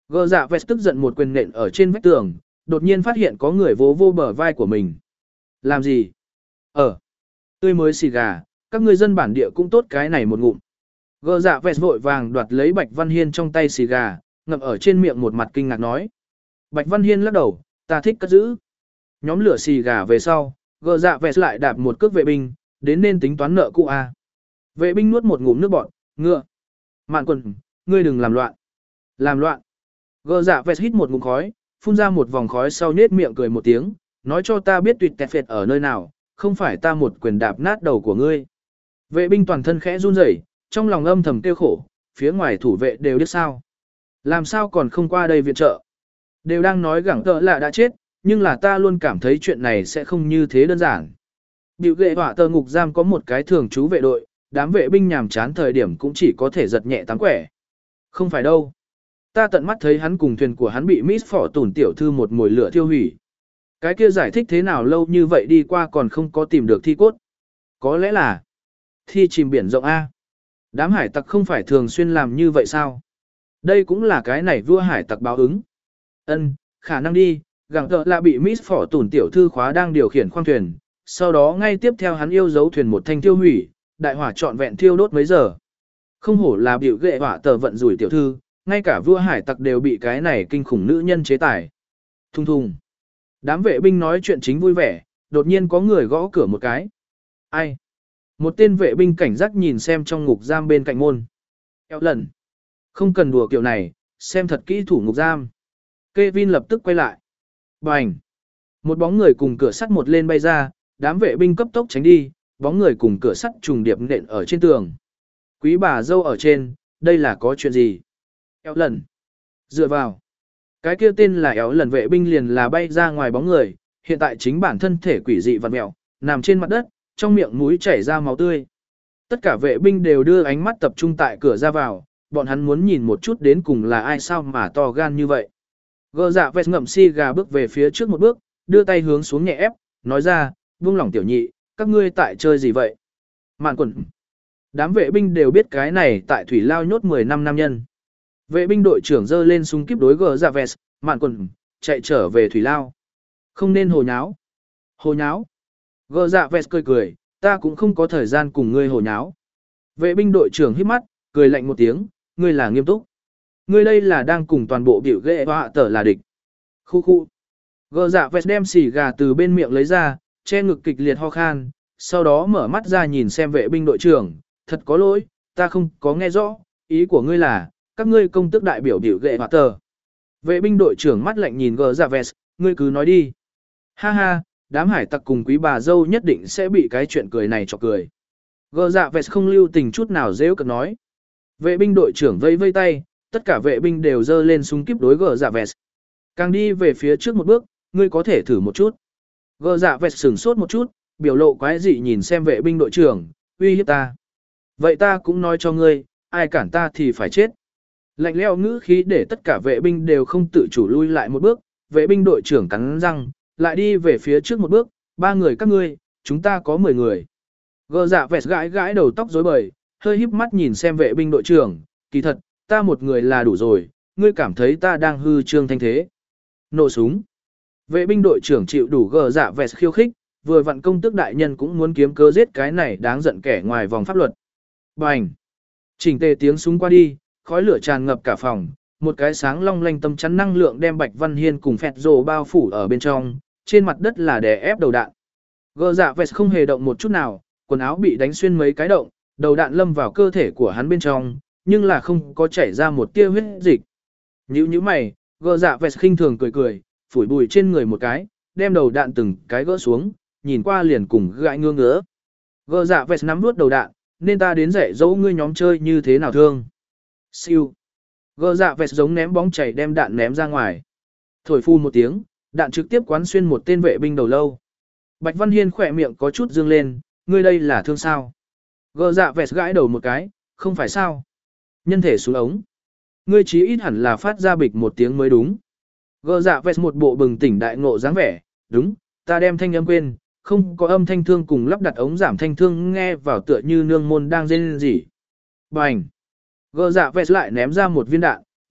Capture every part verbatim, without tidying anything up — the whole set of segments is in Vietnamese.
Gờ dạ vest tức giận một quyền nện ở trên vách tường, đột nhiên phát hiện có người vỗ vô bờ vai của mình. Làm gì? Ờ, tươi mới xì gà, các ngươi dân bản địa cũng tốt cái này một ngụm. Gờ dạ vest vội vàng đoạt lấy Bạch Văn Hiên trong tay xì gà, ngậm ở trên miệng một mặt kinh ngạc nói. Bạch Văn Hiên lắc đầu, ta thích cất giữ. Nhóm lửa xì gà về sau, gờ dạ vest lại đạp một cước vệ binh, đến nên tính toán nợ cũ a. Vệ binh nuốt một ngụm nước bọt, ngựa. Mạn quần, ngươi đừng làm loạn. Làm loạn. Gờ dạ vest hít một ngụm khói, phun ra một vòng khói sau nết miệng cười một tiếng, nói cho ta biết tuyệt tẹt phệt ở nơi nào, không phải ta một quyền đạp nát đầu của ngươi. Vệ binh toàn thân khẽ run rẩy, trong lòng âm thầm tiêu khổ, phía ngoài thủ vệ đều biết sao. Làm sao còn không qua đây viện trợ. Đều đang nói gẳng tợ là đã chết, nhưng là ta luôn cảm thấy chuyện này sẽ không như thế đơn giản. Biểu ghệ hỏa tờ ngục giam có một cái thường trú vệ đội, đám vệ binh nhàm chán thời điểm cũng chỉ có thể giật nhẹ tám quẻ. Không phải đâu. Ta tận mắt thấy hắn cùng thuyền của hắn bị Miss Phỏ tủn tiểu thư một mồi lửa thiêu hủy. Cái kia giải thích thế nào lâu như vậy đi qua còn không có tìm được thi cốt. Có lẽ là thi chìm biển rộng A. Đám hải tặc không phải thường xuyên làm như vậy sao? Đây cũng là cái này vua hải tặc báo ứng. Ân, khả năng đi, gẳng tợ là bị Miss Phỏ tủn tiểu thư khóa đang điều khiển khoang thuyền. Sau đó ngay tiếp theo hắn yêu dấu thuyền một thanh tiêu hủy, đại hỏa trọn vẹn thiêu đốt mấy giờ. Không hổ là biểu ghệ hỏa tờ vận rủi tiểu thư, ngay cả vua hải tặc đều bị cái này kinh khủng nữ nhân chế tài. Thung thung. Đám vệ binh nói chuyện chính vui vẻ, đột nhiên có người gõ cửa một cái. Ai? Một tên vệ binh cảnh giác nhìn xem trong ngục giam bên cạnh môn. Eo lần. Không cần đùa kiểu này, xem thật kỹ thủ ngục giam. Kevin lập tức quay lại. Bành. Một bóng người cùng cửa sắt một lên bay ra, đám vệ binh cấp tốc tránh đi, bóng người cùng cửa sắt trùng điệp nện ở trên tường. Quý bà dâu ở trên, đây là có chuyện gì? Éo lần. Dựa vào. Cái kia tên là éo lần vệ binh liền là bay ra ngoài bóng người, hiện tại chính bản thân thể quỷ dị vặn mẹo, nằm trên mặt đất, trong miệng mũi chảy ra máu tươi. Tất cả vệ binh đều đưa ánh mắt tập trung tại cửa ra vào, bọn hắn muốn nhìn một chút đến cùng là ai sao mà to gan như vậy. Gơ dạ vest ngậm si gà bước về phía trước một bước, đưa tay hướng xuống nhẹ ép, nói ra, buông lỏng tiểu nhị, các ngươi tại chơi gì vậy? Mạn quần. Đám vệ binh đều biết cái này tại thủy lao nhốt mười năm nam nhân. Vệ binh đội trưởng giơ lên súng kíp đối gờ dạ vest, mạn quần, chạy trở về thủy lao. Không nên hồ nháo. Hồ nháo. Gờ dạ vest cười cười, ta cũng không có thời gian cùng ngươi hồ nháo. Vệ binh đội trưởng hít mắt, cười lạnh một tiếng, ngươi là nghiêm túc. Ngươi đây là đang cùng toàn bộ biểu ghệ họa tở là địch. Khu khu. Gờ dạ vest đem xì gà từ bên miệng lấy ra, che ngực kịch liệt ho khan, sau đó mở mắt ra nhìn xem vệ binh đội trưởng, thật có lỗi, ta không có nghe rõ, ý của ngươi là, các ngươi công tước đại biểu biểu ghệ họa tở. Vệ binh đội trưởng mắt lạnh nhìn gờ dạ vest, ngươi cứ nói đi. Ha ha, đám hải tặc cùng quý bà dâu nhất định sẽ bị cái chuyện cười này chọc cười. Gờ dạ vest không lưu tình chút nào dễ cợt nói. Vệ binh đội trưởng vây vây tay, tất cả vệ binh đều giơ lên súng kíp đối gờ dạ vest. Càng đi về phía trước một bước, ngươi có thể thử một chút. Gờ dạ vest sửng sốt một chút, biểu lộ quái dị nhìn xem vệ binh đội trưởng, uy hiếp ta. Vậy ta cũng nói cho ngươi, ai cản ta thì phải chết. Lạnh lẽo ngữ khí để tất cả vệ binh đều không tự chủ lui lại một bước, vệ binh đội trưởng cắn răng, lại đi về phía trước một bước, ba người các ngươi, chúng ta có mười người. Gờ dạ vest gãi gãi đầu tóc rối bời, hơi híp mắt nhìn xem vệ binh đội trưởng, kỳ thật, ta một người là đủ rồi, ngươi cảm thấy ta đang hư trương thanh thế. Nổ súng. Vệ binh đội trưởng chịu đủ gờ dạ vest khiêu khích, vừa vặn công tước đại nhân cũng muốn kiếm cớ giết cái này đáng giận kẻ ngoài vòng pháp luật. Bành. Chỉnh tề tiếng súng qua đi, khói lửa tràn ngập cả phòng, một cái sáng long lanh tâm chắn năng lượng đem Bạch Văn Hiên cùng phẹt rồ bao phủ ở bên trong, trên mặt đất là đè ép đầu đạn. Gờ dạ vest không hề động một chút nào, quần áo bị đánh xuyên mấy cái động, đầu đạn lâm vào cơ thể của hắn bên trong, nhưng là không có chảy ra một tia huyết dịch. Nhíu nhíu mày, gờ dạ vest khinh thường cười cười, phủi bụi trên người một cái, đem đầu đạn từng cái gỡ xuống, nhìn qua liền cùng gãi ngứa ngứa. Gờ dạ vest nắm nuốt đầu đạn, nên ta đến dạy dỗ ngươi nhóm chơi như thế nào thương. Siêu. Gờ dạ vest giống ném bóng chảy đem đạn ném ra ngoài. Thổi phu một tiếng, đạn trực tiếp quán xuyên một tên vệ binh đầu lâu. Bạch Văn Hiên khỏe miệng có chút dương lên, ngươi đây là thương sao? Gờ dạ vest gãi đầu một cái, không phải sao? Nhân thể xuống ống. Ngươi chí ít hẳn là phát ra bịch một tiếng mới đúng. Gờ dạ vest một bộ bừng tỉnh đại ngộ dáng vẻ, đúng, ta đem thanh âm quên, không có âm thanh thương cùng lắp đặt ống giảm thanh thương nghe vào tựa như nương môn đang rên rỉ. Bành. Gờ dạ vest lại ném ra một viên đạn,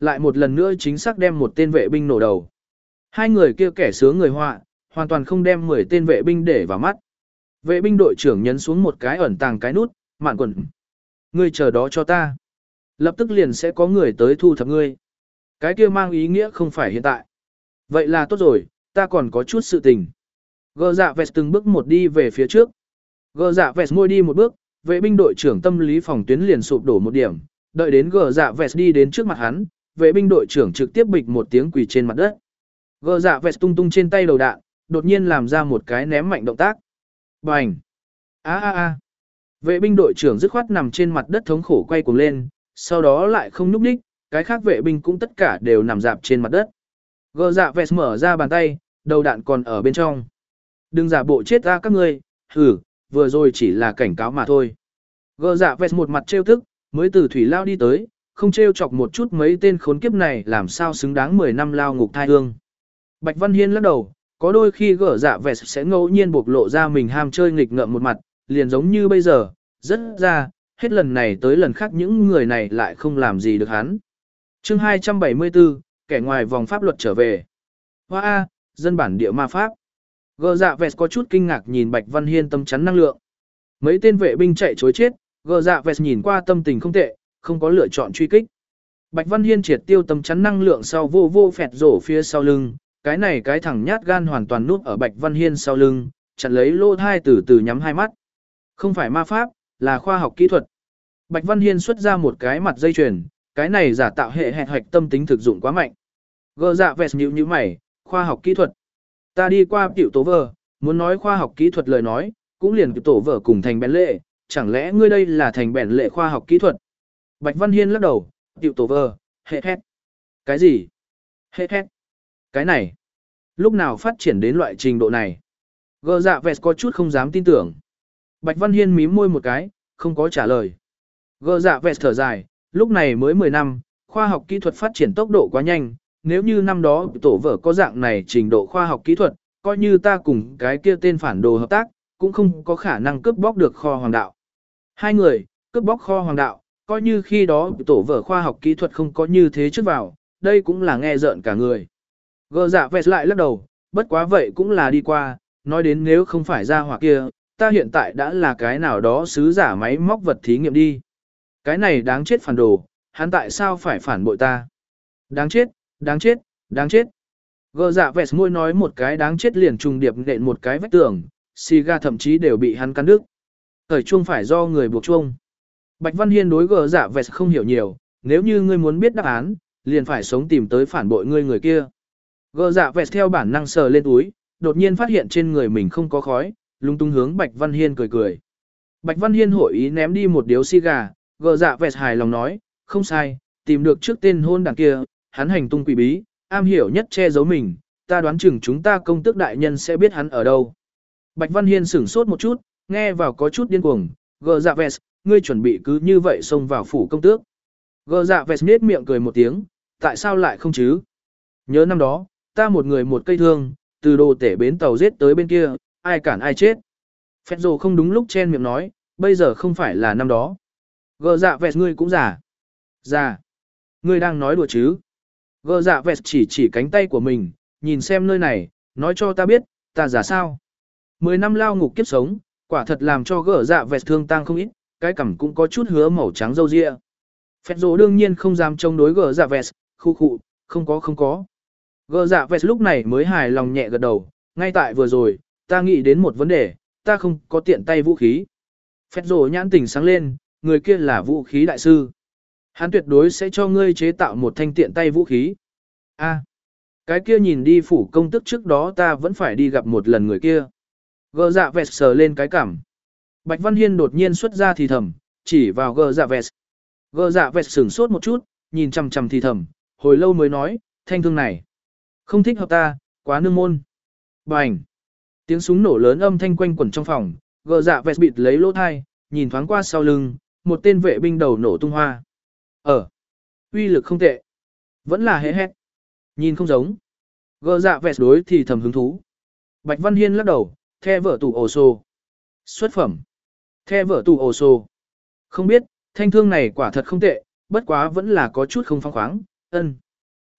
lại một lần nữa chính xác đem một tên vệ binh nổ đầu. Hai người kia kẻ sướng người họa, hoàn toàn không đem mười tên vệ binh để vào mắt. Vệ binh đội trưởng nhấn xuống một cái ẩn tàng cái nút, mạn quần. Ngươi chờ đó cho ta. Lập tức liền sẽ có người tới thu thập ngươi. Cái kia mang ý nghĩa không phải hiện tại. Vậy là tốt rồi, ta còn có chút sự tình. Gờ dạ vẹt từng bước một đi về phía trước. Gờ dạ vẹt môi đi một bước, vệ binh đội trưởng tâm lý phòng tuyến liền sụp đổ một điểm. Đợi đến gờ dạ vẹt đi đến trước mặt hắn, vệ binh đội trưởng trực tiếp bịch một tiếng quỳ trên mặt đất. Gờ dạ vẹt tung tung trên tay đầu đạn, đột nhiên làm ra một cái ném mạnh động tác. Bành! A a a! Vệ binh đội trưởng dứt khoát nằm trên mặt đất thống khổ quay cuồng lên, sau đó lại không nhúc nhích, cái khác vệ binh cũng tất cả đều nằm dạp trên mặt đất. Gờ dạ vẹt mở ra bàn tay, đầu đạn còn ở bên trong. Đừng giả bộ chết ra các ngươi, hử, vừa rồi chỉ là cảnh cáo mà thôi. Gờ dạ vẹt một mặt trêu tức, mới từ thủy lao đi tới, không trêu chọc một chút mấy tên khốn kiếp này làm sao xứng đáng mười năm lao ngục thai hương. Bạch Văn Hiên lắc đầu, có đôi khi gờ dạ vẹt sẽ ngẫu nhiên bộc lộ ra mình ham chơi nghịch ngợm một mặt, liền giống như bây giờ, rất ra, hết lần này tới lần khác những người này lại không làm gì được hắn. Chương hai trăm bảy mươi tư, kẻ ngoài vòng pháp luật trở về. Hoa A, dân bản địa ma pháp. Gờ dạ vẹt có chút kinh ngạc nhìn Bạch Văn Hiên tâm chắn năng lượng. Mấy tên vệ binh chạy chối chết, gờ dạ vẹt nhìn qua tâm tình không tệ, không có lựa chọn truy kích. Bạch Văn Hiên triệt tiêu tâm chắn năng lượng sau vô vô phẹt rổ phía sau lưng, cái này cái thằng nhát gan hoàn toàn núp ở Bạch Văn Hiên sau lưng, chặn lấy lô thai từ từ nhắm hai mắt. Không phải ma pháp, là khoa học kỹ thuật. Bạch Văn Hiên xuất ra một cái mặt dây chuyền, cái này giả tạo hệ hẹn hoạch tâm tính thực dụng quá mạnh. Gờ dạ vẹt nhíu nhíu mày, khoa học kỹ thuật. Ta đi qua tiểu tố vờ, muốn nói khoa học kỹ thuật lời nói, cũng liền tiểu tổ vờ cùng thành bèn lệ, chẳng lẽ ngươi đây là thành bèn lệ khoa học kỹ thuật? Bạch Văn Hiên lắc đầu, tiểu tổ vờ, hệ hét. Cái gì? Hệ hét. Cái này, lúc nào phát triển đến loại trình độ này? Gờ dạ vẹt có chút không dám tin tưởng. Bạch Văn Hiên mím môi một cái, không có trả lời. Gờ dạ vẹt thở dài, lúc này mới mười năm, khoa học kỹ thuật phát triển tốc độ quá nhanh, nếu như năm đó tổ vở có dạng này trình độ khoa học kỹ thuật, coi như ta cùng cái kia tên phản đồ hợp tác, cũng không có khả năng cướp bóc được kho hoàng đạo. Hai người, cướp bóc kho hoàng đạo, coi như khi đó tổ vở khoa học kỹ thuật không có như thế trước vào, đây cũng là nghe rợn cả người. Gờ dạ vẹt lại lắc đầu, bất quá vậy cũng là đi qua, nói đến nếu không phải ra hỏa kia, ta hiện tại đã là cái nào đó sứ giả máy móc vật thí nghiệm đi. Cái này đáng chết phản đồ, hắn tại sao phải phản bội ta? Đáng chết, đáng chết, đáng chết. Gờ dạ vẹt môi nói một cái đáng chết liền trùng điệp nện một cái vách tường, xì ga thậm chí đều bị hắn cắn đứt. Thời chuông phải do người buộc chuông. Bạch Văn Hiên đối gờ dạ vẹt không hiểu nhiều, nếu như ngươi muốn biết đáp án, liền phải sống tìm tới phản bội ngươi người kia. Gờ dạ vẹt theo bản năng sờ lên túi, đột nhiên phát hiện trên người mình không có khói, lung tung hướng Bạch Văn Hiên cười cười. Bạch Văn Hiên hội ý ném đi một điếu xì gà, gờ dạ vẹt hài lòng nói, không sai, tìm được trước tên hôn đảng kia, hắn hành tung quỷ bí, am hiểu nhất che giấu mình, ta đoán chừng chúng ta công tước đại nhân sẽ biết hắn ở đâu. Bạch Văn Hiên sửng sốt một chút, nghe vào có chút điên cuồng, gờ dạ vẹt, ngươi chuẩn bị cứ như vậy xông vào phủ công tước. Gờ dạ vẹt nết miệng cười một tiếng, tại sao lại không chứ? Nhớ năm đó, ta một người một cây thương, từ đồ tể bến tàu giết tới bên kia, ai cản ai chết. Phét rồ không đúng lúc chen miệng nói, bây giờ không phải là năm đó. Gờ dạ vẹt ngươi cũng giả. Giả. Ngươi đang nói đùa chứ. Gờ dạ vẹt chỉ chỉ cánh tay của mình, nhìn xem nơi này, nói cho ta biết, ta giả sao. Mười năm lao ngục kiếp sống, quả thật làm cho gờ dạ vẹt thương tăng không ít, cái cằm cũng có chút hứa màu trắng râu ria. Phét rồ đương nhiên không dám chống đối gờ dạ vẹt, khu khụ, không có không có. Gờ dạ vẹt lúc này mới hài lòng nhẹ gật đầu, ngay tại vừa rồi, ta nghĩ đến một vấn đề, ta không có tiện tay vũ khí. Phét rồ nhãn tỉnh sáng lên, người kia là vũ khí đại sư. Hắn tuyệt đối sẽ cho ngươi chế tạo một thanh tiện tay vũ khí. A, cái kia nhìn đi phủ công tức trước đó ta vẫn phải đi gặp một lần người kia. Gờ dạ vẹt sờ lên cái cảm. Bạch Văn Hiên đột nhiên xuất ra thì thầm, chỉ vào gờ dạ vẹt. Gờ dạ vẹt sửng sốt một chút, nhìn chằm chằm thì thầm, hồi lâu mới nói, thanh thương này. Không thích hợp ta, quá nương môn. Bành. Tiếng súng nổ lớn âm thanh quanh quẩn trong phòng, gờ dạ vẹt bịt lấy lỗ thai, nhìn thoáng qua sau lưng, một tên vệ binh đầu nổ tung hoa. Ở. Uy lực không tệ. Vẫn là hé hét. Nhìn không giống. Gờ dạ vẹt đối thì thầm hứng thú. Bạch Văn Hiên lắc đầu, the vở tủ ổ xô. Xuất phẩm. The vở tủ ổ xô. Không biết, thanh thương này quả thật không tệ, bất quá vẫn là có chút không phóng khoáng, ân.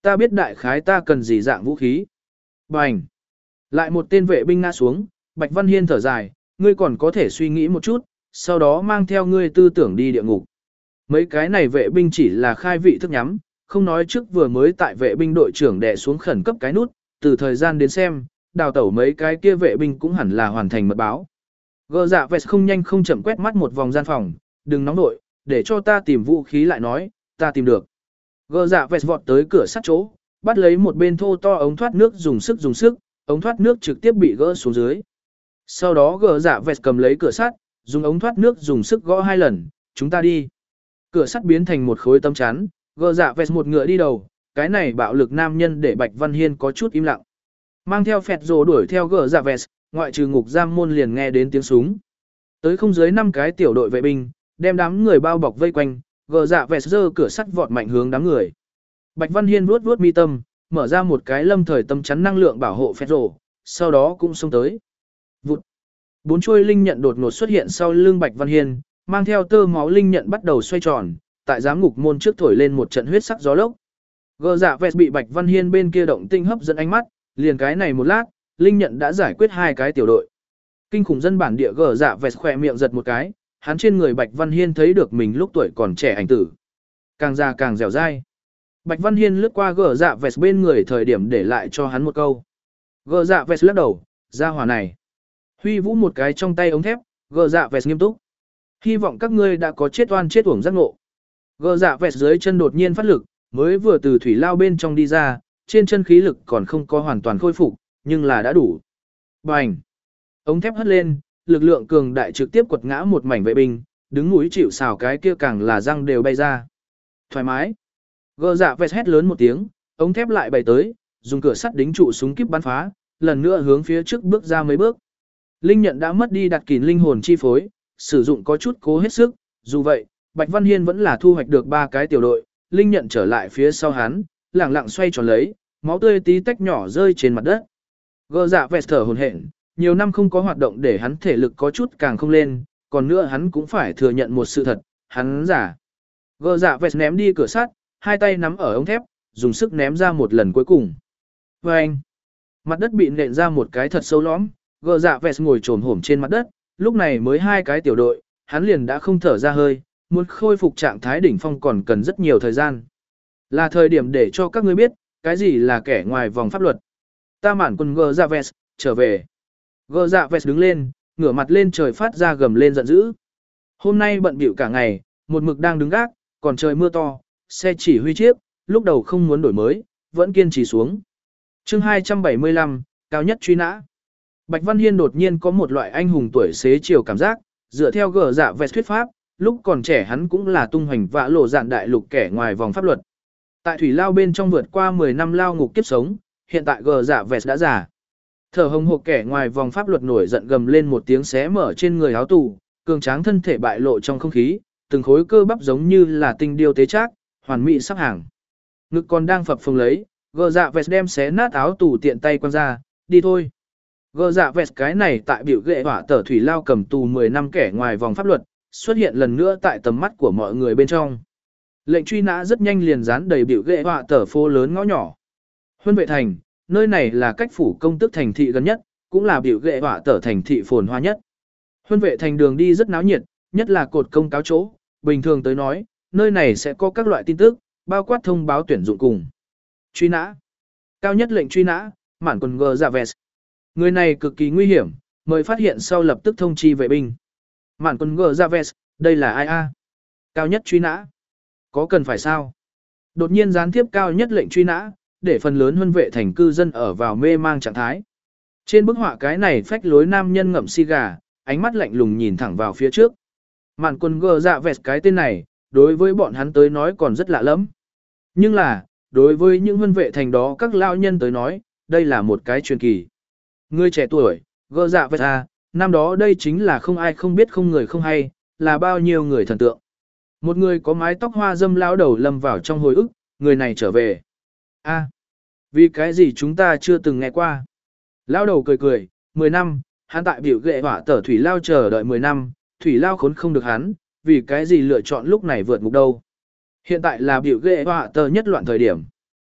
ta biết đại khái ta cần gì dạng vũ khí. Bành! Lại một tên vệ binh ngã xuống, Bạch Văn Hiên thở dài, ngươi còn có thể suy nghĩ một chút, sau đó mang theo ngươi tư tưởng đi địa ngục. Mấy cái này vệ binh chỉ là khai vị thức nhắm, không nói trước vừa mới tại vệ binh đội trưởng đè xuống khẩn cấp cái nút, từ thời gian đến xem, đào tẩu mấy cái kia vệ binh cũng hẳn là hoàn thành mật báo. Gờ dạ vest không nhanh không chậm quét mắt một vòng gian phòng, đừng nóng nội, để cho ta tìm vũ khí lại nói, ta tìm được. Gờ dạ vest vọt tới cửa sắt chỗ, bắt lấy một bên thô to ống thoát nước dùng sức dùng sức, ống thoát nước trực tiếp bị gỡ xuống dưới. Sau đó gờ dạ vest cầm lấy cửa sắt, dùng ống thoát nước dùng sức gõ hai lần, chúng ta đi. Cửa sắt biến thành một khối tấm chắn, gờ dạ vest một ngựa đi đầu, cái này bạo lực nam nhân để Bạch Văn Hiên có chút im lặng. Mang theo phẹt rồ đuổi theo gờ dạ vest, ngoại trừ ngục giam môn liền nghe đến tiếng súng. Tới không dưới năm cái tiểu đội vệ binh, đem đám người bao bọc vây quanh, gờ dạ vest giơ cửa sắt vọt mạnh hướng đám người. Bạch Văn Hiên vuốt vuốt mi tâm, mở ra một cái lâm thời tâm chắn năng lượng bảo hộ phẹt rồ, sau đó cũng xông tới. Vụt. Bốn chuôi linh nhận đột ngột xuất hiện sau lưng Bạch Văn Hiên, mang theo tơ máu linh nhận bắt đầu xoay tròn, tại giám ngục môn trước thổi lên một trận huyết sắc gió lốc. Gờ dạ vest bị Bạch Văn Hiên bên kia động tinh hấp dẫn ánh mắt, liền cái này một lát, linh nhận đã giải quyết hai cái tiểu đội. Kinh khủng dân bản địa gờ dạ vest khỏe miệng giật một cái, hắn trên người Bạch Văn Hiên thấy được mình lúc tuổi còn trẻ ảnh tử. Càng già càng dẻo dai. Bạch Văn Hiên lướt qua gờ dạ vest bên người thời điểm để lại cho hắn một câu. Gờ dạ vest lắc đầu, ra hỏa này. Huy vũ một cái trong tay ống thép, gờ dạ vest nghiêm túc. Hy vọng các ngươi đã có chết oan chết uổng giác ngộ. Gờ dạ vest dưới chân đột nhiên phát lực, mới vừa từ thủy lao bên trong đi ra, trên chân khí lực còn không có hoàn toàn khôi phục, nhưng là đã đủ. Bành! Ống thép hất lên, lực lượng cường đại trực tiếp quật ngã một mảnh vệ binh, đứng núi chịu xào cái kia càng là răng đều bay ra. Thoải mái! Gờ dạ vest hét lớn một tiếng, ống thép lại bay tới, dùng cửa sắt đính trụ súng kíp bắn phá, lần nữa hướng phía trước bước ra mấy bước. Linh nhận đã mất đi đặt kìm linh hồn chi phối, sử dụng có chút cố hết sức, dù vậy, Bạch Văn Hiên vẫn là thu hoạch được ba cái tiểu đội, linh nhận trở lại phía sau hắn, lẳng lặng xoay tròn lấy, máu tươi tí tách nhỏ rơi trên mặt đất. Gờ dạ vest thở hổn hển, nhiều năm không có hoạt động để hắn thể lực có chút càng không lên, còn nữa hắn cũng phải thừa nhận một sự thật, hắn giả. Gờ dạ vest ném đi cửa sắt, hai tay nắm ở ống thép, dùng sức ném ra một lần cuối cùng. Vâng! Mặt đất bị nện ra một cái thật sâu lõm, gờ dạ vest ngồi trồm hổm trên mặt đất, lúc này mới hai cái tiểu đội, hắn liền đã không thở ra hơi, muốn khôi phục trạng thái đỉnh phong còn cần rất nhiều thời gian. Là thời điểm để cho các ngươi biết, cái gì là kẻ ngoài vòng pháp luật. Ta mản quân gờ dạ vest, trở về. Gờ dạ vest đứng lên, ngửa mặt lên trời phát ra gầm lên giận dữ. Hôm nay bận bịu cả ngày, một mực đang đứng gác, còn trời mưa to, xe chỉ huy chiếc, lúc đầu không muốn đổi mới, vẫn kiên trì xuống. Chương hai trăm bảy mươi lăm, cao nhất truy nã. Bạch Văn Hiên đột nhiên có một loại anh hùng tuổi xế chiều cảm giác, dựa theo gờ dạ vest thuyết pháp, lúc còn trẻ hắn cũng là tung hoành vã lộ dạn đại lục kẻ ngoài vòng pháp luật. Tại thủy lao bên trong vượt qua mười năm lao ngục kiếp sống, hiện tại gờ dạ vest đã già. Thở hồng hộc kẻ ngoài vòng pháp luật nổi giận gầm lên một tiếng xé mở trên người áo tù, cường tráng thân thể bại lộ trong không khí, từng khối cơ bắp giống như là tinh điêu tế trác, hoàn mỹ sắp hàng. Ngực còn đang phập phồng lấy, gờ dạ vest đem xé nát áo tù tiện tay quăng ra, đi thôi. Gờ dạ vest cái này tại biểu ghệ hỏa tờ thủy lao cầm tù mười năm kẻ ngoài vòng pháp luật, xuất hiện lần nữa tại tầm mắt của mọi người bên trong. Lệnh truy nã rất nhanh liền dán đầy biểu ghệ hỏa tờ phố lớn ngõ nhỏ. Huân Vệ Thành, nơi này là cách phủ công tức thành thị gần nhất, cũng là biểu ghệ hỏa tờ thành thị phồn hoa nhất. Huân Vệ Thành đường đi rất náo nhiệt, nhất là cột công cáo chỗ, bình thường tới nói, nơi này sẽ có các loại tin tức, bao quát thông báo tuyển dụng cùng. Truy nã. Cao nhất lệnh truy nã, mản quần gờ dạ vest. Người này cực kỳ nguy hiểm, mời phát hiện sau lập tức thông chi vệ binh. Mản quần gờ dạ vest, đây là ai a? Cao nhất truy nã. Có cần phải sao? Đột nhiên gián tiếp cao nhất lệnh truy nã, để phần lớn Huân Vệ Thành cư dân ở vào mê mang trạng thái. Trên bức họa cái này phách lối nam nhân ngậm xì gà, ánh mắt lạnh lùng nhìn thẳng vào phía trước. Mản quần gờ dạ vest cái tên này, đối với bọn hắn tới nói còn rất lạ lắm. Nhưng là, đối với những Huân Vệ Thành đó các lao nhân tới nói, đây là một cái truyền kỳ. Người trẻ tuổi, gờ dạ vest à, năm đó đây chính là không ai không biết không người không hay, là bao nhiêu người thần tượng. Một người có mái tóc hoa dâm lão đầu lâm vào trong hồi ức, người này trở về. A, vì cái gì chúng ta chưa từng nghe qua. Lão đầu cười cười, mười năm, hắn tại biểu ghệ hỏa tờ thủy lao chờ đợi mười năm, thủy lao khốn không được hắn, vì cái gì lựa chọn lúc này vượt ngục đâu. Hiện tại là biểu ghệ hỏa tờ nhất loạn thời điểm.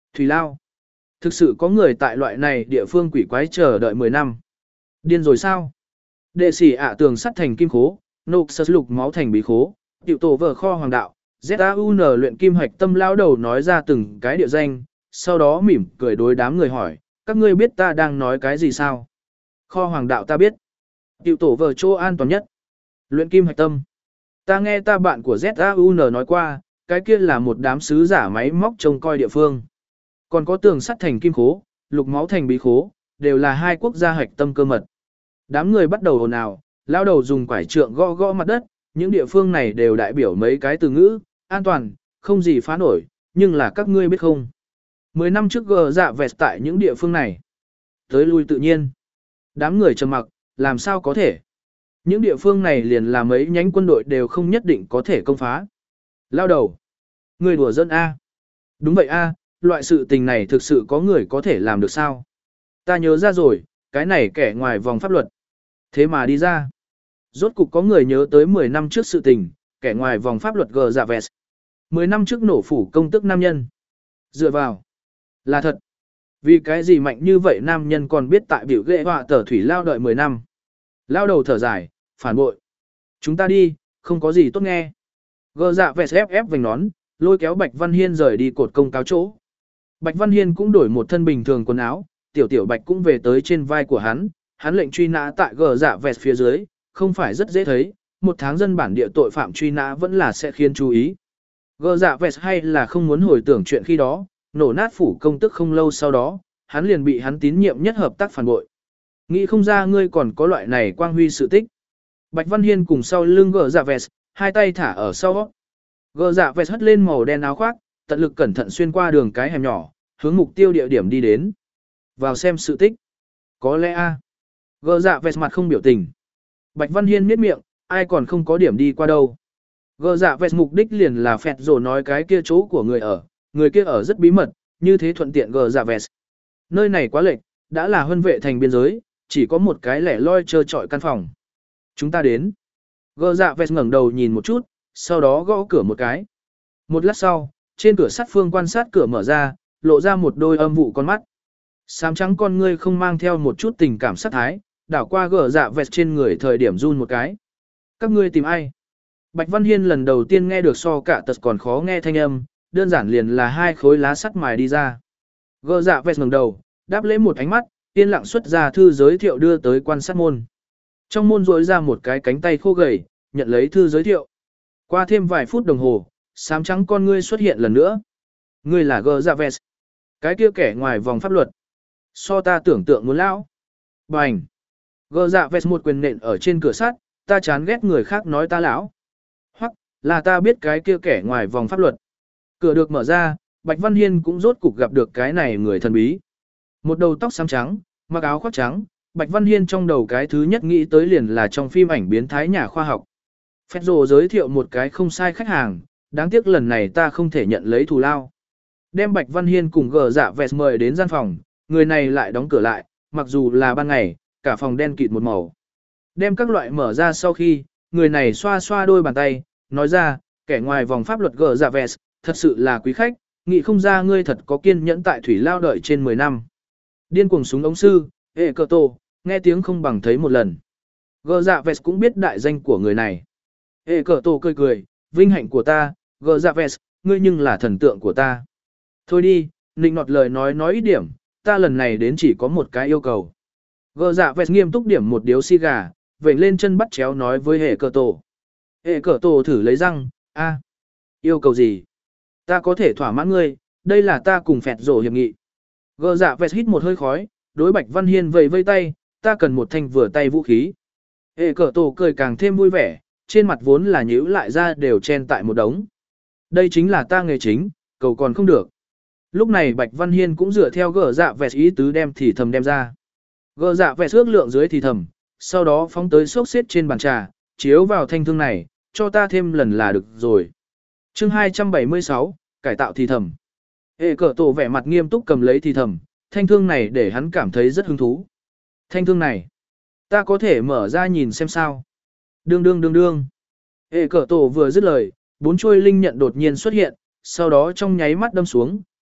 Thủy lao. Thực sự có người tại loại này địa phương quỷ quái chờ đợi mười năm. Điên rồi sao? Đệ sĩ ạ tường sắt thành kim khố, nộp sơ lục máu thành bí khố, tiểu tổ vở kho hoàng đạo, zun luyện kim hạch tâm lao đầu nói ra từng cái địa danh, sau đó mỉm cười đối đám người hỏi, các ngươi biết ta đang nói cái gì sao? Kho hoàng đạo ta biết. Tiểu tổ vở chỗ an toàn nhất. Luyện kim hạch tâm. Ta nghe ta bạn của zun nói qua, cái kia là một đám sứ giả máy móc trông coi địa phương. Còn có tường sắt thành kim khố, lục máu thành bí khố, đều là hai quốc gia hạch tâm cơ mật. Đám người bắt đầu ồn ào, lao đầu dùng quải trượng gõ gõ mặt đất, những địa phương này đều đại biểu mấy cái từ ngữ, an toàn, không gì phá nổi, nhưng là các ngươi biết không. Mười năm trước gờ dạ vẹt tại những địa phương này. Tới lui tự nhiên. Đám người trầm mặc, làm sao có thể. Những địa phương này liền là mấy nhánh quân đội đều không nhất định có thể công phá. Lao đầu. Người đùa dân A. Đúng vậy A, loại sự tình này thực sự có người có thể làm được sao? Ta nhớ ra rồi, cái này kẻ ngoài vòng pháp luật. Thế mà đi ra. Rốt cục có người nhớ tới mười năm trước sự tình, kẻ ngoài vòng pháp luật gờ dạ vẹt. mười năm trước nổ phủ công tức nam nhân. Dựa vào. Là thật. Vì cái gì mạnh như vậy nam nhân còn biết tại biểu ghệ họa tờ thủy lao đợi mười năm. Lao đầu thở dài, phản bội. Chúng ta đi, không có gì tốt nghe. Gờ dạ vẹt ép ép vành nón, lôi kéo Bạch Văn Hiên rời đi cột công cáo chỗ. Bạch Văn Hiên cũng đổi một thân bình thường quần áo, tiểu tiểu Bạch cũng về tới trên vai của hắn, hắn lệnh truy nã tại gờ dạ vẹt phía dưới, không phải rất dễ thấy, một tháng dân bản địa tội phạm truy nã vẫn là sẽ khiến chú ý. Gờ dạ vẹt hay là không muốn hồi tưởng chuyện khi đó, nổ nát phủ công tức không lâu sau đó, hắn liền bị hắn tín nhiệm nhất hợp tác phản bội. Nghĩ không ra ngươi còn có loại này quang huy sự tích. Bạch Văn Hiên cùng sau lưng gờ dạ vẹt, hai tay thả ở sau. Gờ dạ vẹt hất lên màu đen áo khoác, tận lực cẩn thận xuyên qua đường cái hẻm nhỏ, hướng mục tiêu địa điểm đi đến. Vào xem sự tích. Có lẽ a. Gờ dạ vẹt mặt không biểu tình. Bạch Văn Hiên miết miệng, ai còn không có điểm đi qua đâu. Gờ dạ vẹt mục đích liền là phẹt rồi nói cái kia chỗ của người ở, người kia ở rất bí mật, như thế thuận tiện gờ dạ vẹt. Nơi này quá lệch, đã là huân vệ thành biên giới, chỉ có một cái lẻ loi trơ trọi căn phòng. Chúng ta đến. Gờ dạ vẹt ngẩng đầu nhìn một chút, sau đó gõ cửa một cái. Một lát sau, trên cửa sắt phương quan sát cửa mở ra, lộ ra một đôi âm vụ con mắt. Xám trắng con ngươi không mang theo một chút tình cảm sát thái, đảo qua gờ dạ vẹt trên người thời điểm run một cái. Các ngươi tìm ai? Bạch Văn Hiên lần đầu tiên nghe được so cả tật còn khó nghe thanh âm, đơn giản liền là hai khối lá sắt mài đi ra. Gờ dạ vẹt ngẩng đầu, đáp lễ một ánh mắt, yên lặng xuất ra thư giới thiệu đưa tới quan sát môn. Trong môn rỗi ra một cái cánh tay khô gầy, nhận lấy thư giới thiệu. Qua thêm vài phút đồng hồ, xám trắng con ngươi xuất hiện lần nữa. Ngươi là gờ dạ vẹt. Cái kia kẻ ngoài vòng pháp luật. So ta tưởng tượng muốn lão. Bành. Gờ dạ vẹt một quyền nện ở trên cửa sắt, ta chán ghét người khác nói ta lão. Hoặc, là ta biết cái kia kẻ ngoài vòng pháp luật. Cửa được mở ra, Bạch Văn Hiên cũng rốt cục gặp được cái này người thần bí. Một đầu tóc xám trắng, mặc áo khoác trắng, Bạch Văn Hiên trong đầu cái thứ nhất nghĩ tới liền là trong phim ảnh biến thái nhà khoa học. Phép rồ giới thiệu một cái không sai khách hàng, đáng tiếc lần này ta không thể nhận lấy thù lao. Đem Bạch Văn Hiên cùng gờ dạ vẹt mời đến gian phòng, người này lại đóng cửa lại, mặc dù là ban ngày, cả phòng đen kịt một màu. Đem các loại mở ra sau khi, người này xoa xoa đôi bàn tay, nói ra, kẻ ngoài vòng pháp luật gờ dạ vẹt, thật sự là quý khách, nghĩ không ra ngươi thật có kiên nhẫn tại thủy lao đợi trên mười năm. Điên cuồng súng ống sư, hệ cơ tô, nghe tiếng không bằng thấy một lần. Gờ dạ vẹt cũng biết đại danh của người này. Hệ cơ tô cười cười, vinh hạnh của ta, gờ dạ vẹt, ngươi nhưng là thần tượng của ta. Thôi đi, nịnh nọt lời nói nói ít điểm, ta lần này đến chỉ có một cái yêu cầu. Gờ dạ vẹt nghiêm túc điểm một điếu xì gà, vểnh lên chân bắt chéo nói với hệ cơ tổ. Hệ cơ tổ thử lấy răng, a, yêu cầu gì? Ta có thể thỏa mãn ngươi, đây là ta cùng phẹt rổ hiệp nghị. Gờ dạ vẹt hít một hơi khói, đối Bạch Văn Hiên vẫy vây tay, ta cần một thanh vừa tay vũ khí. Hệ cơ tổ cười càng thêm vui vẻ, trên mặt vốn là nhíu lại ra đều chen tại một đống. Đây chính là ta nghề chính, cầu còn không được. Lúc này Bạch Văn Hiên cũng dựa theo gờ dạ vẹt ý tứ đem thì thầm đem ra. Gờ dạ vẹt ước lượng dưới thì thầm, sau đó phóng tới xốc xếp trên bàn trà, chiếu vào thanh thương này, cho ta thêm lần là được rồi. Chương hai trăm bảy mươi sáu, cải tạo thì thầm. Hệ cờ tổ vẻ mặt nghiêm túc cầm lấy thì thầm, thanh thương này để hắn cảm thấy rất hứng thú. Thanh thương này, ta có thể mở ra nhìn xem sao. Đương đương đương đương. Hệ cờ tổ vừa dứt lời, bốn chuôi linh nhận đột nhiên xuất hiện, sau đó trong nháy mắt đâm xuống,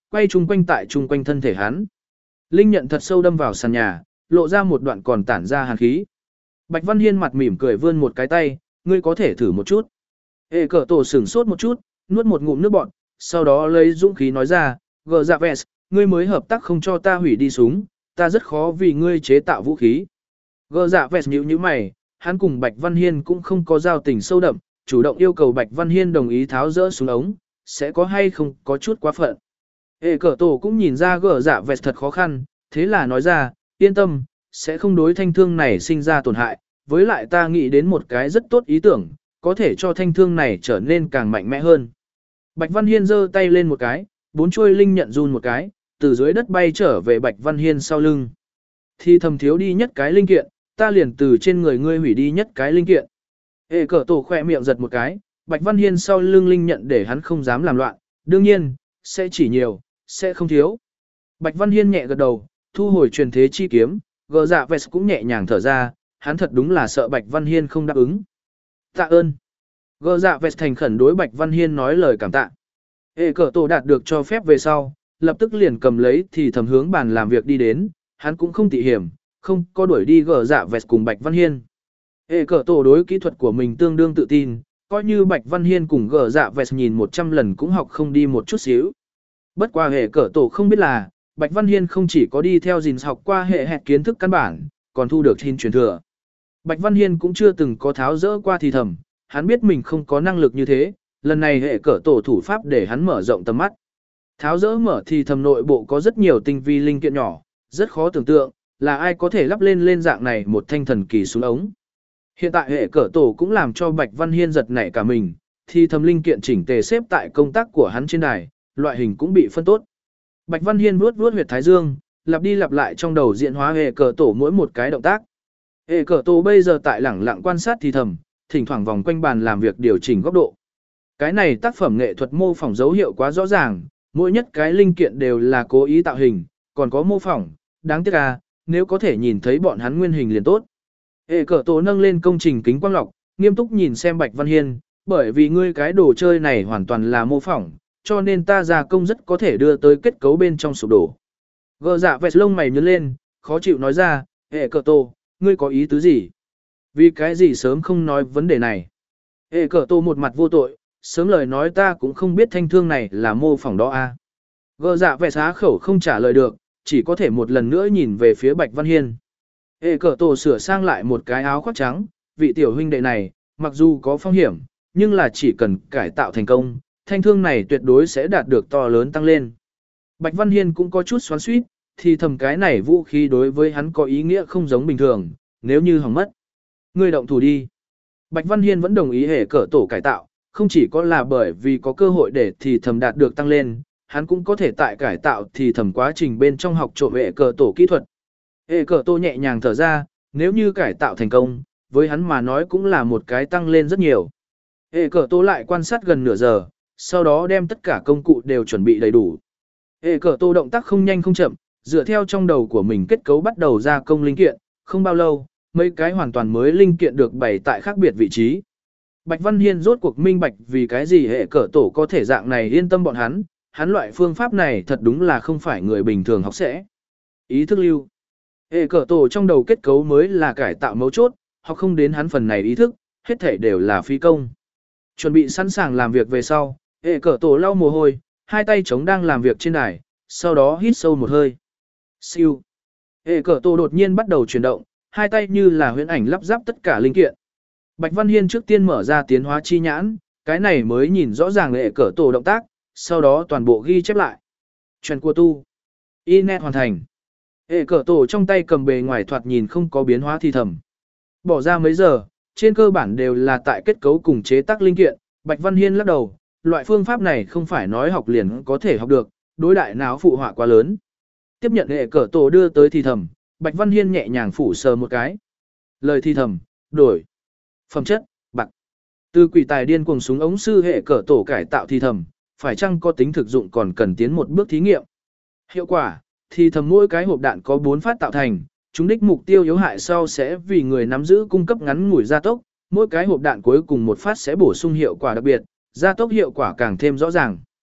quay chung quanh tại chung quanh thân thể hắn. Linh nhận thật sâu đâm vào sàn nhà, lộ ra một đoạn còn tản ra hàn khí. Bạch Văn Hiên mặt mỉm cười vươn một cái tay, ngươi có thể thử một chút. Hệ cờ tổ sửng sốt một chút, nuốt một ngụm nước bọt, sau đó lấy dũng khí nói ra, gờ dạ vẹt, ngươi mới hợp tác không cho ta hủy đi súng, ta rất khó vì ngươi chế tạo vũ khí. Gờ dạ vẹt nhíu nhíu mày, hắn cùng Bạch Văn Hiên cũng không có giao tình sâu đậm, chủ động yêu cầu Bạch Văn Hiên đồng ý tháo rỡ súng ống, sẽ có hay không có chút quá phận. Hệ cờ tổ cũng nhìn ra gờ dạ vẹt thật khó khăn, thế là nói ra, yên tâm, sẽ không đối thanh thương này sinh ra tổn hại, với lại ta nghĩ đến một cái rất tốt ý tưởng, có thể cho thanh thương này trở nên càng mạnh mẽ hơn. Bạch Văn Hiên giơ tay lên một cái, bốn chuôi linh nhận run một cái, từ dưới đất bay trở về Bạch Văn Hiên sau lưng. Thì thầm thiếu đi nhất cái linh kiện, ta liền từ trên người ngươi hủy đi nhất cái linh kiện. Hệ cờ tổ khỏe miệng giật một cái, Bạch Văn Hiên sau lưng linh nhận để hắn không dám làm loạn, đương nhiên, sẽ chỉ nhiều, sẽ không thiếu. Bạch Văn Hiên nhẹ gật đầu, thu hồi truyền thế chi kiếm, gờ dạ vest cũng nhẹ nhàng thở ra, hắn thật đúng là sợ Bạch Văn Hiên không đáp ứng. Tạ ơn. Gờ dạ vest thành khẩn đối Bạch Văn Hiên nói lời cảm tạ. Hệ cờ tổ đạt được cho phép về sau, lập tức liền cầm lấy thì thầm hướng bàn làm việc đi đến, hắn cũng không tị hiểm, không có đuổi đi gờ dạ vest cùng Bạch Văn Hiên. Hệ cờ tổ đối kỹ thuật của mình tương đương tự tin, coi như Bạch Văn Hiên cùng gờ dạ vest nhìn một trăm lần cũng học không đi một chút xíu. Bất qua hệ cờ tổ không biết là, Bạch Văn Hiên không chỉ có đi theo gìn học qua hệ hẹt kiến thức căn bản, còn thu được hin truyền thừa. Bạch Văn Hiên cũng chưa từng có tháo rỡ qua thì thầm, hắn biết mình không có năng lực như thế, lần này hệ cỡ tổ thủ pháp để hắn mở rộng tầm mắt. Tháo rỡ mở thì thầm nội bộ có rất nhiều tinh vi linh kiện nhỏ, rất khó tưởng tượng, là ai có thể lắp lên lên dạng này một thanh thần kỳ súng ống. Hiện tại hệ cỡ tổ cũng làm cho Bạch Văn Hiên giật nảy cả mình, thì thầm linh kiện chỉnh tề xếp tại công tác của hắn trên đài, loại hình cũng bị phân tốt. Bạch Văn Hiên vuốt vuốt huyệt thái dương, lặp đi lặp lại trong đầu diễn hóa hệ cỡ tổ mỗi một cái động tác. Hệ cỡ tổ bây giờ tại lẳng lặng quan sát thì thầm, thỉnh thoảng vòng quanh bàn làm việc điều chỉnh góc độ. Cái này tác phẩm nghệ thuật mô phỏng dấu hiệu quá rõ ràng, mỗi nhất cái linh kiện đều là cố ý tạo hình, còn có mô phỏng, đáng tiếc à, nếu có thể nhìn thấy bọn hắn nguyên hình liền tốt. Hệ cỡ tổ nâng lên công trình kính quang lọc, nghiêm túc nhìn xem Bạch Văn Hiên, bởi vì ngươi cái đồ chơi này hoàn toàn là mô phỏng, cho nên ta gia công rất có thể đưa tới kết cấu bên trong sụp đổ. Gờ dạ vẹt lông mày nhướng lên, khó chịu nói ra, hệ cỡ tổ, ngươi có ý tứ gì? Vì cái gì sớm không nói vấn đề này? Hệ cỡ tổ một mặt vô tội, sớm lời nói ta cũng không biết thanh thương này là mô phỏng đó a. À. Gờ dạ vẹt há khẩu không trả lời được, chỉ có thể một lần nữa nhìn về phía Bạch Văn Hiên. Hệ cỡ tổ sửa sang lại một cái áo khoác trắng, vị tiểu huynh đệ này, mặc dù có phong hiểm, nhưng là chỉ cần cải tạo thành công, thanh thương này tuyệt đối sẽ đạt được to lớn tăng lên. Bạch Văn Hiên cũng có chút xoắn xuýt, thì thầm cái này vũ khí đối với hắn có ý nghĩa không giống bình thường, nếu như hỏng mất. Ngươi động thủ đi. Bạch Văn Hiên vẫn đồng ý hệ cỡ tổ cải tạo, không chỉ có là bởi vì có cơ hội để thì thầm đạt được tăng lên, hắn cũng có thể tại cải tạo thì thầm quá trình bên trong học trộm hệ cỡ tổ kỹ thuật. Hệ cỡ tổ nhẹ nhàng thở ra, nếu như cải tạo thành công, với hắn mà nói cũng là một cái tăng lên rất nhiều. Hệ cỡ tổ lại quan sát gần nửa giờ, sau đó đem tất cả công cụ đều chuẩn bị đầy đủ. Hệ cỡ tổ động tác không nhanh không chậm, dựa theo trong đầu của mình kết cấu bắt đầu gia công linh kiện, không bao lâu, mấy cái hoàn toàn mới linh kiện được bày tại khác biệt vị trí. Bạch Văn Hiên rốt cuộc minh bạch vì cái gì hệ cỡ tổ có thể dạng này yên tâm bọn hắn, hắn loại phương pháp này thật đúng là không phải người bình thường học sẽ. Ý thức lưu. Hệ cỡ tổ trong đầu kết cấu mới là cải tạo mấu chốt, học không đến hắn phần này ý thức, hết thể đều là phi công. Chuẩn bị sẵn sàng làm việc về sau, hệ cỡ tổ lau mồ hôi, hai tay chống đang làm việc trên đài, sau đó hít sâu một hơi. Siêu. Hệ cỡ tổ đột nhiên bắt đầu chuyển động, hai tay như là huyễn ảnh lắp ráp tất cả linh kiện. Bạch Văn Hiên trước tiên mở ra tiến hóa chi nhãn, cái này mới nhìn rõ ràng hệ cỡ tổ động tác, sau đó toàn bộ ghi chép lại. Chuyện của tu. Inet hoàn thành. Hệ cỡ tổ trong tay cầm bề ngoài thoạt nhìn không có biến hóa thì thầm. Bỏ ra mấy giờ, trên cơ bản đều là tại kết cấu cùng chế tác linh kiện, Bạch Văn Hiên lắc đầu, loại phương pháp này không phải nói học liền có thể học được, đối đại não phụ họa quá lớn. Tiếp nhận hệ cỡ tổ đưa tới thì thầm, Bạch Văn Hiên nhẹ nhàng phủ sờ một cái. Lời thì thầm, đổi. Phẩm chất, bạc. Từ quỷ tài điên cuồng súng ống sư hệ cỡ tổ cải tạo thì thầm, phải chăng có tính thực dụng còn cần tiến một bước thí nghiệm. Hiệu quả, thì thầm mỗi cái hộp đạn có bốn phát tạo thành, chúng đích mục tiêu yếu hại sau sẽ vì người nắm giữ cung cấp ngắn ngủi gia tốc, mỗi cái hộp đạn cuối cùng một phát sẽ bổ sung hiệu quả đặc biệt, gia tốc hiệu quả càng thêm rõ ràng.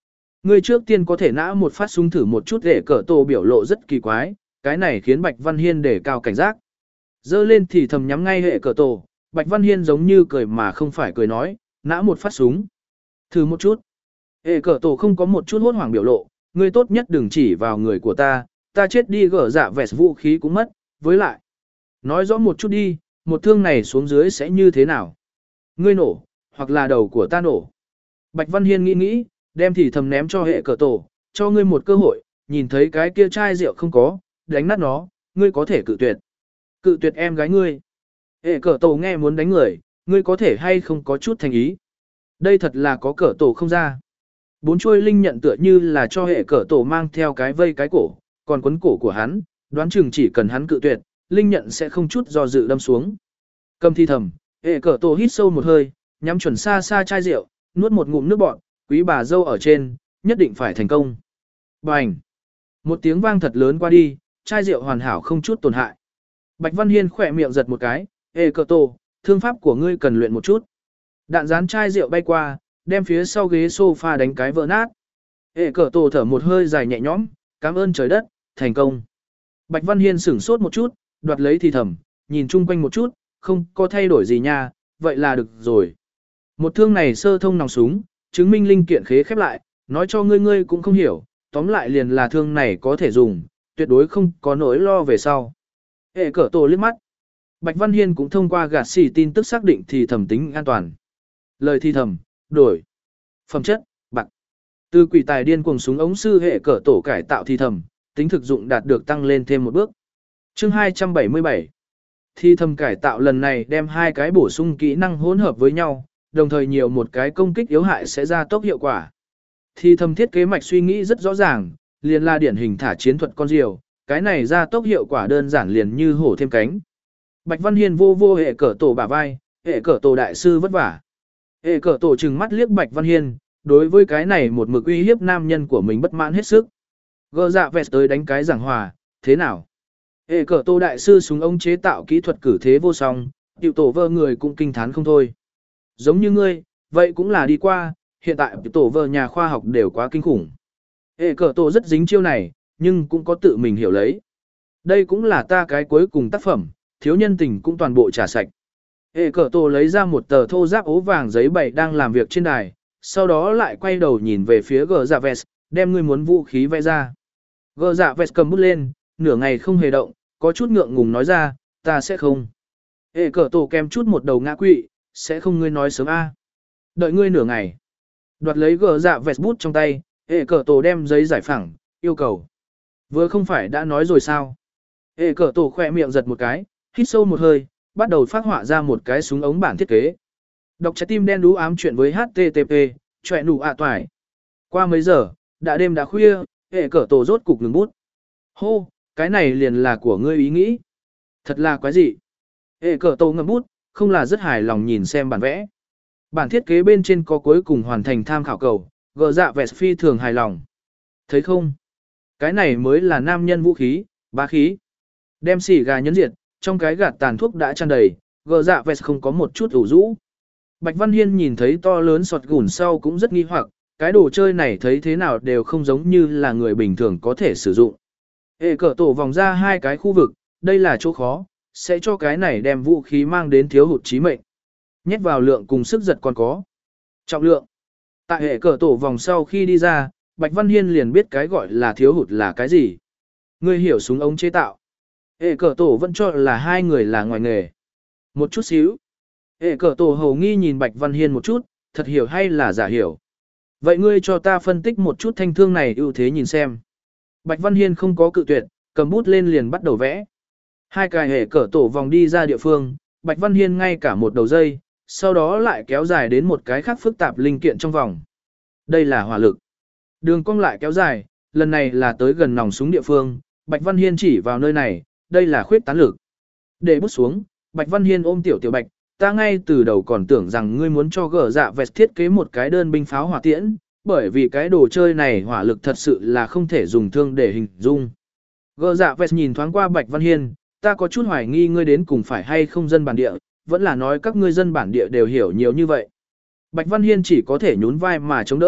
Ngươi trước tiên có thể nã một phát súng thử một chút để cỡ tổ biểu lộ rất kỳ quái, cái này khiến Bạch Văn Hiên đề cao cảnh giác. Dơ lên thì thầm nhắm ngay hệ cỡ tổ, Bạch Văn Hiên giống như cười mà không phải cười nói, nã một phát súng. Thử một chút. Hệ cỡ tổ không có một chút hốt hoảng biểu lộ, ngươi tốt nhất đừng chỉ vào người của ta, ta chết đi gỡ dạ vẹt vũ khí cũng mất, với lại. Nói rõ một chút đi, một thương này xuống dưới sẽ như thế nào? Ngươi nổ, hoặc là đầu của ta nổ. Bạch Văn Hiên nghĩ nghĩ, đem thì thầm ném cho hệ cỡ tổ, cho ngươi một cơ hội, nhìn thấy cái kia chai rượu không có, đánh nát nó, ngươi có thể cự tuyệt. Cự tuyệt em gái ngươi. Hệ cỡ tổ nghe muốn đánh người, ngươi có thể hay không có chút thành ý. Đây thật là có cỡ tổ không ra. Bốn chuôi linh nhận tựa như là cho hệ cỡ tổ mang theo cái vây cái cổ, còn quấn cổ của hắn, đoán chừng chỉ cần hắn cự tuyệt, linh nhận sẽ không chút do dự đâm xuống. Cầm thi thầm, hệ cỡ tổ hít sâu một hơi, nhắm chuẩn xa xa chai rượu, nuốt một ngụm nước bọt, quý bà dâu ở trên, nhất định phải thành công. Bành! Một tiếng vang thật lớn qua đi, chai rượu hoàn hảo không chút tổn hại. Bạch Văn Hiên khỏe miệng giật một cái, hệ cỡ tổ, thương pháp của ngươi cần luyện một chút. Đạn dán chai rượu bay qua, đem phía sau ghế sofa đánh cái vỡ nát. Hệ cỡ tổ thở một hơi dài nhẹ nhõm, cảm ơn trời đất, thành công. Bạch Văn Hiên sửng sốt một chút, đoạt lấy thì thầm, nhìn chung quanh một chút, không có thay đổi gì nha, vậy là được rồi. Một thương này sơ thông nòng súng, chứng minh linh kiện khế khép lại, nói cho ngươi ngươi cũng không hiểu, tóm lại liền là thương này có thể dùng, tuyệt đối không có nỗi lo về sau. Hệ cỡ tổ liếc mắt. Bạch Văn Hiên cũng thông qua gạt xì tin tức xác định thì thầm tính an toàn. Lời thì thầm, đổi. Phẩm chất, bạc. Từ quỷ tài điên cuồng súng ống sư hệ cỡ tổ cải tạo thì thầm, tính thực dụng đạt được tăng lên thêm một bước. Chương hai trăm bảy mươi bảy. Thi thầm cải tạo lần này đem hai cái bổ sung kỹ năng hỗn hợp với nhau, đồng thời nhiều một cái công kích yếu hại sẽ ra tốc hiệu quả. Thi thầm thiết kế mạch suy nghĩ rất rõ ràng, liền là điển hình thả chiến thuật con diều, cái này ra tốc hiệu quả đơn giản liền như hổ thêm cánh. Bạch Văn Hiên vô vô hệ cỡ tổ bả vai, hệ cỡ tổ đại sư vất vả. Hệ cỡ tổ trừng mắt liếc Bạch Văn Hiên, đối với cái này một mực uy hiếp nam nhân của mình bất mãn hết sức. Gơ dạ vẹt tới đánh cái giảng hòa, thế nào? Hệ cỡ tổ đại sư súng ống chế tạo kỹ thuật cử thế vô song, tiểu tổ vơ người cũng kinh thán không thôi. Giống như ngươi, vậy cũng là đi qua, hiện tại tiểu tổ vơ nhà khoa học đều quá kinh khủng. Hệ cỡ tổ rất dính chiêu này, nhưng cũng có tự mình hiểu lấy. Đây cũng là ta cái cuối cùng tác phẩm, thiếu nhân tình cũng toàn bộ trả sạch. Hệ cỡ tổ lấy ra một tờ thô giáp ố vàng giấy bày đang làm việc trên đài, sau đó lại quay đầu nhìn về phía gờ dạ vest, đem ngươi muốn vũ khí vẽ ra. Gờ dạ vest cầm bút lên, nửa ngày không hề động, có chút ngượng ngùng nói ra, ta sẽ không. Hệ cỡ tổ kèm chút một đầu ngã quỵ, sẽ không ngươi nói sớm a. Đợi ngươi nửa ngày. Đoạt lấy gờ dạ vest bút trong tay, hệ cỡ tổ đem giấy giải phẳng, yêu cầu. Vừa không phải đã nói rồi sao? Hệ cỡ tổ khỏe miệng giật một cái, hít sâu một hơi, bắt đầu phát họa ra một cái súng ống bản thiết kế. Đọc trái tim đen đú ám chuyện với hát tê tê pê, chọe nụ ạ toài. Qua mấy giờ, đã đêm đã khuya, hệ cỡ tổ rốt cục ngừng bút. Hô, cái này liền là của ngươi ý nghĩ. Thật là quái gì? Hệ cỡ tổ ngậm bút, không là rất hài lòng nhìn xem bản vẽ. Bản thiết kế bên trên có cuối cùng hoàn thành tham khảo cầu, gờ dạ vẹt phi thường hài lòng. Thấy không? Cái này mới là nam nhân vũ khí, bá khí. Đem xì gà nhấn diệt, trong cái gạt tàn thuốc đã tràn đầy, gờ dạ vẹt không có một chút ủ rũ. Bạch Văn Hiên nhìn thấy to lớn sọt gùn sau cũng rất nghi hoặc, cái đồ chơi này thấy thế nào đều không giống như là người bình thường có thể sử dụng. Hệ cỡ tổ vòng ra hai cái khu vực, đây là chỗ khó, sẽ cho cái này đem vũ khí mang đến thiếu hụt chí mệnh. Nhét vào lượng cùng sức giật còn có. Trọng lượng. Tại hệ cỡ tổ vòng sau khi đi ra, Bạch Văn Hiên liền biết cái gọi là thiếu hụt là cái gì. Ngươi hiểu súng ống chế tạo. Hệ cỡ tổ vẫn cho là hai người là ngoài nghề. Một chút xíu. Hệ cỡ tổ hầu nghi nhìn Bạch Văn Hiên một chút, thật hiểu hay là giả hiểu. Vậy ngươi cho ta phân tích một chút thanh thương này ưu thế nhìn xem. Bạch Văn Hiên không có cự tuyệt, cầm bút lên liền bắt đầu vẽ. Hai cái hệ cỡ tổ vòng đi ra địa phương, Bạch Văn Hiên ngay cả một đầu dây, sau đó lại kéo dài đến một cái khác phức tạp linh kiện trong vòng. Đây là hỏa lực. Đường cong lại kéo dài, lần này là tới gần nòng súng địa phương, Bạch Văn Hiên chỉ vào nơi này, đây là khuyết tán lực. Để bút xuống, Bạch Văn Hiên ôm tiểu tiểu Bạch, ta ngay từ đầu còn tưởng rằng ngươi muốn cho gở dạ vẹt thiết kế một cái đơn binh pháo hỏa tiễn, bởi vì cái đồ chơi này hỏa lực thật sự là không thể dùng thương để hình dung. Gở dạ vẹt nhìn thoáng qua Bạch Văn Hiên, ta có chút hoài nghi ngươi đến cùng phải hay không dân bản địa, vẫn là nói các ngươi dân bản địa đều hiểu nhiều như vậy. Bạch Văn Hiên chỉ có thể nhún vai mà chống đỡ,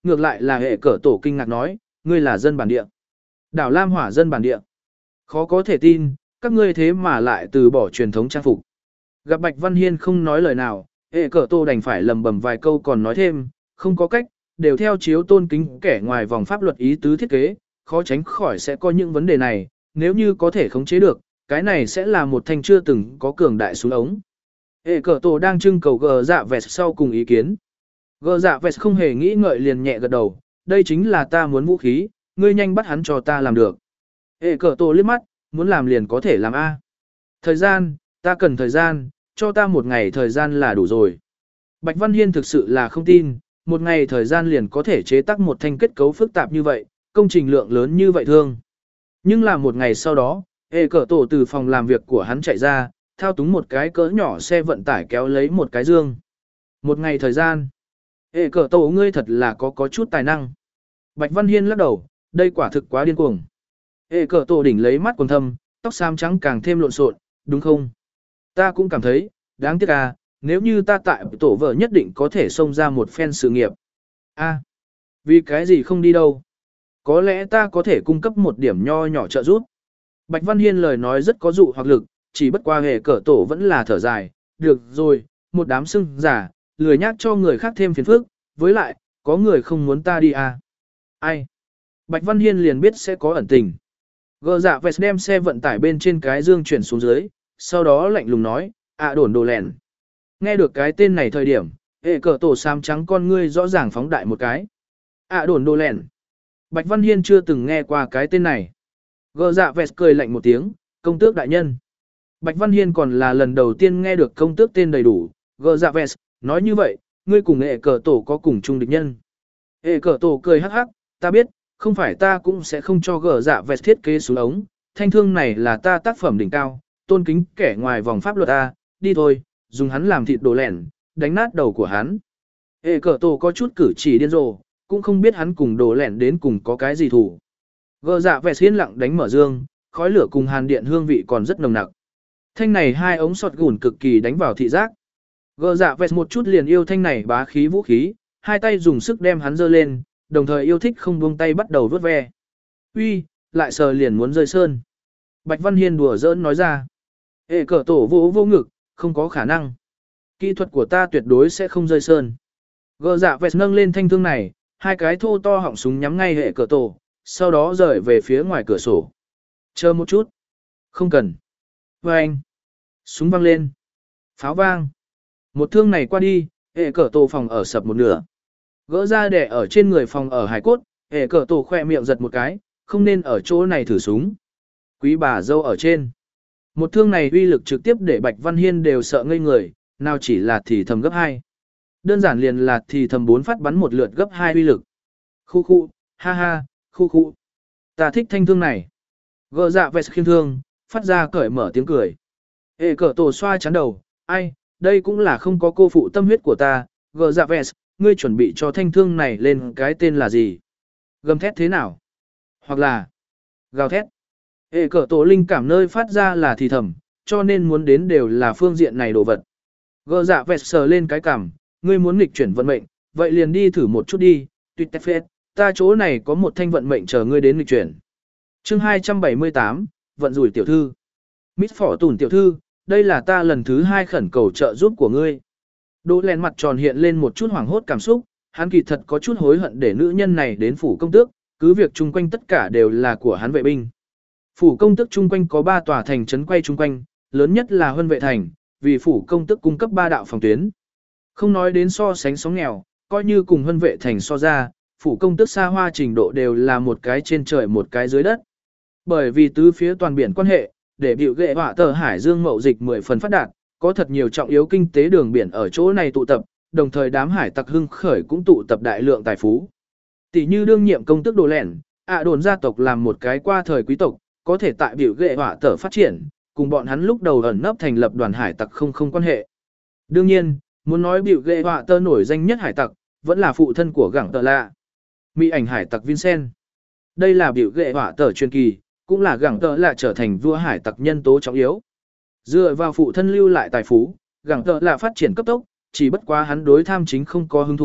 ngược lại là hệ cờ tổ kinh ngạc nói, ngươi là dân bản địa. Đảo Lam Hỏa dân bản địa. Khó có thể tin, các ngươi thế mà lại từ bỏ truyền thống trang phục. Gặp Bạch Văn Hiên không nói lời nào, hệ cờ tổ đành phải lầm bầm vài câu còn nói thêm, không có cách, đều theo chiếu tôn kính kẻ ngoài vòng pháp luật ý tứ thiết kế, khó tránh khỏi sẽ có những vấn đề này, nếu như có thể khống chế được, cái này sẽ là một thanh chưa từng có cường đại súng ống. Hệ cờ tổ đang trưng cầu gờ dạ vẹt sau cùng ý kiến. Gờ dạ vẹt không hề nghĩ ngợi liền nhẹ gật đầu, đây chính là ta muốn vũ khí, ngươi nhanh bắt hắn cho ta làm được. Hệ cờ tổ liếc mắt, muốn làm liền có thể làm A. Thời gian, ta cần thời gian, cho ta một ngày thời gian là đủ rồi. Bạch Văn Hiên thực sự là không tin, một ngày thời gian liền có thể chế tác một thanh kết cấu phức tạp như vậy, công trình lượng lớn như vậy thương. Nhưng là một ngày sau đó, hệ cờ tổ từ phòng làm việc của hắn chạy ra, thao túng một cái cỡ nhỏ xe vận tải kéo lấy một cái dương. Một ngày thời gian. Hệ cờ tổ ngươi thật là có có chút tài năng. Bạch Văn Hiên lắc đầu, đây quả thực quá điên cuồng. Hệ cờ tổ đỉnh lấy mắt quần thâm, tóc xám trắng càng thêm lộn xộn, đúng không? Ta cũng cảm thấy, đáng tiếc à, nếu như ta tại tổ vợ nhất định có thể xông ra một phen sự nghiệp. A, vì cái gì không đi đâu? Có lẽ ta có thể cung cấp một điểm nho nhỏ trợ giúp. Bạch Văn Hiên lời nói rất có dụ hoặc lực, chỉ bất qua hệ cờ tổ vẫn là thở dài. Được rồi, một đám sưng giả, lười nhác cho người khác thêm phiền phức, với lại, có người không muốn ta đi à? Ai? Bạch Văn Hiên liền biết sẽ có ẩn tình. Gờ dạ vẹt đem xe vận tải bên trên cái dương chuyển xuống dưới, sau đó lạnh lùng nói, ạ đồn đồ lẻn. Nghe được cái tên này thời điểm, hệ cờ tổ xám trắng con ngươi rõ ràng phóng đại một cái. ạ đồn đồ lẻn. Bạch Văn Hiên chưa từng nghe qua cái tên này. Gờ dạ vẹt cười lạnh một tiếng, công tước đại nhân. Bạch Văn Hiên còn là lần đầu tiên nghe được công tước tên đầy đủ. Gờ dạ vẹt, nói như vậy, ngươi cùng hệ cờ tổ có cùng chung địch nhân. Hệ cờ tổ cười hắc hắc, ta biết, không phải ta cũng sẽ không cho gờ dạ vẹt thiết kế xuống ống. Thanh thương này là ta tác phẩm đỉnh cao, tôn kính kẻ ngoài vòng pháp luật ta, đi thôi, dùng hắn làm thịt đồ lẻn, đánh nát đầu của hắn. Hệ cờ tổ có chút cử chỉ điên rồ, cũng không biết hắn cùng đồ lẻn đến cùng có cái gì thủ. Gờ dạ vẹt yên lặng đánh mở dương, khói lửa cùng hàn điện hương vị còn rất nồng nặc. Thanh này hai ống sọt gùn cực kỳ đánh vào thị giác. Gờ dạ vẹt một chút liền yêu thanh này bá khí vũ khí, hai tay dùng sức đem hắn giơ lên, đồng thời yêu thích không buông tay bắt đầu vớt ve. Uy, lại sờ liền muốn rơi sơn. Bạch Văn Hiên đùa giỡn nói ra. Hệ cờ tổ vô vô ngực, không có khả năng. Kỹ thuật của ta tuyệt đối sẽ không rơi sơn. Gờ dạ vẹt nâng lên thanh thương này, hai cái thô to họng súng nhắm ngay hệ cờ tổ, sau đó rời về phía ngoài cửa sổ. Chờ một chút. Không cần. Vâng. Súng vang lên. Pháo vang. Một thương này qua đi, hệ cờ tổ phòng ở sập một nửa. Gỡ ra để ở trên người phòng ở hải cốt, hệ cờ tổ khoe miệng giật một cái, không nên ở chỗ này thử súng. Quý bà dâu ở trên. Một thương này uy lực trực tiếp để Bạch Văn Hiên đều sợ ngây người, nào chỉ là thì thầm gấp hai. Đơn giản liền là thì thầm bốn phát bắn một lượt gấp hai uy lực. Khu khu, ha ha, khu khu. Ta thích thanh thương này. Gỡ dạ vẹt khiêm thương, phát ra cởi mở tiếng cười. Hệ cờ tổ xoa chán đầu, ai, đây cũng là không có cô phụ tâm huyết của ta. Gỡ dạ vẹt, ngươi chuẩn bị cho thanh thương này lên cái tên là gì? Gầm thét thế nào? Hoặc là gào thét. Hệ cờ tổ linh cảm nơi phát ra là thì thầm, cho nên muốn đến đều là phương diện này đồ vật. Gỡ dạ vẹt sờ lên cái cằm, ngươi muốn nghịch chuyển vận mệnh, vậy liền đi thử một chút đi. Tuyệt tép phết, ta chỗ này có một thanh vận mệnh chờ ngươi đến nghịch chuyển. Chương hai trăm bảy mươi tám, vận rủi tiểu thư. Mít phỏ tùn tiểu thư, đây là ta lần thứ hai khẩn cầu trợ giúp của ngươi. Đỗ lèn mặt tròn hiện lên một chút hoảng hốt cảm xúc, hắn kỳ thật có chút hối hận để nữ nhân này đến phủ công tước, cứ việc chung quanh tất cả đều là của hắn vệ binh. Phủ công tước chung quanh có ba tòa thành trấn quay chung quanh, lớn nhất là Huân Vệ thành, vì phủ công tước cung cấp ba đạo phòng tuyến. Không nói đến so sánh sóng nghèo, coi như cùng Huân Vệ thành so ra, phủ công tước xa hoa trình độ đều là một cái trên trời một cái dưới đất. Bởi vì tứ phía toàn biển quan hệ, để biểu ghệ họa tờ hải dương mậu dịch mười phần phát đạt, có thật nhiều trọng yếu kinh tế đường biển ở chỗ này tụ tập, đồng thời đám hải tặc hưng khởi cũng tụ tập đại lượng tài phú. Tỷ như đương nhiệm công tước Đồ Lẻn, ạ đồn gia tộc làm một cái qua thời quý tộc, có thể tại biểu ghệ họa tờ phát triển, cùng bọn hắn lúc đầu ẩn nấp thành lập đoàn hải tặc không không quan hệ. Đương nhiên, muốn nói biểu ghệ họa tờ nổi danh nhất hải tặc, vẫn là phụ thân của gẳng tờ lạ, mỹ ảnh hải tặc Vincent. Đây là biểu ghệ họa tờ truyền kỳ, cũng là gẳng tờ lạ trở thành vua hải tặc nhân tố trọng yếu. Dựa vào phụ thân lưu lại tài phú, gẳng tờ lạ phát triển cấp tốc, chỉ bất quá hắn đối tham chính không có hứng thú,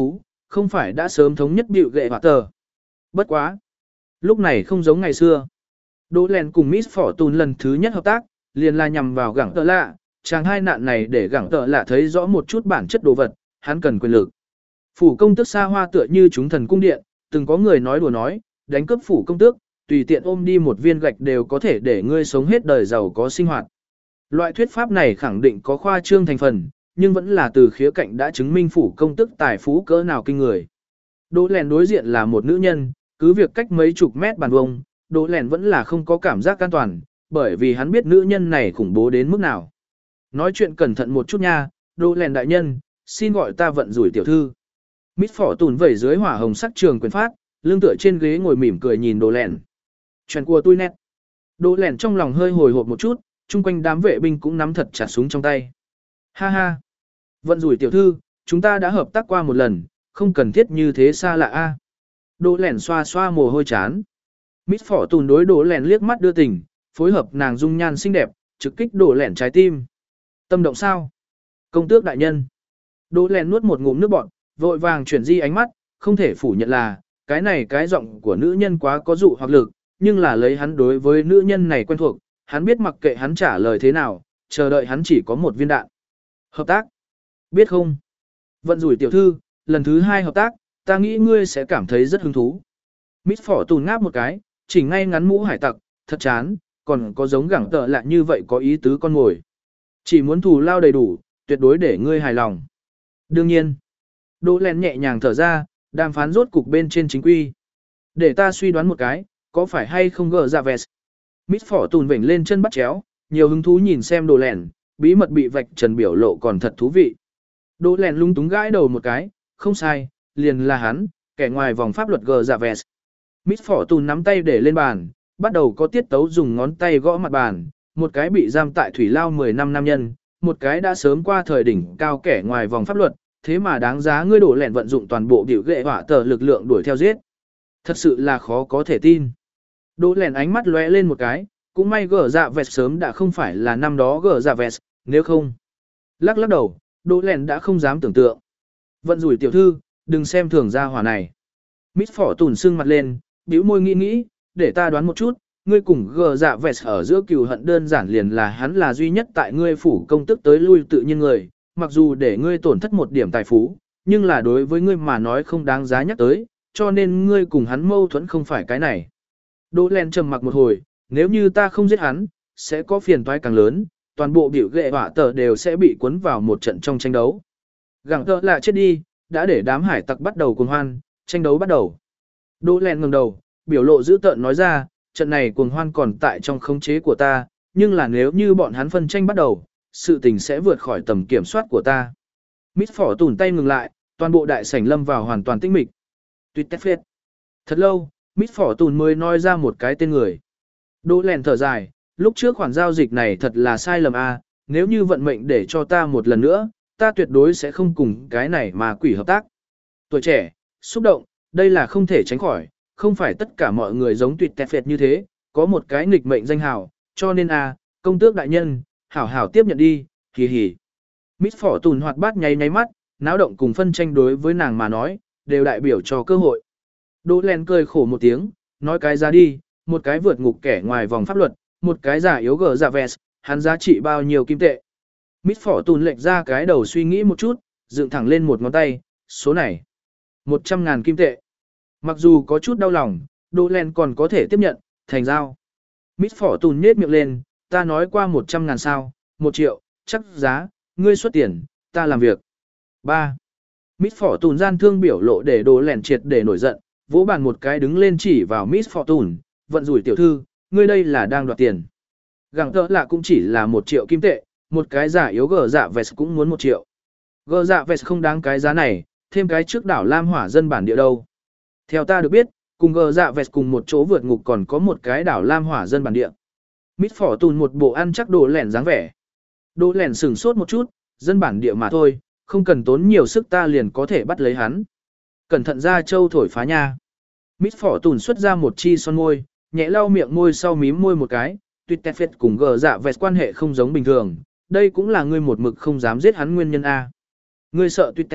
không phải đã sớm thống nhất bịu gệ hỏa tờ. Bất quá. Lúc này không giống ngày xưa. Đỗ Lèn cùng Miss Fortune lần thứ nhất hợp tác, liền là nhằm vào gẳng tợ lạ, chàng hai nạn này để gẳng tợ lạ thấy rõ một chút bản chất đồ vật, hắn cần quyền lực. Phủ công tước xa hoa tựa như chúng thần cung điện, từng có người nói đùa nói, đánh cướp phủ công tước, tùy tiện ôm đi một viên gạch đều có thể để ngươi sống hết đời giàu có sinh hoạt. Loại thuyết pháp này khẳng định có khoa trương thành phần, nhưng vẫn là từ khía cạnh đã chứng minh phủ công tước tài phú cỡ nào kinh người. Đỗ Lèn đối diện là một nữ nhân, cứ việc cách mấy chục mét bàn vuông, Đỗ Lèn vẫn là không có cảm giác an toàn, bởi vì hắn biết nữ nhân này khủng bố đến mức nào. Nói chuyện cẩn thận một chút nha, Đỗ Lèn đại nhân, xin gọi ta vận rủi tiểu thư. Miss Fortune vẩy dưới hỏa hồng sắc trường quyền phát, lưng tựa trên ghế ngồi mỉm cười nhìn Đỗ Lèn. Chuyện của tôi nét. Đỗ Lèn trong lòng hơi hồi hộp một chút, chung quanh đám vệ binh cũng nắm thật chặt súng trong tay. Ha ha. Vận rủi tiểu thư, chúng ta đã hợp tác qua một lần, không cần thiết như thế xa lạ a. Đỗ Lèn xoa xoa mồ hôi chán. Miss Fortune đối Đỗ Lèn liếc mắt đưa tình, phối hợp nàng dung nhan xinh đẹp, trực kích Đỗ Lèn trái tim. Tâm động sao? Công tước đại nhân. Đỗ Lèn nuốt một ngụm nước bọt, vội vàng chuyển di ánh mắt, không thể phủ nhận là, cái này cái giọng của nữ nhân quá có dụ hoặc lực, nhưng là lấy hắn đối với nữ nhân này quen thuộc, hắn biết mặc kệ hắn trả lời thế nào, chờ đợi hắn chỉ có một viên đạn. Hợp tác. Biết không? Vận rủi tiểu thư, lần thứ hai hợp tác, ta nghĩ ngươi sẽ cảm thấy rất hứng thú. Miss Fortune ngáp một cái, chỉnh ngay ngắn mũ hải tặc, thật chán, còn có giống gẳng tợ lạ như vậy có ý tứ con ngồi. Chỉ muốn thù lao đầy đủ, tuyệt đối để ngươi hài lòng. Đương nhiên. Đỗ Lèn nhẹ nhàng thở ra, đàm phán rốt cục bên trên chính quy. Để ta suy đoán một cái, có phải hay không gờ dạ vest. Miss Fortune vểnh lên chân bắt chéo, nhiều hứng thú nhìn xem Đỗ Lèn, bí mật bị vạch trần biểu lộ còn thật thú vị. Đỗ Lèn lung túng gãi đầu một cái, không sai, liền là hắn, kẻ ngoài vòng pháp luật gờ dạ vest. Miss Fortune nắm tay để lên bàn, bắt đầu có tiết tấu dùng ngón tay gõ mặt bàn, một cái bị giam tại thủy lao mười năm nam nhân, một cái đã sớm qua thời đỉnh cao kẻ ngoài vòng pháp luật, thế mà đáng giá ngươi Đỗ Lèn vận dụng toàn bộ biểu ghệ hỏa tờ lực lượng đuổi theo giết. Thật sự là khó có thể tin. Đỗ Lèn ánh mắt lóe lên một cái, cũng may gờ dạ vest sớm đã không phải là năm đó gờ dạ vest, nếu không. Lắc lắc đầu, Đỗ Lèn đã không dám tưởng tượng. Vận rủi tiểu thư, đừng xem thường gia hỏa này. Miss Fortune sưng mặt lên, bĩu môi nghĩ nghĩ, để ta đoán một chút, ngươi cùng gờ dạ vest ở giữa cừu hận đơn giản liền là hắn là duy nhất tại ngươi phủ công tức tới lui tự nhiên người, mặc dù để ngươi tổn thất một điểm tài phú, nhưng là đối với ngươi mà nói không đáng giá nhắc tới, cho nên ngươi cùng hắn mâu thuẫn không phải cái này. Đỗ Lèn trầm mặc một hồi, nếu như ta không giết hắn, sẽ có phiền toái càng lớn, toàn bộ biểu ghệ hỏa tờ đều sẽ bị cuốn vào một trận trong tranh đấu. Gẳng tợ lạ chết đi, đã để đám hải tặc bắt đầu cuồng hoan, tranh đấu bắt đầu. Đỗ Lèn ngẩng đầu, biểu lộ dữ tợn nói ra, trận này cuồng hoan còn tại trong khống chế của ta, nhưng là nếu như bọn hắn phân tranh bắt đầu, sự tình sẽ vượt khỏi tầm kiểm soát của ta. Miss Fortune tay ngừng lại, toàn bộ đại sảnh lâm vào hoàn toàn tĩnh mịch. Tuyệt tét phết. Thật lâu, Miss Fortune mới nói ra một cái tên người. Đỗ Lèn thở dài, lúc trước khoản giao dịch này thật là sai lầm a, nếu như vận mệnh để cho ta một lần nữa, ta tuyệt đối sẽ không cùng cái này mà quỷ hợp tác. Tuổi trẻ, xúc động, đây là không thể tránh khỏi, không phải tất cả mọi người giống tuyệt tẹt phệt như thế, có một cái nghịch mệnh danh hào, cho nên a, công tước đại nhân, hảo hảo tiếp nhận đi, hì hì. Miss Fortune hoạt bát nháy nháy mắt, náo động cùng phân tranh đối với nàng mà nói, đều đại biểu cho cơ hội. Đỗ Lèn cười khổ một tiếng, nói cái ra đi, một cái vượt ngục kẻ ngoài vòng pháp luật, một cái giả yếu gờ giả vest, hắn giá trị bao nhiêu kim tệ. Miss Fortune lệch ra cái đầu suy nghĩ một chút, dựng thẳng lên một ngón tay, số này, một trăm ngàn kim tệ. Mặc dù có chút đau lòng, Đỗ Lèn còn có thể tiếp nhận, thành giao. Miss Fortune nhếch miệng lên, ta nói qua một trăm ngàn sao, một triệu, chắc giá, ngươi xuất tiền, ta làm việc. ba. Miss Fortune gian thương biểu lộ để Đỗ Lèn triệt để nổi giận, vỗ bàn một cái đứng lên chỉ vào Miss Fortune, vận rủi tiểu thư, ngươi đây là đang đoạt tiền. Gẳng tợ lạ cũng chỉ là một triệu kim tệ, một cái giả yếu gờ dạ vest cũng muốn một triệu. Gờ dạ vest không đáng cái giá này, thêm cái trước đảo Lam Hỏa dân bản địa đâu. Theo ta được biết, cùng gờ dạ vest cùng một chỗ vượt ngục còn có một cái đảo Lam Hỏa dân bản địa. Miss Fortune một bộ ăn chắc Đỗ Lèn dáng vẻ. Đỗ Lèn sửng sốt một chút, dân bản địa mà thôi, không cần tốn nhiều sức ta liền có thể bắt lấy hắn. Cẩn thận ra châu thổi phá nha. Miss Fortune xuất ra một chi son môi, nhẹ lau miệng môi sau mím môi một cái, tuyệt tẹt phết cùng gờ dạ vest quan hệ không giống bình thường, đây cũng là ngươi một mực không dám giết hắn nguyên nhân a. Ngươi sợ tuyệt tẹt phết,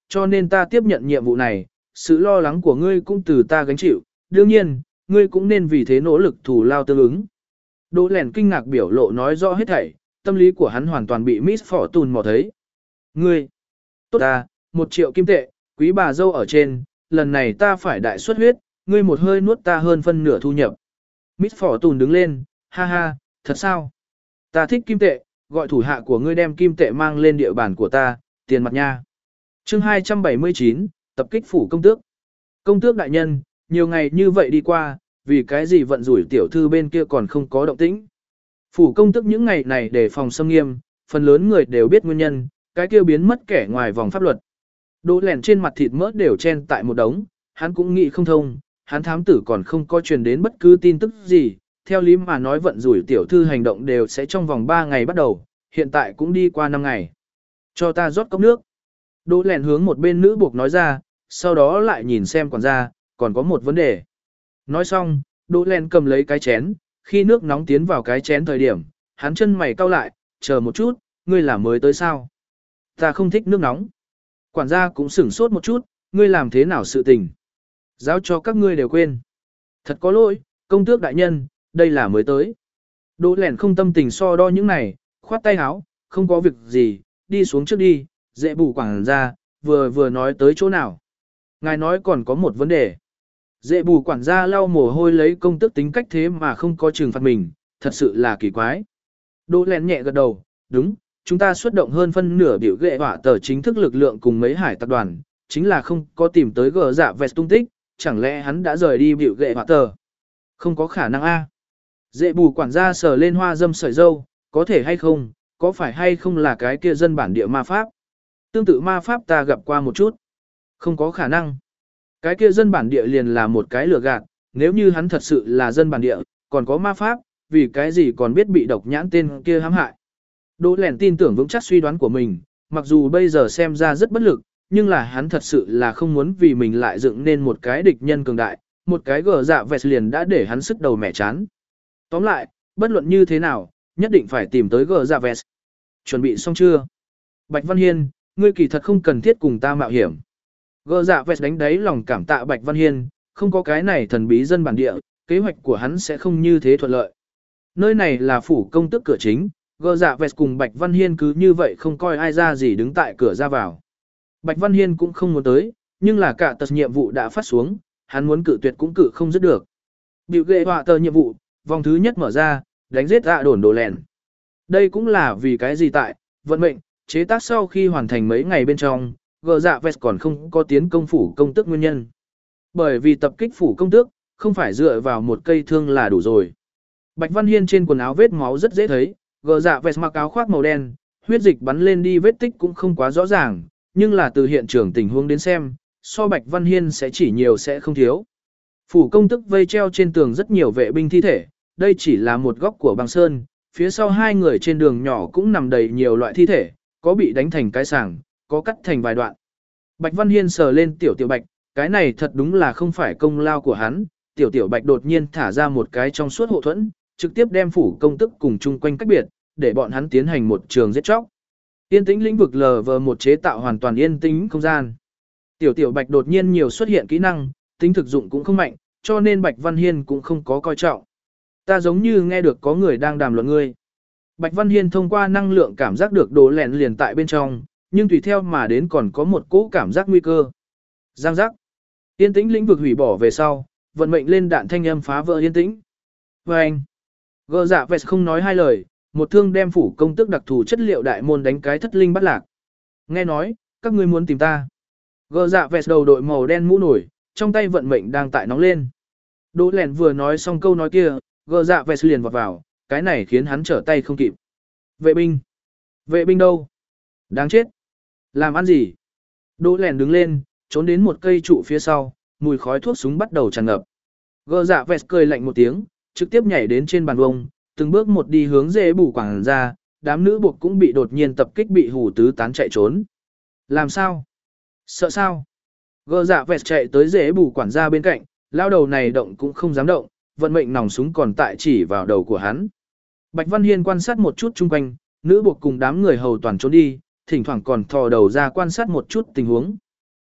cho nên ta tiếp nhận nhiệm vụ này, sự lo lắng của ngươi cũng từ ta gánh chịu, đương nhiên, ngươi cũng nên vì thế nỗ lực thù lao tương ứng. Đỗ lèn kinh ngạc biểu lộ nói rõ hết thảy, tâm lý của hắn hoàn toàn bị Miss Fortune mò thấy. Ngươi, tốt ta, một triệu kim tệ, quý bà dâu ở trên, lần này ta phải đại suất huyết, ngươi một hơi nuốt ta hơn phân nửa thu nhập. Miss Fortune đứng lên, ha ha, thật sao? Ta thích kim tệ, gọi thủ hạ của ngươi đem kim tệ mang lên địa bàn của ta, tiền mặt nha. Chương hai trăm bảy mươi chín, tập kích phủ công tước. Công tước đại nhân, nhiều ngày như vậy đi qua, vì cái gì vận rủi tiểu thư bên kia còn không có động tĩnh. Phủ công tước những ngày này để phòng xâm nghiêm, phần lớn người đều biết nguyên nhân, cái kia biến mất kẻ ngoài vòng pháp luật. Đỗ lẻn trên mặt thịt mỡ đều chen tại một đống, hắn cũng nghĩ không thông, hắn thám tử còn không có truyền đến bất cứ tin tức gì, theo lý mà nói vận rủi tiểu thư hành động đều sẽ trong vòng ba ngày bắt đầu, hiện tại cũng đi qua năm ngày. Cho ta rót cốc nước. Đỗ lẻn hướng một bên nữ buộc nói ra, sau đó lại nhìn xem quản gia, còn có một vấn đề. Nói xong, Đỗ lẻn cầm lấy cái chén, khi nước nóng tiến vào cái chén thời điểm, hắn chân mày cau lại, chờ một chút, ngươi là mới tới sao? Ta không thích nước nóng. Quản gia cũng sửng sốt một chút, ngươi làm thế nào sự tình? Giao cho các ngươi đều quên. Thật có lỗi, công tước đại nhân, đây là mới tới. Đỗ lẻn không tâm tình so đo những này, khoát tay áo, không có việc gì, đi xuống trước đi, dễ bù quản gia, vừa vừa nói tới chỗ nào. Ngài nói còn có một vấn đề. Dễ bù quản gia lau mồ hôi lấy công tước tính cách thế mà không có trừng phạt mình, thật sự là kỳ quái. Đỗ lẻn nhẹ gật đầu, đúng, chúng ta xuất động hơn phân nửa biểu ghệ hỏa tờ chính thức lực lượng cùng mấy hải tập đoàn, chính là không có tìm tới gờ dạ vẹt tung tích, chẳng lẽ hắn đã rời đi biểu ghệ hỏa tờ. Không có khả năng a. Dễ bù quản gia sờ lên hoa dâm sợi dâu, có thể hay không, có phải hay không là cái kia dân bản địa ma pháp. Tương tự ma pháp ta gặp qua một chút. Không có khả năng. Cái kia dân bản địa liền là một cái lừa gạt, nếu như hắn thật sự là dân bản địa, còn có ma pháp, vì cái gì còn biết bị độc nhãn tên kia hãm hại. Đỗ lẻn tin tưởng vững chắc suy đoán của mình, mặc dù bây giờ xem ra rất bất lực, nhưng là hắn thật sự là không muốn vì mình lại dựng nên một cái địch nhân cường đại, một cái gờ dạ vẹt liền đã để hắn sức đầu mẻ chán. Tóm lại, bất luận như thế nào, nhất định phải tìm tới gờ dạ vẹt. Chuẩn bị xong chưa? Bạch Văn Hiên, ngươi kỳ thật không cần thiết cùng ta mạo hiểm. Gờ dạ vẹt đánh đáy lòng cảm tạ Bạch Văn Hiên, không có cái này thần bí dân bản địa, kế hoạch của hắn sẽ không như thế thuận lợi. Nơi này là phủ công tước cửa chính, gờ dạ vẹt cùng Bạch Văn Hiên cứ như vậy không coi ai ra gì đứng tại cửa ra vào. Bạch Văn Hiên cũng không muốn tới, nhưng là cả tật nhiệm vụ đã phát xuống, hắn muốn cự tuyệt cũng cự không dứt được. Biểu ghệ họa tờ nhiệm vụ, vòng thứ nhất mở ra, đánh giết ạ đồn đồ lèn. Đây cũng là vì cái gì tại, vận mệnh, chế tác sau khi hoàn thành mấy ngày bên trong, gờ dạ vẹt còn không có tiến công phủ công tước nguyên nhân. Bởi vì tập kích phủ công tước, không phải dựa vào một cây thương là đủ rồi. Bạch Văn Hiên trên quần áo vết máu rất dễ thấy, gờ dạ vẹt mặc áo khoác màu đen, huyết dịch bắn lên đi vết tích cũng không quá rõ ràng, nhưng là từ hiện trường tình huống đến xem, so Bạch Văn Hiên sẽ chỉ nhiều sẽ không thiếu. Phủ công tước vây treo trên tường rất nhiều vệ binh thi thể, đây chỉ là một góc của băng sơn, phía sau hai người trên đường nhỏ cũng nằm đầy nhiều loại thi thể, có bị đánh thành cái sàng, có cắt thành vài đoạn. Bạch Văn Hiên sờ lên tiểu tiểu Bạch, cái này thật đúng là không phải công lao của hắn, tiểu tiểu Bạch đột nhiên thả ra một cái trong suốt hộ thuẫn, trực tiếp đem phủ công tước cùng chung quanh cách biệt, để bọn hắn tiến hành một trường giết chóc. Yên tĩnh lĩnh vực lờ vờ một chế tạo hoàn toàn yên tĩnh không gian. Tiểu tiểu Bạch đột nhiên nhiều xuất hiện kỹ năng, tính thực dụng cũng không mạnh, cho nên Bạch Văn Hiên cũng không có coi trọng. Ta giống như nghe được có người đang đàm luận ngươi. Bạch Văn Hiên thông qua năng lượng cảm giác được đồ lẹn liền tại bên trong, nhưng tùy theo mà đến còn có một cỗ cảm giác nguy cơ. Giang giác. Yên tĩnh lĩnh vực hủy bỏ về sau, vận mệnh lên đạn thanh âm phá vỡ yên tĩnh. Và anh. Gờ dạ vẹt không nói hai lời, một thương đem phủ công tước đặc thù chất liệu đại môn đánh cái thất linh bắt lạc. Nghe nói, các ngươi muốn tìm ta. Gờ dạ vẹt đầu đội màu đen mũ nổi, trong tay vận mệnh đang tại nóng lên. Đỗ lẹn vừa nói xong câu nói kia, gờ dạ vẹt liền vọt vào, cái này khiến hắn trở tay không kịp. Vệ binh. Vệ binh đâu? Đáng chết. Làm ăn gì? Đỗ lẹn đứng lên, trốn đến một cây trụ phía sau, mùi khói thuốc súng bắt đầu tràn ngập. Gờ dạ vẹt cười lạnh một tiếng, trực tiếp nhảy đến trên bàn vông, từng bước một đi hướng dễ bù quảng ra, đám nữ buộc cũng bị đột nhiên tập kích bị hủ tứ tán chạy trốn. Làm sao? Sợ sao? Gờ dạ vẹt chạy tới dễ bù quản gia bên cạnh, lao đầu này động cũng không dám động, vận mệnh nòng súng còn tại chỉ vào đầu của hắn. Bạch Văn Hiên quan sát một chút chung quanh, nữ buộc cùng đám người hầu toàn trốn đi, thỉnh thoảng còn thò đầu ra quan sát một chút tình huống.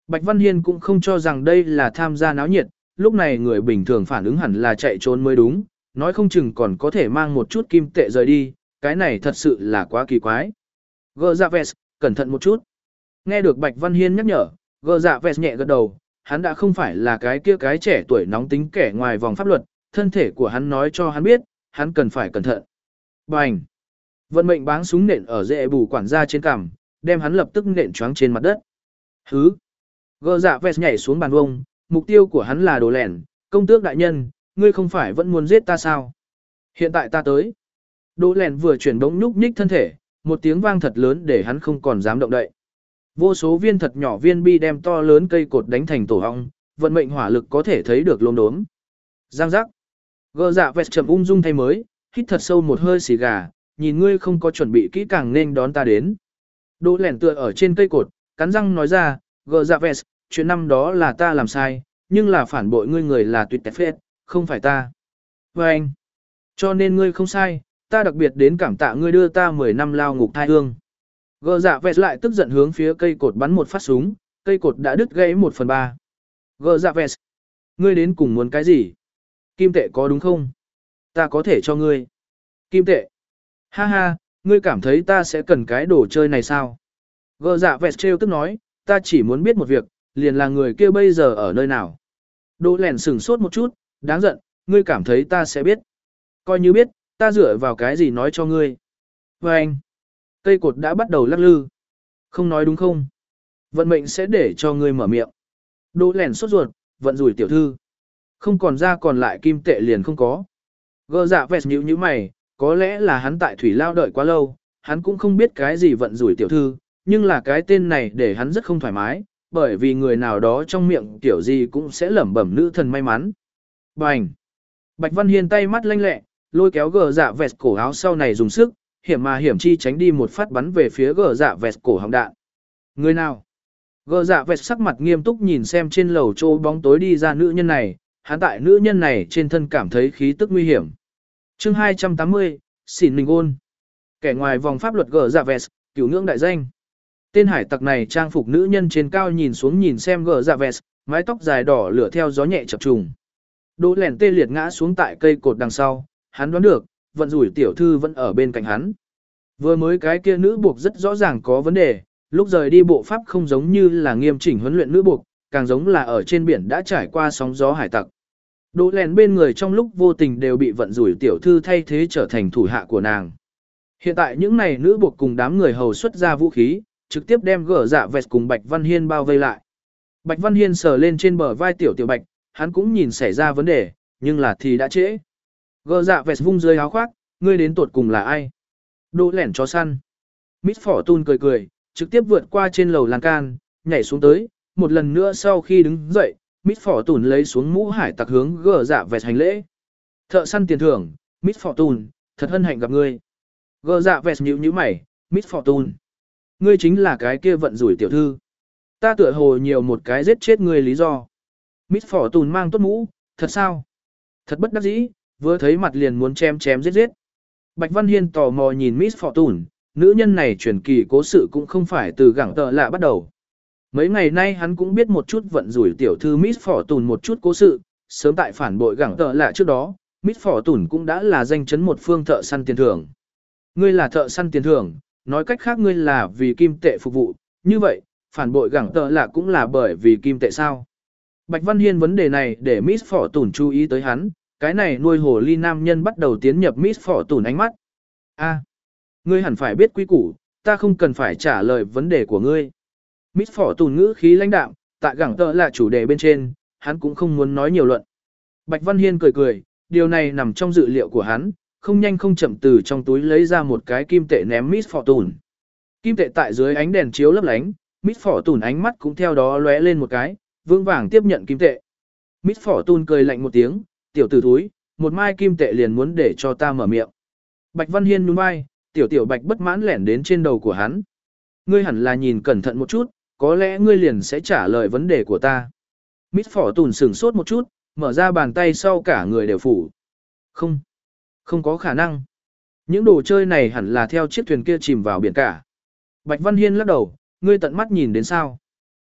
Bạch Văn Hiên cũng không cho rằng đây là tham gia náo nhiệt, lúc này người bình thường phản ứng hẳn là chạy trốn mới đúng, nói không chừng còn có thể mang một chút kim tệ rời đi, cái này thật sự là quá kỳ quái. Gơ dạ vest, cẩn thận một chút. Nghe được Bạch Văn Hiên nhắc nhở, gơ dạ vest nhẹ gật đầu, hắn đã không phải là cái kia cái trẻ tuổi nóng tính kẻ ngoài vòng pháp luật, thân thể của hắn nói cho hắn biết, hắn cần phải cẩn thận. Bành! Vận mệnh báng súng nện ở rễ bù quản gia trên cằm, đem hắn lập tức nện choáng trên mặt đất. Hứ! Gơ dạ vest nhảy xuống bàn vông, mục tiêu của hắn là đồ lẻn, công tước đại nhân, ngươi không phải vẫn muốn giết ta sao? Hiện tại ta tới. Đồ lẻn vừa chuyển bỗng nhúc nhích thân thể, một tiếng vang thật lớn để hắn không còn dám động đậy. Vô số viên thật nhỏ viên bi đem to lớn cây cột đánh thành tổ ong, vận mệnh hỏa lực có thể thấy được lốm đốm. Giang giác. Gơ dạ vest chậm ung dung thay mới, hít thật sâu một hơi xì gà, nhìn ngươi không có chuẩn bị kỹ càng nên đón ta đến. Đỗ lẻn tựa ở trên cây cột, cắn răng nói ra, gơ dạ vest, chuyện năm đó là ta làm sai, nhưng là phản bội ngươi người là tuyệt tẹt phết, không phải ta. Và anh, cho nên ngươi không sai, ta đặc biệt đến cảm tạ ngươi đưa ta mười năm lao ngục thai hương. Gơ dạ vest lại tức giận hướng phía cây cột bắn một phát súng, cây cột đã đứt gãy một phần ba. Gơ dạ vest, ngươi đến cùng muốn cái gì? Kim tệ có đúng không? Ta có thể cho ngươi. Kim tệ. Ha ha, ngươi cảm thấy ta sẽ cần cái đồ chơi này sao? Gơ dạ vest trêu tức nói, ta chỉ muốn biết một việc, liền là người kia bây giờ ở nơi nào. Đỗ lẻn sửng sốt một chút, đáng giận, ngươi cảm thấy ta sẽ biết. Coi như biết, ta dựa vào cái gì nói cho ngươi. Và anh, cây cột đã bắt đầu lắc lư. Không nói đúng không? Vận mệnh sẽ để cho ngươi mở miệng. Đỗ lẻn sốt ruột, vận rủi tiểu thư. Không còn ra còn lại kim tệ liền không có. Gơ dạ vest nhíu nhíu mày, có lẽ là hắn tại thủy lao đợi quá lâu, hắn cũng không biết cái gì vận rủi tiểu thư, nhưng là cái tên này để hắn rất không thoải mái, bởi vì người nào đó trong miệng kiểu gì cũng sẽ lẩm bẩm nữ thần may mắn. Bành! Bạch Văn Hiên tay mắt lanh lẹ, lôi kéo gờ dạ vest cổ áo sau này dùng sức, hiểm mà hiểm chi tránh đi một phát bắn về phía gờ dạ vest cổ họng đạn. Người nào? Gờ dạ vest sắc mặt nghiêm túc nhìn xem trên lầu trô bóng tối đi ra nữ nhân này, hắn tại nữ nhân này trên thân cảm thấy khí tức nguy hiểm. Chương hai trăm tám mươi, xỉn mình ôn. Kẻ ngoài vòng pháp luật gờ dạ vest, cửu ngưỡng đại danh. Tên hải tặc này trang phục nữ nhân trên cao nhìn xuống nhìn xem gờ dạ vest, mái tóc dài đỏ lửa theo gió nhẹ chập trùng. Đỗ lẻn tê liệt ngã xuống tại cây cột đằng sau, hắn đoán được, vận rủi tiểu thư vẫn ở bên cạnh hắn. Vừa mới cái kia nữ buộc rất rõ ràng có vấn đề, lúc rời đi bộ pháp không giống như là nghiêm chỉnh huấn luyện nữ buộc, càng giống là ở trên biển đã trải qua sóng gió hải tặc. Đỗ lẻn bên người trong lúc vô tình đều bị vận rủi tiểu thư thay thế trở thành thủ hạ của nàng. Hiện tại những này nữ buộc cùng đám người hầu xuất ra vũ khí, trực tiếp đem gỡ dạ vest cùng Bạch Văn Hiên bao vây lại. Bạch Văn Hiên sờ lên trên bờ vai tiểu tiểu Bạch, hắn cũng nhìn xảy ra vấn đề, nhưng là thì đã trễ. Gỡ dạ vest vung dưới áo khoác, ngươi đến tuột cùng là ai? Đỗ lẻn chó săn. Miss Fortune cười cười, trực tiếp vượt qua trên lầu lan can, nhảy xuống tới, một lần nữa sau khi đứng dậy, Miss Fortune lấy xuống mũ hải tặc hướng gỡ dạ vest hành lễ. Thợ săn tiền thưởng, Miss Fortune, thật hân hạnh gặp ngươi. Gỡ dạ vest nhíu nhíu mày, Miss Fortune. Ngươi chính là cái kia vận rủi tiểu thư. Ta tựa hồ nhiều một cái giết chết ngươi lý do. Miss Fortune mang tốt mũ, thật sao? Thật bất đắc dĩ, vừa thấy mặt liền muốn chém chém giết giết. Bạch Văn Hiên tò mò nhìn Miss Fortune, nữ nhân này truyền kỳ cố sự cũng không phải từ gẳng tợ lạ bắt đầu. Mấy ngày nay hắn cũng biết một chút vận rủi tiểu thư Miss Fortune một chút cố sự, sớm tại phản bội gẳng tợ lạ trước đó, Miss Fortune cũng đã là danh chấn một phương thợ săn tiền thưởng. Ngươi là thợ săn tiền thưởng, nói cách khác ngươi là vì kim tệ phục vụ, như vậy, phản bội gẳng tợ lạ cũng là bởi vì kim tệ sao? Bạch Văn Hiên vấn đề này để Miss Fortune chú ý tới hắn, cái này nuôi hồ ly nam nhân bắt đầu tiến nhập Miss Fortune ánh mắt. A, ngươi hẳn phải biết quy củ, ta không cần phải trả lời vấn đề của ngươi. Miss Fortune ngữ khí lãnh đạm, tại gẳng tợ là chủ đề bên trên, hắn cũng không muốn nói nhiều luận. Bạch Văn Hiên cười cười, điều này nằm trong dự liệu của hắn, không nhanh không chậm từ trong túi lấy ra một cái kim tệ ném Miss Fortune. Kim tệ tại dưới ánh đèn chiếu lấp lánh, Miss Fortune ánh mắt cũng theo đó lóe lên một cái, vững vàng tiếp nhận kim tệ. Miss Fortune cười lạnh một tiếng, tiểu tử thúi, một mai kim tệ liền muốn để cho ta mở miệng. Bạch Văn Hiên nhún vai, tiểu tiểu Bạch bất mãn lẻn đến trên đầu của hắn. Ngươi hẳn là nhìn cẩn thận một chút, có lẽ ngươi liền sẽ trả lời vấn đề của ta. Miss Fortune sửng sốt một chút, mở ra bàn tay sau cả người đều phủ. Không, không có khả năng. Những đồ chơi này hẳn là theo chiếc thuyền kia chìm vào biển cả. Bạch Văn Hiên lắc đầu, ngươi tận mắt nhìn đến sao?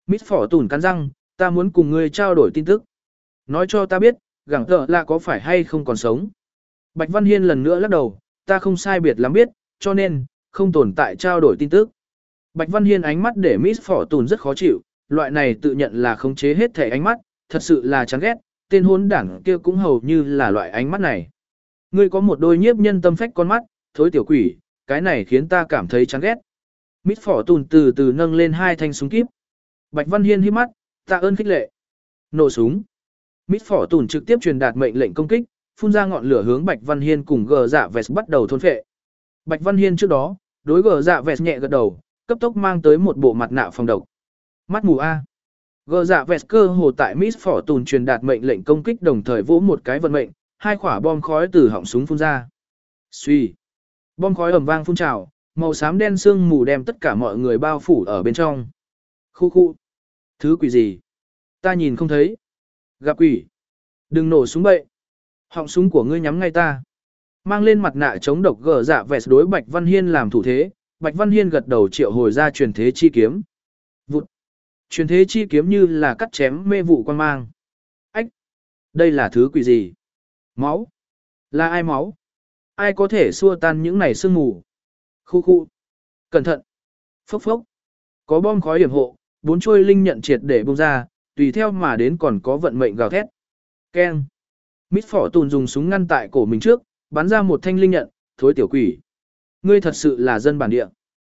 Miss Phỏ Tùn cắn răng, ta muốn cùng ngươi trao đổi tin tức. Nói cho ta biết, gẳng tợ là có phải hay không còn sống. Bạch Văn Hiên lần nữa lắc đầu, ta không sai biệt lắm biết, cho nên, không tồn tại trao đổi tin tức. Bạch Văn Hiên ánh mắt để Miss Phỏ Tùn rất khó chịu, loại này tự nhận là khống chế hết thể ánh mắt, thật sự là chán ghét, tên hôn đảng kia cũng hầu như là loại ánh mắt này. Ngươi có một đôi nhiếp nhân tâm phách con mắt, thối tiểu quỷ, cái này khiến ta cảm thấy chán ghét. Miss Phỏ Tùn từ từ nâng lên hai thanh súng kíp. Bạch Văn Hiên hít mắt, tạ ơn khích lệ. Nổ súng. Miss Phỏ Tùn trực tiếp truyền đạt mệnh lệnh công kích, phun ra ngọn lửa hướng Bạch Văn Hiên cùng gờ dạ vest bắt đầu thôn phệ. Bạch Văn Hiên trước đó, đối gờ dạ vest nhẹ gật đầu, cấp tốc mang tới một bộ mặt nạ phòng độc. Mắt mù A. Gờ dạ vest cơ hồ tại Miss Phỏ Tùn truyền đạt mệnh lệnh công kích đồng thời vỗ một cái vận mệnh, hai quả bom khói từ họng súng phun ra. Xuy. Bom khói ầm vang phun trào, màu xám đen sương mù đem tất cả mọi người bao phủ ở bên trong. Khu khu. Thứ quỷ gì? Ta nhìn không thấy. Gặp quỷ. Đừng nổ súng bậy. Họng súng của ngươi nhắm ngay ta. Mang lên mặt nạ chống độc gờ dạ vest đối Bạch Văn Hiên làm thủ thế. Bạch Văn Hiên gật đầu triệu hồi ra truyền thế chi kiếm. Vụt. Truyền thế chi kiếm như là cắt chém mê vụ quan mang. Ách. Đây là thứ quỷ gì? Máu. Là ai máu? Ai có thể xua tan những này sương mù? Khu khu. Cẩn thận. Phốc phốc. Có bom khói hiểm hộ, bốn trôi linh nhận triệt để bung ra, tùy theo mà đến còn có vận mệnh gào thét. Keng. Miss Phỏ Tùn dùng súng ngăn tại cổ mình trước, bắn ra một thanh linh nhận, thối tiểu quỷ. Ngươi thật sự là dân bản địa.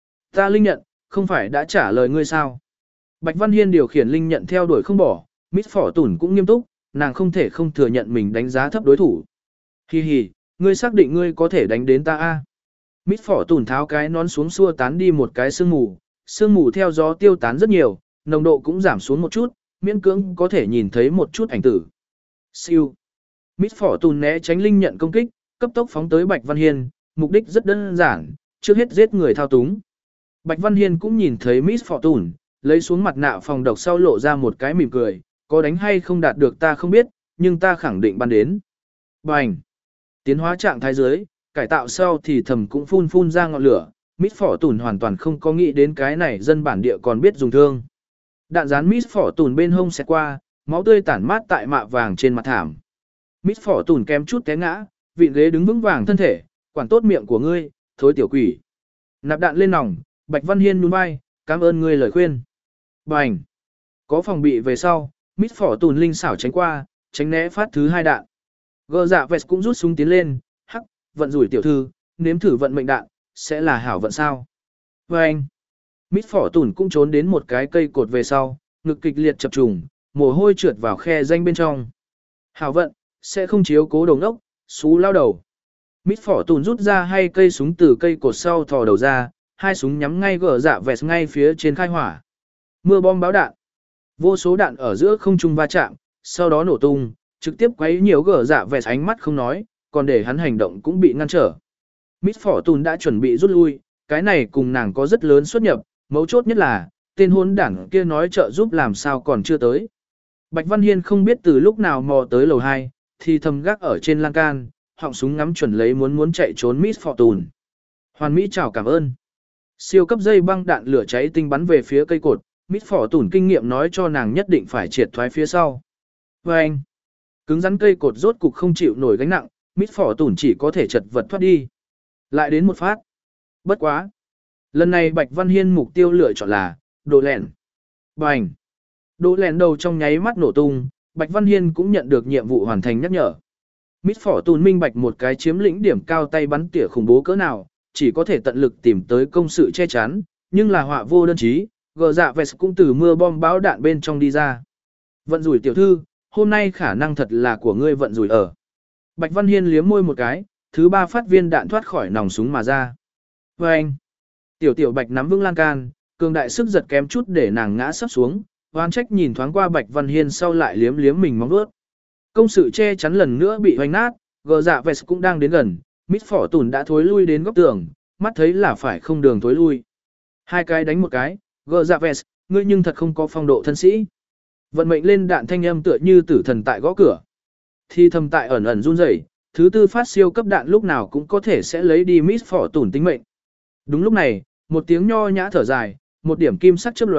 Ta linh nhận, không phải đã trả lời ngươi sao? Bạch Văn Hiên điều khiển linh nhận theo đuổi không bỏ, Miss Phỏ Tùn cũng nghiêm túc, nàng không thể không thừa nhận mình đánh giá thấp đối thủ. Hi hi, ngươi xác định ngươi có thể đánh đến ta a? Miss Phỏ Tùn tháo cái nón xuống xua tán đi một cái sương mù, sương mù theo gió tiêu tán rất nhiều, nồng độ cũng giảm xuống một chút, miễn cưỡng có thể nhìn thấy một chút ảnh tử. Siêu. Miss Phỏ Tùn né tránh linh nhận công kích, cấp tốc phóng tới Bạch Văn Hiên, mục đích rất đơn giản, trước hết giết người thao túng. Bạch Văn Hiên cũng nhìn thấy Miss Phỏ Tùn, lấy xuống mặt nạ phòng độc sau lộ ra một cái mỉm cười, có đánh hay không đạt được ta không biết, nhưng ta khẳng định bắn đến. Bành. Tiến hóa trạng thái dưới, cải tạo sau thì thầm cũng phun phun ra ngọn lửa, Miss Phỏ Tùn hoàn toàn không có nghĩ đến cái này dân bản địa còn biết dùng thương. Đạn dán Miss Phỏ Tùn bên hông xẹt qua, máu tươi tản mát tại mạ vàng trên mặt thảm. Miss Phỏ Tùn kém chút té ngã, vịn ghế đứng vững vàng thân thể, quản tốt miệng của ngươi, thối tiểu quỷ. Nạp đạn lên nòng, Bạch Văn Hiên nhún vai, cảm ơn ngươi lời khuyên. Bành. Có phòng bị về sau, Miss Phỏ Tùn linh xảo tránh qua, tránh né phát thứ hai đạn. Gờ dạ vest cũng rút súng tiến lên, hắc, vận rủi tiểu thư, nếm thử vận mệnh đạn, sẽ là hảo vận sao. Bành. Miss Phỏ Tùn cũng trốn đến một cái cây cột về sau, ngực kịch liệt chập trùng, mồ hôi trượt vào khe danh bên trong. Hảo vận, sẽ không chiếu cố đầu ngốc, xú lao đầu. Miss Phỏ Tùn rút ra hai cây súng từ cây cột sau thò đầu ra, hai súng nhắm ngay gờ dạ vest ngay phía trên khai hỏa. Mưa bom báo đạn. Vô số đạn ở giữa không trung va chạm, sau đó nổ tung, trực tiếp quấy nhiều gờ dạ vest ánh mắt không nói, còn để hắn hành động cũng bị ngăn trở. Miss Phỏ Tùn đã chuẩn bị rút lui, cái này cùng nàng có rất lớn xuất nhập, mấu chốt nhất là, tên hôn đảng kia nói trợ giúp làm sao còn chưa tới. Bạch Văn Hiên không biết từ lúc nào mò tới lầu hai, thì thầm gác ở trên lan can, họng súng ngắm chuẩn lấy muốn muốn chạy trốn Miss Phỏ Tùn. Hoàn Mỹ chào cảm ơn. Siêu cấp dây băng đạn lửa cháy tinh bắn về phía cây cột, Miss Phỏ Tùn kinh nghiệm nói cho nàng nhất định phải triệt thoái phía sau. Và anh, cứng rắn cây cột rốt cục không chịu nổi gánh nặng, Miss Phỏ Tùn chỉ có thể chật vật thoát đi. Lại đến một phát. Bất quá. Lần này Bạch Văn Hiên mục tiêu lựa chọn là đồ lẻn. Bành. Đồ lẻn đầu trong nháy mắt nổ tung, Bạch Văn Hiên cũng nhận được nhiệm vụ hoàn thành nhắc nhở. Miss Phỏ Tùn minh bạch một cái chiếm lĩnh điểm cao tay bắn tỉa khủng bố cỡ nào, chỉ có thể tận lực tìm tới công sự che chắn, nhưng là họa vô đơn chí, gờ dạ vest cũng từ mưa bom báo đạn bên trong đi ra. Vận rủi tiểu thư, hôm nay khả năng thật là của ngươi vận rủi ở. Bạch Văn Hiên liếm môi một cái, thứ ba phát viên đạn thoát khỏi nòng súng mà ra. Và anh, tiểu tiểu Bạch nắm vững lan can, cường đại sức giật kém chút để nàng ngã sắp xuống, oan trách nhìn thoáng qua Bạch Văn Hiên sau lại liếm liếm mình móng vuốt. Công sự che chắn lần nữa bị hoành nát, gờ dạ vest cũng đang đến gần, Miss Phỏ Tùn đã thối lui đến góc tường, mắt thấy là phải không đường thối lui. Hai cái đánh một cái, gờ dạ vest, ngươi nhưng thật không có phong độ thân sĩ. Vận mệnh lên đạn thanh âm tựa như tử thần tại gõ cửa. Thì thầm tại ẩn ẩn run rẩy, thứ tư phát siêu cấp đạn lúc nào cũng có thể sẽ lấy đi Miss Phỏ Tùn tính mệnh. Đúng lúc này, một tiếng nho nhã thở dài, một điểm kim sắc chớp lóe,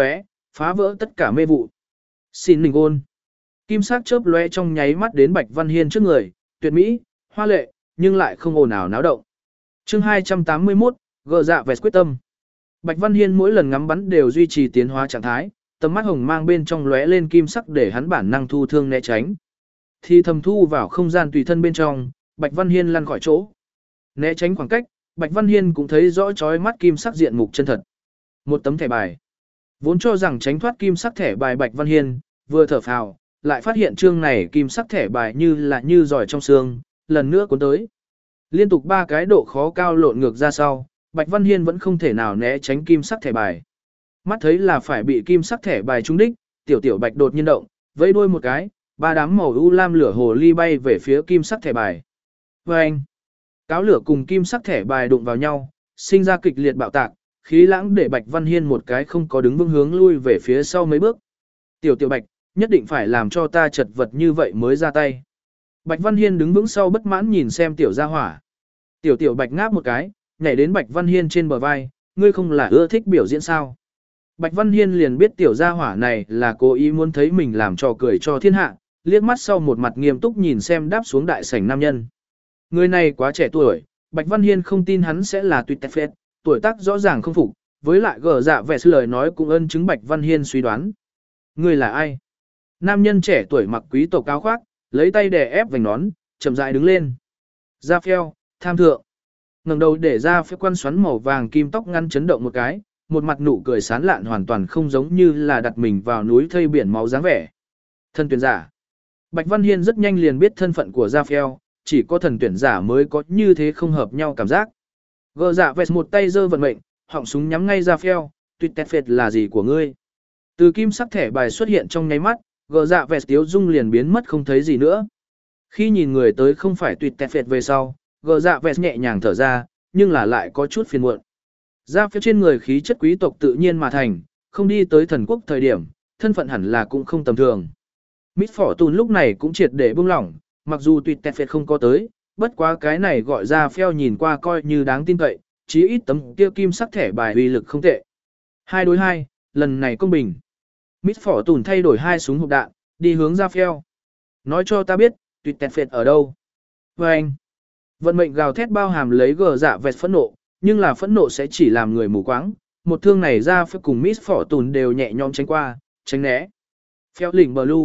phá vỡ tất cả mê vụ. Xin linh ôn. Kim sắc chớp lóe trong nháy mắt đến Bạch Văn Hiên trước người, tuyệt mỹ, hoa lệ, nhưng lại không ồn ào náo động. Chương hai trăm tám mươi mốt, gờ dạ vẹt quyết tâm. Bạch Văn Hiên mỗi lần ngắm bắn đều duy trì tiến hóa trạng thái, tầm mắt hồng mang bên trong lóe lên kim sắc để hắn bản năng thu thương né tránh. Thì thầm thu vào không gian tùy thân bên trong, Bạch Văn Hiên lăn khỏi chỗ. Né tránh khoảng cách, Bạch Văn Hiên cũng thấy rõ chói mắt kim sắc diện mục chân thật. Một tấm thẻ bài. Vốn cho rằng tránh thoát kim sắc thẻ bài Bạch Văn Hiên, vừa thở phào, lại phát hiện chương này kim sắc thẻ bài như là như giỏi trong xương, lần nữa cuốn tới. Liên tục ba cái độ khó cao lộn ngược ra sau, Bạch Văn Hiên vẫn không thể nào né tránh kim sắc thẻ bài. Mắt thấy là phải bị kim sắc thẻ bài trúng đích, tiểu tiểu Bạch đột nhiên động, vẫy đuôi một cái, ba đám màu u lam lửa hồ ly bay về phía kim sắc thẻ bài. Vâng! Cáo lửa cùng kim sắc thẻ bài đụng vào nhau, sinh ra kịch liệt bạo tạc, khí lãng để Bạch Văn Hiên một cái không có đứng vững hướng lui về phía sau mấy bước. Tiểu tiểu Bạch, nhất định phải làm cho ta chật vật như vậy mới ra tay. Bạch Văn Hiên đứng vững sau bất mãn nhìn xem tiểu gia hỏa. Tiểu tiểu Bạch ngáp một cái, nhảy đến Bạch Văn Hiên trên bờ vai, ngươi không là ưa thích biểu diễn sao? Bạch Văn Hiên liền biết tiểu gia hỏa này là cố ý muốn thấy mình làm trò cười cho thiên hạ, liếc mắt sau một mặt nghiêm túc nhìn xem đáp xuống đại sảnh nam nhân. Người này quá trẻ tuổi, Bạch Văn Hiên không tin hắn sẽ là tuyệt tẹt phết, tuổi tác rõ ràng không phục, với lại gờ dạ vẻ lời nói cũng ân chứng Bạch Văn Hiên suy đoán. Người là ai? Nam nhân trẻ tuổi mặc quý tộc áo khoác, lấy tay đè ép vành nón, chậm rãi đứng lên. Ra phèo, tham thượng. Ngẩng đầu để ra phía quan xoắn màu vàng kim tóc ngăn chấn động một cái, một mặt nụ cười sán lạn hoàn toàn không giống như là đặt mình vào núi thây biển máu dáng vẻ. Thân tuyển giả. Bạch Văn Hiên rất nhanh liền biết thân phận của Gia Phèo, chỉ có thần tuyển giả mới có như thế không hợp nhau cảm giác. Gờ dạ vẹt một tay giơ vận mệnh, họng súng nhắm ngay Gia Phèo, tuyệt tẹt phệt là gì của ngươi? Từ kim sắc thẻ bài xuất hiện trong nháy mắt, gờ dạ vẹt tiếu dung liền biến mất không thấy gì nữa. Khi nhìn người tới không phải tuyệt tẹt phệt về sau, gờ dạ vẹt nhẹ nhàng thở ra, nhưng là lại có chút phiền muộn. Gia Phèo trên người khí chất quý tộc tự nhiên mà thành, không đi tới thần quốc thời điểm, thân phận hẳn là cũng không tầm thường. Mít Phỏ Tùn lúc này cũng triệt để buông lỏng, mặc dù tuyệt tẹt phệt không có tới, bất quá cái này gọi ra phèo nhìn qua coi như đáng tin cậy, chí ít tấm kia kim sắc thẻ bài uy lực không tệ. Hai đối hai, lần này công bình. Mít Phỏ Tùn thay đổi hai súng hộp đạn, đi hướng ra phèo. Nói cho ta biết, tuyệt tẹt phệt ở đâu. Và anh, vận mệnh gào thét bao hàm lấy gờ dạ vẹt phẫn nộ, nhưng là phẫn nộ sẽ chỉ làm người mù quáng. Một thương này ra phèo cùng Mít Phỏ Tùn đều nhẹ nhõm tránh qua, tránh né. Phèo lỉnh blue.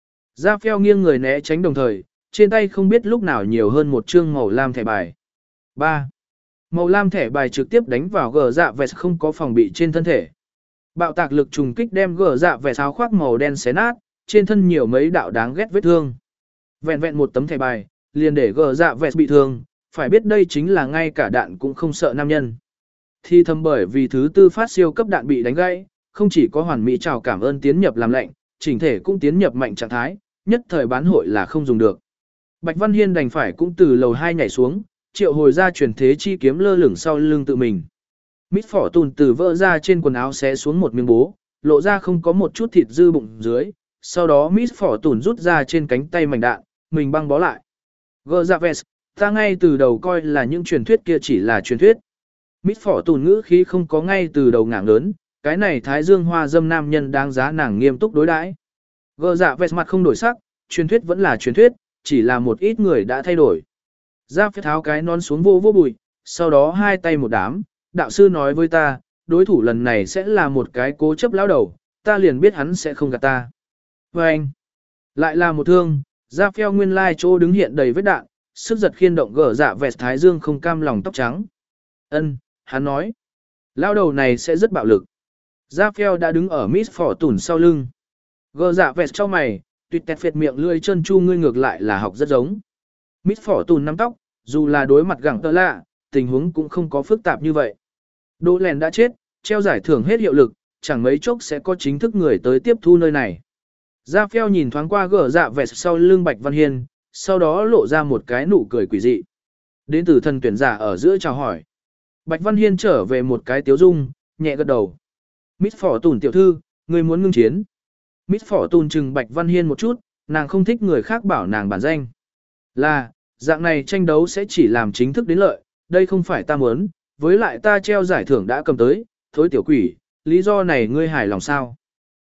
Ra phèo nghiêng người né tránh đồng thời, trên tay không biết lúc nào nhiều hơn một chương màu lam thẻ bài. ba. Màu lam thẻ bài trực tiếp đánh vào gờ dạ vẹt không có phòng bị trên thân thể. Bạo tạc lực trùng kích đem gờ dạ vẹt áo khoác màu đen xé nát, trên thân nhiều mấy đạo đáng ghét vết thương. Vẹn vẹn một tấm thẻ bài, liền để gờ dạ vẹt bị thương, phải biết đây chính là ngay cả đạn cũng không sợ nam nhân. Thì thầm bởi vì thứ tư phát siêu cấp đạn bị đánh gãy, không chỉ có hoàn mỹ chào cảm ơn tiến nhập làm lệnh, chỉnh thể cũng tiến nhập mạnh trạng thái, nhất thời bán hội là không dùng được. Bạch Văn Hiên đành phải cũng từ lầu hai nhảy xuống, triệu hồi ra chuyển thế chi kiếm lơ lửng sau lưng tự mình. Mít Phỏ Tùn từ vỡ ra trên quần áo xé xuống một miếng bố, lộ ra không có một chút thịt dư bụng dưới, sau đó Mít Phỏ Tùn rút ra trên cánh tay mảnh đạn, mình băng bó lại. Gờ dạ vẹt, ta ngay từ đầu coi là những truyền thuyết kia chỉ là truyền thuyết. Mít Phỏ Tùn ngữ khí không có ngay từ đầu ngạng lớn, cái này thái dương hoa dâm nam nhân đáng giá nàng nghiêm túc đối đãi. Gờ dạ vẹt mặt không đổi sắc, truyền thuyết vẫn là truyền thuyết, chỉ là một ít người đã thay đổi. Giáp phép tháo cái nón xuống vô vô bụi, sau đó hai tay một đám, đạo sư nói với ta, đối thủ lần này sẽ là một cái cố chấp lão đầu, ta liền biết hắn sẽ không gạt ta. Và anh, lại là một thương, Giáp phèo nguyên lai chỗ đứng hiện đầy vết đạn, sức giật khiên động gở dạ vẹt thái dương không cam lòng tóc trắng. Ân, hắn nói, lão đầu này sẽ rất bạo lực. Giáp phèo đã đứng ở Mít Phỏ Tùn sau lưng. Gở dạ vẹt cho mày, tuyệt tẹt phệt miệng lươi chân chu ngươi ngược lại là học rất giống. Mít Phỏ Tùn nắm tóc, dù là đối mặt gẳng tơ lạ, tình huống cũng không có phức tạp như vậy. Đỗ Lèn đã chết, treo giải thưởng hết hiệu lực, chẳng mấy chốc sẽ có chính thức người tới tiếp thu nơi này. Gia Phèo nhìn thoáng qua gở dạ vẹt sau lưng Bạch Văn Hiên, sau đó lộ ra một cái nụ cười quỷ dị. Đến từ thần tuyển giả ở giữa chào hỏi. Bạch Văn Hiên trở về một cái tiếu dung, nhẹ gật đầu. Mít Phỏ Tùn tiểu thư, người muốn ngưng chiến. Mít Phỏ Tùn chừng Bạch Văn Hiên một chút, nàng không thích người khác bảo nàng bản danh. Là, dạng này tranh đấu sẽ chỉ làm chính thức đến lợi, đây không phải ta muốn, với lại ta treo giải thưởng đã cầm tới, thối tiểu quỷ, lý do này ngươi hài lòng sao?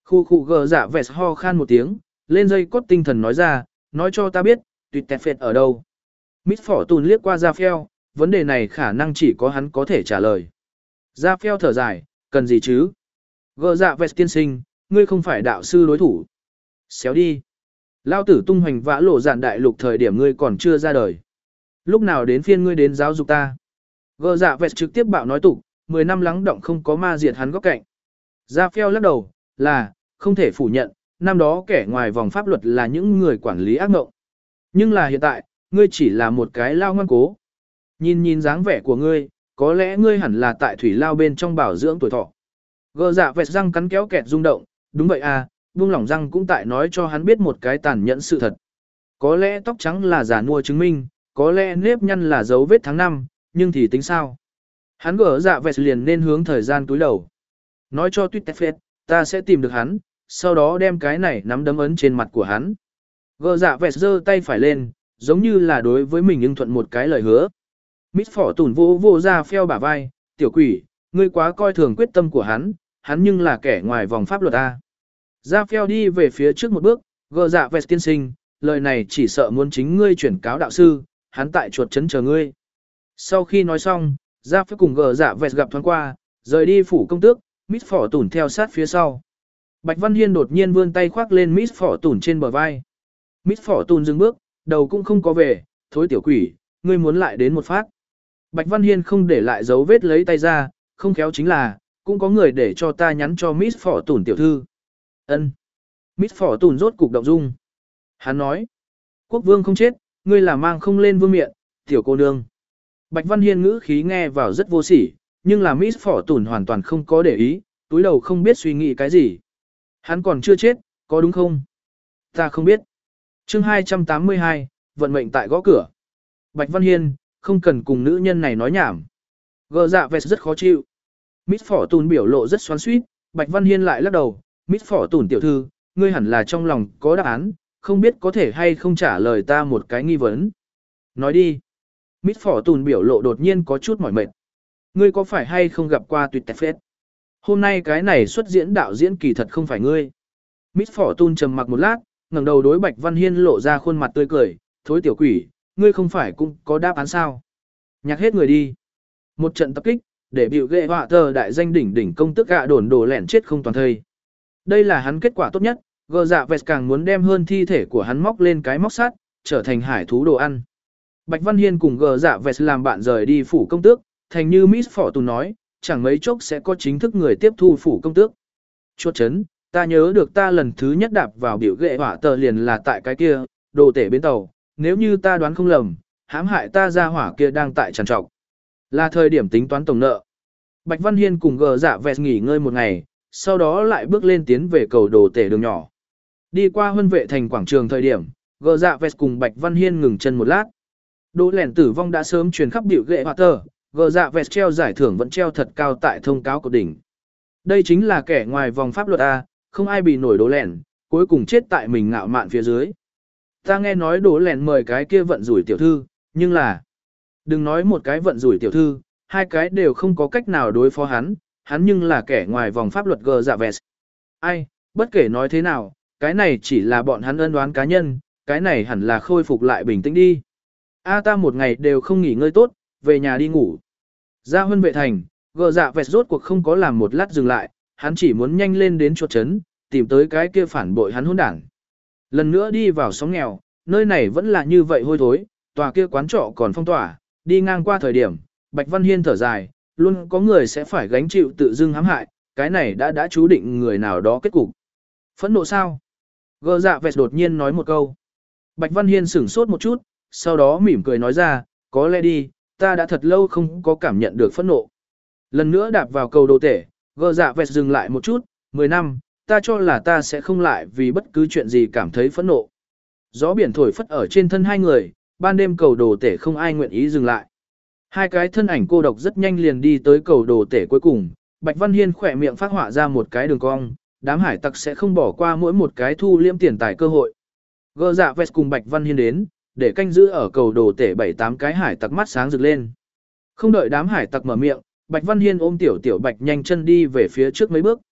Khu khu gờ dạ vẹt ho khan một tiếng, lên dây cốt tinh thần nói ra, nói cho ta biết, tuyệt tẹt phệt ở đâu. Mít phỏ tùn liếc qua Raphael, vấn đề này khả năng chỉ có hắn có thể trả lời. Raphael thở dài, cần gì chứ? Gờ dạ vẹt tiên sinh, ngươi không phải đạo sư đối thủ. Xéo đi. Lao tử tung hoành vã lộ dạn đại lục thời điểm ngươi còn chưa ra đời. Lúc nào đến phiên ngươi đến giáo dục ta? Gờ dạ vẹt trực tiếp bạo nói tục, mười năm lắng động không có ma diệt hắn góc cạnh. Raphael lắc đầu, là, không thể phủ nhận, năm đó kẻ ngoài vòng pháp luật là những người quản lý ác ngộng. Nhưng là hiện tại, ngươi chỉ là một cái lao ngoan cố. Nhìn nhìn dáng vẻ của ngươi, có lẽ ngươi hẳn là tại thủy lao bên trong bảo dưỡng tuổi thọ. Gờ dạ vẹt răng cắn kéo kẹt rung động, đúng vậy à, buông lỏng răng cũng tại nói cho hắn biết một cái tàn nhẫn sự thật. Có lẽ tóc trắng là giả nua chứng minh, có lẽ nếp nhăn là dấu vết tháng năm, nhưng thì tính sao? Hắn gỡ dạ vẹt liền nên hướng thời gian túi đầu. Nói cho tuyết tép phết, ta sẽ tìm được hắn, sau đó đem cái này nắm đấm ấn trên mặt của hắn. Gỡ dạ vẹt giơ tay phải lên, giống như là đối với mình ưng thuận một cái lời hứa. Mít phỏ tủn vô vô ra pheo bả vai, tiểu quỷ, ngươi quá coi thường quyết tâm của hắn, hắn nhưng là kẻ ngoài vòng pháp luật a. Ra pheo đi về phía trước một bước, gỡ dạ vẹt tiên sinh, lời này chỉ sợ muốn chính ngươi chuyển cáo đạo sư, hắn tại chuột chấn chờ ngươi. Sau khi nói xong, ra pheo cùng gỡ dạ vẹt gặp thoáng qua, rời đi phủ công tước, Mít phỏ tủn theo sát phía sau. Bạch Văn Hiên đột nhiên vươn tay khoác lên Mít phỏ tủn trên bờ vai. Mít phỏ tủn dừng bước, đầu cũng không có về, thối tiểu quỷ, ngươi muốn lại đến một phát. Bạch Văn Hiên không để lại dấu vết lấy tay ra, không khéo chính là, cũng có người để cho ta nhắn cho Mít phỏ tủn tiểu thư. Ân. Mít phỏ tủn rốt cục động dung. Hắn nói, quốc vương không chết, ngươi là mang không lên vương miện, tiểu cô nương. Bạch Văn Hiên ngữ khí nghe vào rất vô sỉ, nhưng là Mít phỏ tủn hoàn toàn không có để ý, túi đầu không biết suy nghĩ cái gì. Hắn còn chưa chết, có đúng không? Ta không biết. Chương hai trăm tám mươi hai, vận mệnh tại gõ cửa. Bạch Văn Hiên, không cần cùng nữ nhân này nói nhảm. Gờ dạ vẹt rất khó chịu. Mít phỏ tùn biểu lộ rất xoắn xuýt, Bạch Văn Hiên lại lắc đầu, Mít phỏ tùn tiểu thư, ngươi hẳn là trong lòng có đáp án, không biết có thể hay không trả lời ta một cái nghi vấn. Nói đi. Mít phỏ tùn biểu lộ đột nhiên có chút mỏi mệt. Ngươi có phải hay không gặp qua tuyệt tẹt phết? Hôm nay cái này xuất diễn đạo diễn kỳ thật không phải ngươi. Mít phỏ tùn trầm mặc một lát, ngẩng đầu đối Bạch Văn Hiên lộ ra khuôn mặt tươi cười, thối tiểu quỷ, ngươi không phải cũng có đáp án sao? Nhạc hết người đi. Một trận tập kích, để biểu ghệ họa tờ đại danh đỉnh đỉnh công tức gạ đồn đổ lẻn chết không toàn thây. Đây là hắn kết quả tốt nhất, gờ dạ vẹt càng muốn đem hơn thi thể của hắn móc lên cái móc sắt, trở thành hải thú đồ ăn. Bạch Văn Hiên cùng gờ dạ vẹt làm bạn rời đi phủ công tước, thành như Miss Phỏ Tùn nói, chẳng mấy chốc sẽ có chính thức người tiếp thu phủ công tước. Chuột chấn, ta nhớ được ta lần thứ nhất đạp vào biểu ghệ họa tờ liền là tại cái kia, đồ tể bến tàu, nếu như ta đoán không lầm, hãm hại ta ra hỏa kia đang tại trằn trọc. Là thời điểm tính toán tổng nợ. Bạch Văn Hiên cùng gờ dạ vẹt nghỉ ngơi một ngày, sau đó lại bước lên tiến về cầu đồ tể đường nhỏ. Đi qua huân vệ thành quảng trường thời điểm, gờ dạ vẹt cùng Bạch Văn Hiên ngừng chân một lát. Đỗ lẻn tử vong đã sớm truyền khắp biểu ghệ họa tờ, gờ dạ vẹt treo giải thưởng vẫn treo thật cao tại thông cáo của đỉnh. Đây chính là kẻ ngoài vòng pháp luật A, không ai bị nổi đỗ lẻn, cuối cùng chết tại mình ngạo mạn phía dưới. Ta nghe nói đỗ lẻn mời cái kia vận rủi tiểu thư, nhưng là... Đừng nói một cái vận rủi tiểu thư, hai cái đều không có cách nào đối phó hắn, hắn nhưng là kẻ ngoài vòng pháp luật gờ dạ vẹt. Ai, bất kể nói thế nào, cái này chỉ là bọn hắn ân đoán cá nhân, cái này hẳn là khôi phục lại bình tĩnh đi. A ta một ngày đều không nghỉ ngơi tốt, về nhà đi ngủ. Ra huân vệ thành, gờ dạ vẹt rốt cuộc không có làm một lát dừng lại, hắn chỉ muốn nhanh lên đến chuột chấn, tìm tới cái kia phản bội hắn hỗn đảng. Lần nữa đi vào xóm nghèo, nơi này vẫn là như vậy hôi thối, tòa kia quán trọ còn phong tỏa, đi ngang qua thời điểm, Bạch Văn Hiên thở dài, luôn có người sẽ phải gánh chịu tự dưng hãm hại, cái này đã đã chú định người nào đó kết cục. Phẫn nộ sao? Gờ dạ vẹt đột nhiên nói một câu. Bạch Văn Hiên sửng sốt một chút, sau đó mỉm cười nói ra, có lẽ đi, ta đã thật lâu không có cảm nhận được phẫn nộ. Lần nữa đạp vào cầu đồ tể, gờ dạ vẹt dừng lại một chút, mười năm, ta cho là ta sẽ không lại vì bất cứ chuyện gì cảm thấy phẫn nộ. Gió biển thổi phất ở trên thân hai người, ban đêm cầu đồ tể không ai nguyện ý dừng lại. Hai cái thân ảnh cô độc rất nhanh liền đi tới cầu đồ tể cuối cùng, Bạch Văn Hiên khỏe miệng phát họa ra một cái đường cong, đám hải tặc sẽ không bỏ qua mỗi một cái thu liêm tiền tài cơ hội. Gờ dạ vẹt cùng Bạch Văn Hiên đến, để canh giữ ở cầu đồ tể bảy tám cái hải tặc mắt sáng rực lên. Không đợi đám hải tặc mở miệng, Bạch Văn Hiên ôm tiểu tiểu Bạch nhanh chân đi về phía trước mấy bước.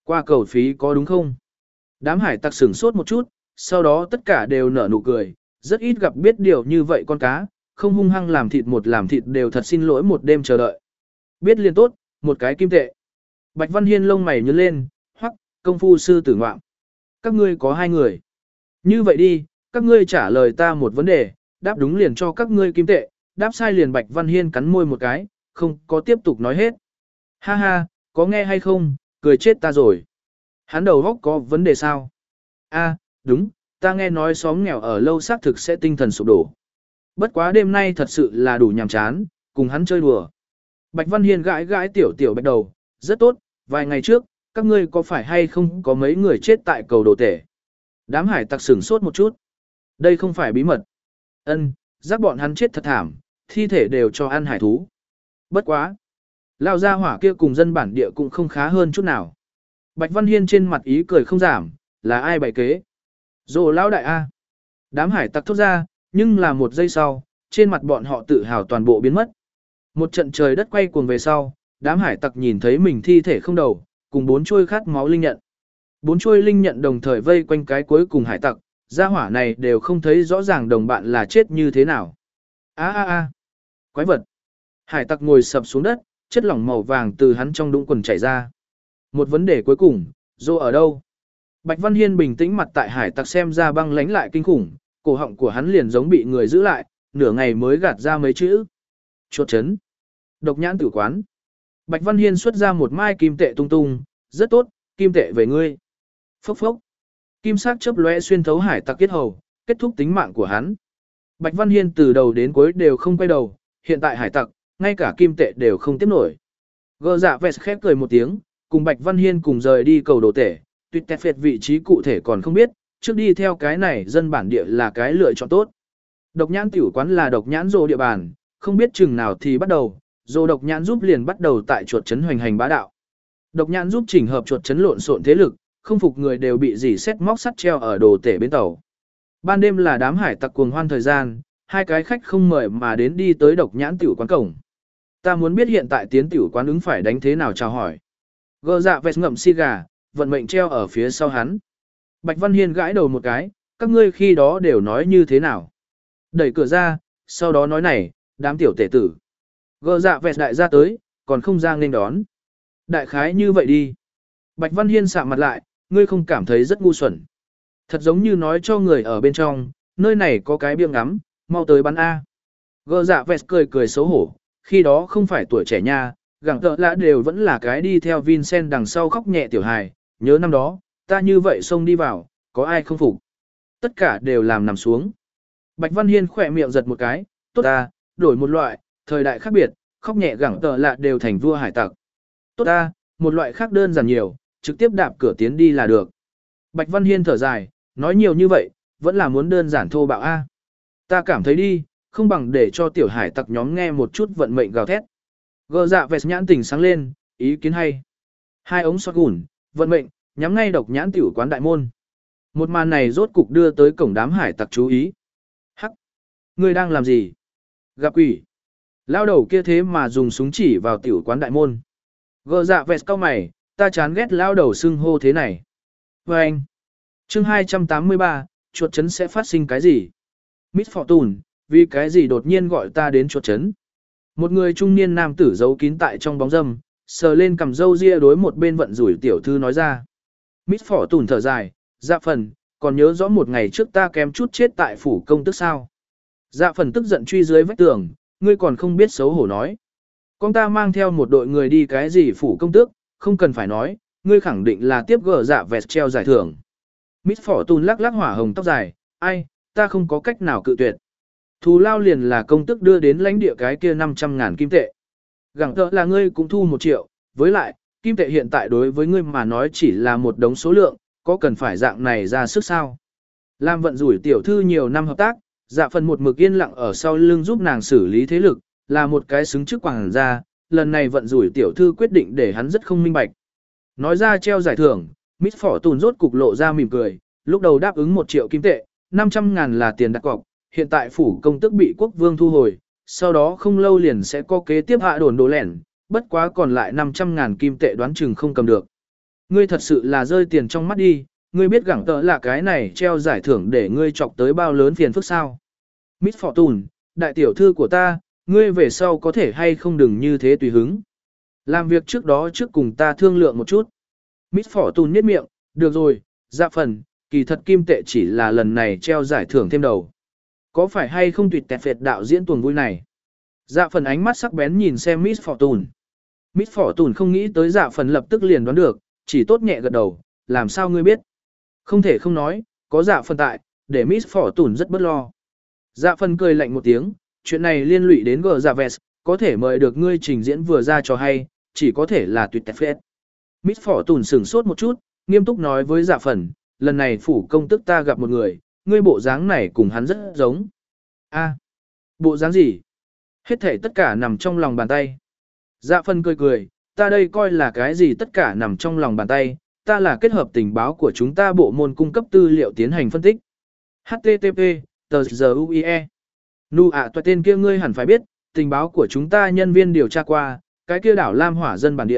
Qua cầu phí có đúng không? Đám hải tặc sửng sốt một chút, sau đó tất cả đều nở nụ cười, rất ít gặp biết điều như vậy con cá, không hung hăng làm thịt một làm thịt đều thật xin lỗi một đêm chờ đợi. Biết liền tốt, một cái kim tệ. Bạch Văn Hiên lông mày nhướng lên, hoắc, công phu sư tử ngoạm. Các ngươi có hai người. Như vậy đi, các ngươi trả lời ta một vấn đề, đáp đúng liền cho các ngươi kim tệ, đáp sai liền Bạch Văn Hiên cắn môi một cái, không có tiếp tục nói hết. Ha ha, có nghe hay không, cười chết ta rồi. Hắn đầu góc có vấn đề sao? A, đúng, ta nghe nói xóm nghèo ở lâu xác thực sẽ tinh thần sụp đổ. Bất quá đêm nay thật sự là đủ nhàm chán, cùng hắn chơi đùa. Bạch Văn Hiên gãi gãi tiểu tiểu bạch đầu, rất tốt, vài ngày trước, các ngươi có phải hay không có mấy người chết tại cầu đồ tể. Đám hải tặc sửng sốt một chút. Đây không phải bí mật. Ân, giác bọn hắn chết thật thảm, thi thể đều cho ăn hải thú. Bất quá. Lao ra hỏa kia cùng dân bản địa cũng không khá hơn chút nào. Bạch Văn Hiên trên mặt ý cười không giảm, là ai bày kế? Dồ lão đại A. Đám hải tặc thốt ra, nhưng là một giây sau, trên mặt bọn họ tự hào toàn bộ biến mất. Một trận trời đất quay cuồng về sau, đám hải tặc nhìn thấy mình thi thể không đầu, cùng bốn chuôi khát máu linh nhận. Bốn chuôi linh nhận đồng thời vây quanh cái cuối cùng hải tặc, gia hỏa này đều không thấy rõ ràng đồng bạn là chết như thế nào. A a a, quái vật. Hải tặc ngồi sập xuống đất, chất lỏng màu vàng từ hắn trong đũng quần chảy ra. Một vấn đề cuối cùng, Dô ở đâu? Bạch Văn Hiên bình tĩnh mặt tại hải tặc xem ra băng lánh lại kinh khủng, cổ họng của hắn liền giống bị người giữ lại, nửa ngày mới gạt ra mấy chữ. Chuột chấn. Độc nhãn tử quán. Bạch Văn Hiên xuất ra một mai kim tệ tung tung, rất tốt, kim tệ về ngươi. Phốc phốc. Kim sắc chớp lóe xuyên thấu hải tặc kết hầu, kết thúc tính mạng của hắn. Bạch Văn Hiên từ đầu đến cuối đều không quay đầu, hiện tại hải tặc, ngay cả kim tệ đều không tiếp nổi. Gơ dạ vẹt khép cười một tiếng, cùng Bạch Văn Hiên cùng rời đi cầu đồ tể, tuyệt tẹt phệt vị trí cụ thể còn không biết, trước đi theo cái này dân bản địa là cái lựa chọn tốt. Độc nhãn tiểu quán là độc nhãn rồ địa bàn, không biết chừng nào thì bắt đầu, rồ độc nhãn giúp liền bắt đầu tại chuột chấn hoành hành bá đạo. Độc nhãn giúp chỉnh hợp chuột chấn lộn xộn thế lực, không phục người đều bị dỉ xét móc sắt treo ở đồ tể bến tàu. Ban đêm là đám hải tặc cuồng hoan thời gian, hai cái khách không mời mà đến đi tới độc nhãn tiểu quán cổng. Ta muốn biết hiện tại tiến tiểu quán ứng phải đánh thế nào chào hỏi. Gơ dạ vẹt ngậm xì gà, vận mệnh treo ở phía sau hắn. Bạch Văn Hiên gãi đầu một cái, các ngươi khi đó đều nói như thế nào. Đẩy cửa ra, sau đó nói này, đám tiểu tể tử. Gơ dạ vẹt đại ra tới, còn không ra nên đón. Đại khái như vậy đi. Bạch Văn Hiên sạm mặt lại, ngươi không cảm thấy rất ngu xuẩn. Thật giống như nói cho người ở bên trong, nơi này có cái biếng ngắm, mau tới bắn A. Gơ dạ vẹt cười cười xấu hổ, khi đó không phải tuổi trẻ nha, gặng tợ lạ đều vẫn là cái đi theo Vincent đằng sau khóc nhẹ tiểu hài, nhớ năm đó, ta như vậy xông đi vào, có ai không phục. Tất cả đều làm nằm xuống. Bạch Văn Hiên khỏe miệng giật một cái, tốt ta, đổi một loại, thời đại khác biệt, khóc nhẹ gặng tợ lạ đều thành vua hải tặc. Tốt ta, một loại khác đơn giản nhiều, trực tiếp đạp cửa tiến đi là được. Bạch Văn Hiên thở dài, nói nhiều như vậy, vẫn là muốn đơn giản thô bạo A. Ta cảm thấy đi, không bằng để cho tiểu hải tặc nhóm nghe một chút vận mệnh gào thét. Gơ dạ vẹt nhãn tỉnh sáng lên, ý kiến hay. Hai ống sọt gùn, vận mệnh, nhắm ngay độc nhãn tiểu quán đại môn. Một màn này rốt cục đưa tới cổng đám hải tặc chú ý. Hắc! Ngươi đang làm gì? Gặp quỷ! Lao đầu kia thế mà dùng súng chỉ vào tiểu quán đại môn. Gơ dạ vẹt cau mày, ta chán ghét lao đầu xưng hô thế này. Và anh! Chương hai trăm tám mươi ba, chuột chấn sẽ phát sinh cái gì? Miss Fortune, vì cái gì đột nhiên gọi ta đến chuột chấn? Một người trung niên nam tử giấu kín tại trong bóng râm, sờ lên cầm râu ria đối một bên vận rủi tiểu thư nói ra. Miss Fortune thở dài, dạ phần, còn nhớ rõ một ngày trước ta kém chút chết tại phủ công tức sao? Dạ phần tức giận truy dưới vách tường, ngươi còn không biết xấu hổ nói. Con ta mang theo một đội người đi cái gì phủ công tước, không cần phải nói, ngươi khẳng định là tiếp gỡ dạ vẹt treo giải thưởng. Miss Fortune lắc lắc hỏa hồng tóc dài, ai, ta không có cách nào cự tuyệt. Thù lao liền là công tức đưa đến lãnh địa cái kia năm trăm ngàn kim tệ. Gẳng tợ là ngươi cũng thu một triệu, với lại, kim tệ hiện tại đối với ngươi mà nói chỉ là một đống số lượng, có cần phải dạng này ra sức sao? Lam vận rủi tiểu thư nhiều năm hợp tác, dạ phần một mực yên lặng ở sau lưng giúp nàng xử lý thế lực, là một cái xứng chức quảng gia, lần này vận rủi tiểu thư quyết định để hắn rất không minh bạch. Nói ra treo giải thưởng, Miss Fortune rốt cục lộ ra mỉm cười, lúc đầu đáp ứng một triệu kim tệ, năm trăm ngàn là tiền đặt cọc, hiện tại phủ công tức bị quốc vương thu hồi, sau đó không lâu liền sẽ có kế tiếp hạ đồn đồ lẻn, bất quá còn lại năm trăm ngàn kim tệ đoán chừng không cầm được. Ngươi thật sự là rơi tiền trong mắt đi, ngươi biết gẳng tợ là cái này treo giải thưởng để ngươi chọc tới bao lớn phiền phức sao. Miss Fortune, đại tiểu thư của ta, ngươi về sau có thể hay không đừng như thế tùy hứng. Làm việc trước đó trước cùng ta thương lượng một chút. Miss Fortune nhếch miệng, được rồi, dạ phần, kỳ thật kim tệ chỉ là lần này treo giải thưởng thêm đầu. Có phải hay không tuyệt tẹt phệt đạo diễn tuồng vui này? Dạ phần ánh mắt sắc bén nhìn xem Miss Fortune. Miss Fortune không nghĩ tới dạ phần lập tức liền đoán được, chỉ tốt nhẹ gật đầu, làm sao ngươi biết? Không thể không nói, có dạ phần tại, để Miss Fortune rất bất lo. Dạ phần cười lạnh một tiếng, chuyện này liên lụy đến gờ dạ vest, có thể mời được ngươi trình diễn vừa ra cho hay, chỉ có thể là tuyệt tẹt phệt. Miss Fortune sửng sốt một chút, nghiêm túc nói với dạ phần, lần này phủ công tức ta gặp một người, ngươi bộ dáng này cùng hắn rất giống. A, bộ dáng gì? Hết thể tất cả nằm trong lòng bàn tay. Dạ phần cười cười, ta đây coi là cái gì tất cả nằm trong lòng bàn tay, ta là kết hợp tình báo của chúng ta bộ môn cung cấp tư liệu tiến hành phân tích. H T T P, tờ giờ U I E. Nu ạ toại tên kia ngươi hẳn phải biết, tình báo của chúng ta nhân viên điều tra qua, cái kia đảo Lam Hỏa dân bản địa.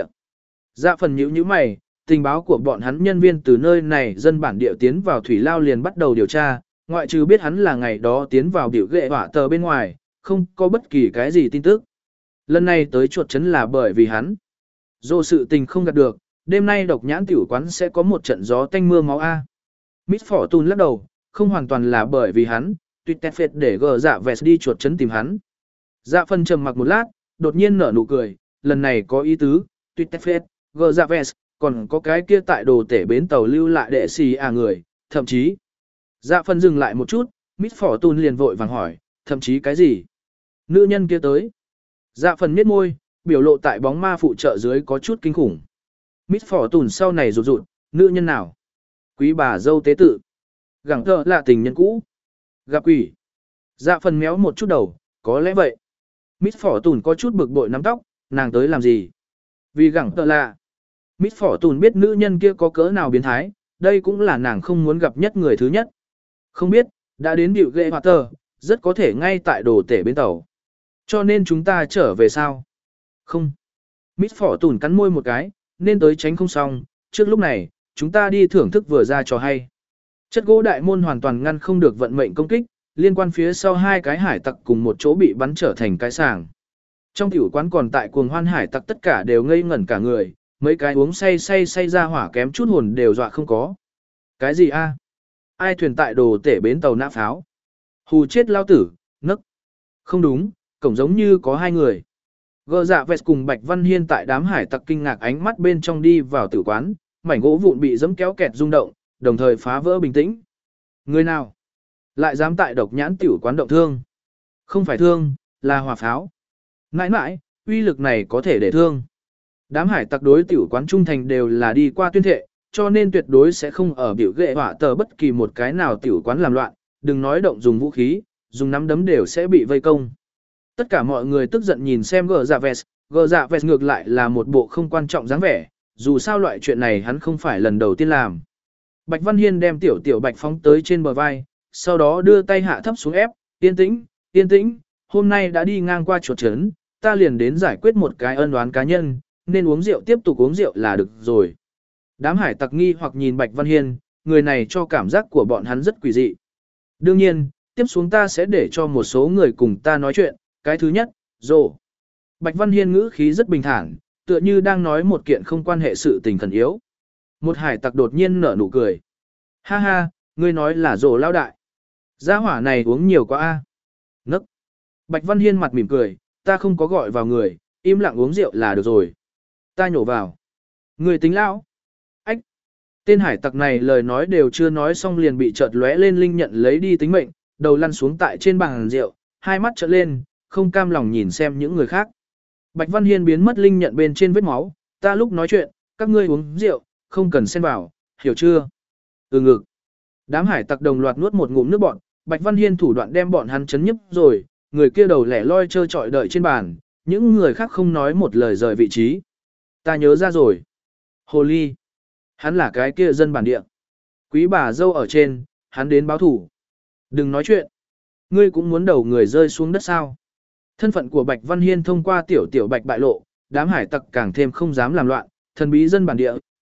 Dạ phần nhíu nhíu mày, tình báo của bọn hắn nhân viên từ nơi này dân bản địa tiến vào thủy lao liền bắt đầu điều tra, ngoại trừ biết hắn là ngày đó tiến vào biểu ghệ hỏa tờ bên ngoài, không có bất kỳ cái gì tin tức. Lần này tới chuột chấn là bởi vì hắn. Dù sự tình không gạt được, đêm nay độc nhãn tiểu quán sẽ có một trận gió tanh mưa máu A. Miss Fortune lắc đầu, không hoàn toàn là bởi vì hắn, tuyệt tẹt phệt để gờ dạ vest đi chuột chấn tìm hắn. Dạ phân trầm mặc một lát, đột nhiên nở nụ cười, lần này có ý tứ, tuyệt tẹt phệt, gờ dạ vest, còn có cái kia tại đồ tể bến tàu lưu lại đệ xì à người, thậm chí. Dạ phân dừng lại một chút, Miss Fortune liền vội vàng hỏi, thậm chí cái gì? Nữ nhân kia tới. Dạ phần miết môi, biểu lộ tại bóng ma phụ trợ dưới có chút kinh khủng. Miss Fortune sau này rụt rụt, nữ nhân nào? Quý bà dâu tế tự. Gẳng tờ là tình nhân cũ. Gặp quỷ. Dạ phần méo một chút đầu, có lẽ vậy. Miss Fortune có chút bực bội nắm tóc, nàng tới làm gì? Vì gẳng tờ là. Miss Fortune biết nữ nhân kia có cỡ nào biến thái, đây cũng là nàng không muốn gặp nhất người thứ nhất. Không biết, đã đến điệu ghệ hoạt tờ, rất có thể ngay tại đồ tể bến tàu. Cho nên chúng ta trở về sao? Không. Miss Fortune cắn môi một cái, nên tới tránh không xong, trước lúc này, chúng ta đi thưởng thức vừa ra cho hay. Chất gỗ đại môn hoàn toàn ngăn không được vận mệnh công kích, liên quan phía sau hai cái hải tặc cùng một chỗ bị bắn trở thành cái sàng. Trong tiểu quán còn tại cuồng hoan hải tặc tất cả đều ngây ngẩn cả người, mấy cái uống say say say ra hỏa kém chút hồn đều dọa không có. Cái gì a? Ai thuyền tại đồ tể bến tàu nã pháo? Hù chết lao tử, nấc. Không đúng, cổng giống như có hai người. Gơ dạ vest cùng Bạch Văn Hiên tại đám hải tặc kinh ngạc ánh mắt bên trong đi vào tử quán, mảnh gỗ vụn bị giẫm kéo kẹt rung động, đồng thời phá vỡ bình tĩnh. Người nào? Lại dám tại độc nhãn tiểu quán động thương? Không phải thương, là hỏa pháo. Nãi nãi, uy lực này có thể để thương. Đám hải tặc đối tiểu quán trung thành đều là đi qua tuyên thệ, cho nên tuyệt đối sẽ không ở biểu ghệ hỏa tờ bất kỳ một cái nào tiểu quán làm loạn, đừng nói động dùng vũ khí, dùng nắm đấm đều sẽ bị vây công. Tất cả mọi người tức giận nhìn xem gờ dạ vest, gờ dạ vest ngược lại là một bộ không quan trọng dáng vẻ, dù sao loại chuyện này hắn không phải lần đầu tiên làm. Bạch Văn Hiên đem tiểu tiểu bạch phóng tới trên bờ vai, sau đó đưa tay hạ thấp xuống ép, yên tĩnh, yên tĩnh, hôm nay đã đi ngang qua chuột trấn, ta liền đến giải quyết một cái ân oán cá nhân, nên uống rượu tiếp tục uống rượu là được rồi. Đám hải tặc nghi hoặc nhìn Bạch Văn Hiên, người này cho cảm giác của bọn hắn rất quỷ dị. Đương nhiên, tiếp xuống ta sẽ để cho một số người cùng ta nói chuyện, cái thứ nhất, rồ. Bạch Văn Hiên ngữ khí rất bình thản, tựa như đang nói một kiện không quan hệ sự tình khẩn yếu. Một hải tặc đột nhiên nở nụ cười. Ha ha, ngươi nói là rồ lao đại. Gia hỏa này uống nhiều quá a. Nấc. Bạch Văn Hiên mặt mỉm cười, ta không có gọi vào người, im lặng uống rượu là được rồi. Ta nhổ vào. Người tính lão. Ách. Tên hải tặc này lời nói đều chưa nói xong liền bị chợt lóe lên linh nhận lấy đi tính mệnh, đầu lăn xuống tại trên bàn rượu, hai mắt trợn lên, không cam lòng nhìn xem những người khác. Bạch Văn Hiên biến mất linh nhận bên trên vết máu, ta lúc nói chuyện, các ngươi uống rượu, không cần xen vào, hiểu chưa? Ừ ngực. Đám hải tặc đồng loạt nuốt một ngụm nước bọn, Bạch Văn Hiên thủ đoạn đem bọn hắn chấn nhấp rồi, người kia đầu lẻ loi trơ trọi đợi trên bàn, những người khác không nói một lời rời vị trí. Ta nhớ ra rồi. Hồ ly. Hắn là cái kia dân bản địa. Quý bà dâu ở trên, hắn đến báo thủ. Đừng nói chuyện. Ngươi cũng muốn đầu người rơi xuống đất sao. Thân phận của Bạch Văn Hiên thông qua tiểu tiểu Bạch bại lộ, đám hải tặc càng thêm không dám làm loạn, thần bí dân bản địa,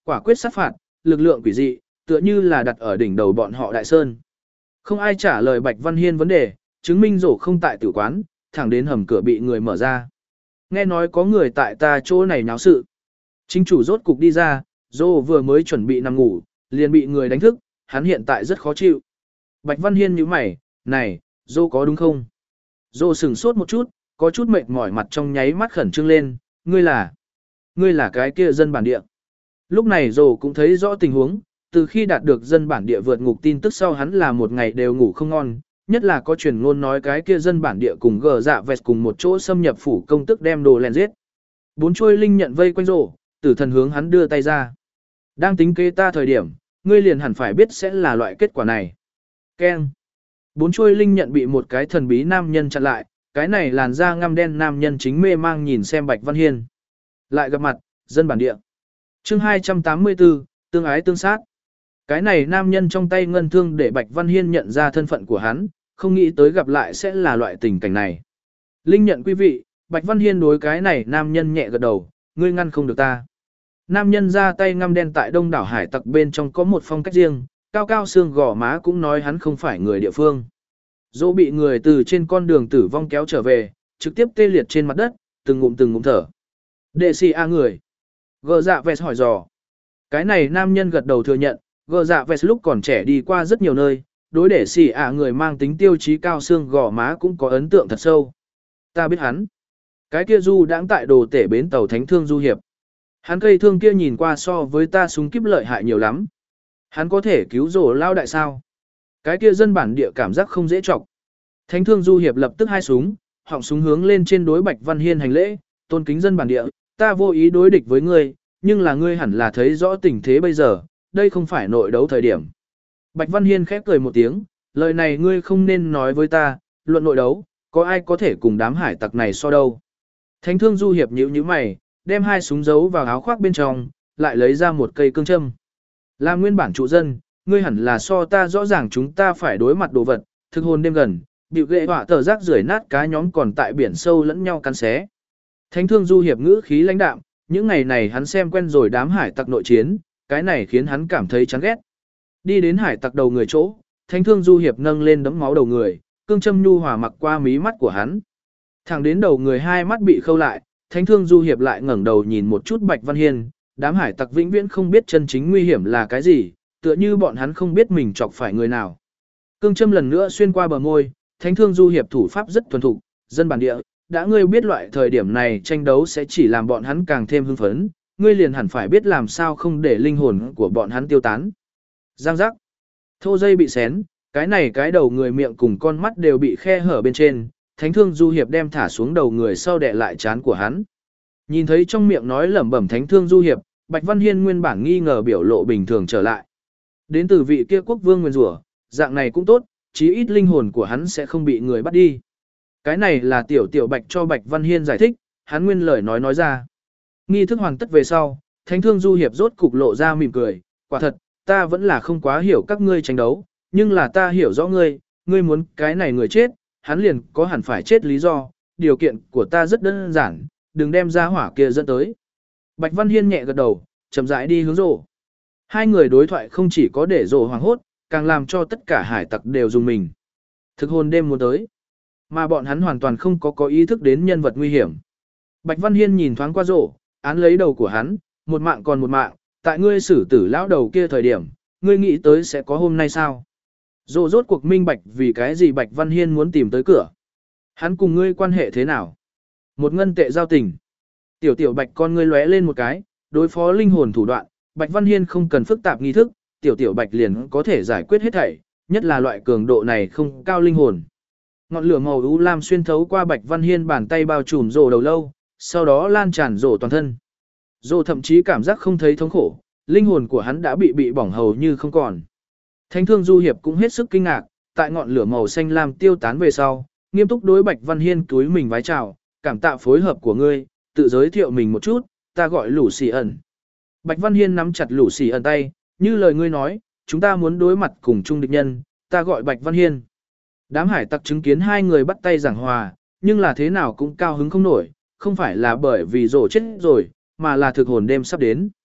quả quyết sát phạt, lực lượng quỷ dị, tựa như là đặt ở đỉnh đầu bọn họ đại sơn. Không ai trả lời Bạch Văn Hiên vấn đề, chứng minh rổ không tại tử quán, thẳng đến hầm cửa bị người mở ra. Nghe nói có người tại ta chỗ này náo sự. Chính chủ rốt cục đi ra, rổ vừa mới chuẩn bị nằm ngủ, liền bị người đánh thức, hắn hiện tại rất khó chịu. Bạch Văn Hiên nhíu mày, này, rổ có đúng không? Rổ sửng sốt một chút, có chút mệt mỏi mặt trong nháy mắt khẩn trương lên, ngươi là, ngươi là cái kia dân bản địa. Lúc này rổ cũng thấy rõ tình huống, từ khi đạt được dân bản địa vượt ngục tin tức sau hắn là một ngày đều ngủ không ngon, nhất là có truyền ngôn nói cái kia dân bản địa cùng gờ dạ vẹt cùng một chỗ xâm nhập phủ công tức đem đồ lèn giết. Bốn trôi linh nhận vây quanh rổ, tử thần hướng hắn đưa tay ra. Đang tính kế ta thời điểm, ngươi liền hẳn phải biết sẽ là loại kết quả này. Keng. Bốn trôi linh nhận bị một cái thần bí nam nhân chặn lại, cái này làn da ngăm đen nam nhân chính mê mang nhìn xem Bạch Văn Hiên. Lại gặp mặt, dân bản địa. Chương hai trăm tám mươi tư, tương ái tương sát. Cái này nam nhân trong tay ngân thương để Bạch Văn Hiên nhận ra thân phận của hắn, không nghĩ tới gặp lại sẽ là loại tình cảnh này. Linh nhận quý vị, Bạch Văn Hiên đối cái này nam nhân nhẹ gật đầu, ngươi ngăn không được ta. Nam nhân ra tay ngăm đen tại đông đảo hải tặc bên trong có một phong cách riêng, cao cao xương gò má cũng nói hắn không phải người địa phương. Dỗ bị người từ trên con đường tử vong kéo trở về, trực tiếp tê liệt trên mặt đất, từng ngụm từng ngụm thở. Đệ sĩ A người. Gờ dạ vẹt hỏi dò. Cái này nam nhân gật đầu thừa nhận, gờ dạ vẹt lúc còn trẻ đi qua rất nhiều nơi, đối để xỉ ạ người mang tính tiêu chí cao xương gò má cũng có ấn tượng thật sâu. Ta biết hắn. Cái kia du đãng tại đồ tể bến tàu Thánh Thương Du Hiệp. Hắn cây thương kia nhìn qua so với ta súng kíp lợi hại nhiều lắm. Hắn có thể cứu rổ lao đại sao? Cái kia dân bản địa cảm giác không dễ chọc. Thánh Thương Du Hiệp lập tức hai súng, họng súng hướng lên trên đối Bạch Văn Hiên hành lễ, tôn kính dân bản địa, ta vô ý đối địch với ngươi, nhưng là ngươi hẳn là thấy rõ tình thế bây giờ, đây không phải nội đấu thời điểm. Bạch Văn Hiên khép cười một tiếng, lời này ngươi không nên nói với ta, luận nội đấu, có ai có thể cùng đám hải tặc này so đâu. Thánh Thương Du Hiệp nhíu nhíu mày, đem hai súng giấu vào áo khoác bên trong, lại lấy ra một cây cương châm. Là nguyên bản trụ dân, ngươi hẳn là so ta rõ ràng chúng ta phải đối mặt đồ vật, thực hồn đêm gần, bịu ghệ họa tờ rác rưởi nát cá nhóm còn tại biển sâu lẫn nhau cắn xé. Thánh Thương Du Hiệp ngữ khí lãnh đạm, những ngày này hắn xem quen rồi đám hải tặc nội chiến, cái này khiến hắn cảm thấy chán ghét. Đi đến hải tặc đầu người chỗ, Thánh Thương Du Hiệp nâng lên đấm máu đầu người, cương châm nhu hòa mặc qua mí mắt của hắn. Thẳng đến đầu người hai mắt bị khâu lại, Thánh Thương Du Hiệp lại ngẩng đầu nhìn một chút Bạch Văn Hiên, đám hải tặc vĩnh viễn không biết chân chính nguy hiểm là cái gì, tựa như bọn hắn không biết mình chọc phải người nào. Cương châm lần nữa xuyên qua bờ môi, Thánh Thương Du Hiệp thủ pháp rất thuần thục, dân bản địa, đã ngươi biết loại thời điểm này tranh đấu sẽ chỉ làm bọn hắn càng thêm hưng phấn, ngươi liền hẳn phải biết làm sao không để linh hồn của bọn hắn tiêu tán. Giang giác. Thô dây bị xén, cái này cái đầu người miệng cùng con mắt đều bị khe hở bên trên, Thánh Thương Du Hiệp đem thả xuống đầu người sau đè lại trán của hắn. Nhìn thấy trong miệng nói lẩm bẩm Thánh Thương Du Hiệp, Bạch Văn Hiên nguyên bản nghi ngờ biểu lộ bình thường trở lại. Đến từ vị kia quốc vương nguyên rủa, dạng này cũng tốt, chí ít linh hồn của hắn sẽ không bị người bắt đi. Cái này là tiểu tiểu Bạch cho Bạch Văn Hiên giải thích, hắn nguyên lời nói nói ra. Nghi thức hoàn tất về sau, Thánh Thương Du Hiệp rốt cục lộ ra mỉm cười, quả thật, ta vẫn là không quá hiểu các ngươi tranh đấu, nhưng là ta hiểu rõ ngươi, ngươi muốn cái này người chết, hắn liền có hẳn phải chết lý do, điều kiện của ta rất đơn giản, đừng đem ra hỏa kia dẫn tới. Bạch Văn Hiên nhẹ gật đầu, chậm rãi đi hướng rổ. Hai người đối thoại không chỉ có để rổ hoảng hốt, càng làm cho tất cả hải tặc đều dùng mình. Thực hồn đêm muốn tới, mà bọn hắn hoàn toàn không có có ý thức đến nhân vật nguy hiểm. Bạch Văn Hiên nhìn thoáng qua rổ, án lấy đầu của hắn, một mạng còn một mạng, tại ngươi xử tử lão đầu kia thời điểm, ngươi nghĩ tới sẽ có hôm nay sao? Rổ rốt cuộc minh bạch vì cái gì Bạch Văn Hiên muốn tìm tới cửa. Hắn cùng ngươi quan hệ thế nào? Một ngân tệ giao tình. Tiểu tiểu Bạch con ngươi lóe lên một cái, đối phó linh hồn thủ đoạn, Bạch Văn Hiên không cần phức tạp nghi thức, tiểu tiểu Bạch liền có thể giải quyết hết thảy, nhất là loại cường độ này không cao linh hồn. Ngọn lửa màu u lam xuyên thấu qua Bạch Văn Hiên bàn tay bao trùm rổ đầu lâu, sau đó lan tràn rổ toàn thân. Rổ thậm chí cảm giác không thấy thống khổ, linh hồn của hắn đã bị bị bỏng hầu như không còn. Thánh Thương Du Hiệp cũng hết sức kinh ngạc, tại ngọn lửa màu xanh lam tiêu tán về sau, nghiêm túc đối Bạch Văn Hiên cúi mình vái chào, cảm tạ phối hợp của ngươi, tự giới thiệu mình một chút, ta gọi Lũ Xì ẩn. Bạch Văn Hiên nắm chặt Lũ Xì ẩn tay, như lời ngươi nói, chúng ta muốn đối mặt cùng chung địch nhân, ta gọi Bạch Văn Hiên. Đám hải tặc chứng kiến hai người bắt tay giảng hòa, nhưng là thế nào cũng cao hứng không nổi, không phải là bởi vì rổ chết rồi, mà là thực hồn đêm sắp đến.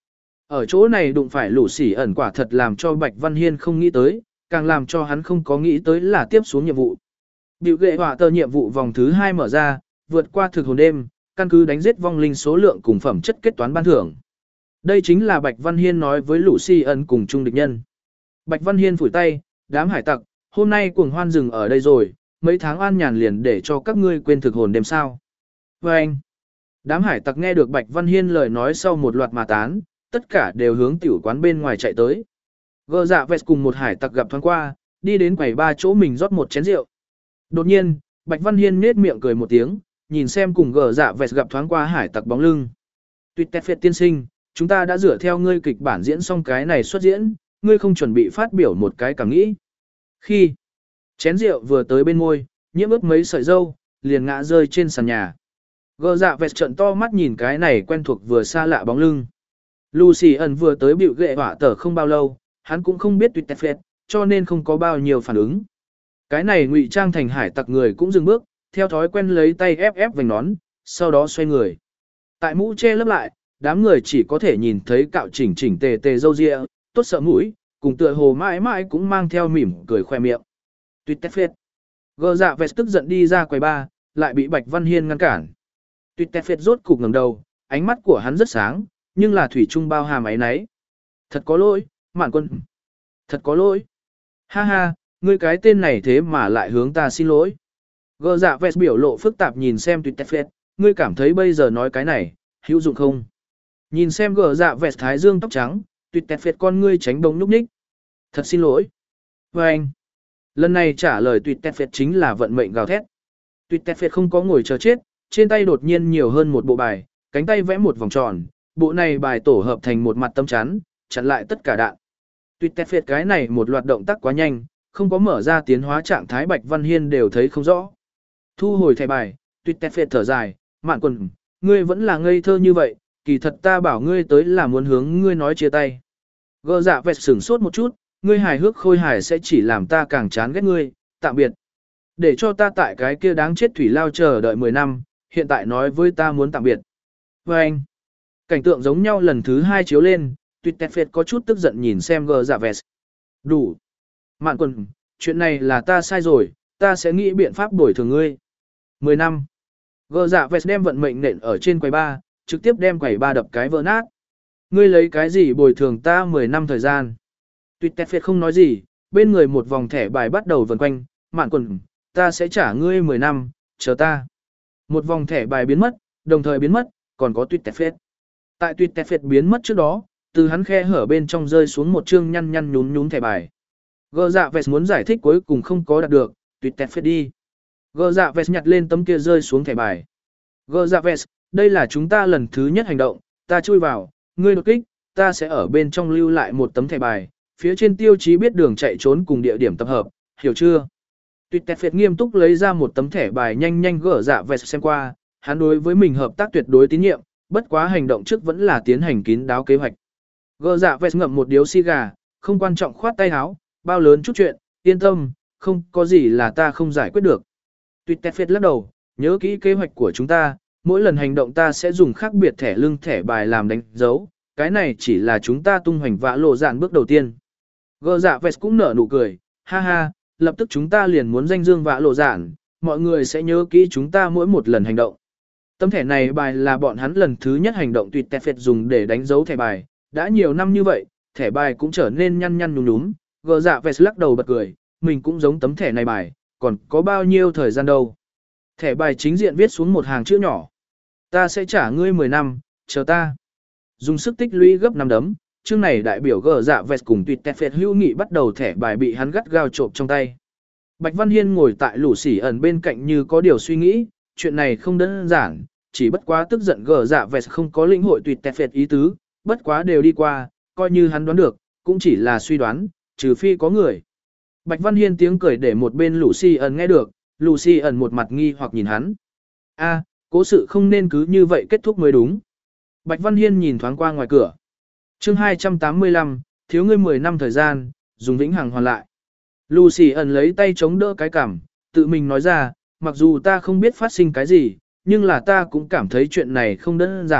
Ở chỗ này đụng phải lũ sỉ ẩn quả thật làm cho Bạch Văn Hiên không nghĩ tới, càng làm cho hắn không có nghĩ tới là tiếp xuống nhiệm vụ. Biểu ghệ hỏa tờ nhiệm vụ vòng thứ hai mở ra, vượt qua thực hồn đêm, căn cứ đánh giết vong linh số lượng cùng phẩm chất kết toán ban thưởng. Đây chính là Bạch Văn Hiên nói với lũ sỉ ẩn cùng chung địch nhân. Bạch Văn Hiên phủi tay, đám hải tặc, hôm nay cuồng hoan dừng ở đây rồi, mấy tháng an nhàn liền để cho các ngươi quên thực hồn đêm sao. Và anh, đám hải tặc nghe được Bạch Văn Hiên lời nói sau một loạt mà tán, tất cả đều hướng tiểu quán bên ngoài chạy tới. Gờ dạ vẹt cùng một hải tặc gặp thoáng qua, đi đến quầy ba chỗ mình rót một chén rượu. Đột nhiên, Bạch Văn Hiên nết miệng cười một tiếng, nhìn xem cùng gờ dạ vẹt gặp thoáng qua hải tặc bóng lưng. Tuyệt tẹt phệt tiên sinh, chúng ta đã dựa theo ngươi kịch bản diễn xong cái này xuất diễn, ngươi không chuẩn bị phát biểu một cái cảm nghĩ. Khi chén rượu vừa tới bên môi, nhiễm ướt mấy sợi dâu, liền ngã rơi trên sàn nhà. Gờ dạ vẹt trợn to mắt nhìn cái này quen thuộc vừa xa lạ bóng lưng. Lucy ẩn vừa tới bịu ghệ hỏa tờ không bao lâu, hắn cũng không biết tuyệt tẹt phệt, cho nên không có bao nhiêu phản ứng. Cái này ngụy trang thành hải tặc người cũng dừng bước, theo thói quen lấy tay ép ép vành nón, sau đó xoay người. Tại mũ che lấp lại, đám người chỉ có thể nhìn thấy cạo chỉnh chỉnh tề tề râu ria, tốt sợ mũi, cùng tựa hồ mãi mãi cũng mang theo mỉm cười khoe miệng. Tuyệt tẹt phệt. Gờ dạ vẹt tức giận đi ra quầy ba, lại bị Bạch Văn Hiên ngăn cản. Tuyệt tẹt phệt rốt cục ngẩng đầu, ánh mắt của hắn rất sáng, nhưng là thủy trung bao hàm ấy nấy. Thật có lỗi, Mạn Quân. Thật có lỗi. Ha ha, ngươi cái tên này thế mà lại hướng ta xin lỗi. Gờ dạ vẹt biểu lộ phức tạp nhìn xem tuyệt tẹt phệt, ngươi cảm thấy bây giờ nói cái này, hữu dụng không? Nhìn xem gờ dạ vẹt thái dương tóc trắng, tuyệt tẹt phệt con ngươi tránh bóng núp ních. Thật xin lỗi. Và anh. Lần này trả lời tuyệt tẹt phệt chính là vận mệnh gào thét. Tuyệt tẹt phệt không có ngồi chờ chết, trên tay đột nhiên nhiều hơn một bộ bài, cánh tay vẽ một vòng tròn, bộ này bài tổ hợp thành một mặt tấm chắn, chặn lại tất cả đạn. Tuyệt tẹt phệt cái này một loạt động tác quá nhanh, không có mở ra tiến hóa trạng thái Bạch Văn Hiên đều thấy không rõ. Thu hồi thẻ bài, tuyệt tẹt phệt thở dài, Mạn Quân, ngươi vẫn là ngây thơ như vậy, kỳ thật ta bảo ngươi tới là muốn hướng ngươi nói chia tay. Gờ dạ vẹt sửng sốt một chút, ngươi hài hước khôi hài sẽ chỉ làm ta càng chán ghét ngươi, tạm biệt. Để cho ta tại cái kia đáng chết thủy lao chờ đợi mười năm, hiện tại nói với ta muốn tạm biệt. Và anh, cảnh tượng giống nhau lần thứ hai chiếu lên, tuyệt tẹt phệt có chút tức giận nhìn xem gờ dạ vẹt. Đủ. Mạn Quân, chuyện này là ta sai rồi, ta sẽ nghĩ biện pháp bồi thường ngươi. Mười năm. Gờ dạ vẹt đem vận mệnh nện ở trên quầy ba, trực tiếp đem quầy ba đập cái vỡ nát. Ngươi lấy cái gì bồi thường ta mười năm thời gian? Tuyệt tẹt phệt không nói gì, bên người một vòng thẻ bài bắt đầu vần quanh, Mạn Quân, ta sẽ trả ngươi mười năm, chờ ta. Một vòng thẻ bài biến mất, đồng thời biến mất, còn có tuyệt tẹt phệt. Tại tuyệt tẹt phệt biến mất trước đó, từ hắn khe hở bên trong rơi xuống một chương nhăn nhăn nhún nhún thẻ bài. Gờ dạ vẹt muốn giải thích cuối cùng không có đạt được, tuyệt tẹt phệt đi. Gờ dạ vẹt nhặt lên tấm kia rơi xuống thẻ bài. Gờ dạ vẹt, đây là chúng ta lần thứ nhất hành động, ta chui vào, ngươi đột kích, ta sẽ ở bên trong lưu lại một tấm thẻ bài, phía trên tiêu chí biết đường chạy trốn cùng địa điểm tập hợp, hiểu chưa? Tuyệt tẹt phệt nghiêm túc lấy ra một tấm thẻ bài nhanh nhanh gỡ dạ vẹt xem qua, hắn đối với mình hợp tác tuyệt đối tín nhiệm, bất quá hành động trước vẫn là tiến hành kín đáo kế hoạch. Gỡ dạ vẹt ngậm một điếu xì gà, không quan trọng khoát tay áo, bao lớn chút chuyện, yên tâm, không có gì là ta không giải quyết được. Tuyệt tẹt phệt lắc đầu, nhớ kỹ kế hoạch của chúng ta, mỗi lần hành động ta sẽ dùng khác biệt thẻ lưng thẻ bài làm đánh dấu, cái này chỉ là chúng ta tung hoành vã lộ dạn bước đầu tiên. Gờ dạ vẹt cũng nở nụ cười, ha ha, lập tức chúng ta liền muốn danh dương vã lộ dạn, mọi người sẽ nhớ kỹ chúng ta mỗi một lần hành động. Tấm thẻ này bài là bọn hắn lần thứ nhất hành động tuyệt tẹt phệt dùng để đánh dấu thẻ bài, đã nhiều năm như vậy, thẻ bài cũng trở nên nhăn nhăn nhúm nhúm. Gờ dạ vẹt lắc đầu bật cười, mình cũng giống tấm thẻ này bài, còn có bao nhiêu thời gian đâu. Thẻ bài chính diện viết xuống một hàng chữ nhỏ. Ta sẽ trả ngươi mười năm, chờ ta. Dùng sức tích lũy gấp năm đấm, chương này đại biểu gờ dạ vẹt cùng tuyệt tẹt phệt hữu nghị bắt đầu thẻ bài bị hắn gắt gao trộm trong tay. Bạch Văn Hiên ngồi tại lũ sỉ ẩn bên cạnh như có điều suy nghĩ, chuyện này không đơn giản, chỉ bất quá tức giận gờ dạ vẹt không có lĩnh hội tuyệt tẹt phệt ý tứ, bất quá đều đi qua, coi như hắn đoán được, cũng chỉ là suy đoán, trừ phi có người. Bạch Văn Hiên tiếng cười để một bên Lucy ẩn nghe được, Lucy ẩn một mặt nghi hoặc nhìn hắn. A, cố sự không nên cứ như vậy kết thúc mới đúng. Bạch Văn Hiên nhìn thoáng qua ngoài cửa. Chương hai trăm tám mươi lăm, thiếu ngươi mười năm thời gian, dùng vĩnh hằng hoàn lại. Lucy ẩn lấy tay chống đỡ cái cằm, tự mình nói ra, mặc dù ta không biết phát sinh cái gì, nhưng là ta cũng cảm thấy chuyện này không đơn giản,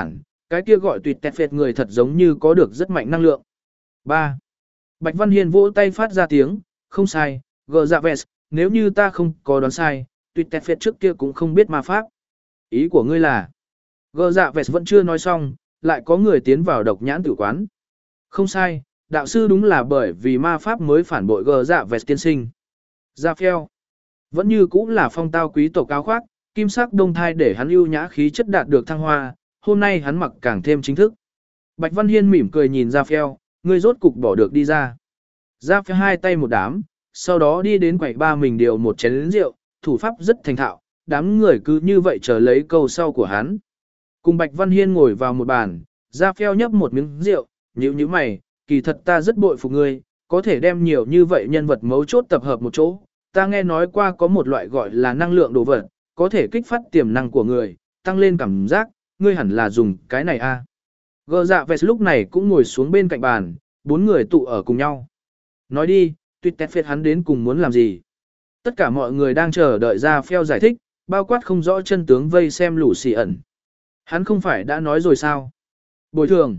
Cái kia gọi tuyệt tẹt phệt người thật giống như có được rất mạnh năng lượng. ba. Bạch Văn Hiên vỗ tay phát ra tiếng, không sai, gờ dạ vẹt, nếu như ta không có đoán sai, tuyệt tẹt phệt trước kia cũng không biết ma pháp. Ý của ngươi là, gờ dạ vẹt vẫn chưa nói xong, lại có người tiến vào độc nhãn tử quán. Không sai, đạo sư đúng là bởi vì ma pháp mới phản bội gờ dạ vẹt tiên sinh. Ra phèo. Vẫn như cũng là phong tao quý tộc áo khoác, kim sắc đông thai để hắn ưu nhã khí chất đạt được thăng hoa, hôm nay hắn mặc càng thêm chính thức. Bạch Văn Hiên mỉm cười nhìn Ra phèo, ngươi rốt cục bỏ được đi ra. Ra phèo hai tay một đám, sau đó đi đến quầy ba mình điều một chén rượu, thủ pháp rất thành thạo, đám người cứ như vậy chờ lấy câu sau của hắn. Cùng Bạch Văn Hiên ngồi vào một bàn, Ra phèo nhấp một miếng rượu, nhíu nhíu mày, kỳ thật ta rất bội phục ngươi, có thể đem nhiều như vậy nhân vật mấu chốt tập hợp một chỗ. Ta nghe nói qua có một loại gọi là năng lượng đồ vật, có thể kích phát tiềm năng của người, tăng lên cảm giác, ngươi hẳn là dùng cái này a. À. Gờ dạ vẹt lúc này cũng ngồi xuống bên cạnh bàn, bốn người tụ ở cùng nhau. Nói đi, tuyệt tẹt phệt hắn đến cùng muốn làm gì? Tất cả mọi người đang chờ đợi Ra phèo giải thích, bao quát không rõ chân tướng vây xem lũ xì ẩn. Hắn không phải đã nói rồi sao? Bồi thường.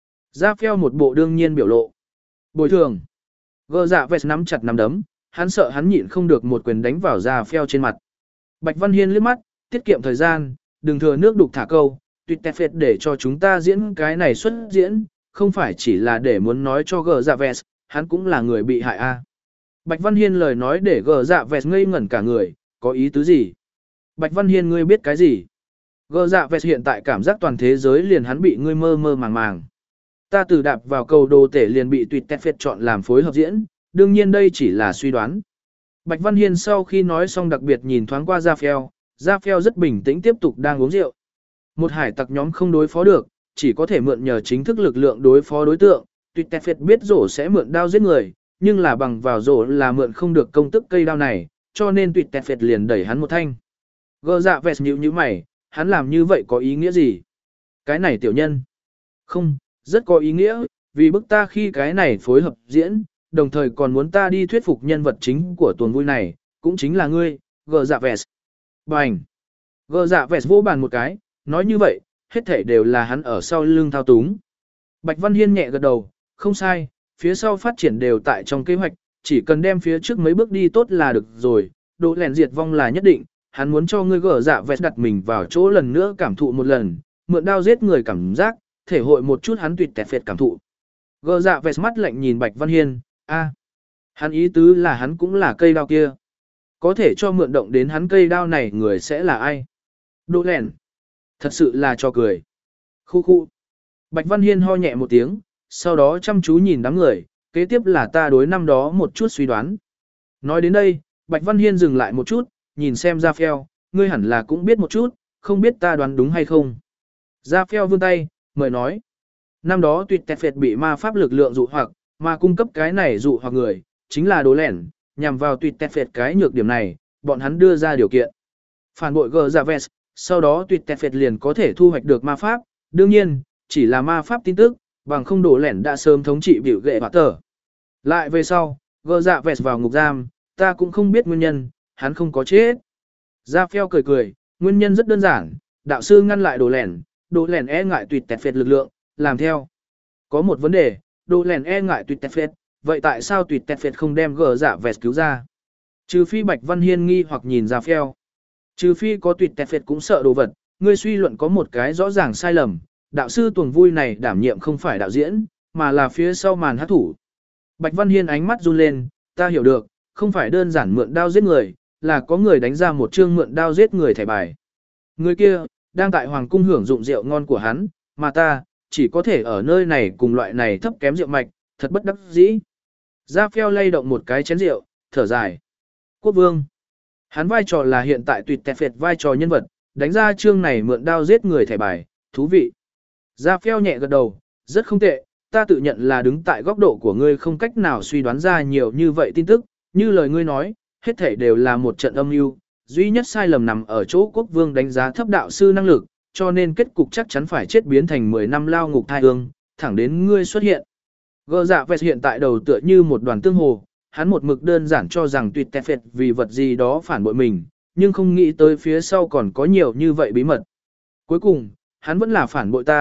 Ra phèo một bộ đương nhiên biểu lộ. Bồi thường. Gờ dạ vẹt nắm chặt nắm đấm, hắn sợ hắn nhịn không được một quyền đánh vào Ra phèo trên mặt. Bạch Văn Hiên liếc mắt, tiết kiệm thời gian, đừng thừa nước đục thả câu, tuyệt tẹt phệt để cho chúng ta diễn cái này xuất diễn, không phải chỉ là để muốn nói cho gờ dạ vẹt, hắn cũng là người bị hại a. Bạch Văn Hiên lời nói để gờ dạ vẹt ngây ngẩn cả người, có ý tứ gì? Bạch Văn Hiên ngươi biết cái gì? Gờ dạ vẹt hiện tại cảm giác toàn thế giới liền hắn bị ngươi mơ mơ màng màng. Ta từ đạp vào cầu đồ tể liền bị tuyệt tẹt phệt chọn làm phối hợp diễn, đương nhiên đây chỉ là suy đoán. Bạch Văn Hiên sau khi nói xong đặc biệt nhìn thoáng qua Ra phèo, Ra phèo rất bình tĩnh tiếp tục đang uống rượu. Một hải tặc nhóm không đối phó được, chỉ có thể mượn nhờ chính thức lực lượng đối phó đối tượng. Tuyệt tẹt phệt biết rổ sẽ mượn đao giết người, nhưng là bằng vào rổ là mượn không được công tức cây đao này, cho nên tuyệt tẹt phệt liền đẩy hắn một thanh. Gờ dạ vẹt nhíu nhíu mày, hắn làm như vậy có ý nghĩa gì? Cái này tiểu nhân. Không, rất có ý nghĩa, vì bức ta khi cái này phối hợp diễn, đồng thời còn muốn ta đi thuyết phục nhân vật chính của tuần vui này, cũng chính là ngươi, gờ dạ vẹt. Bành. Gờ dạ vẹt vỗ bàn một cái, nói như vậy, hết thảy đều là hắn ở sau lưng thao túng. Bạch Văn Hiên nhẹ gật đầu, không sai, phía sau phát triển đều tại trong kế hoạch, chỉ cần đem phía trước mấy bước đi tốt là được rồi, độ lẻn diệt vong là nhất định, hắn muốn cho ngươi gờ dạ vẹt đặt mình vào chỗ lần nữa cảm thụ một lần, mượn đao giết người cảm giác, thể hội một chút hắn tuyệt tẹt phệt cảm thụ. Gờ dạ vẹt mắt lạnh nhìn Bạch Văn Hiên, a, hắn ý tứ là hắn cũng là cây đao kia. Có thể cho mượn động đến hắn cây đao này người sẽ là ai? Độ lẻn. Thật sự là cho cười. Khu khu. Bạch Văn Hiên ho nhẹ một tiếng, sau đó chăm chú nhìn đám người, kế tiếp là ta đối năm đó một chút suy đoán. Nói đến đây, Bạch Văn Hiên dừng lại một chút, nhìn xem Ra phèo, ngươi hẳn là cũng biết một chút, không biết ta đoán đúng hay không. Ra phèo vươn tay, mời nói. Năm đó tuyệt tẹt phệt bị ma pháp lực lượng dụ hoặc, mà cung cấp cái này dụ hoặc người, chính là Đố Lẻn, nhằm vào tuyệt tẹt phệt cái nhược điểm này, bọn hắn đưa ra điều kiện. Phản bội gờ dạ vẹt, sau đó tuyệt tẹt phệt liền có thể thu hoạch được ma pháp, đương nhiên, chỉ là ma pháp tin tức, bằng không Đố Lẻn đã sớm thống trị biểu ghệ và tờ. Lại về sau, gờ dạ vẹt vào ngục giam, ta cũng không biết nguyên nhân, hắn không có chết. Ra phèo cười cười, nguyên nhân rất đơn giản, đạo sư ngăn lại Đố Lẻn, Đố Lẻn e ngại tuyệt tẹt phệt lực lượng, làm theo. Có một vấn đề, Đố Lẻn e ngại tuyệt tẹt phệt, vậy tại sao tuyệt tẹt phệt không đem gờ dạ vẹt cứu ra? Trừ phi Bạch Văn Hiên nghi hoặc nhìn Ra phèo. Trừ phi có tuyệt tẹt phệt cũng sợ đồ vật, ngươi suy luận có một cái rõ ràng sai lầm, đạo sư tuồng vui này đảm nhiệm không phải đạo diễn, mà là phía sau màn hát thủ. Bạch Văn Hiên ánh mắt run lên, ta hiểu được, không phải đơn giản mượn đao giết người, là có người đánh ra một chương mượn đao giết người thẻ bài. Người kia, đang tại hoàng cung hưởng dụng rượu ngon của hắn, mà ta, chỉ có thể ở nơi này cùng loại này thấp kém rượu mạch, thật bất đắc dĩ. Ra phèo lay động một cái chén rượu, thở dài. Quốc vương. Hắn vai trò là hiện tại tuyệt tẹt phệt vai trò nhân vật, đánh ra chương này mượn đao giết người thẻ bài, thú vị. Ra phèo nhẹ gật đầu, rất không tệ, ta tự nhận là đứng tại góc độ của ngươi không cách nào suy đoán ra nhiều như vậy tin tức, như lời ngươi nói, hết thảy đều là một trận âm mưu, duy nhất sai lầm nằm ở chỗ quốc vương đánh giá thấp đạo sư năng lực, cho nên kết cục chắc chắn phải chết biến thành mười năm lao ngục thai hương, thẳng đến ngươi xuất hiện. Gờ dạ vẹt hiện tại đầu tựa như một đoàn tương hồ, hắn một mực đơn giản cho rằng tuyệt tẹt phệt vì vật gì đó phản bội mình, nhưng không nghĩ tới phía sau còn có nhiều như vậy bí mật. Cuối cùng, hắn vẫn là phản bội ta,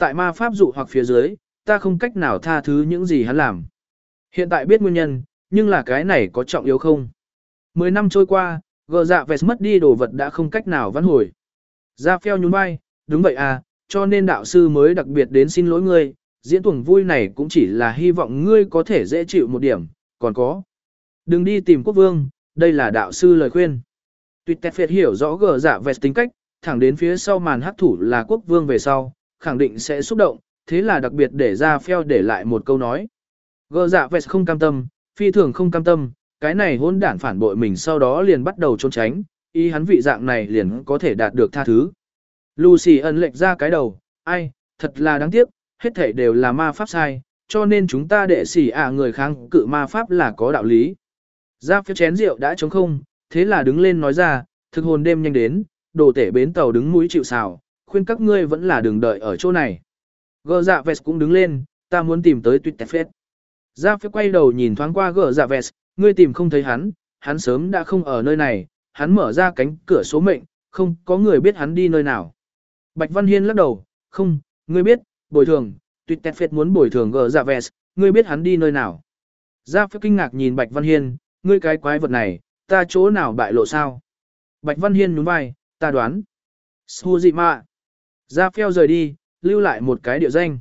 tại ma pháp dụ hoặc phía dưới, ta không cách nào tha thứ những gì hắn làm. Hiện tại biết nguyên nhân, nhưng là cái này có trọng yếu không? Mười năm trôi qua, gờ dạ vẹt mất đi đồ vật đã không cách nào vãn hồi. Ra phèo nhún vai, đúng vậy à, cho nên đạo sư mới đặc biệt đến xin lỗi ngươi, diễn tuồng vui này cũng chỉ là hy vọng ngươi có thể dễ chịu một điểm, còn có. Đừng đi tìm quốc vương, đây là đạo sư lời khuyên. Tuyệt tẹt phệt hiểu rõ gờ dạ vẹt tính cách, thẳng đến phía sau màn hắc thủ là quốc vương về sau, khẳng định sẽ xúc động, thế là đặc biệt để ra phèo để lại một câu nói. Gờ dạ vẹt không cam tâm, phi thường không cam tâm, cái này hôn đản phản bội mình sau đó liền bắt đầu trốn tránh, ý hắn vị dạng này liền có thể đạt được tha thứ. Lucy ẩn lệch ra cái đầu, ai, thật là đáng tiếc, hết thảy đều là ma pháp sai, cho nên chúng ta đệ sĩ à người kháng cự ma pháp là có đạo lý. Ra phía chén rượu đã trống không, thế là đứng lên nói ra, thực hồn đêm nhanh đến, đồ tể bến tàu đứng mũi chịu sào, khuyên các ngươi vẫn là đừng đợi ở chỗ này. Gờ dạ vest cũng đứng lên, ta muốn tìm tới tuyệt tẹt phết. Ra phía quay đầu nhìn thoáng qua gờ dạ vest, ngươi tìm không thấy hắn, hắn sớm đã không ở nơi này, hắn mở ra cánh cửa số mệnh, không có người biết hắn đi nơi nào. Bạch Văn Hiên lắc đầu, không, ngươi biết, bồi thường, tuyệt tẹt phết muốn bồi thường gờ dạ vest, ngươi biết hắn đi nơi nào. Ra phía kinh ngạc nhìn Bạch Văn Hiên, ngươi cái quái vật này, ta chỗ nào bại lộ sao? Bạch Văn Hiên nhún vai, ta đoán. Su dị mạ. Ra phèo rời đi, lưu lại một cái địa danh.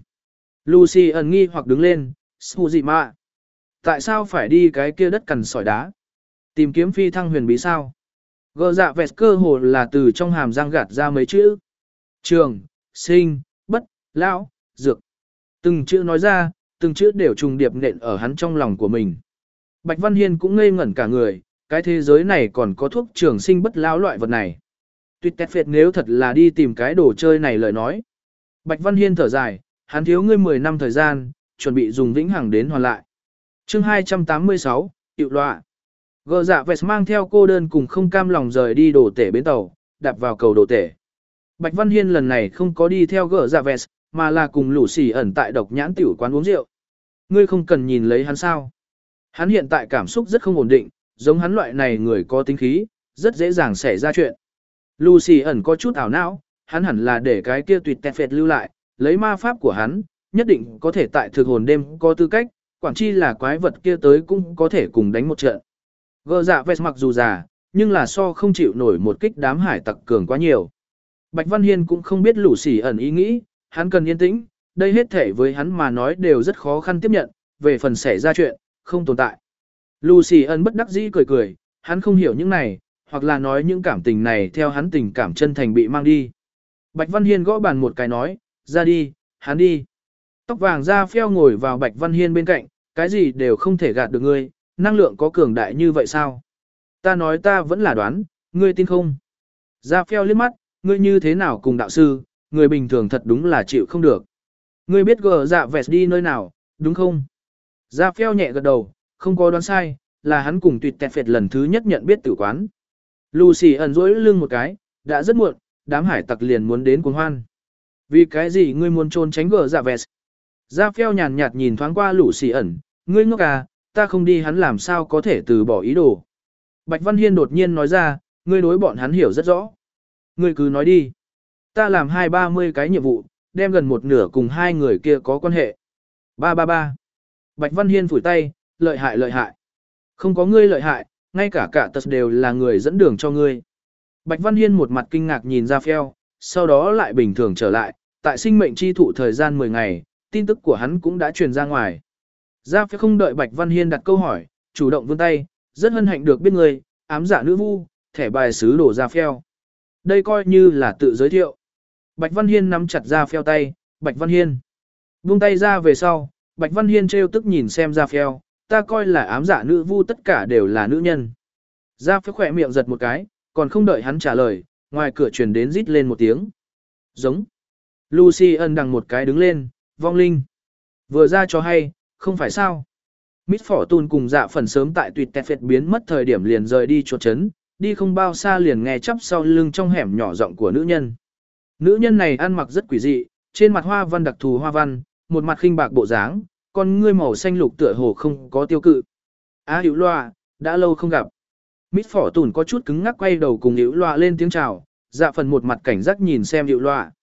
Lucy ẩn nghi hoặc đứng lên, Su dị mạ. Tại sao phải đi cái kia đất cằn sỏi đá? Tìm kiếm phi thăng huyền bí sao? Gờ dạ vẹt cơ hồ là từ trong hàm răng gạt ra mấy chữ. Trường, sinh, bất, lão, dược. Từng chữ nói ra, từng chữ đều trùng điệp nện ở hắn trong lòng của mình. Bạch Văn Hiên cũng ngây ngẩn cả người, cái thế giới này còn có thuốc trường sinh bất lão loại vật này. Tuyệt tẹt phệt nếu thật là đi tìm cái đồ chơi này lời nói. Bạch Văn Hiên thở dài, hắn thiếu ngươi mười năm thời gian, chuẩn bị dùng vĩnh hằng đến hoàn lại. Chương hai trăm tám mươi sáu, Hiệu Loạ. Gờ dạ vẹt mang theo cô đơn cùng không cam lòng rời đi đồ tể bến tàu, đạp vào cầu đồ tể. Bạch Văn Hiên lần này không có đi theo gờ dạ vẹt, mà là cùng lũ xì ẩn tại độc nhãn tiểu quán uống rượu. Ngươi không cần nhìn lấy hắn sao. Hắn hiện tại cảm xúc rất không ổn định, giống hắn loại này người có tính khí, rất dễ dàng xảy ra chuyện. Lucy ẩn có chút ảo não, hắn hẳn là để cái kia tuyệt tẹt phệt lưu lại, lấy ma pháp của hắn, nhất định có thể tại thực hồn đêm có tư cách, quản chi là quái vật kia tới cũng có thể cùng đánh một trận. Gờ dạ vẹt mặc dù già, nhưng là so không chịu nổi một kích đám hải tặc cường quá nhiều. Bạch Văn Hiên cũng không biết Lucy ẩn ý nghĩ, hắn cần yên tĩnh, đây hết thể với hắn mà nói đều rất khó khăn tiếp nhận, về phần xảy ra chuyện, không tồn tại. Lucy ẩn bất đắc dĩ cười cười, hắn không hiểu những này, hoặc là nói những cảm tình này theo hắn tình cảm chân thành bị mang đi. Bạch Văn Hiên gõ bàn một cái nói, ra đi, hắn đi. Tóc vàng da phèo ngồi vào Bạch Văn Hiên bên cạnh, cái gì đều không thể gạt được ngươi, năng lượng có cường đại như vậy sao? Ta nói ta vẫn là đoán, ngươi tin không? Da phèo liếc mắt, ngươi như thế nào cùng đạo sư, người bình thường thật đúng là chịu không được. Ngươi biết gờ dạ vẹt đi nơi nào, đúng không? Da phèo nhẹ gật đầu, không có đoán sai, là hắn cùng tuyệt tẹt phệt lần thứ nhất nhận biết tử quán. Lucy ẩn rỗi lưng một cái, đã rất muộn, đám hải tặc liền muốn đến cuồng hoan. Vì cái gì ngươi muốn trốn tránh gờ dạ vẹt? Da phèo nhàn nhạt nhìn thoáng qua Lucy ẩn, ngươi ngốc à, ta không đi hắn làm sao có thể từ bỏ ý đồ. Bạch Văn Hiên đột nhiên nói ra, ngươi đối bọn hắn hiểu rất rõ. Ngươi cứ nói đi. Ta làm hai ba mươi cái nhiệm vụ, đem gần một nửa cùng hai người kia có quan hệ. Ba ba ba. Bạch Văn Hiên phủi tay, lợi hại lợi hại. Không có ngươi lợi hại, ngay cả cả tật đều là người dẫn đường cho ngươi. Bạch Văn Hiên một mặt kinh ngạc nhìn ra phèo, sau đó lại bình thường trở lại, tại sinh mệnh chi thụ thời gian mười ngày, tin tức của hắn cũng đã truyền ra ngoài. Ra phèo không đợi Bạch Văn Hiên đặt câu hỏi, chủ động vươn tay, rất hân hạnh được biết ngươi, ám giả nữ vu, thẻ bài sứ đổ ra phèo. Đây coi như là tự giới thiệu. Bạch Văn Hiên nắm chặt ra phèo tay, Bạch Văn Hiên. Buông tay ra về sau, Bạch Văn Hiên trêu tức nhìn xem ra phèo, ta coi là ám giả nữ vu tất cả đều là nữ nhân. Ra phèo khỏe miệng giật một cái, còn không đợi hắn trả lời, ngoài cửa truyền đến rít lên một tiếng. Giống. Lucy ân đằng một cái đứng lên, vong linh. Vừa ra cho hay, không phải sao. Miss Fortune cùng dạ phần sớm tại tuyệt tẹt phệt biến mất thời điểm liền rời đi chuột chấn, đi không bao xa liền nghe chắp sau lưng trong hẻm nhỏ giọng của nữ nhân. Nữ nhân này ăn mặc rất quỷ dị, trên mặt hoa văn đặc thù hoa văn, một mặt khinh bạc bộ dáng, con ngươi màu xanh lục tựa hồ không có tiêu cự. Á Hữu Loa, đã lâu không gặp. Miss Fortune có chút cứng ngắc quay đầu cùng Hữu Loa lên tiếng chào, dạ phần một mặt cảnh giác nhìn xem Hữu Loa.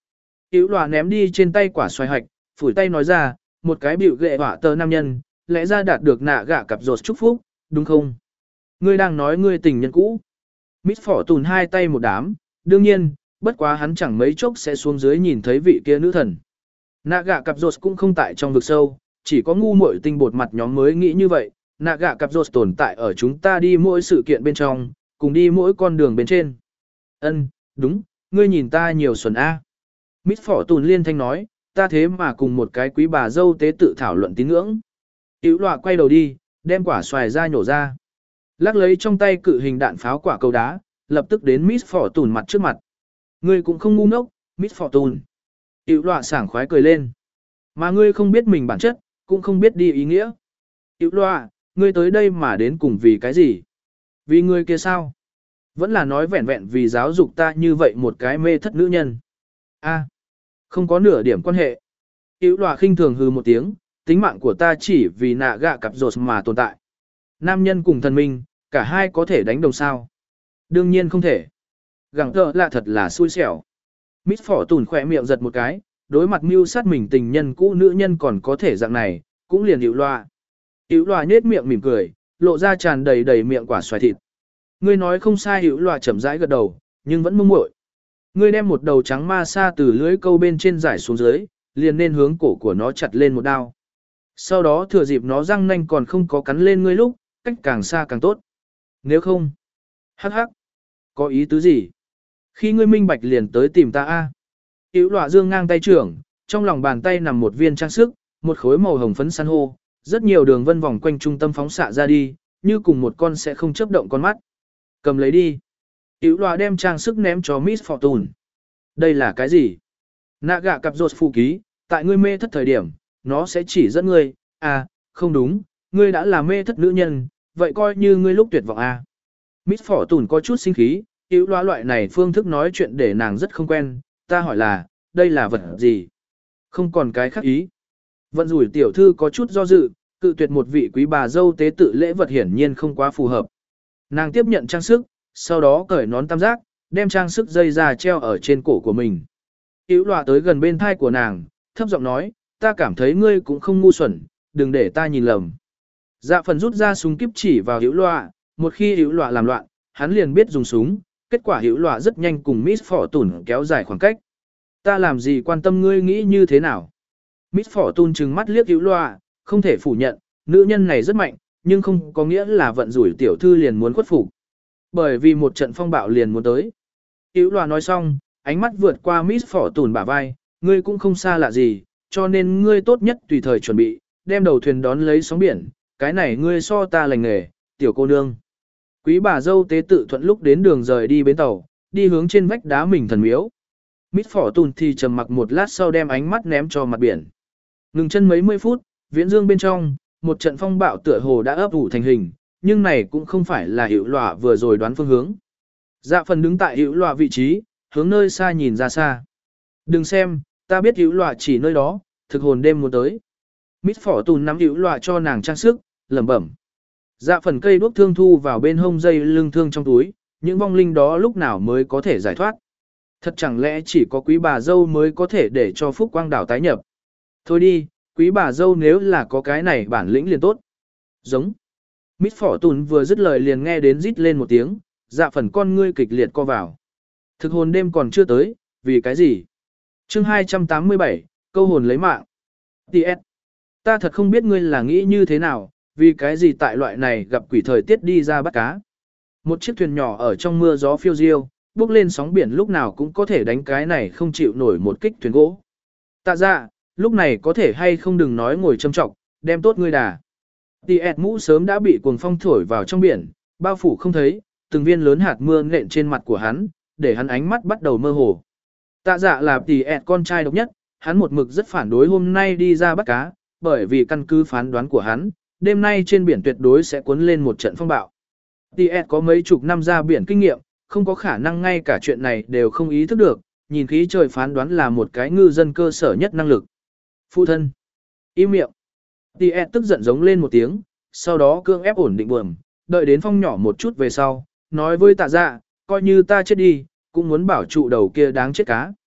Hữu Lòa ném đi trên tay quả xoài hạch, phủi tay nói ra, một cái biểu ghệ hỏa tờ nam nhân, lẽ ra đạt được nạ gạ cặp rột chúc phúc, đúng không? Ngươi đang nói ngươi tình nhân cũ. Mít Phỏ Tùn hai tay một đám, đương nhiên, bất quá hắn chẳng mấy chốc sẽ xuống dưới nhìn thấy vị kia nữ thần. Nạ gạ cặp rột cũng không tại trong vực sâu, chỉ có ngu muội tinh bột mặt nhóm mới nghĩ như vậy. Nạ gạ cặp rột tồn tại ở chúng ta đi mỗi sự kiện bên trong, cùng đi mỗi con đường bên trên. Ân, đúng, ngươi nhìn ta nhiều xuẩn A. Mít Phỏ Tùn liên thanh nói, ta thế mà cùng một cái quý bà dâu tế tự thảo luận tín ngưỡng. Hữu Lòa quay đầu đi, đem quả xoài ra nhổ ra. Lắc lấy trong tay cự hình đạn pháo quả cầu đá, lập tức đến Mít Phỏ Tùn mặt trước mặt. Ngươi cũng không ngu ngốc, Mít Phỏ Tùn. Hữu Lòa sảng khoái cười lên. Mà ngươi không biết mình bản chất, cũng không biết đi ý nghĩa. Hữu Lòa, ngươi tới đây mà đến cùng vì cái gì? Vì ngươi kia sao? Vẫn là nói vẹn vẹn vì giáo dục ta như vậy một cái mê thất nữ nhân. A, không có nửa điểm quan hệ. Hữu Lòa khinh thường hừ một tiếng, tính mạng của ta chỉ vì nạ gạ cặp rột mà tồn tại. Nam nhân cùng thần minh, cả hai có thể đánh đồng sao? Đương nhiên không thể. Gẳng tợ là thật là xui xẻo. Mít Phỏ Tùn khỏe miệng giật một cái, đối mặt mưu sát mình tình nhân cũ nữ nhân còn có thể dạng này, cũng liền Hữu Lòa. Hữu Lòa nhếch miệng mỉm cười, lộ ra tràn đầy đầy miệng quả xoài thịt. Ngươi nói không sai. Hữu Lòa chậm rãi gật đầu, nhưng vẫn mông muội. Ngươi đem một đầu trắng ma sa từ lưới câu bên trên giải xuống dưới, liền nên hướng cổ của nó chặt lên một đao. Sau đó thừa dịp nó răng nanh còn không có cắn lên ngươi lúc, cách càng xa càng tốt. Nếu không, hắc hắc, có ý tứ gì? Khi ngươi minh bạch liền tới tìm ta a. Hữu Lòa dương ngang tay trưởng, trong lòng bàn tay nằm một viên trang sức, một khối màu hồng phấn san hô, rất nhiều đường vân vòng quanh trung tâm phóng xạ ra đi, như cùng một con sẽ không chớp động con mắt. Cầm lấy đi. Hữu Lòa đem trang sức ném cho Miss Fortune. Đây là cái gì? Nạ gạ cặp rột phụ ký, tại ngươi mê thất thời điểm, nó sẽ chỉ dẫn ngươi, à, không đúng, ngươi đã là mê thất nữ nhân, vậy coi như ngươi lúc tuyệt vọng à. Miss Fortune có chút sinh khí, Hữu Lòa loại này phương thức nói chuyện để nàng rất không quen, ta hỏi là, đây là vật gì? Không còn cái khác ý. Vận rủi tiểu thư có chút do dự, cự tuyệt một vị quý bà dâu tế tự lễ vật hiển nhiên không quá phù hợp. Nàng tiếp nhận trang sức, sau đó cởi nón tam giác, đem trang sức dây ra treo ở trên cổ của mình. Hữu Lòa tới gần bên thai của nàng, thấp giọng nói, ta cảm thấy ngươi cũng không ngu xuẩn, đừng để ta nhìn lầm. Dạ phần rút ra súng kíp chỉ vào Hữu Lòa, một khi Hữu Lòa làm loạn, hắn liền biết dùng súng, kết quả Hữu Lòa rất nhanh cùng Miss Fortune kéo dài khoảng cách. Ta làm gì quan tâm ngươi nghĩ như thế nào? Miss Fortune trừng mắt liếc Hữu Lòa, không thể phủ nhận, nữ nhân này rất mạnh, nhưng không có nghĩa là vận rủi tiểu thư liền muốn khuất phục. Bởi vì một trận phong bạo liền muốn tới. Hữu Lòa nói xong, ánh mắt vượt qua Miss Fortune bả vai, ngươi cũng không xa lạ gì, cho nên ngươi tốt nhất tùy thời chuẩn bị, đem đầu thuyền đón lấy sóng biển, cái này ngươi so ta lành nghề, tiểu cô nương. Quý bà dâu tế tự thuận lúc đến đường rời đi bến tàu, đi hướng trên vách đá mình thần miếu. Miss Fortune thì trầm mặc một lát sau đem ánh mắt ném cho mặt biển. Ngừng chân mấy mươi phút, viễn dương bên trong, một trận phong bạo tựa hồ đã ấp ủ thành hình, nhưng này cũng không phải là Hữu Lòa vừa rồi đoán phương hướng. Dạ phần đứng tại Hữu Lòa vị trí, hướng nơi xa nhìn ra xa. Đừng xem, ta biết Hữu Lòa chỉ nơi đó, thực hồn đêm muốn tới. Miss Fortune nắm Hữu Lòa cho nàng trang sức, lẩm bẩm. Dạ phần cây đuốc thương thu vào bên hông dây lưng thương trong túi, những vong linh đó lúc nào mới có thể giải thoát. Thật chẳng lẽ chỉ có quý bà dâu mới có thể để cho Phúc Quang đảo tái nhập. Thôi đi, quý bà dâu nếu là có cái này bản lĩnh liền tốt. Giống. Miss Fortune vừa dứt lời liền nghe đến rít lên một tiếng, dạ phần con ngươi kịch liệt co vào. Thực hồn đêm còn chưa tới, vì cái gì? Chương hai trăm tám mươi bảy, câu hồn lấy mạng. tê ét. Ta thật không biết ngươi là nghĩ như thế nào, vì cái gì tại loại này gặp quỷ thời tiết đi ra bắt cá. Một chiếc thuyền nhỏ ở trong mưa gió phiêu diêu, bước lên sóng biển lúc nào cũng có thể đánh cái này không chịu nổi một kích thuyền gỗ. Tạ dạ, lúc này có thể hay không đừng nói ngồi châm trọng, đem tốt ngươi đà. tê ét mũ sớm đã bị cuồng phong thổi vào trong biển, bao phủ không thấy, từng viên lớn hạt mưa nện trên mặt của hắn, để hắn ánh mắt bắt đầu mơ hồ. Tạ dạ là tê ét con trai độc nhất, hắn một mực rất phản đối hôm nay đi ra bắt cá, bởi vì căn cứ phán đoán của hắn, đêm nay trên biển tuyệt đối sẽ cuốn lên một trận phong bạo. tê ét có mấy chục năm ra biển kinh nghiệm, không có khả năng ngay cả chuyện này đều không ý thức được, nhìn khí trời phán đoán là một cái ngư dân cơ sở nhất năng lực. Phụ thân. Im miệng. tê ét tức giận giống lên một tiếng, sau đó cưỡng ép ổn định buồm, đợi đến phong nhỏ một chút về sau, nói với tạ dạ, coi như ta chết đi, cũng muốn bảo trụ đầu kia đáng chết cá.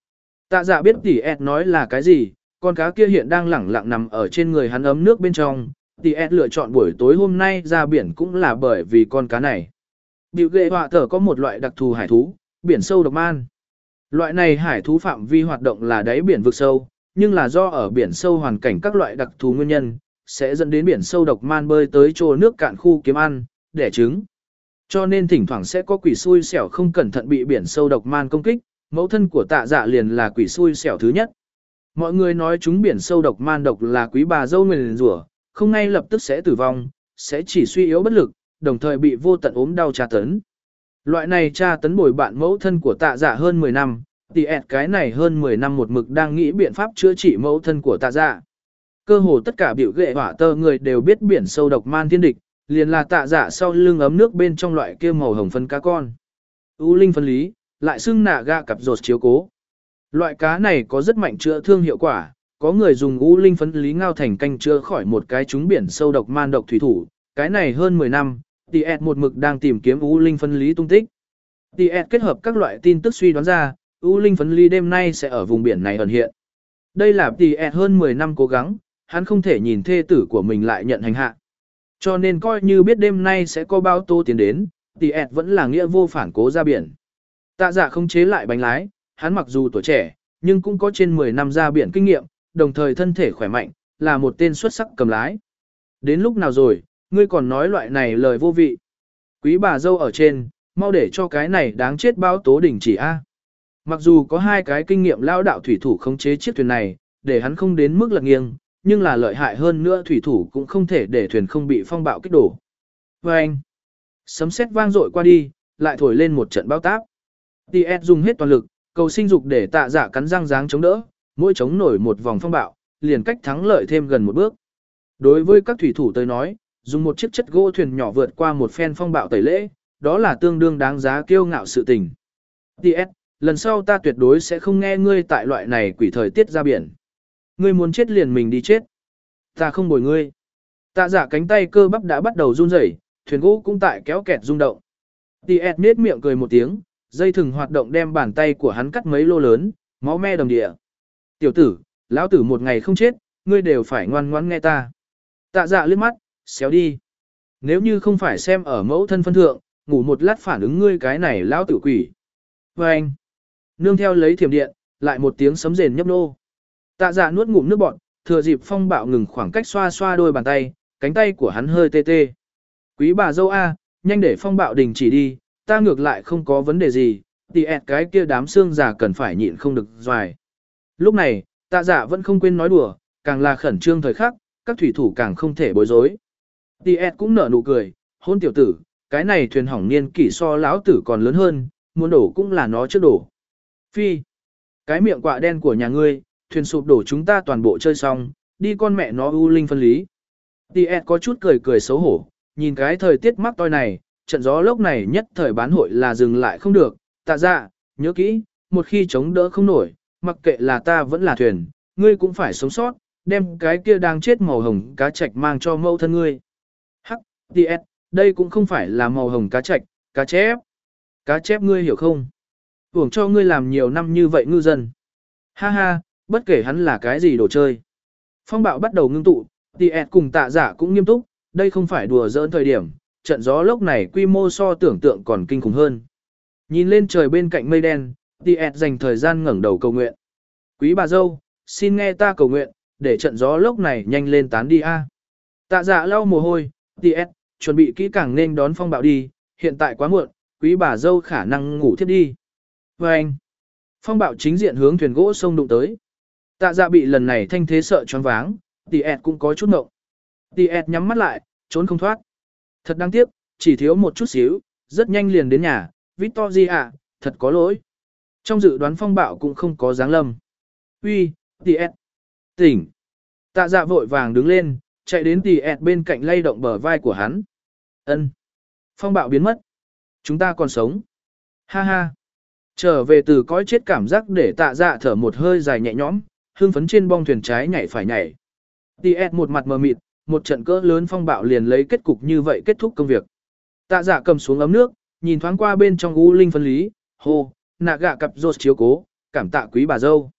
Tạ dạ biết tỷ ẹt nói là cái gì, con cá kia hiện đang lẳng lặng nằm ở trên người hắn ấm nước bên trong. Tỷ ẹt lựa chọn buổi tối hôm nay ra biển cũng là bởi vì con cá này. Biểu ghệ họa tờ có một loại đặc thù hải thú, biển sâu độc man. Loại này hải thú phạm vi hoạt động là đáy biển vực sâu, nhưng là do ở biển sâu hoàn cảnh các loại đặc thù nguyên nhân, sẽ dẫn đến biển sâu độc man bơi tới chỗ nước cạn khu kiếm ăn, đẻ trứng. Cho nên thỉnh thoảng sẽ có quỷ xui xẻo không cẩn thận bị biển sâu độc man công kích, mẫu thân của tạ dạ liền là quỷ xui xẻo thứ nhất. Mọi người nói chúng biển sâu độc man độc là quý bà dâu nguyền rủa, không ngay lập tức sẽ tử vong, sẽ chỉ suy yếu bất lực, đồng thời bị vô tận ốm đau tra tấn. Loại này tra tấn bồi bạn mẫu thân của tạ dạ hơn mười năm, tỷ ẹt cái này hơn mười năm một mực đang nghĩ biện pháp chữa trị mẫu thân của tạ dạ. Cơ hồ tất cả biểu ghệ hỏa tơ người đều biết biển sâu độc man thiên địch, liền là tạ dạ sau lưng ấm nước bên trong loại kia màu hồng phân cá con. U linh phân lý, lại xưng nạ gạ cặp rột chiếu cố. Loại cá này có rất mạnh chữa thương hiệu quả, có người dùng u linh phân lý ngao thành canh chữa khỏi một cái trúng biển sâu độc man độc thủy thủ, cái này hơn mười năm, tỷ ẹt một mực đang tìm kiếm u linh phân lý tung tích. tỷ ẹt kết hợp các loại tin tức suy đoán ra, u linh phân lý đêm nay sẽ ở vùng biển này ẩn hiện. Đây là tỷ ẹt hơn mười năm cố gắng, hắn không thể nhìn thê tử của mình lại nhận hành hạ. Cho nên coi như biết đêm nay sẽ có bao tô tiến đến, tỷ ẹt vẫn là nghĩa vô phản cố ra biển. Tạ dạ không chế lại bánh lái, hắn mặc dù tuổi trẻ, nhưng cũng có trên mười năm ra biển kinh nghiệm, đồng thời thân thể khỏe mạnh, là một tên xuất sắc cầm lái. Đến lúc nào rồi, ngươi còn nói loại này lời vô vị. Quý bà dâu ở trên, mau để cho cái này đáng chết bao tố đỉnh chỉ a. Mặc dù có hai cái kinh nghiệm lao đạo thủy thủ khống chế chiếc thuyền này, để hắn không đến mức lật nghiêng, nhưng là lợi hại hơn nữa thủy thủ cũng không thể để thuyền không bị phong bạo kích đổ. Và anh, sấm sét vang dội qua đi, lại thổi lên một trận bão táp. tê ét dùng hết toàn lực, cầu sinh dục để tạ dạ cắn răng dáng chống đỡ, mỗi chống nổi một vòng phong bạo, liền cách thắng lợi thêm gần một bước. Đối với các thủy thủ tới nói, dùng một chiếc chất gỗ thuyền nhỏ vượt qua một phen phong bạo tẩy lễ, đó là tương đương đáng giá kiêu ngạo sự tình. tê ét, lần sau ta tuyệt đối sẽ không nghe ngươi tại loại này quỷ thời tiết ra biển. Ngươi muốn chết liền mình đi chết. Ta không bồi ngươi. Tạ dạ cánh tay cơ bắp đã bắt đầu run rẩy, thuyền gỗ cũng tại kéo kẹt rung động. tê ét nết miệng cười một tiếng, dây thừng hoạt động đem bàn tay của hắn cắt mấy lô lớn, máu me đầm địa. Tiểu tử, lão tử một ngày không chết, ngươi đều phải ngoan ngoãn nghe ta. Tạ dạ liếc mắt, xéo đi. Nếu như không phải xem ở mẫu thân phân thượng, ngủ một lát phản ứng ngươi cái này lão tử quỷ. Và anh, nương theo lấy thiểm điện, lại một tiếng sấm rền nhấp nô. Tạ dạ nuốt ngụm nước bọt, thừa dịp phong bạo ngừng khoảng cách xoa xoa đôi bàn tay, cánh tay của hắn hơi tê tê. Quý bà dâu A, nhanh để phong bạo đình chỉ đi, ta ngược lại không có vấn đề gì, tì ẹt cái kia đám xương già cần phải nhịn không được doài. Lúc này, tạ dạ vẫn không quên nói đùa, càng là khẩn trương thời khắc, các thủy thủ càng không thể bối rối. tê ét cũng nở nụ cười, hôn tiểu tử, cái này thuyền hỏng niên kỷ so lão tử còn lớn hơn, muốn đổ cũng là nó trước đổ. Phi, cái miệng quạ đen của nhà ngươi, thuyền sụp đổ chúng ta toàn bộ chơi xong, đi con mẹ nó u linh phân lý. tê ét có chút cười cười xấu hổ, nhìn cái thời tiết mắc toi này, trận gió lốc này nhất thời bán hội là dừng lại không được, tạ dạ, nhớ kỹ, một khi chống đỡ không nổi, mặc kệ là ta vẫn là thuyền, ngươi cũng phải sống sót, đem cái kia đang chết màu hồng cá trạch mang cho mẫu thân ngươi. Hắc, tê ét, đây cũng không phải là màu hồng cá trạch, cá chép. Cá chép ngươi hiểu không? Hưởng cho ngươi làm nhiều năm như vậy ngư dân. Ha ha, bất kể hắn là cái gì đồ chơi. Phong bạo bắt đầu ngưng tụ, tê ét cùng tạ giả cũng nghiêm túc, đây không phải đùa giỡn thời điểm, trận gió lốc này quy mô so tưởng tượng còn kinh khủng hơn. Nhìn lên trời bên cạnh mây đen, tê ét dành thời gian ngẩng đầu cầu nguyện. Quý bà dâu, xin nghe ta cầu nguyện, để trận gió lốc này nhanh lên tán đi a. Tạ dạ lau mồ hôi, tê ét, chuẩn bị kỹ càng nên đón phong bạo đi, hiện tại quá muộn, quý bà dâu khả năng ngủ thiếp đi. Và anh, phong bạo chính diện hướng thuyền gỗ sông đụng tới. Tạ dạ bị lần này thanh thế sợ choáng váng, tê ét cũng có chút ngộng. tê ét nhắm mắt lại, trốn không thoát. Thật đáng tiếc, chỉ thiếu một chút xíu, rất nhanh liền đến nhà, Victoria, thật có lỗi. Trong dự đoán phong bạo cũng không có dáng lâm. Uy, tê ét, tỉnh. Tạ dạ vội vàng đứng lên, chạy đến tê ét bên cạnh lay động bờ vai của hắn. Ân, phong bạo biến mất. Chúng ta còn sống. Ha ha. Trở về từ cõi chết cảm giác để tạ dạ thở một hơi dài nhẹ nhõm, hương phấn trên bong thuyền trái nhảy phải nhảy. tê ét một mặt mờ mịt, một trận cỡ lớn phong bạo liền lấy kết cục như vậy kết thúc công việc. Tạ dạ cầm xuống ấm nước, nhìn thoáng qua bên trong u linh phân lý, hô, nạ gạ cặp rột chiếu cố, cảm tạ quý bà dâu.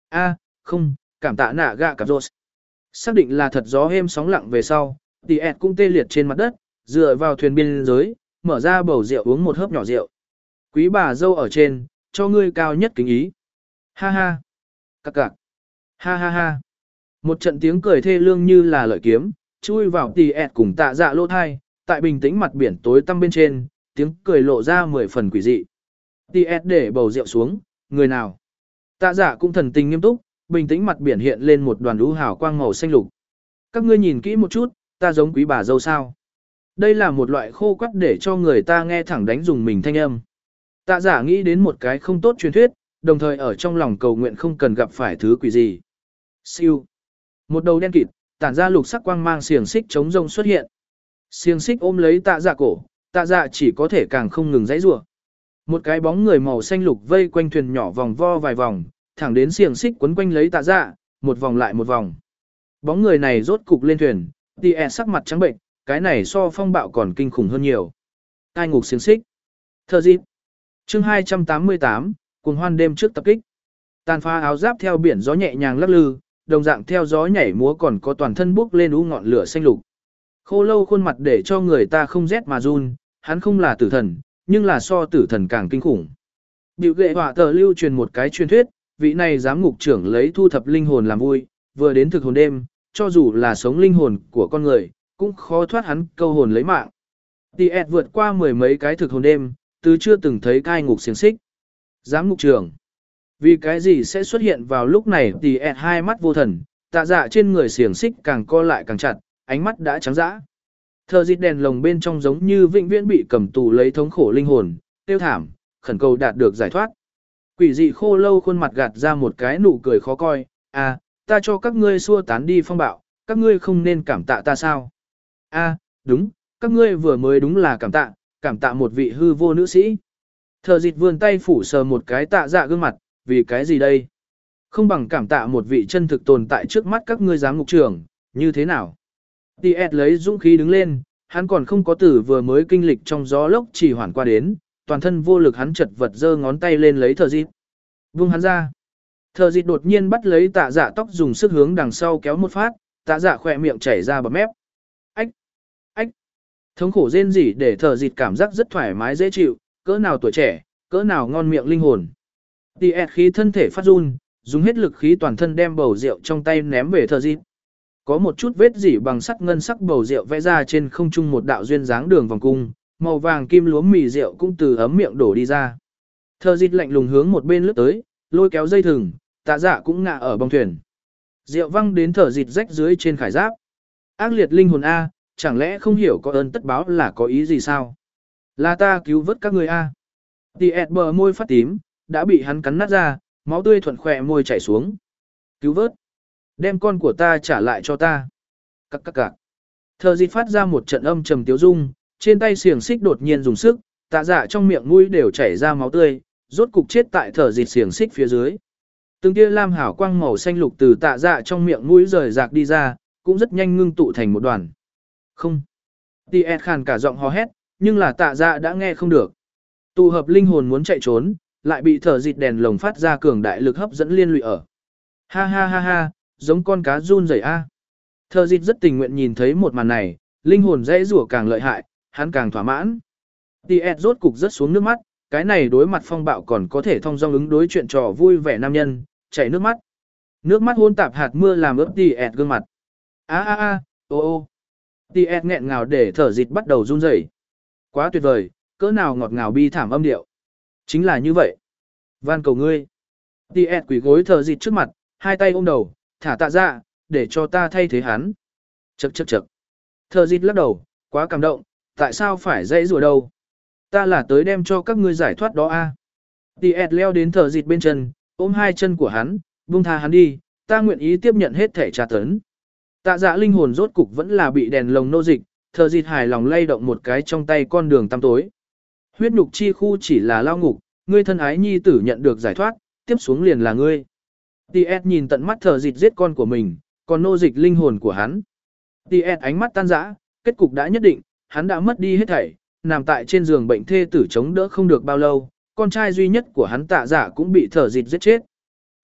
A, không, cảm tạ nạ gạ cặp rột. Xác định là thật gió êm sóng lặng về sau, Tiệt cũng tê liệt trên mặt đất, dựa vào thuyền biên giới, mở ra bầu rượu uống một hớp nhỏ rượu. Quý bà dâu ở trên, cho ngươi cao nhất kính ý. Ha ha. Cặc cặc. Ha ha ha. Một trận tiếng cười thê lương như là lợi kiếm, chui vào Tiệt cùng tạ dạ lỗ thai, tại bình tĩnh mặt biển tối tăm bên trên, tiếng cười lộ ra mười phần quỷ dị. Tiệt để bầu rượu xuống, người nào? Tạ dạ cũng thần tình nghiêm túc, bình tĩnh mặt biển hiện lên một đoàn lũ hào quang màu xanh lục. Các ngươi nhìn kỹ một chút, ta giống quý bà dâu sao? Đây là một loại khô quắt để cho người ta nghe thẳng đánh dùng mình thanh âm. Tạ giả nghĩ đến một cái không tốt truyền thuyết, đồng thời ở trong lòng cầu nguyện không cần gặp phải thứ quỷ gì. Siêu. Một đầu đen kịt, tản ra lục sắc quang mang xiềng xích chống rông xuất hiện. Xiềng xích ôm lấy tạ giả cổ, tạ giả chỉ có thể càng không ngừng giãy giụa. Một cái bóng người màu xanh lục vây quanh thuyền nhỏ vòng vo vài vòng, thẳng đến xiềng xích quấn quanh lấy tạ giả, một vòng lại một vòng. Bóng người này rốt cục lên thuyền, Tiệt sắc mặt trắng bệnh, cái này so phong bạo còn kinh khủng hơn nhiều. Cai ngục xiềng xích. Thơ dịp. Chương hai trăm tám mươi tám, cuồng hoan đêm trước tập kích. Tàn phá áo giáp theo biển gió nhẹ nhàng lắc lư, đồng dạng theo gió nhảy múa còn có toàn thân bốc lên u ngọn lửa xanh lục. Khô lâu khuôn mặt để cho người ta không rét mà run, hắn không là tử thần, nhưng là so tử thần càng kinh khủng. Biểu gệ họa tờ lưu truyền một cái truyền thuyết, vị này giám ngục trưởng lấy thu thập linh hồn làm vui, vừa đến thực hồn đêm, cho dù là sống linh hồn của con người, cũng khó thoát hắn câu hồn lấy mạng. Tiệt vượt qua mười mấy cái thực hồn đêm, từ chưa từng thấy cai ngục xiềng xích. Giám ngục trưởng. Vì cái gì sẽ xuất hiện vào lúc này? Tiệt hai mắt vô thần, tạ dạ trên người xiềng xích càng co lại càng chặt, ánh mắt đã trắng dã. Thờ dịt đèn lồng bên trong giống như vĩnh viễn bị cầm tù lấy thống khổ linh hồn, tiêu thảm, khẩn cầu đạt được giải thoát. Quỷ dị khô lâu khuôn mặt gạt ra một cái nụ cười khó coi, à, ta cho các ngươi xua tán đi phong bạo, các ngươi không nên cảm tạ ta sao? A, đúng, các ngươi vừa mới đúng là cảm tạ, cảm tạ một vị hư vô nữ sĩ. Thờ dịt vươn tay phủ sờ một cái tạ dạ gương mặt, vì cái gì đây? Không bằng cảm tạ một vị chân thực tồn tại trước mắt các ngươi giám ngục trưởng, như thế nào? Tiệt lấy dũng khí đứng lên, hắn còn không có tử vừa mới kinh lịch trong gió lốc chỉ hoàn qua đến, toàn thân vô lực hắn chật vật giơ ngón tay lên lấy thờ dịt. Vung hắn ra. Thờ dịt đột nhiên bắt lấy tạ dạ tóc dùng sức hướng đằng sau kéo một phát, tạ dạ khỏe miệng chảy ra bọt mép. Ách! Ách! Thống khổ rên rỉ để thờ dịt cảm giác rất thoải mái dễ chịu, cỡ nào tuổi trẻ, cỡ nào ngon miệng linh hồn. Tiệt khí thân thể phát run, dùng hết lực khí toàn thân đem bầu rượu trong tay ném về thờ dịt. Có một chút vết rỉ bằng sắt ngân sắc bầu rượu vẽ ra trên không trung một đạo duyên dáng đường vòng cung, màu vàng kim lúa mì rượu cũng từ ấm miệng đổ đi ra. Thờ dịt lạnh lùng hướng một bên lướt tới, lôi kéo dây thừng, tạ dạ cũng ngã ở bong thuyền. Rượu văng đến thở dịt rách dưới trên khải giáp. Ác liệt linh hồn A, chẳng lẽ không hiểu có ơn tất báo là có ý gì sao? Là ta cứu vớt các người A. Tiệt bờ môi phát tím, đã bị hắn cắn nát ra, máu tươi thuận khỏe môi chảy xuống. Cứu vớt. Đem con của ta trả lại cho ta. Cắc cắc cắc. Thờ dịt phát ra một trận âm trầm tiếu dung, trên tay xiềng xích đột nhiên dùng sức, tạ dạ trong miệng mũi đều chảy ra máu tươi, rốt cục chết tại thờ dịt xiềng xích phía dưới. Từng tia lam hảo quang màu xanh lục từ tạ dạ trong miệng mũi rời rạc đi ra, cũng rất nhanh ngưng tụ thành một đoàn. Không. Tiệt khàn cả giọng hò hét, nhưng là tạ dạ đã nghe không được. Tụ hợp linh hồn muốn chạy trốn, lại bị thở dịt đèn lồng phát ra cường đại lực hấp dẫn liên lụy ở. Ha ha ha ha, giống con cá run rẩy a. Thở dịt rất tình nguyện nhìn thấy một màn này, linh hồn dễ rủa càng lợi hại, hắn càng thỏa mãn. Tiệt rốt cục rớt xuống nước mắt, cái này đối mặt phong bạo còn có thể thông dong ứng đối chuyện trò vui vẻ nam nhân, chảy nước mắt. Nước mắt hôn tạp hạt mưa làm ướt Tiệt gương mặt. A a a, ô ô. Tiệt nghẹn ngào để thở dịt bắt đầu run rẩy. Quá tuyệt vời, cỡ nào ngọt ngào bi thảm âm điệu. Chính là như vậy. Van cầu ngươi. Tiệt quỳ gối thở dịt trước mặt, hai tay ôm đầu, thả tạ dạ, để cho ta thay thế hắn. Chậc chậc chậc. Thở dịt lắc đầu, quá cảm động, tại sao phải dãy rủa đâu? Ta là tới đem cho các ngươi giải thoát đó a. À. Tiệt leo đến thở dịt bên chân, ôm hai chân của hắn, buông tha hắn đi, ta nguyện ý tiếp nhận hết thể tra tấn. Tạ dạ linh hồn rốt cục vẫn là bị đèn lồng nô dịch, thở dịt hài lòng lay động một cái trong tay con đường tăm tối. Huyết nhục chi khu chỉ là lao ngục, ngươi thân ái nhi tử nhận được giải thoát, tiếp xuống liền là ngươi. Tiệt nhìn tận mắt thở dịt giết con của mình, còn nô dịch linh hồn của hắn. Tiệt ánh mắt tan rã, kết cục đã nhất định, hắn đã mất đi hết thảy, nằm tại trên giường bệnh thê tử chống đỡ không được bao lâu, con trai duy nhất của hắn tạ dạ cũng bị thở dịt giết chết.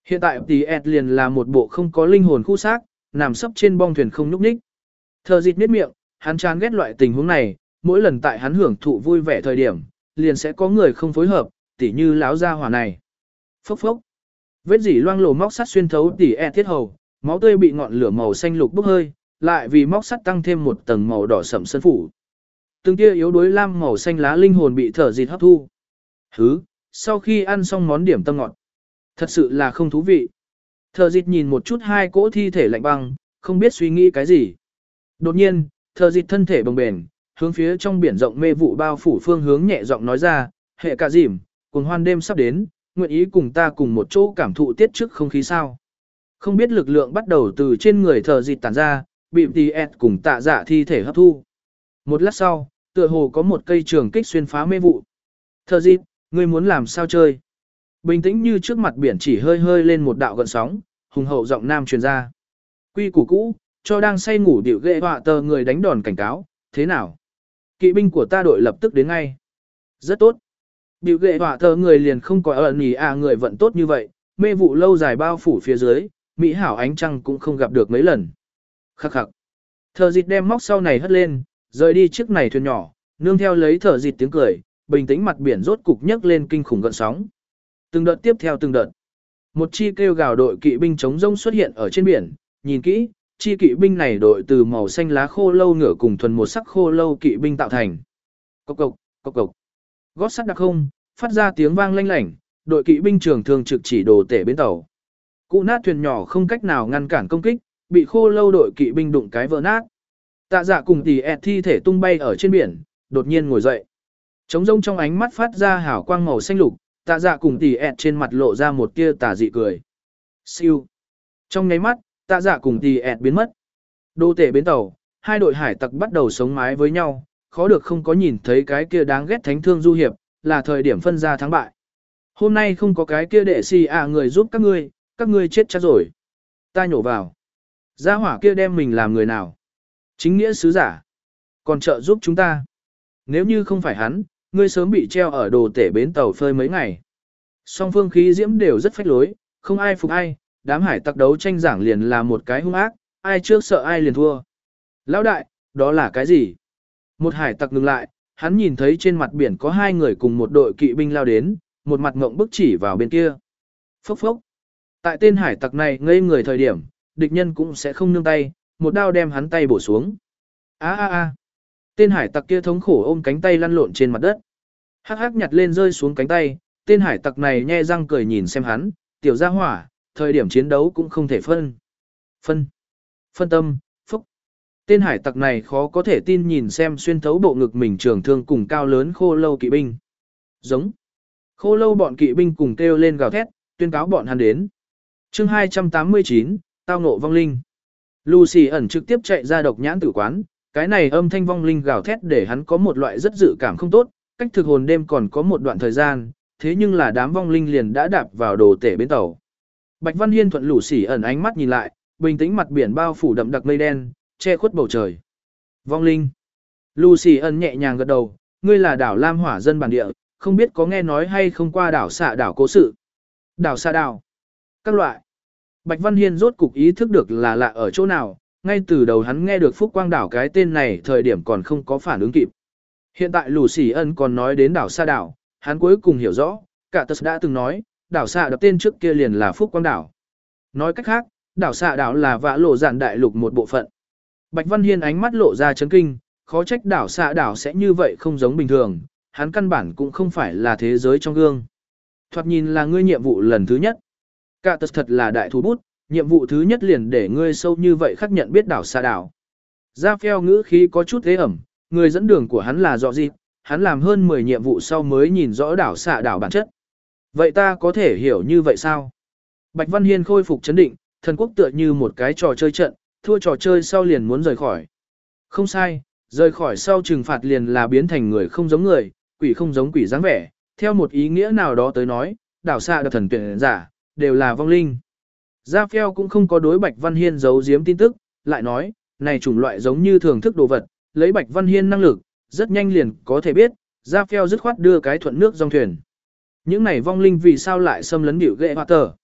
Hiện tại tỷ ẹt liền là một bộ không có linh hồn khu xác, nằm sấp trên bong thuyền không nhúc nhích. Thờ dịt miết miệng, hắn chán ghét loại tình huống này, mỗi lần tại hắn hưởng thụ vui vẻ thời điểm, liền sẽ có người không phối hợp, tỉ như lão gia hỏa này. Phốc phốc. Vết dỉ loang lổ móc sắt xuyên thấu tỉ e thiết hầu, máu tươi bị ngọn lửa màu xanh lục bốc hơi, lại vì móc sắt tăng thêm một tầng màu đỏ sẫm sơn phủ. Từng tia yếu đuối lam màu xanh lá linh hồn bị thở dịt hấp thu. Hứ, sau khi ăn xong món điểm tâm ngọt, thật sự là không thú vị. Thở dịt nhìn một chút hai cỗ thi thể lạnh băng, không biết suy nghĩ cái gì. Đột nhiên, thở dịt thân thể bồng bềnh, hướng phía trong biển rộng mê vụ bao phủ phương hướng nhẹ giọng nói ra, hệ cả dìm, cuồng hoan đêm sắp đến, nguyện ý cùng ta cùng một chỗ cảm thụ tiết trước không khí sao. Không biết lực lượng bắt đầu từ trên người thờ dịt tản ra, bị tì ẹt cùng tạ dạ thi thể hấp thu. Một lát sau, tựa hồ có một cây trường kích xuyên phá mê vụ. Thờ dịt, ngươi muốn làm sao chơi? Bình tĩnh như trước mặt biển chỉ hơi hơi lên một đạo gợn sóng, hùng hậu giọng nam truyền ra. Quy củ cũ, cho đang say ngủ điệu ghệ họa tờ người đánh đòn cảnh cáo, thế nào? Kỵ binh của ta đội lập tức đến ngay. Rất tốt. Biểu ghệ họa tờ người liền không có ẩn ý à người vận tốt như vậy, mê vụ lâu dài bao phủ phía dưới, Mỹ hảo ánh trăng cũng không gặp được mấy lần. Khắc khắc. Thở dịt đem móc sau này hất lên, rời đi chiếc này thuyền nhỏ, nương theo lấy thở dịt tiếng cười, bình tĩnh mặt biển rốt cục nhấc lên kinh khủng gợn sóng. Từng đợt tiếp theo từng đợt. Một chi kêu gào đội kỵ binh chống rông xuất hiện ở trên biển, nhìn kỹ, chi kỵ binh này đội từ màu xanh lá khô lâu ngựa cùng thuần một sắc khô lâu kỵ binh tạo thành. Cộc cộc, cộc cộc. Gót sắt đặc không, phát ra tiếng vang lanh lảnh, đội kỵ binh trường thường trực chỉ đồ tể bến tàu. Cụ nát thuyền nhỏ không cách nào ngăn cản công kích, bị khô lâu đội kỵ binh đụng cái vỡ nát. Tạ Dạ cùng tỷ ẹt thi thể tung bay ở trên biển, đột nhiên ngồi dậy. Trống rông trong ánh mắt phát ra hào quang màu xanh lục, Tạ Dạ cùng tỷ ẹt trên mặt lộ ra một tia tà dị cười. Siêu. Trong nháy mắt, Tạ Dạ cùng tỷ ẹt biến mất. Đô tể bến tàu, hai đội hải tặc bắt đầu sống mái với nhau, khó được không có nhìn thấy cái kia đáng ghét thánh thương du hiệp, là thời điểm phân ra thắng bại. Hôm nay không có cái kia đệ xì à người giúp các ngươi, các ngươi chết chắc rồi. Ta nhổ vào. Gia hỏa kia đem mình làm người nào? Chính nghĩa sứ giả. Còn trợ giúp chúng ta. Nếu như không phải hắn, ngươi sớm bị treo ở đồ tể bến tàu phơi mấy ngày. Song phương khí diễm đều rất phách lối, không ai phục ai, đám hải tặc đấu tranh giảng liền là một cái hung ác, ai trước sợ ai liền thua. Lão đại, đó là cái gì? Một hải tặc ngừng lại, hắn nhìn thấy trên mặt biển có hai người cùng một đội kỵ binh lao đến, một mặt ngộng bức chỉ vào bên kia. Phốc phốc. Tại tên hải tặc này ngây người thời điểm, địch nhân cũng sẽ không nương tay, một đao đem hắn tay bổ xuống. A a a. Tên hải tặc kia thống khổ ôm cánh tay lăn lộn trên mặt đất. Hắc hắc nhặt lên rơi xuống cánh tay, tên hải tặc này nhe răng cười nhìn xem hắn, tiểu gia hỏa, thời điểm chiến đấu cũng không thể phân. Phân. Phân tâm, phúc. Tên hải tặc này khó có thể tin nhìn xem xuyên thấu bộ ngực mình trường thương cùng cao lớn khô lâu kỵ binh. Giống. Khô lâu bọn kỵ binh cùng kêu lên gào thét, tuyên cáo bọn hắn đến. Chương hai trăm tám mươi chín, tao ngộ vong linh. Lucy ẩn trực tiếp chạy ra độc nhãn tử quán, cái này âm thanh vong linh gào thét để hắn có một loại rất dự cảm không tốt, cách thực hồn đêm còn có một đoạn thời gian, thế nhưng là đám vong linh liền đã đạp vào đồ tể bến tàu. Bạch Văn Hiên thuận Lucy ẩn ánh mắt nhìn lại, bình tĩnh mặt biển bao phủ đậm đặc mây đen, che khuất bầu trời. Vong linh. Lucy ẩn nhẹ nhàng gật đầu, ngươi là đảo Lam Hỏa dân bản địa, không biết có nghe nói hay không qua đảo xạ đảo cố sự. Đảo xạ đảo. Các loại. Bạch Văn Hiên rốt cục ý thức được là lạ ở chỗ nào, ngay từ đầu hắn nghe được Phúc Quang đảo cái tên này thời điểm còn không có phản ứng kịp. Hiện tại Lucy ẩn còn nói đến đảo xạ đảo, hắn cuối cùng hiểu rõ, cả tật đã từng nói, đảo xạ đập tên trước kia liền là Phúc Quang đảo. Nói cách khác, đảo xạ đảo là vã lộ dạn đại lục một bộ phận. Bạch Văn Hiên ánh mắt lộ ra chấn kinh, khó trách đảo xạ đảo sẽ như vậy không giống bình thường, hắn căn bản cũng không phải là thế giới trong gương. Thoạt nhìn là ngươi nhiệm vụ lần thứ nhất. Cả tật thật là đại thú bút, nhiệm vụ thứ nhất liền để ngươi sâu như vậy khắc nhận biết đảo xạ đảo. Ra phèo ngữ khí có chút thế ẩm, người dẫn đường của hắn là dọ gì, hắn làm hơn mười nhiệm vụ sau mới nhìn rõ đảo xạ đảo bản chất. Vậy ta có thể hiểu như vậy sao? Bạch Văn Hiên khôi phục chấn định, thần quốc tựa như một cái trò chơi trận, thua trò chơi sau liền muốn rời khỏi. Không sai, rời khỏi sau trừng phạt liền là biến thành người không giống người, quỷ không giống quỷ dáng vẻ, theo một ý nghĩa nào đó tới nói, đảo xạ đảo thần tuyển giả, đều là vong linh. Gia Phèo cũng không có đối Bạch Văn Hiên giấu giếm tin tức, lại nói, này chủng loại giống như thưởng thức đồ vật, lấy Bạch Văn Hiên năng lực, rất nhanh liền có thể biết, Gia Phèo dứt khoát đưa cái thuận nước dòng thuyền. Những này vong linh vì sao lại xâm lấn điệu ghệ hoa tờ?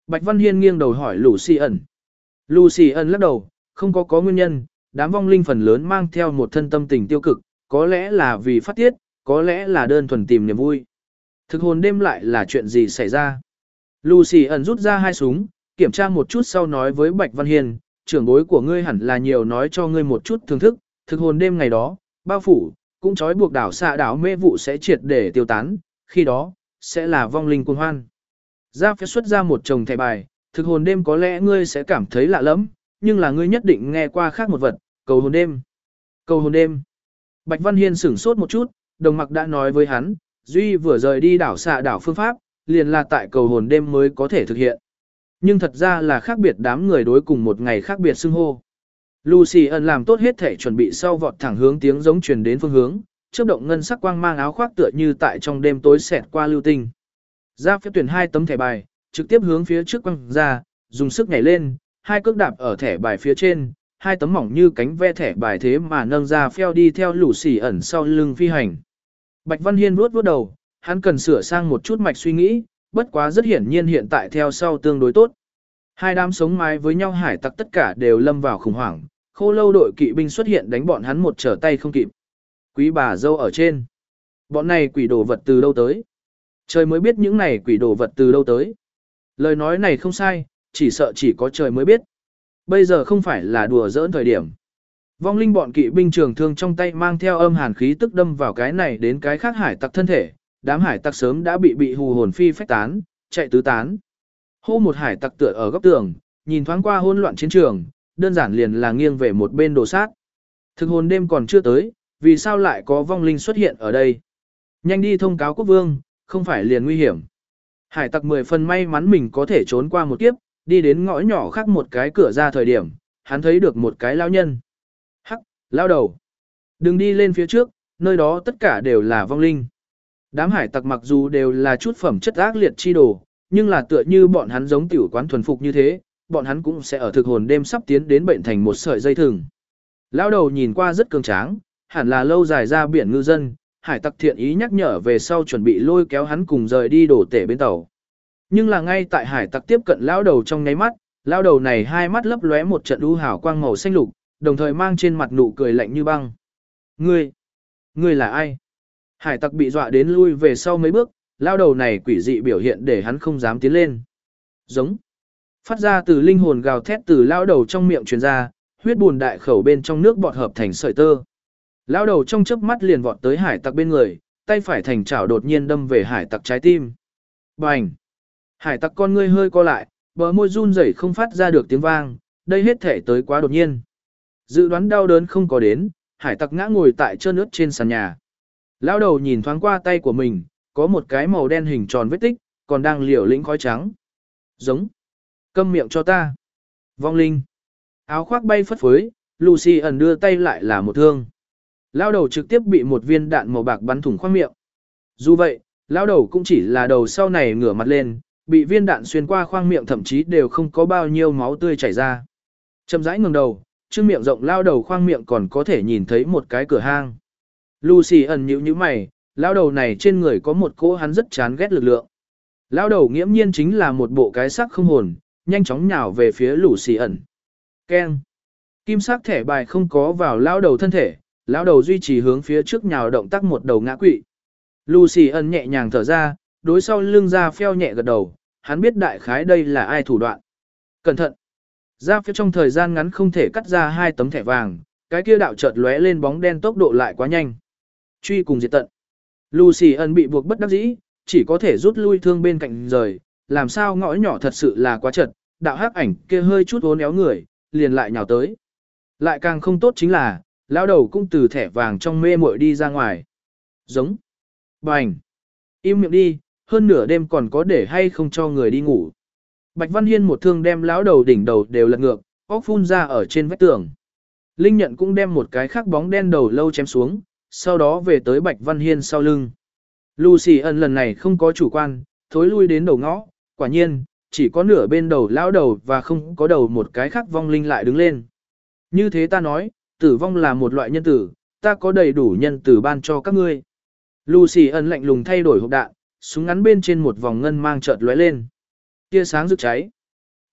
Bạch Văn Hiên nghiêng đầu hỏi Lucy ẩn. Lucy ẩn lắc đầu, không có có nguyên nhân, đám vong linh phần lớn mang theo một thân tâm tình tiêu cực, có lẽ là vì phát tiết, có lẽ là đơn thuần tìm niềm vui. Thực hồn đêm lại là chuyện gì xảy ra? Lucy ẩn rút ra hai súng, kiểm tra một chút sau nói với Bạch Văn Hiên, trưởng bối của ngươi hẳn là nhiều nói cho ngươi một chút thưởng thức, thực hồn đêm ngày đó, bao phủ, cũng trói buộc đảo xạ đảo mê vụ sẽ triệt để tiêu tán, khi đó, sẽ là vong linh cuồng hoan. Ra phép xuất ra một chồng thẻ bài, thực hồn đêm có lẽ ngươi sẽ cảm thấy lạ lắm, nhưng là ngươi nhất định nghe qua khác một vật, cầu hồn đêm. Cầu hồn đêm. Bạch Văn Hiên sửng sốt một chút, đồng mặc đã nói với hắn, Duy vừa rời đi đảo xạ đảo phương pháp, liền là tại cầu hồn đêm mới có thể thực hiện. Nhưng thật ra là khác biệt đám người đối cùng một ngày khác biệt xưng hô. Lucy ẩn làm tốt hết thể chuẩn bị sau vọt thẳng hướng tiếng giống truyền đến phương hướng, chớp động ngân sắc quang mang áo khoác tựa như tại trong đêm tối xẹt qua lưu tinh. Ra phép tuyển hai tấm thẻ bài, trực tiếp hướng phía trước quăng ra, dùng sức nhảy lên, hai cước đạp ở thẻ bài phía trên, hai tấm mỏng như cánh ve thẻ bài thế mà nâng ra pheo đi theo Lucy ẩn sau lưng phi hành. Bạch Văn Hiên vuốt vuốt đầu, hắn cần sửa sang một chút mạch suy nghĩ, bất quá rất hiển nhiên hiện tại theo sau tương đối tốt. Hai đám sống mái với nhau hải tặc tất cả đều lâm vào khủng hoảng, Khô Lâu đội kỵ binh xuất hiện đánh bọn hắn một trở tay không kịp. Quý bà dâu ở trên. Bọn này quỷ đồ vật từ đâu tới? Trời mới biết những này quỷ đồ vật từ đâu tới. Lời nói này không sai, chỉ sợ chỉ có trời mới biết. Bây giờ không phải là đùa giỡn thời điểm. Vong linh bọn kỵ binh trường thương trong tay mang theo âm hàn khí tức đâm vào cái này đến cái khác hải tặc thân thể, đám hải tặc sớm đã bị bị hù hồn phi phách tán, chạy tứ tán. Hô một hải tặc tựa ở góc tường, nhìn thoáng qua hỗn loạn chiến trường, đơn giản liền là nghiêng về một bên đồ sát. Thực hồn đêm còn chưa tới, vì sao lại có vong linh xuất hiện ở đây? Nhanh đi thông cáo quốc vương, không phải liền nguy hiểm. Hải tặc mười phần may mắn mình có thể trốn qua một kiếp, đi đến ngõ nhỏ khác một cái cửa ra thời điểm, hắn thấy được một cái lão nhân. Hắc, lão đầu. Đừng đi lên phía trước, nơi đó tất cả đều là vong linh. Đám hải tặc mặc dù đều là chút phẩm chất ác liệt chi đồ, nhưng là tựa như bọn hắn giống tiểu quán thuần phục như thế, bọn hắn cũng sẽ ở thực hồn đêm sắp tiến đến bệnh thành một sợi dây thừng. Lão đầu nhìn qua rất cường tráng, hẳn là lâu dài ra biển ngư dân, hải tặc thiện ý nhắc nhở về sau chuẩn bị lôi kéo hắn cùng rời đi đổ tể bên tàu. Nhưng là ngay tại hải tặc tiếp cận lão đầu trong nháy mắt, lão đầu này hai mắt lấp lóe một trận u hào quang màu xanh lục, đồng thời mang trên mặt nụ cười lạnh như băng. Ngươi, ngươi là ai? Hải tặc bị dọa đến lui về sau mấy bước, lão đầu này quỷ dị biểu hiện để hắn không dám tiến lên. Giống. Phát ra từ linh hồn gào thét từ lão đầu trong miệng truyền ra, huyết buồn đại khẩu bên trong nước bọt hợp thành sợi tơ. Lão đầu trong chớp mắt liền vọt tới hải tặc bên người, tay phải thành chảo đột nhiên đâm về hải tặc trái tim. Bành! Hải tặc con ngươi hơi co lại, bờ môi run rẩy không phát ra được tiếng vang, đây hết thể tới quá đột nhiên. Dự đoán đau đớn không có đến, hải tặc ngã ngồi tại trơn ướt trên sàn nhà. Lão đầu nhìn thoáng qua tay của mình, có một cái màu đen hình tròn vết tích, còn đang liều lĩnh khói trắng. Giống! Câm miệng cho ta! Vong linh! Áo khoác bay phất phới, Lucy ẩn đưa tay lại là một thương. Lao đầu trực tiếp bị một viên đạn màu bạc bắn thủng khoang miệng. Dù vậy, lao đầu cũng chỉ là đầu sau này ngửa mặt lên, bị viên đạn xuyên qua khoang miệng thậm chí đều không có bao nhiêu máu tươi chảy ra. Chậm rãi ngẩng đầu, trương miệng rộng lao đầu khoang miệng còn có thể nhìn thấy một cái cửa hang. Lucy ẩn nhíu nhíu mày, lao đầu này trên người có một cỗ hắn rất chán ghét lực lượng. Lao đầu nghiễm nhiên chính là một bộ cái xác không hồn, nhanh chóng nhào về phía Lucy ẩn. Keng. Kim sắc thẻ bài không có vào lao đầu thân thể. Lão đầu duy trì hướng phía trước nhào động tác một đầu ngã quỵ. Lucy ân nhẹ nhàng thở ra, đối sau lưng ra pheo nhẹ gật đầu, hắn biết đại khái đây là ai thủ đoạn. Cẩn thận! Ra pheo trong thời gian ngắn không thể cắt ra hai tấm thẻ vàng, cái kia đạo chợt lóe lên bóng đen tốc độ lại quá nhanh. Truy cùng diệt tận. Lucy ân bị buộc bất đắc dĩ, chỉ có thể rút lui thương bên cạnh rời, làm sao ngõ nhỏ thật sự là quá chật, đạo hắc ảnh kia hơi chút uốn éo người, liền lại nhào tới. Lại càng không tốt chính là, lão đầu cũng từ thẻ vàng trong mê muội đi ra ngoài. Giống. Bành. Im miệng đi, hơn nửa đêm còn có để hay không cho người đi ngủ. Bạch Văn Hiên một thương đem lão đầu đỉnh đầu đều lật ngược, óc phun ra ở trên vách tường. Linh nhận cũng đem một cái khắc bóng đen đầu lâu chém xuống, sau đó về tới Bạch Văn Hiên sau lưng. Lucy ân lần này không có chủ quan, thối lui đến đầu ngõ, quả nhiên, chỉ có nửa bên đầu lão đầu và không có đầu một cái khác vong linh lại đứng lên. Như thế ta nói, tử vong là một loại nhân tử, ta có đầy đủ nhân tử ban cho các ngươi. Lucy ân lạnh lùng thay đổi hộp đạn, súng ngắn bên trên một vòng ngân mang chợt lóe lên. Tia sáng rực cháy.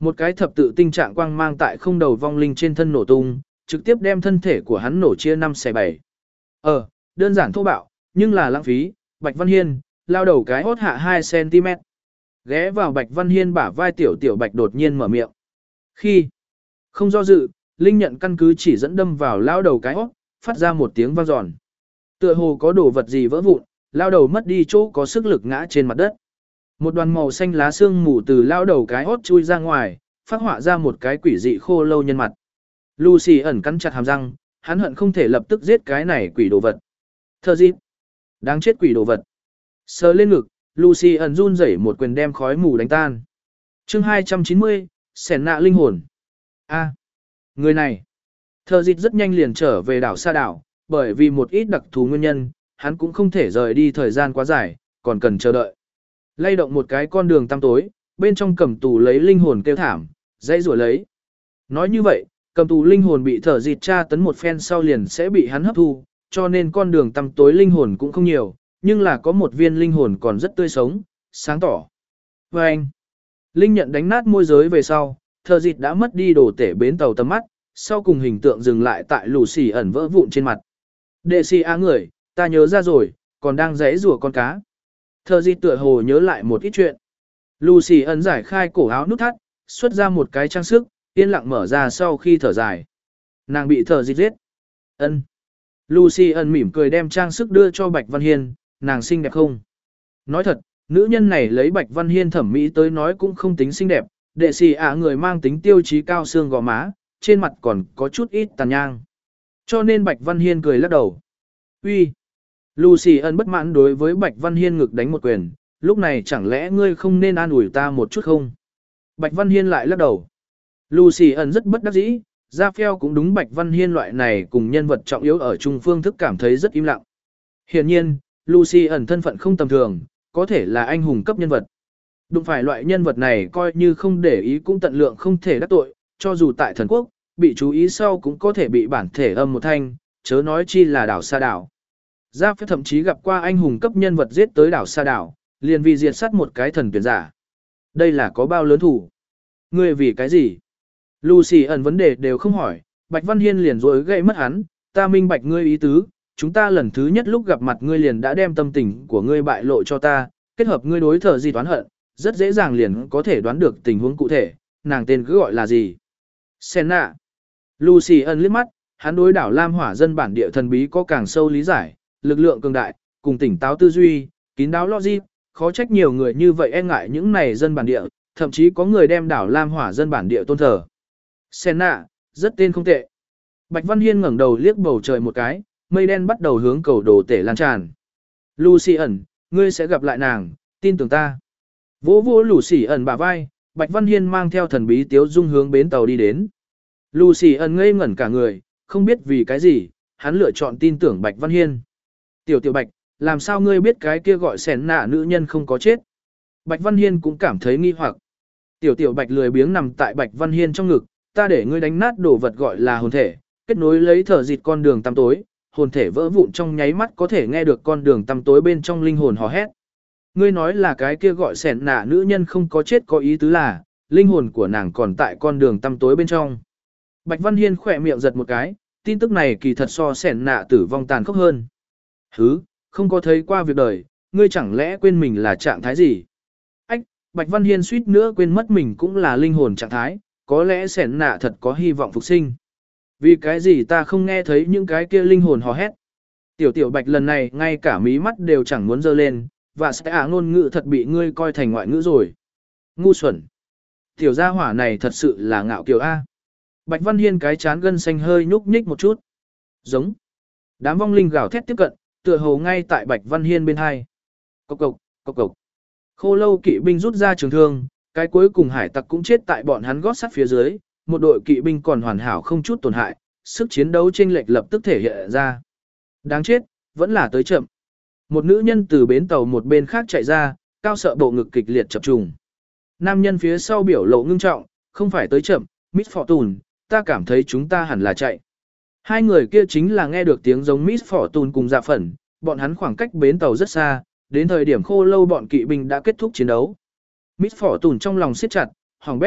Một cái thập tự tinh trạng quang mang tại không đầu vong linh trên thân nổ tung, trực tiếp đem thân thể của hắn nổ chia năm xẻ bảy. Ờ, đơn giản thô bạo, nhưng là lãng phí, Bạch Văn Hiên, lao đầu cái hốt hạ hai xăng-ti-mét. Ghé vào Bạch Văn Hiên bả vai tiểu tiểu Bạch đột nhiên mở miệng. Khi không do dự, Linh nhận căn cứ chỉ dẫn đâm vào lao đầu cái hốt, phát ra một tiếng vang giòn. Tựa hồ có đồ vật gì vỡ vụn, lao đầu mất đi chỗ có sức lực ngã trên mặt đất. Một đoàn màu xanh lá xương mù từ lao đầu cái hốt chui ra ngoài, phát họa ra một cái quỷ dị khô lâu nhân mặt. Lucy ẩn cắn chặt hàm răng, hắn hận không thể lập tức giết cái này quỷ đồ vật. Thơ dịp. Đáng chết quỷ đồ vật. Sờ lên ngực, Lucy ẩn run rẩy một quyền đem khói mù đánh tan. chương hai trăm chín mươi, Sẻn nạ linh hồn. A. Người này. Thơ dịp rất nhanh liền trở về đảo Sa đảo, bởi vì một ít đặc thù nguyên nhân, hắn cũng không thể rời đi thời gian quá dài, còn cần chờ đợi. Lay động một cái con đường tăm tối, bên trong cầm tù lấy linh hồn kêu thảm, dãy rủa lấy. Nói như vậy, cầm tù linh hồn bị thở dịt tra tấn một phen sau liền sẽ bị hắn hấp thu, cho nên con đường tăm tối linh hồn cũng không nhiều, nhưng là có một viên linh hồn còn rất tươi sống, sáng tỏ. Và anh, linh nhận đánh nát môi giới về sau, thở dịt đã mất đi đồ tể bến tàu tầm mắt, sau cùng hình tượng dừng lại tại lù xì ẩn vỡ vụn trên mặt. Đệ xì á người, ta nhớ ra rồi, còn đang dãy rủa con cá. Thờ dịt tựa hồ nhớ lại một ít chuyện. Lucy ẩn giải khai cổ áo nút thắt, xuất ra một cái trang sức, yên lặng mở ra sau khi thở dài. Nàng bị thờ dịt giết. Ân. Lucy ẩn mỉm cười đem trang sức đưa cho Bạch Văn Hiên, nàng xinh đẹp không? Nói thật, nữ nhân này lấy Bạch Văn Hiên thẩm mỹ tới nói cũng không tính xinh đẹp, đệ sĩ ạ người mang tính tiêu chí cao xương gò má, trên mặt còn có chút ít tàn nhang. Cho nên Bạch Văn Hiên cười lắc đầu. Uy. Lucy ân bất mãn đối với Bạch Văn Hiên ngực đánh một quyền, lúc này chẳng lẽ ngươi không nên an ủi ta một chút không? Bạch Văn Hiên lại lắc đầu. Lucy ân rất bất đắc dĩ, Gia Phèo cũng đúng Bạch Văn Hiên loại này cùng nhân vật trọng yếu ở trung phương thức cảm thấy rất im lặng. Hiển nhiên, Lucy ân thân phận không tầm thường, có thể là anh hùng cấp nhân vật. Đụng phải loại nhân vật này coi như không để ý cũng tận lượng không thể đắc tội, cho dù tại thần quốc, bị chú ý sau cũng có thể bị bản thể âm một thanh, chớ nói chi là đảo Sa đảo. Gia Phép thậm chí gặp qua anh hùng cấp nhân vật giết tới đảo Sa đảo, liền vì diệt sát một cái thần tuyển giả. Đây là có bao lớn thủ? Ngươi vì cái gì? Lucy ẩn vấn đề đều không hỏi, Bạch Văn Hiên liền rối gậy mất hắn, ta minh bạch ngươi ý tứ, chúng ta lần thứ nhất lúc gặp mặt ngươi liền đã đem tâm tình của ngươi bại lộ cho ta, kết hợp ngươi đối thờ gì toán hận, rất dễ dàng liền có thể đoán được tình huống cụ thể, nàng tên cứ gọi là gì? Senna. Lucy ẩn liếc mắt, hắn đối đảo Lam Hỏa dân bản địa thần bí có càng sâu lý giải, lực lượng cường đại, cùng tỉnh táo tư duy, kín đáo logic, khó trách nhiều người như vậy e ngại những này dân bản địa, thậm chí có người đem đảo Lam Hỏa dân bản địa tôn thờ. Senna, rất tên không tệ. Bạch Văn Hiên ngẩng đầu liếc bầu trời một cái, mây đen bắt đầu hướng cầu đồ tể lan tràn. Lucy ẩn, ngươi sẽ gặp lại nàng, tin tưởng ta. Vỗ vỗ Lucy ẩn bả vai, Bạch Văn Hiên mang theo thần bí tiếu dung hướng bến tàu đi đến. Lucy ẩn ngây ngẩn cả người, không biết vì cái gì, hắn lựa chọn tin tưởng Bạch Văn Hiên. Tiểu tiểu Bạch, làm sao ngươi biết cái kia gọi sẻn nạ nữ nhân không có chết? Bạch Văn Hiên cũng cảm thấy nghi hoặc. Tiểu tiểu Bạch lười biếng nằm tại Bạch Văn Hiên trong ngực, ta để ngươi đánh nát đồ vật gọi là hồn thể, kết nối lấy thở dịt con đường tăm tối, hồn thể vỡ vụn trong nháy mắt có thể nghe được con đường tăm tối bên trong linh hồn hò hét. Ngươi nói là cái kia gọi sẻn nạ nữ nhân không có chết có ý tứ là, linh hồn của nàng còn tại con đường tăm tối bên trong. Bạch Văn Hiên khỏe miệng giật một cái, tin tức này kỳ thật so sẻn nạ tử vong tàn khốc hơn. Hứ, không có thấy qua việc đời, ngươi chẳng lẽ quên mình là trạng thái gì? Ách, Bạch Văn Hiên suýt nữa quên mất mình cũng là linh hồn trạng thái, có lẽ sẻn nạ thật có hy vọng phục sinh. Vì cái gì ta không nghe thấy những cái kia linh hồn hò hét? Tiểu tiểu Bạch lần này ngay cả mí mắt đều chẳng muốn dơ lên, và sẽ ả ngôn ngữ thật bị ngươi coi thành ngoại ngữ rồi. Ngu xuẩn. Tiểu gia hỏa này thật sự là ngạo kiều A. Bạch Văn Hiên cái chán gân xanh hơi nhúc nhích một chút. Giống. Đám vong linh gào thét tiếp cận, tựa hồ ngay tại Bạch Văn Hiên bên hai. Cộc cộc, cộc cộc. Khô lâu kỵ binh rút ra trường thương, cái cuối cùng hải tặc cũng chết tại bọn hắn gót sắt phía dưới, một đội kỵ binh còn hoàn hảo không chút tổn hại, sức chiến đấu chênh lệch lập tức thể hiện ra. Đáng chết, vẫn là tới chậm. Một nữ nhân từ bến tàu một bên khác chạy ra, cao sợ bộ ngực kịch liệt chập trùng. Nam nhân phía sau biểu lộ ngưng trọng, không phải tới chậm, Miss Fortune, ta cảm thấy chúng ta hẳn là chạy. Hai người kia chính là nghe được tiếng giống Miss Fortune cùng Dạ Phẩn, bọn hắn khoảng cách bến tàu rất xa, đến thời điểm khô lâu bọn kỵ binh đã kết thúc chiến đấu. Miss Fortune trong lòng siết chặt, hỏng bét,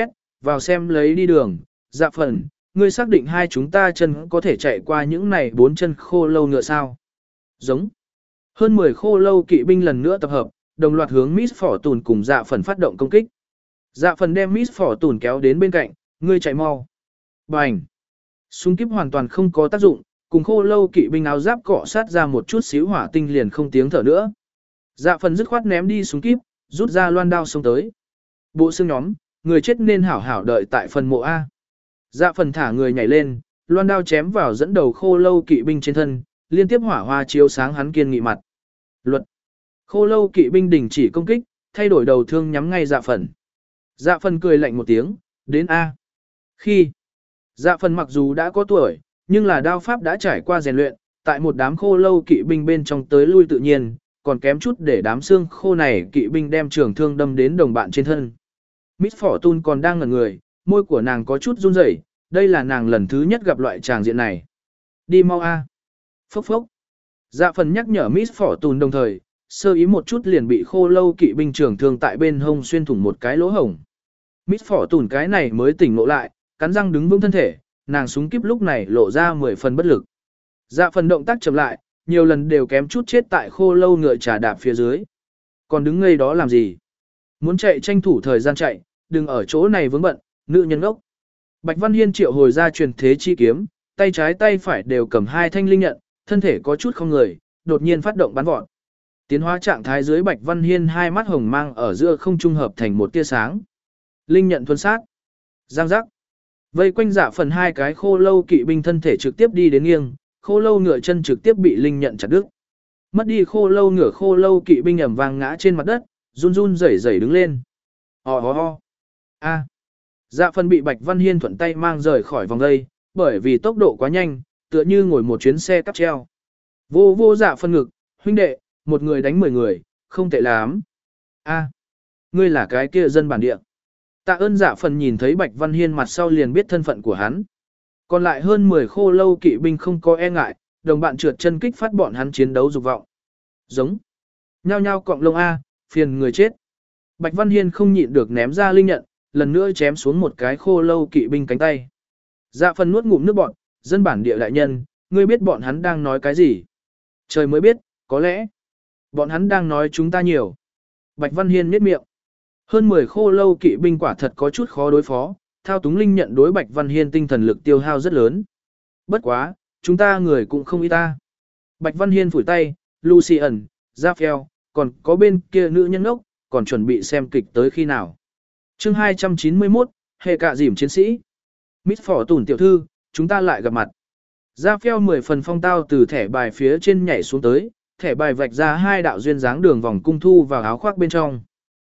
vào xem lấy đi đường, dạ phần, ngươi xác định hai chúng ta chân có thể chạy qua những này bốn chân khô lâu ngựa sao? Giống. Hơn mười khô lâu kỵ binh lần nữa tập hợp, đồng loạt hướng Miss Fortune cùng dạ phần phát động công kích. Dạ phần đem Miss Fortune kéo đến bên cạnh, ngươi chạy mau. Bành. Súng kíp hoàn toàn không có tác dụng, cùng khô lâu kỵ binh áo giáp cọ sát ra một chút xíu hỏa tinh liền không tiếng thở nữa. Dạ phần dứt khoát ném đi súng kíp, rút ra loan đao xông tới. Bộ xương nhóm, người chết nên hảo hảo đợi tại phần mộ A. Dạ phần thả người nhảy lên, loan đao chém vào dẫn đầu khô lâu kỵ binh trên thân, liên tiếp hỏa hoa chiếu sáng hắn kiên nghị mặt. Luật. Khô lâu kỵ binh đình chỉ công kích, thay đổi đầu thương nhắm ngay dạ phần. Dạ phần cười lạnh một tiếng, đến A. Khi dạ phần mặc dù đã có tuổi, nhưng là đao pháp đã trải qua rèn luyện, tại một đám khô lâu kỵ binh bên trong tới lui tự nhiên, còn kém chút để đám xương khô này kỵ binh đem trường thương đâm đến đồng bạn trên thân. Miss Fortune còn đang ngẩn người, môi của nàng có chút run rẩy, đây là nàng lần thứ nhất gặp loại tràng diện này. Đi mau a. Phốc phốc. Dạ phần nhắc nhở Miss Fortune đồng thời, sơ ý một chút liền bị khô lâu kỵ binh trường thương tại bên hông xuyên thủng một cái lỗ hổng. Miss Fortune cái này mới tỉnh ngộ lại, cắn răng đứng vững thân thể, nàng súng kíp lúc này lộ ra mười phần bất lực. Dạ phần động tác chậm lại, nhiều lần đều kém chút chết tại khô lâu ngựa trà đạp phía dưới. Còn đứng ngây đó làm gì? Muốn chạy tranh thủ thời gian chạy, đừng ở chỗ này vướng bận, nữ nhân ốc. Bạch Văn Hiên triệu hồi ra truyền thế chi kiếm, tay trái tay phải đều cầm hai thanh linh nhận, thân thể có chút không người, đột nhiên phát động bắn vọt. Tiến hóa trạng thái dưới Bạch Văn Hiên hai mắt hồng mang ở giữa không trung hợp thành một tia sáng. Linh nhận thuần sát. Giang giác. Vây quanh dạ phần hai cái khô lâu kỵ binh thân thể trực tiếp đi đến nghiêng, khô lâu ngựa chân trực tiếp bị linh nhận chặt đứt. Mất đi khô lâu ngựa khô lâu kỵ binh ầm vang ngã trên mặt đất, run run rẩy rẩy đứng lên. Ho ho ho. A. Dạ phần bị Bạch Văn Hiên thuận tay mang rời khỏi vòng dây, bởi vì tốc độ quá nhanh, tựa như ngồi một chuyến xe cắp treo. Vô vô dạ phần ngực, huynh đệ, một người đánh mười người, không tệ lắm. A. Ngươi là cái kia dân bản địa. Tạ ơn dạ phần nhìn thấy Bạch Văn Hiên mặt sau liền biết thân phận của hắn. Còn lại hơn mười khô lâu kỵ binh không có e ngại, đồng bạn trượt chân kích phát bọn hắn chiến đấu dục vọng. Giống. Nhao nhao cọng lông A, phiền người chết. Bạch Văn Hiên không nhịn được ném ra linh nhận, lần nữa chém xuống một cái khô lâu kỵ binh cánh tay. Dạ phần nuốt ngụm nước bọn, dân bản địa đại nhân, ngươi biết bọn hắn đang nói cái gì? Trời mới biết, có lẽ. Bọn hắn đang nói chúng ta nhiều. Bạch Văn Hiên nhếch miệng. Hơn mười khô lâu kỵ binh quả thật có chút khó đối phó, thao túng linh nhận đối Bạch Văn Hiên tinh thần lực tiêu hao rất lớn. Bất quá, chúng ta người cũng không ít ta. Bạch Văn Hiên phủi tay, Lucian, Raphael, còn có bên kia nữ nhân ốc, còn chuẩn bị xem kịch tới khi nào. Chương hai trăm chín mươi mốt, hệ cạ dìm chiến sĩ. Miss Fortune tiểu thư, chúng ta lại gặp mặt. Raphael mười phần phong tao từ thẻ bài phía trên nhảy xuống tới, thẻ bài vạch ra hai đạo duyên dáng đường vòng cung thu vào áo khoác bên trong.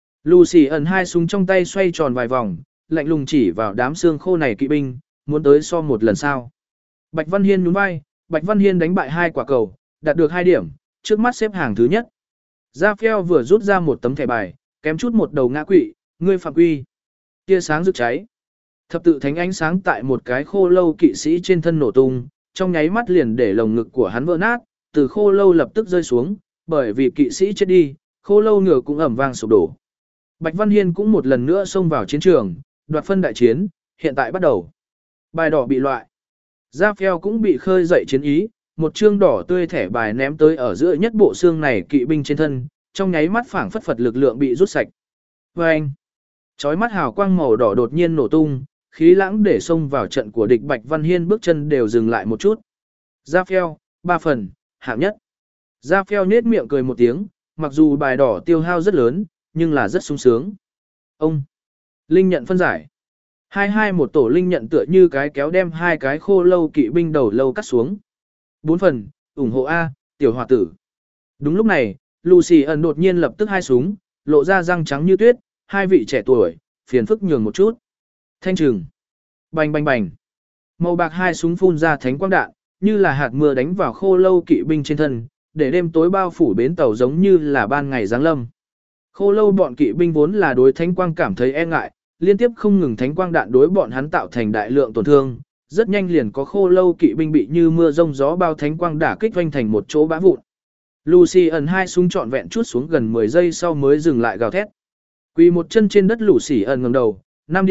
Lucian hai súng trong tay xoay tròn vài vòng, lạnh lùng chỉ vào đám xương khô này kỵ binh, muốn tới so một lần sao. Bạch Văn Hiên nhún vai, Bạch Văn Hiên đánh bại hai quả cầu, đạt được hai điểm, trước mắt xếp hàng thứ nhất. Raphael vừa rút ra một tấm thẻ bài, kém chút một đầu ngã quỵ, ngươi phạm quy. Tia sáng rực cháy. Thập tự thánh ánh sáng tại một cái khô lâu kỵ sĩ trên thân nổ tung, trong nháy mắt liền để lồng ngực của hắn vỡ nát, từ khô lâu lập tức rơi xuống, bởi vì kỵ sĩ chết đi, khô lâu ngựa cũng ầm vang sụp đổ. Bạch Văn Hiên cũng một lần nữa xông vào chiến trường, đoạt phân đại chiến, hiện tại bắt đầu. Bài đỏ bị loại. Raphael cũng bị khơi dậy chiến ý, một chương đỏ tươi thẻ bài ném tới ở giữa nhất bộ xương này kỵ binh trên thân, trong nháy mắt phảng phất phật lực lượng bị rút sạch. Vâng! Chói mắt hào quang màu đỏ đột nhiên nổ tung, khí lãng để xông vào trận của địch Bạch Văn Hiên bước chân đều dừng lại một chút. Raphael, ba phần, hạng nhất. Raphael nhếch miệng cười một tiếng, mặc dù bài đỏ tiêu hao rất lớn, nhưng là rất sung sướng. Ông! Linh nhận phân giải. Hai hai một tổ linh nhận tựa như cái kéo đem hai cái khô lâu kỵ binh đầu lâu cắt xuống. Bốn phần, ủng hộ A, tiểu hòa tử. Đúng lúc này, Lucian đột nhiên lập tức hai súng, lộ ra răng trắng như tuyết, hai vị trẻ tuổi, phiền phức nhường một chút. Thanh trừng. Bành bành bành. Màu bạc hai súng phun ra thánh quang đạn, như là hạt mưa đánh vào khô lâu kỵ binh trên thân, để đêm tối bao phủ bến tàu giống như là ban ngày giáng lâm. Khô lâu bọn kỵ binh vốn là đối thánh quang cảm thấy e ngại, liên tiếp không ngừng thánh quang đạn đối bọn hắn tạo thành đại lượng tổn thương, rất nhanh liền có khô lâu kỵ binh bị như mưa rông gió bao thánh quang đả kích vanh thành một chỗ bã vụn. Lucian hai súng trọn vẹn chút xuống gần mười giây sau mới dừng lại gào thét. Quỳ một chân trên đất Lucian ngẩng đầu, năm điểm,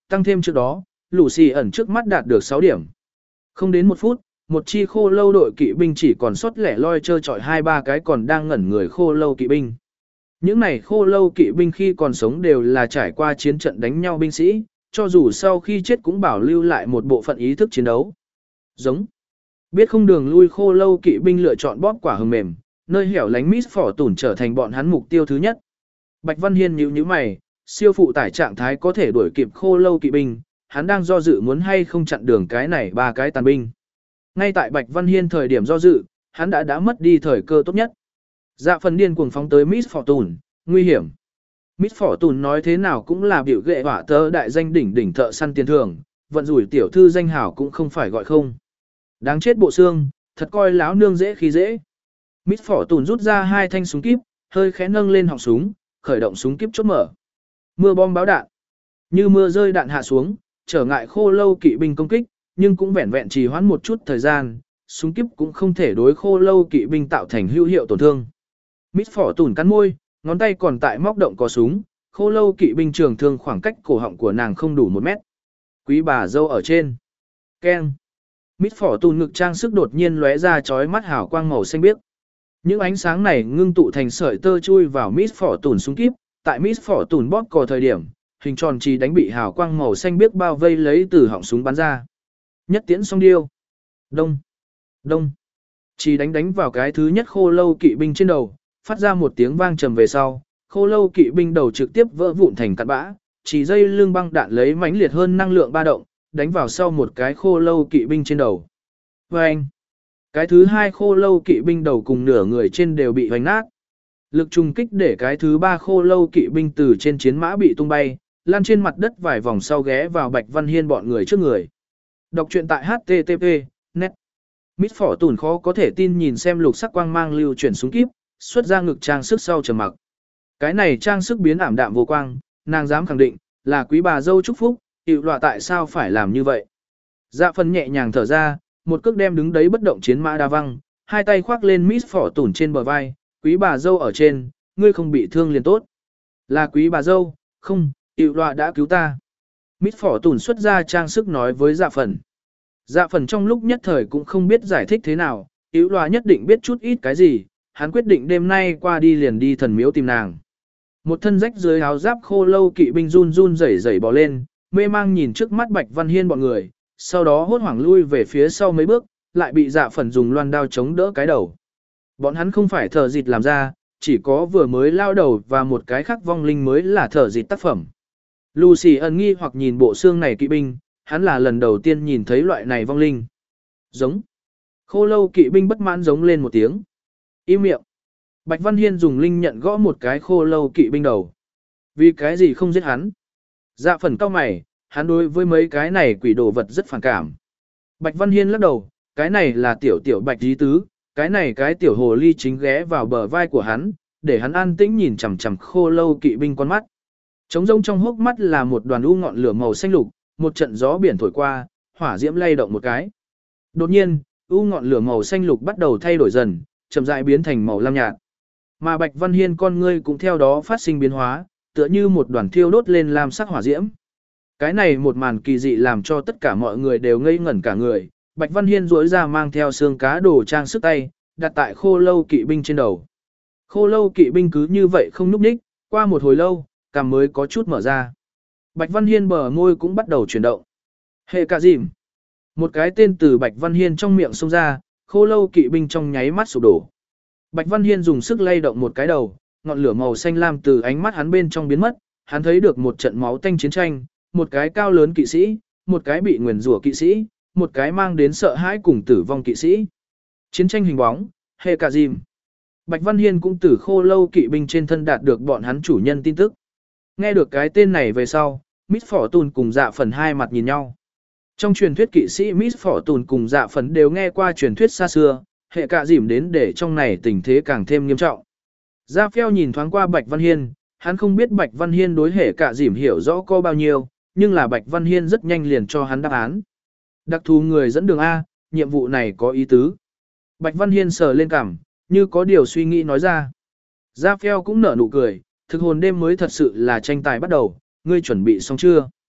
tăng thêm trước đó, Lucy ẩn trước mắt đạt được sáu điểm. Không đến một phút, một chi khô lâu đội kỵ binh chỉ còn sót lẻ loi trơ trọi hai ba cái còn đang ngẩn người khô lâu kỵ binh. Những này khô lâu kỵ binh khi còn sống đều là trải qua chiến trận đánh nhau binh sĩ, cho dù sau khi chết cũng bảo lưu lại một bộ phận ý thức chiến đấu. Giống. Biết không đường lui khô lâu kỵ binh lựa chọn bóp quả hừng mềm, nơi hẻo lánh Miss Phỏ Tủn trở thành bọn hắn mục tiêu thứ nhất. Bạch Văn Hiên nhíu nhíu mày, siêu phụ tải trạng thái có thể đuổi kịp khô lâu kỵ binh, hắn đang do dự muốn hay không chặn đường cái này ba cái tàn binh. Ngay tại Bạch Văn Hiên thời điểm do dự, hắn đã đã mất đi thời cơ tốt nhất. Dạ phần điên cuồng phóng tới Miss Phỏ Tủn, nguy hiểm. Miss Phỏ Tủn nói thế nào cũng là biểu ghệ hỏa tớ đại danh đỉnh đỉnh thợ săn tiền thưởng, vận rủi tiểu thư danh hảo cũng không phải gọi không. Đáng chết bộ xương, thật coi láo nương dễ khi dễ. Miss Phỏ Tủn rút ra hai thanh súng kíp, hơi khẽ nâng lên họng súng, khởi động súng kíp chốt mở. Mưa bom báo đạn. Như mưa rơi đạn hạ xuống, trở ngại khô lâu kỵ binh công kích, nhưng cũng vẹn vẹn trì hoãn một chút thời gian, súng kíp cũng không thể đối khô lâu kỵ binh tạo thành hữu hiệu tổn thương. Miss Phỏ Tủn cắn môi, ngón tay còn tại móc động có súng, khô lâu kỵ binh trường thương khoảng cách cổ họng của nàng không đủ một mét. Quý bà dâu ở trên. Keng. Miss Phỏ Tủn ngực trang sức đột nhiên lóe ra chói mắt hào quang màu xanh biếc. Những ánh sáng này ngưng tụ thành sợi tơ chui vào Miss Phỏ Tủn súng kíp, tại Miss Phỏ Tủn bóp cò thời điểm, hình tròn chỉ đánh bị hào quang màu xanh biếc bao vây lấy từ họng súng bắn ra. Nhất tiễn song điêu. Đông. Đông. Chỉ đánh đánh vào cái thứ nhất khô lâu kỵ binh trên đầu, phát ra một tiếng vang trầm về sau, khô lâu kỵ binh đầu trực tiếp vỡ vụn thành cát bã, chỉ dây lưng băng đạn lấy mãnh liệt hơn năng lượng ba động, đánh vào sau một cái khô lâu kỵ binh trên đầu. Vâng! Cái thứ hai khô lâu kỵ binh đầu cùng nửa người trên đều bị hoành nát. Lực trùng kích để cái thứ ba khô lâu kỵ binh từ trên chiến mã bị tung bay, lan trên mặt đất vài vòng sau ghé vào Bạch Văn Hiên bọn người trước người. Đọc truyện tại H T T P net. Miss Phỏ Tủn khó có thể tin nhìn xem lục sắc quang mang lưu chuyển súng kíp, xuất ra ngực trang sức sau trầm mặc. Cái này trang sức biến ảm đạm vô quang, nàng dám khẳng định, là quý bà dâu chúc phúc, hiệu lọa tại sao phải làm như vậy. Dạ phần nhẹ nhàng thở ra, một cước đem đứng đấy bất động chiến mã đa văng, hai tay khoác lên Miss Phỏ Tủn trên bờ vai, quý bà dâu ở trên, ngươi không bị thương liền tốt. Là quý bà dâu, không, hiệu lọa đã cứu ta. Miss Phỏ Tủn xuất ra trang sức nói với dạ phần. Dạ phần trong lúc nhất thời cũng không biết giải thích thế nào, hiệu lọa nhất định biết chút ít cái gì, hắn quyết định đêm nay qua đi liền đi thần miếu tìm nàng. Một thân rách dưới áo giáp khô lâu kỵ binh run run rẩy rẩy bò lên, mê mang nhìn trước mắt Bạch Văn Hiên bọn người, sau đó hốt hoảng lui về phía sau mấy bước, lại bị dạ phần dùng loan đao chống đỡ cái đầu. Bọn hắn không phải thợ dịt làm ra, chỉ có vừa mới lao đầu và một cái khác vong linh mới là thợ dịt tác phẩm. Lucy ẩn nghi hoặc nhìn bộ xương này kỵ binh, hắn là lần đầu tiên nhìn thấy loại này vong linh. Giống. Khô lâu kỵ binh bất mãn giống lên một tiếng. Im miệng. Bạch Văn Hiên dùng linh nhận gõ một cái khô lâu kỵ binh đầu. Vì cái gì không giết hắn? Dạ phần cao mày, hắn đối với mấy cái này quỷ đồ vật rất phản cảm. Bạch Văn Hiên lắc đầu, cái này là tiểu tiểu bạch dí tứ, cái này cái tiểu hồ ly chính ghé vào bờ vai của hắn, để hắn an tĩnh nhìn chằm chằm khô lâu kỵ binh con mắt. Trống rông trong hốc mắt là một đoàn u ngọn lửa màu xanh lục, một trận gió biển thổi qua, hỏa diễm lay động một cái. Đột nhiên, u ngọn lửa màu xanh lục bắt đầu thay đổi dần, chậm rãi biến thành màu lam nhạt. Mà Bạch Văn Hiên con ngươi cũng theo đó phát sinh biến hóa, tựa như một đoàn thiêu đốt lên lam sắc hỏa diễm. Cái này một màn kỳ dị làm cho tất cả mọi người đều ngây ngẩn cả người. Bạch Văn Hiên duỗi ra mang theo xương cá đồ trang sức tay, đặt tại khô lâu kỵ binh trên đầu. Khô lâu kỵ binh cứ như vậy không nhúc nhích, qua một hồi lâu, cằm mới có chút mở ra. Bạch Văn Hiên bờ môi cũng bắt đầu chuyển động. Hệ cả dìm. Một cái tên từ Bạch Văn Hiên trong miệng xông ra, khô lâu kỵ binh trong nháy mắt sụp đổ. Bạch Văn Hiên dùng sức lay động một cái đầu, ngọn lửa màu xanh lam từ ánh mắt hắn bên trong biến mất, hắn thấy được một trận máu tanh chiến tranh, một cái cao lớn kỵ sĩ, một cái bị nguyền rủa kỵ sĩ, một cái mang đến sợ hãi cùng tử vong kỵ sĩ. Chiến tranh hình bóng, hệ cả dìm. Bạch Văn Hiên cũng từ khô lâu kỵ binh trên thân đạt được bọn hắn chủ nhân tin tức. Nghe được cái tên này về sau, Miss Phỏ Tùn cùng dạ phần hai mặt nhìn nhau. Trong truyền thuyết kỵ sĩ Miss Phỏ Tùn cùng dạ phần đều nghe qua truyền thuyết xa xưa, hệ cả dìm đến để trong này tình thế càng thêm nghiêm trọng. Gia Phèo nhìn thoáng qua Bạch Văn Hiên, hắn không biết Bạch Văn Hiên đối hệ cả dìm hiểu rõ có bao nhiêu, nhưng là Bạch Văn Hiên rất nhanh liền cho hắn đáp án. Đặc thù người dẫn đường A, nhiệm vụ này có ý tứ. Bạch Văn Hiên sờ lên cằm, như có điều suy nghĩ nói ra. Gia Phèo cũng nở nụ cười, thực hồn đêm mới thật sự là tranh tài bắt đầu, ngươi chuẩn bị xong chưa?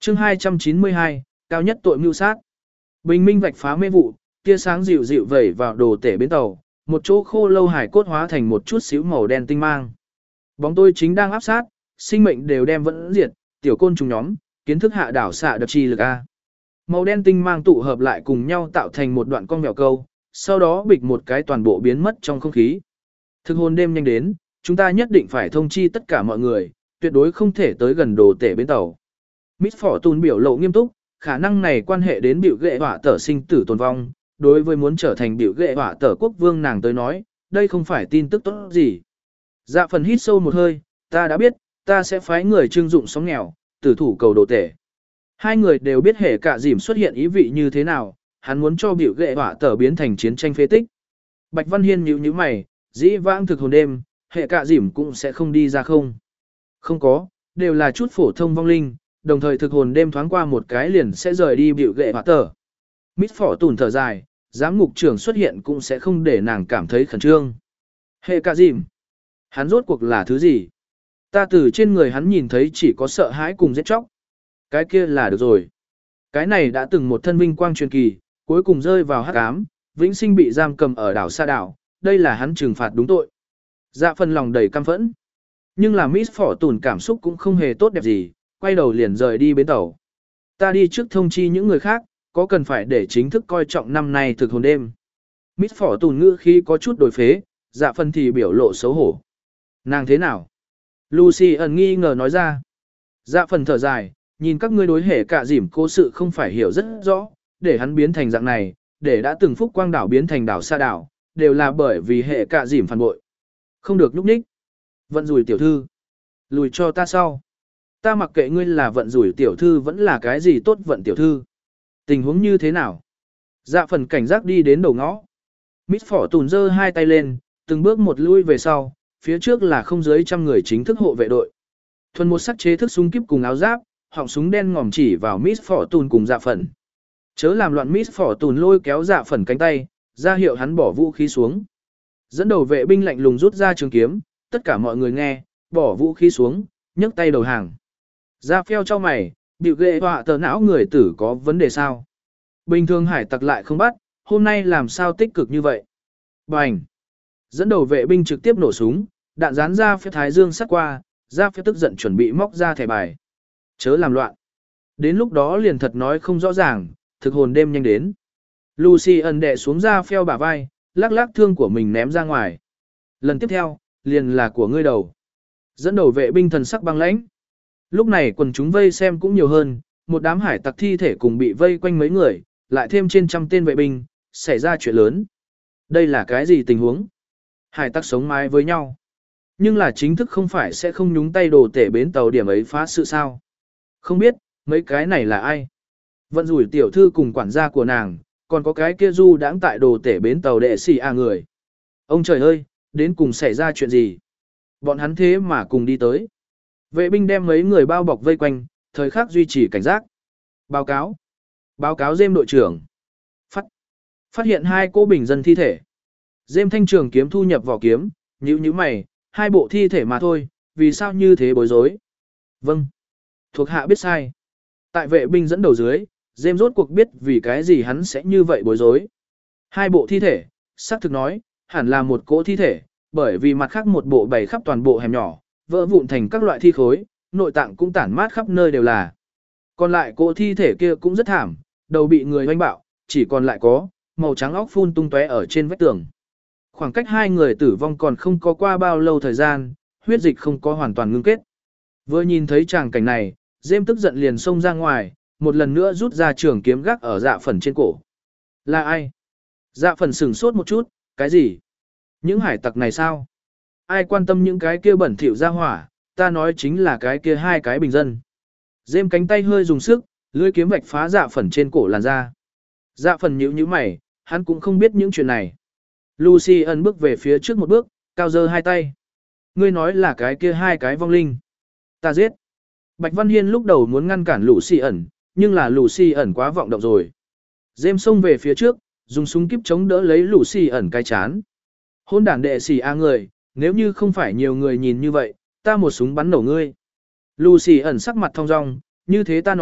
Chương hai trăm chín mươi hai, cao nhất tội mưu sát. Bình minh vạch phá mê vụ, tia sáng dịu dịu vẩy vào đồ tể bến tàu, một chỗ khô lâu hải cốt hóa thành một chút xíu màu đen tinh mang. Bóng tôi chính đang áp sát, sinh mệnh đều đem vẫn diệt, tiểu côn trùng nhóm, kiến thức hạ đảo xạ đập chi lực a. Màu đen tinh mang tụ hợp lại cùng nhau tạo thành một đoạn cong mèo câu, sau đó bịch một cái toàn bộ biến mất trong không khí. Thực hồn đêm nhanh đến, chúng ta nhất định phải thông chi tất cả mọi người, tuyệt đối không thể tới gần đồ tể bến tàu. Miss Fortune biểu lộ nghiêm túc, khả năng này quan hệ đến biểu ghệ hỏa tở sinh tử tồn vong, đối với muốn trở thành biểu ghệ hỏa tở quốc vương nàng tới nói, đây không phải tin tức tốt gì. Dạ phần hít sâu một hơi, ta đã biết, ta sẽ phái người trưng dụng sóng nghèo, tử thủ cầu đồ tể. Hai người đều biết hệ cả dìm xuất hiện ý vị như thế nào, hắn muốn cho biểu ghệ hỏa tở biến thành chiến tranh phế tích. Bạch Văn Hiên nhíu nhíu mày, dĩ vãng thực hồn đêm, hệ cả dìm cũng sẽ không đi ra không. Không có, đều là chút phổ thông vong linh, đồng thời thực hồn đêm thoáng qua một cái liền sẽ rời đi biểu ghệ hỏa tở. Miss Phỏ tủn thở dài, giám ngục trưởng xuất hiện cũng sẽ không để nàng cảm thấy khẩn trương. Hệ cả dìm, hắn rốt cuộc là thứ gì? Ta từ trên người hắn nhìn thấy chỉ có sợ hãi cùng giết chóc. Cái kia là được rồi. Cái này đã từng một thân vinh quang truyền kỳ, cuối cùng rơi vào hắc ám, vĩnh sinh bị giam cầm ở đảo xa đảo, đây là hắn trừng phạt đúng tội. Dạ phần lòng đầy căm phẫn. Nhưng là Miss Phỏ tủn cảm xúc cũng không hề tốt đẹp gì, quay đầu liền rời đi bến tàu. Ta đi trước thông chi những người khác, có cần phải để chính thức coi trọng năm nay thực hồn đêm. Miss Phỏ tủn ngữ khi có chút đổi phế, dạ phần thì biểu lộ xấu hổ. Nàng thế nào? Lucy ẩn nghi ngờ nói ra. Dạ phần thở dài, nhìn các ngươi đối hệ cả dìm cố sự không phải hiểu rất rõ, để hắn biến thành dạng này, để đã từng phúc quang đảo biến thành đảo xa đảo, đều là bởi vì hệ cả dìm phản bội. Không được nhúc nhích. Vận rủi tiểu thư. Lùi cho ta sau. Ta mặc kệ ngươi là vận rủi tiểu thư vẫn là cái gì tốt vận tiểu thư. Tình huống như thế nào? Dạ phần cảnh giác đi đến đầu ngõ. Miss Phỏ tùn giơ hai tay lên, từng bước một lui về sau, phía trước là không dưới trăm người chính thức hộ vệ đội. Thuần một sắc chế thức súng kíp cùng áo giáp, họng súng đen ngòm chỉ vào Miss Phỏ tùn cùng dạ phần. Chớ làm loạn Miss Phỏ tùn lôi kéo dạ phần cánh tay, ra hiệu hắn bỏ vũ khí xuống. Dẫn đầu vệ binh lạnh lùng rút ra trường kiếm, tất cả mọi người nghe, bỏ vũ khí xuống, nhấc tay đầu hàng. Ra pheo cho mày, biểu ghệ họa tờ não người tử có vấn đề sao? Bình thường hải tặc lại không bắt, hôm nay làm sao tích cực như vậy? Bành! Dẫn đầu vệ binh trực tiếp nổ súng, đạn dán ra phép thái dương sắt qua, ra phép tức giận chuẩn bị móc ra thẻ bài. Chớ làm loạn. Đến lúc đó liền thật nói không rõ ràng, thực hồn đêm nhanh đến. Lucy ẩn đè xuống ra pheo bả vai, lắc lắc thương của mình ném ra ngoài. Lần tiếp theo, liền là của ngươi đầu. Dẫn đầu vệ binh thần sắc băng lãnh. Lúc này quần chúng vây xem cũng nhiều hơn, một đám hải tặc thi thể cùng bị vây quanh mấy người, lại thêm trên trăm tên vệ binh, xảy ra chuyện lớn. Đây là cái gì tình huống? Hải tặc sống mái với nhau. Nhưng là chính thức không phải sẽ không nhúng tay đồ tể bến tàu điểm ấy phá sự sao. Không biết, mấy cái này là ai? Vận rủi tiểu thư cùng quản gia của nàng, còn có cái kia du đãng tại đồ tể bến tàu đệ xì à người. Ông trời ơi, đến cùng xảy ra chuyện gì? Bọn hắn thế mà cùng đi tới. Vệ binh đem mấy người bao bọc vây quanh, thời khắc duy trì cảnh giác. Báo cáo. Báo cáo Dêm đội trưởng. Phát. Phát hiện hai cô bình dân thi thể. Dêm thanh trường kiếm thu nhập vỏ kiếm, nhíu nhíu mày, hai bộ thi thể mà thôi, vì sao như thế bối rối? Vâng. Thuộc hạ biết sai. Tại vệ binh dẫn đầu dưới, Dêm rốt cuộc biết vì cái gì hắn sẽ như vậy bối rối. Hai bộ thi thể, xác thực nói, hẳn là một cỗ thi thể, bởi vì mặt khác một bộ bày khắp toàn bộ hẻm nhỏ, vỡ vụn thành các loại thi khối, nội tạng cũng tản mát khắp nơi đều là. Còn lại cỗ thi thể kia cũng rất thảm, đầu bị người hoanh bạo, chỉ còn lại có màu trắng óc phun tung tóe ở trên vách tường. Khoảng cách hai người tử vong còn không có qua bao lâu thời gian, huyết dịch không có hoàn toàn ngưng kết. Vừa nhìn thấy tràng cảnh này, Dêm tức giận liền xông ra ngoài, một lần nữa rút ra trường kiếm gác ở dạ phần trên cổ. Là ai? Dạ phần sửng sốt một chút, cái gì? Những hải tặc này sao? Ai quan tâm những cái kia bẩn thỉu ra hỏa, ta nói chính là cái kia hai cái bình dân. Dêm cánh tay hơi dùng sức, lưỡi kiếm vạch phá dạ phần trên cổ làn da. Dạ phần nhíu nhíu mày, hắn cũng không biết những chuyện này. Lucy ẩn bước về phía trước một bước, cao giơ hai tay. Ngươi nói là cái kia hai cái vong linh. Ta giết. Bạch Văn Hiên lúc đầu muốn ngăn cản Lucy ẩn, nhưng là Lucy ẩn quá vọng động rồi. Dêm xông về phía trước, dùng súng kíp chống đỡ lấy Lucy ẩn cái chán. Hôn đản đệ xì a người, nếu như không phải nhiều người nhìn như vậy, ta một súng bắn nổ ngươi. Lucy ẩn sắc mặt thong dong, như thế ta nói,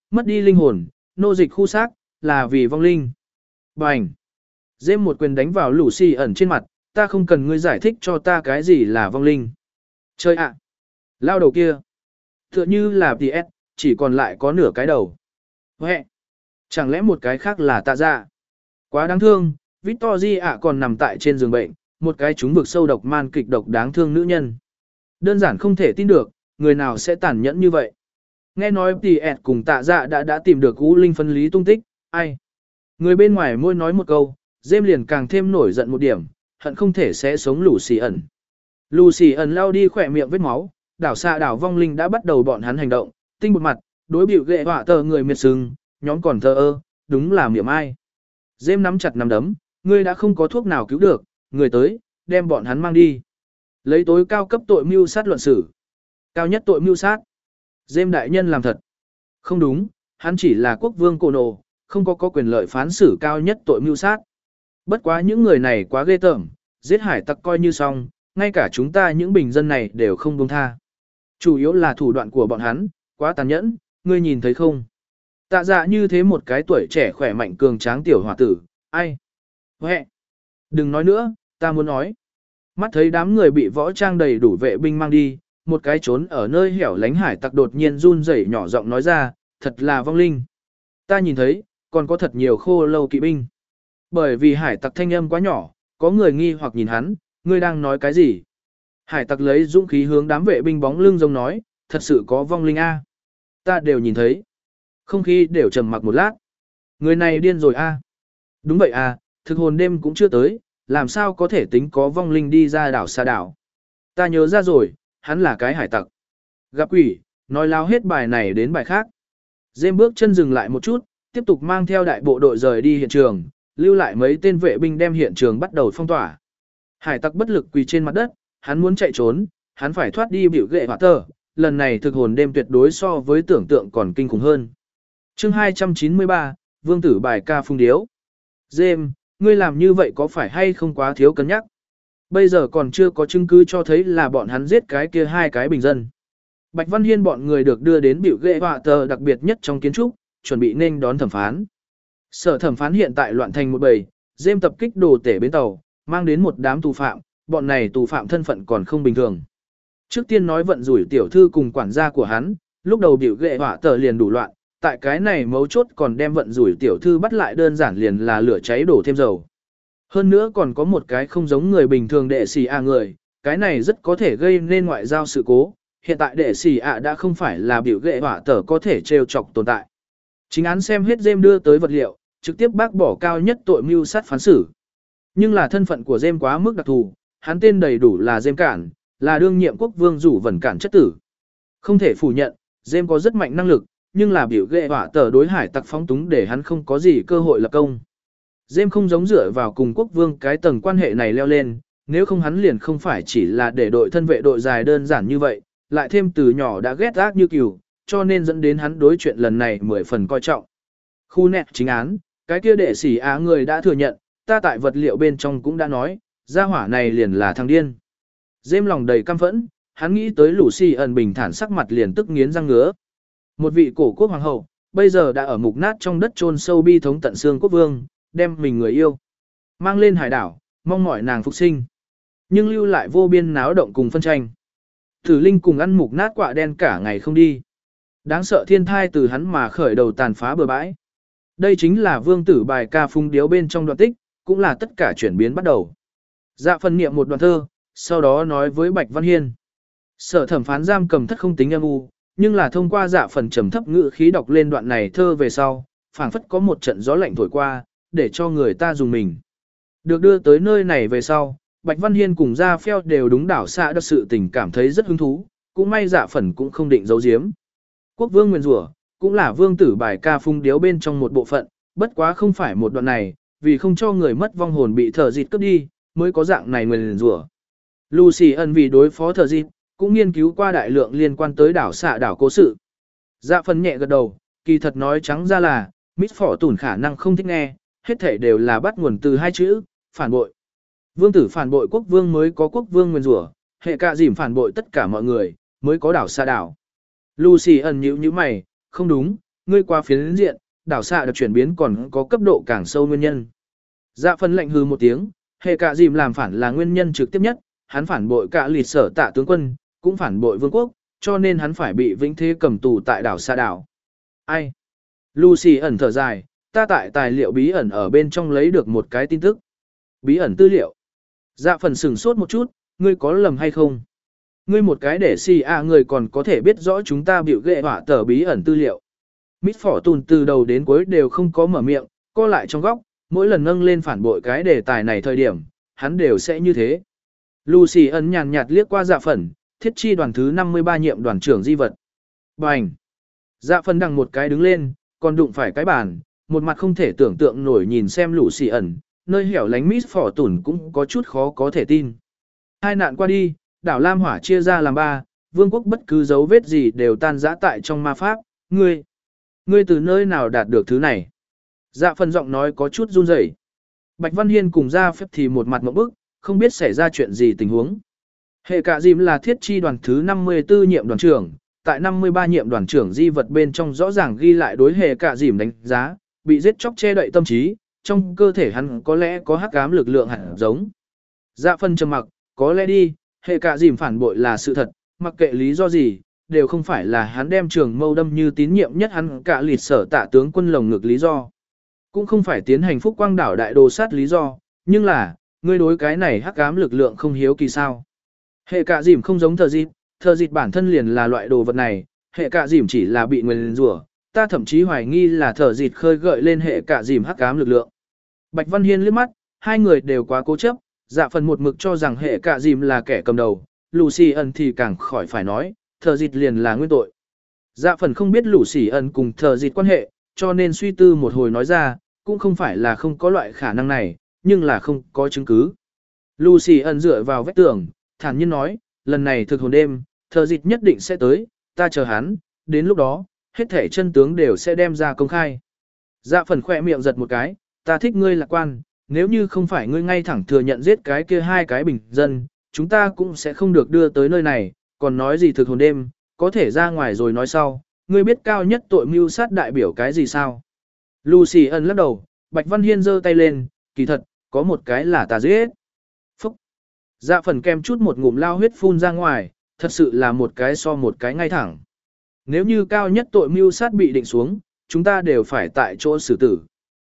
Mất đi linh hồn, nô dịch khu xác, là vì vong linh. Bành! Dêm một quyền đánh vào Lucy ẩn trên mặt, ta không cần ngươi giải thích cho ta cái gì là vong linh. Chơi ạ! Lao đầu kia! Tựa như là tê ét, chỉ còn lại có nửa cái đầu. Huệ! Chẳng lẽ một cái khác là tạ dạ? Quá đáng thương, Victory ạ còn nằm tại trên giường bệnh, một cái trúng vực sâu độc man kịch độc đáng thương nữ nhân. Đơn giản không thể tin được, người nào sẽ tàn nhẫn như vậy. Nghe nói tê ét cùng tạ dạ đã đã tìm được U Linh phân lý tung tích, ai? Người bên ngoài môi nói một câu, James liền càng thêm nổi giận một điểm, hận không thể sẽ sống Lucy ẩn. Lucy ẩn lao đi khỏe miệng vết máu, đảo xa đảo vong linh đã bắt đầu bọn hắn hành động, tinh một mặt, đối biểu ghệ họa tờ người miệt sừng, nhóm còn thờ ơ, đúng là miệng ai. James nắm chặt nắm đấm, ngươi đã không có thuốc nào cứu được, người tới, đem bọn hắn mang đi. Lấy tối cao cấp tội mưu sát luận xử. Cao nhất tội mưu sát. James đại nhân làm thật. Không đúng, hắn chỉ là quốc vương cổ nổ, không có có quyền lợi phán xử cao nhất tội mưu sát. Bất quá những người này quá ghê tởm, giết hải tặc coi như xong, ngay cả chúng ta những bình dân này đều không buông tha. Chủ yếu là thủ đoạn của bọn hắn, quá tàn nhẫn, ngươi nhìn thấy không? Tạ dạ như thế một cái tuổi trẻ khỏe mạnh cường tráng tiểu hòa tử, ai? Huệ! Đừng nói nữa, ta muốn nói. Mắt thấy đám người bị võ trang đầy đủ vệ binh mang đi, một cái trốn ở nơi hẻo lánh hải tặc đột nhiên run rẩy nhỏ giọng nói ra, thật là vong linh. Ta nhìn thấy, còn có thật nhiều khô lâu kỵ binh. Bởi vì hải tặc thanh âm quá nhỏ, có người nghi hoặc nhìn hắn, ngươi đang nói cái gì? Hải tặc lấy dũng khí hướng đám vệ binh bóng lưng rông nói, thật sự có vong linh a. Ta đều nhìn thấy. Không khí đều trầm mặc một lát. Người này điên rồi a. Đúng vậy a, thực hồn đêm cũng chưa tới, làm sao có thể tính có vong linh đi ra đảo xa đảo. Ta nhớ ra rồi, hắn là cái hải tặc. Gặp quỷ, nói lao hết bài này đến bài khác. Dêm bước chân dừng lại một chút, tiếp tục mang theo đại bộ đội rời đi hiện trường, lưu lại mấy tên vệ binh đem hiện trường bắt đầu phong tỏa. Hải tặc bất lực quỳ trên mặt đất, hắn muốn chạy trốn, hắn phải thoát đi biểu ghệ hỏa tờ, lần này thực hồn đêm tuyệt đối so với tưởng tượng còn kinh khủng hơn. Chương hai trăm chín mươi ba, Vương tử bài ca phung điếu. Dêm, ngươi làm như vậy có phải hay không quá thiếu cân nhắc? Bây giờ còn chưa có chứng cứ cho thấy là bọn hắn giết cái kia hai cái bình dân. Bạch Văn Hiên bọn người được đưa đến biểu ghệ họa tờ đặc biệt nhất trong kiến trúc, chuẩn bị nên đón thẩm phán. Sở thẩm phán hiện tại loạn thành một bầy, Dêm tập kích đồ tể bến tàu, mang đến một đám tù phạm, bọn này tù phạm thân phận còn không bình thường. Trước tiên nói vận rủi tiểu thư cùng quản gia của hắn, lúc đầu biểu ghệ họa tờ liền đủ loạn, tại cái này mấu chốt còn đem vận rủi tiểu thư bắt lại đơn giản liền là lửa cháy đổ thêm dầu. Hơn nữa còn có một cái không giống người bình thường đệ sĩ à người, cái này rất có thể gây nên ngoại giao sự cố, hiện tại đệ sĩ ạ đã không phải là biểu ghệ hỏa tờ có thể trêu chọc tồn tại. Chính án xem hết James đưa tới vật liệu, trực tiếp bác bỏ cao nhất tội mưu sát phán xử. Nhưng là thân phận của James quá mức đặc thù, hắn tên đầy đủ là James Cản, là đương nhiệm quốc vương rủ vẩn cản chất tử. Không thể phủ nhận, James có rất mạnh năng lực, nhưng là biểu ghệ hỏa tờ đối hải tặc phóng túng để hắn không có gì cơ hội lập công. James không giống dựa vào cùng quốc vương cái tầng quan hệ này leo lên, nếu không hắn liền không phải chỉ là để đội thân vệ đội dài đơn giản như vậy, lại thêm từ nhỏ đã ghét ác như cừu, cho nên dẫn đến hắn đối chuyện lần này mười phần coi trọng. Khu nẹt chính án, cái kia đệ sĩ á người đã thừa nhận, ta tại vật liệu bên trong cũng đã nói, gia hỏa này liền là thằng điên. James lòng đầy căm phẫn, hắn nghĩ tới Lucy ẩn bình thản sắc mặt liền tức nghiến răng ngứa. Một vị cổ quốc hoàng hậu, bây giờ đã ở mục nát trong đất chôn sâu bi thống tận xương quốc vương, đem mình người yêu mang lên hải đảo, mong mỏi nàng phục sinh. Nhưng lưu lại vô biên náo động cùng phân tranh. Tử linh cùng ăn mục nát quạ đen cả ngày không đi. Đáng sợ thiên thai từ hắn mà khởi đầu tàn phá bừa bãi. Đây chính là vương tử bài ca phung điếu bên trong đoạn tích, cũng là tất cả chuyển biến bắt đầu. Dạ phân niệm một đoạn thơ, sau đó nói với Bạch Văn Hiên. Sở thẩm phán giam cầm thất không tính âm u, nhưng là thông qua dạ phần trầm thấp ngữ khí đọc lên đoạn này thơ về sau, phảng phất có một trận gió lạnh thổi qua, để cho người ta dùng mình. Được đưa tới nơi này về sau, Bạch Văn Hiên cùng Gia Phèo đều đúng đảo xạ được sự tình cảm thấy rất hứng thú, cũng may dạ phần cũng không định giấu giếm. Quốc vương nguyền rủa cũng là vương tử bài ca phung điếu bên trong một bộ phận, bất quá không phải một đoạn này, vì không cho người mất vong hồn bị thở dịt cướp đi, mới có dạng này nguyền rủa. Lucy ân vì đối phó thở dịt, cũng nghiên cứu qua đại lượng liên quan tới đảo xạ đảo cố sự. Dạ phần nhẹ gật đầu, kỳ thật nói trắng ra là, Miss Phỏ tủn khả năng không thích nghe, hết thể đều là bắt nguồn từ hai chữ, phản bội. Vương tử phản bội quốc vương mới có quốc vương nguyên rủa, hệ cạ dìm phản bội tất cả mọi người, mới có đảo xa đảo. Lucy ẩn nhíu như mày, không đúng, ngươi quá phiến diện, đảo xạ được chuyển biến còn có cấp độ càng sâu nguyên nhân. Dạ phần lệnh hừ một tiếng, hệ cả dìm làm phản là nguyên nhân trực tiếp nhất, hắn phản bội cả lịch sở tạ tướng quân, cũng phản bội vương quốc, cho nên hắn phải bị vĩnh thế cầm tù tại đảo xạ đảo. Ai? Lucy ẩn thở dài, ta tại tài liệu bí ẩn ở bên trong lấy được một cái tin tức. Bí ẩn tư liệu. Dạ phần sửng sốt một chút, ngươi có lầm hay không? Ngươi một cái để xì à người còn có thể biết rõ chúng ta biểu ghệ hỏa tờ bí ẩn tư liệu. Mít phỏ tùn từ đầu đến cuối đều không có mở miệng, co lại trong góc, mỗi lần nâng lên phản bội cái đề tài này thời điểm, hắn đều sẽ như thế. Lucy ẩn nhàn nhạt liếc qua dạ phần, thiết chi đoàn thứ năm mươi ba nhiệm đoàn trưởng di vật. Bành! Dạ phần đằng một cái đứng lên, còn đụng phải cái bàn, một mặt không thể tưởng tượng nổi nhìn xem Lucy ẩn, nơi hẻo lánh Mít phỏ tùn cũng có chút khó có thể tin. Hai nạn qua đi, đảo Lam Hỏa chia ra làm ba, vương quốc bất cứ dấu vết gì đều tan rã tại trong ma pháp, ngươi, ngươi từ nơi nào đạt được thứ này? Dạ phần giọng nói có chút run rẩy. Bạch Văn Hiên cùng ra phép thì một mặt ngộp bức, không biết xảy ra chuyện gì tình huống. Hệ cả dìm là thiết chi đoàn thứ năm mươi tư nhiệm đoàn trưởng, tại năm mươi ba nhiệm đoàn trưởng di vật bên trong rõ ràng ghi lại đối hệ cả dìm đánh giá, bị giết chóc che đậy tâm trí, trong cơ thể hắn có lẽ có hắc ám lực lượng hẳn giống. Dạ phần trầm mặc, có lẽ đi, hệ cả dìm phản bội là sự thật, mặc kệ lý do gì, đều không phải là hắn đem trường mâu đâm như tín nhiệm nhất hắn cả lịt sở tạ tướng quân lồng ngực lý do. Cũng không phải tiến hành phúc quang đảo đại đồ sát lý do, nhưng là, ngươi đối cái này hắc ám lực lượng không hiếu kỳ sao. Hệ cả dìm không giống thờ dịp, thờ dịp bản thân liền là loại đồ vật này, hệ cả dìm chỉ là bị nguyền rủa, ta thậm chí hoài nghi là thờ dịp khơi gợi lên hệ cả dìm hắc ám lực lượng. Bạch Văn Hiên liếc mắt, hai người đều quá cố chấp, dạ phần một mực cho rằng hệ cả dìm là kẻ cầm đầu, Lucy ẩn thì càng khỏi phải nói, thờ dịp liền là nguyên tội. Dạ phần không biết Lucy ẩn cùng thờ dịp quan hệ, cho nên suy tư một hồi nói ra, cũng không phải là không có loại khả năng này, nhưng là không có chứng cứ. Lucy ẩn dựa vào vách tường, thản nhiên nói, lần này thực hồn đêm, thờ dịp nhất định sẽ tới, ta chờ hắn, đến lúc đó, hết thể chân tướng đều sẽ đem ra công khai. Dạ phần khỏe miệng giật một cái, ta thích ngươi lạc quan, nếu như không phải ngươi ngay thẳng thừa nhận giết cái kia hai cái bình dân, chúng ta cũng sẽ không được đưa tới nơi này, còn nói gì thực hồn đêm, có thể ra ngoài rồi nói sau, ngươi biết cao nhất tội mưu sát đại biểu cái gì sao? Lucy ẩn lắc đầu, Bạch Văn Hiên giơ tay lên, kỳ thật, có một cái là ta giết. Phúc! Dạ phần kem chút một ngụm lao huyết phun ra ngoài, thật sự là một cái so một cái ngay thẳng. Nếu như cao nhất tội mưu sát bị định xuống, chúng ta đều phải tại chỗ xử tử.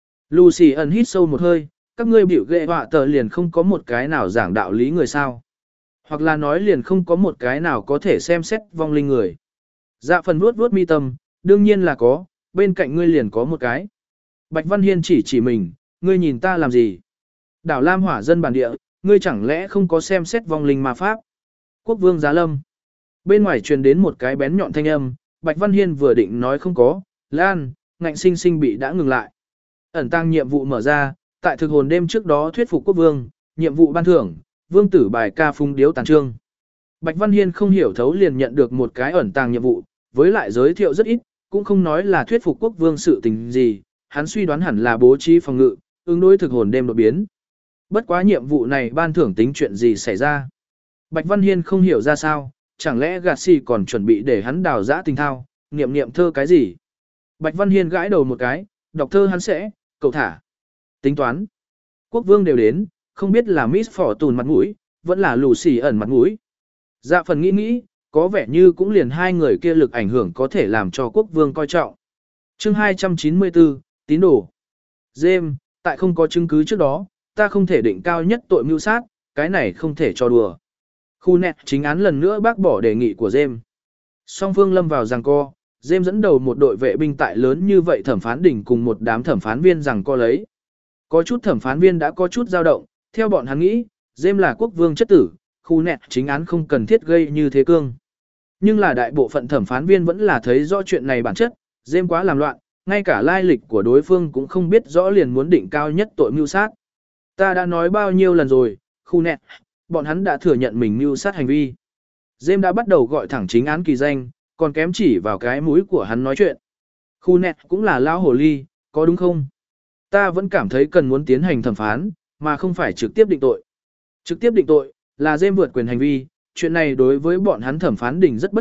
Lucy ẩn hít sâu một hơi, các ngươi biểu ghệ họa tờ liền không có một cái nào giảng đạo lý người sao. Hoặc là nói liền không có một cái nào có thể xem xét vong linh người. Dạ phần vuốt vuốt mi tâm, đương nhiên là có, bên cạnh ngươi liền có một cái. Bạch Văn Hiên chỉ chỉ mình, ngươi nhìn ta làm gì? Đảo Lam Hỏa dân bản địa, ngươi chẳng lẽ không có xem xét vong linh ma pháp? Quốc vương Giá Lâm. Bên ngoài truyền đến một cái bén nhọn thanh âm, Bạch Văn Hiên vừa định nói không có, Lan, ngạnh sinh sinh bị đã ngừng lại. Ẩn tăng nhiệm vụ mở ra, tại thực hồn đêm trước đó thuyết phục quốc vương, nhiệm vụ ban thưởng, vương tử bài ca phung điếu tàn trương. Bạch Văn Hiên không hiểu thấu liền nhận được một cái ẩn tàng nhiệm vụ, với lại giới thiệu rất ít, cũng không nói là thuyết phục quốc vương sự tình gì, hắn suy đoán hẳn là bố trí phòng ngự, ứng đối thực hồn đêm đột biến. Bất quá nhiệm vụ này ban thưởng tính chuyện gì xảy ra. Bạch Văn Hiên không hiểu ra sao, chẳng lẽ gạt xì còn chuẩn bị để hắn đào giã tình thao, niệm niệm thơ cái gì. Bạch Văn Hiên gãi đầu một cái, đọc thơ hắn sẽ, cậu thả. Tính toán. Quốc vương đều đến, không biết là Miss Fortune mặt mũi, vẫn là Lucy ẩn mặt mũi. Dạ phần nghĩ nghĩ, có vẻ như cũng liền hai người kia lực ảnh hưởng có thể làm cho quốc vương coi trọng. Chương hai trăm chín mươi tư, tín đồ. James, tại không có chứng cứ trước đó, ta không thể định cao nhất tội mưu sát, cái này không thể cho đùa. Khu nẹt chính án lần nữa bác bỏ đề nghị của James. Song phương lâm vào giằng co, James dẫn đầu một đội vệ binh tại lớn như vậy thẩm phán đỉnh cùng một đám thẩm phán viên giằng co lấy. Có chút thẩm phán viên đã có chút dao động, theo bọn hắn nghĩ, James là quốc vương chất tử, khu nẹt chính án không cần thiết gây như thế cương. Nhưng là đại bộ phận thẩm phán viên vẫn là thấy rõ chuyện này bản chất, James quá làm loạn, ngay cả lai lịch của đối phương cũng không biết rõ liền muốn định cao nhất tội mưu sát. Ta đã nói bao nhiêu lần rồi, khu nẹt, bọn hắn đã thừa nhận mình mưu sát hành vi. James đã bắt đầu gọi thẳng chính án kỳ danh, còn kém chỉ vào cái mũi của hắn nói chuyện. Khu nẹt cũng là lão hồ ly, có đúng không? Ta vẫn cảm thấy cần muốn tiến hành thẩm phán, mà không phải trực tiếp định tội. Trực tiếp định tội, là James vượt quyền hành vi, chuyện này đối với bọn hắn thẩm phán đỉnh rất bất lợi,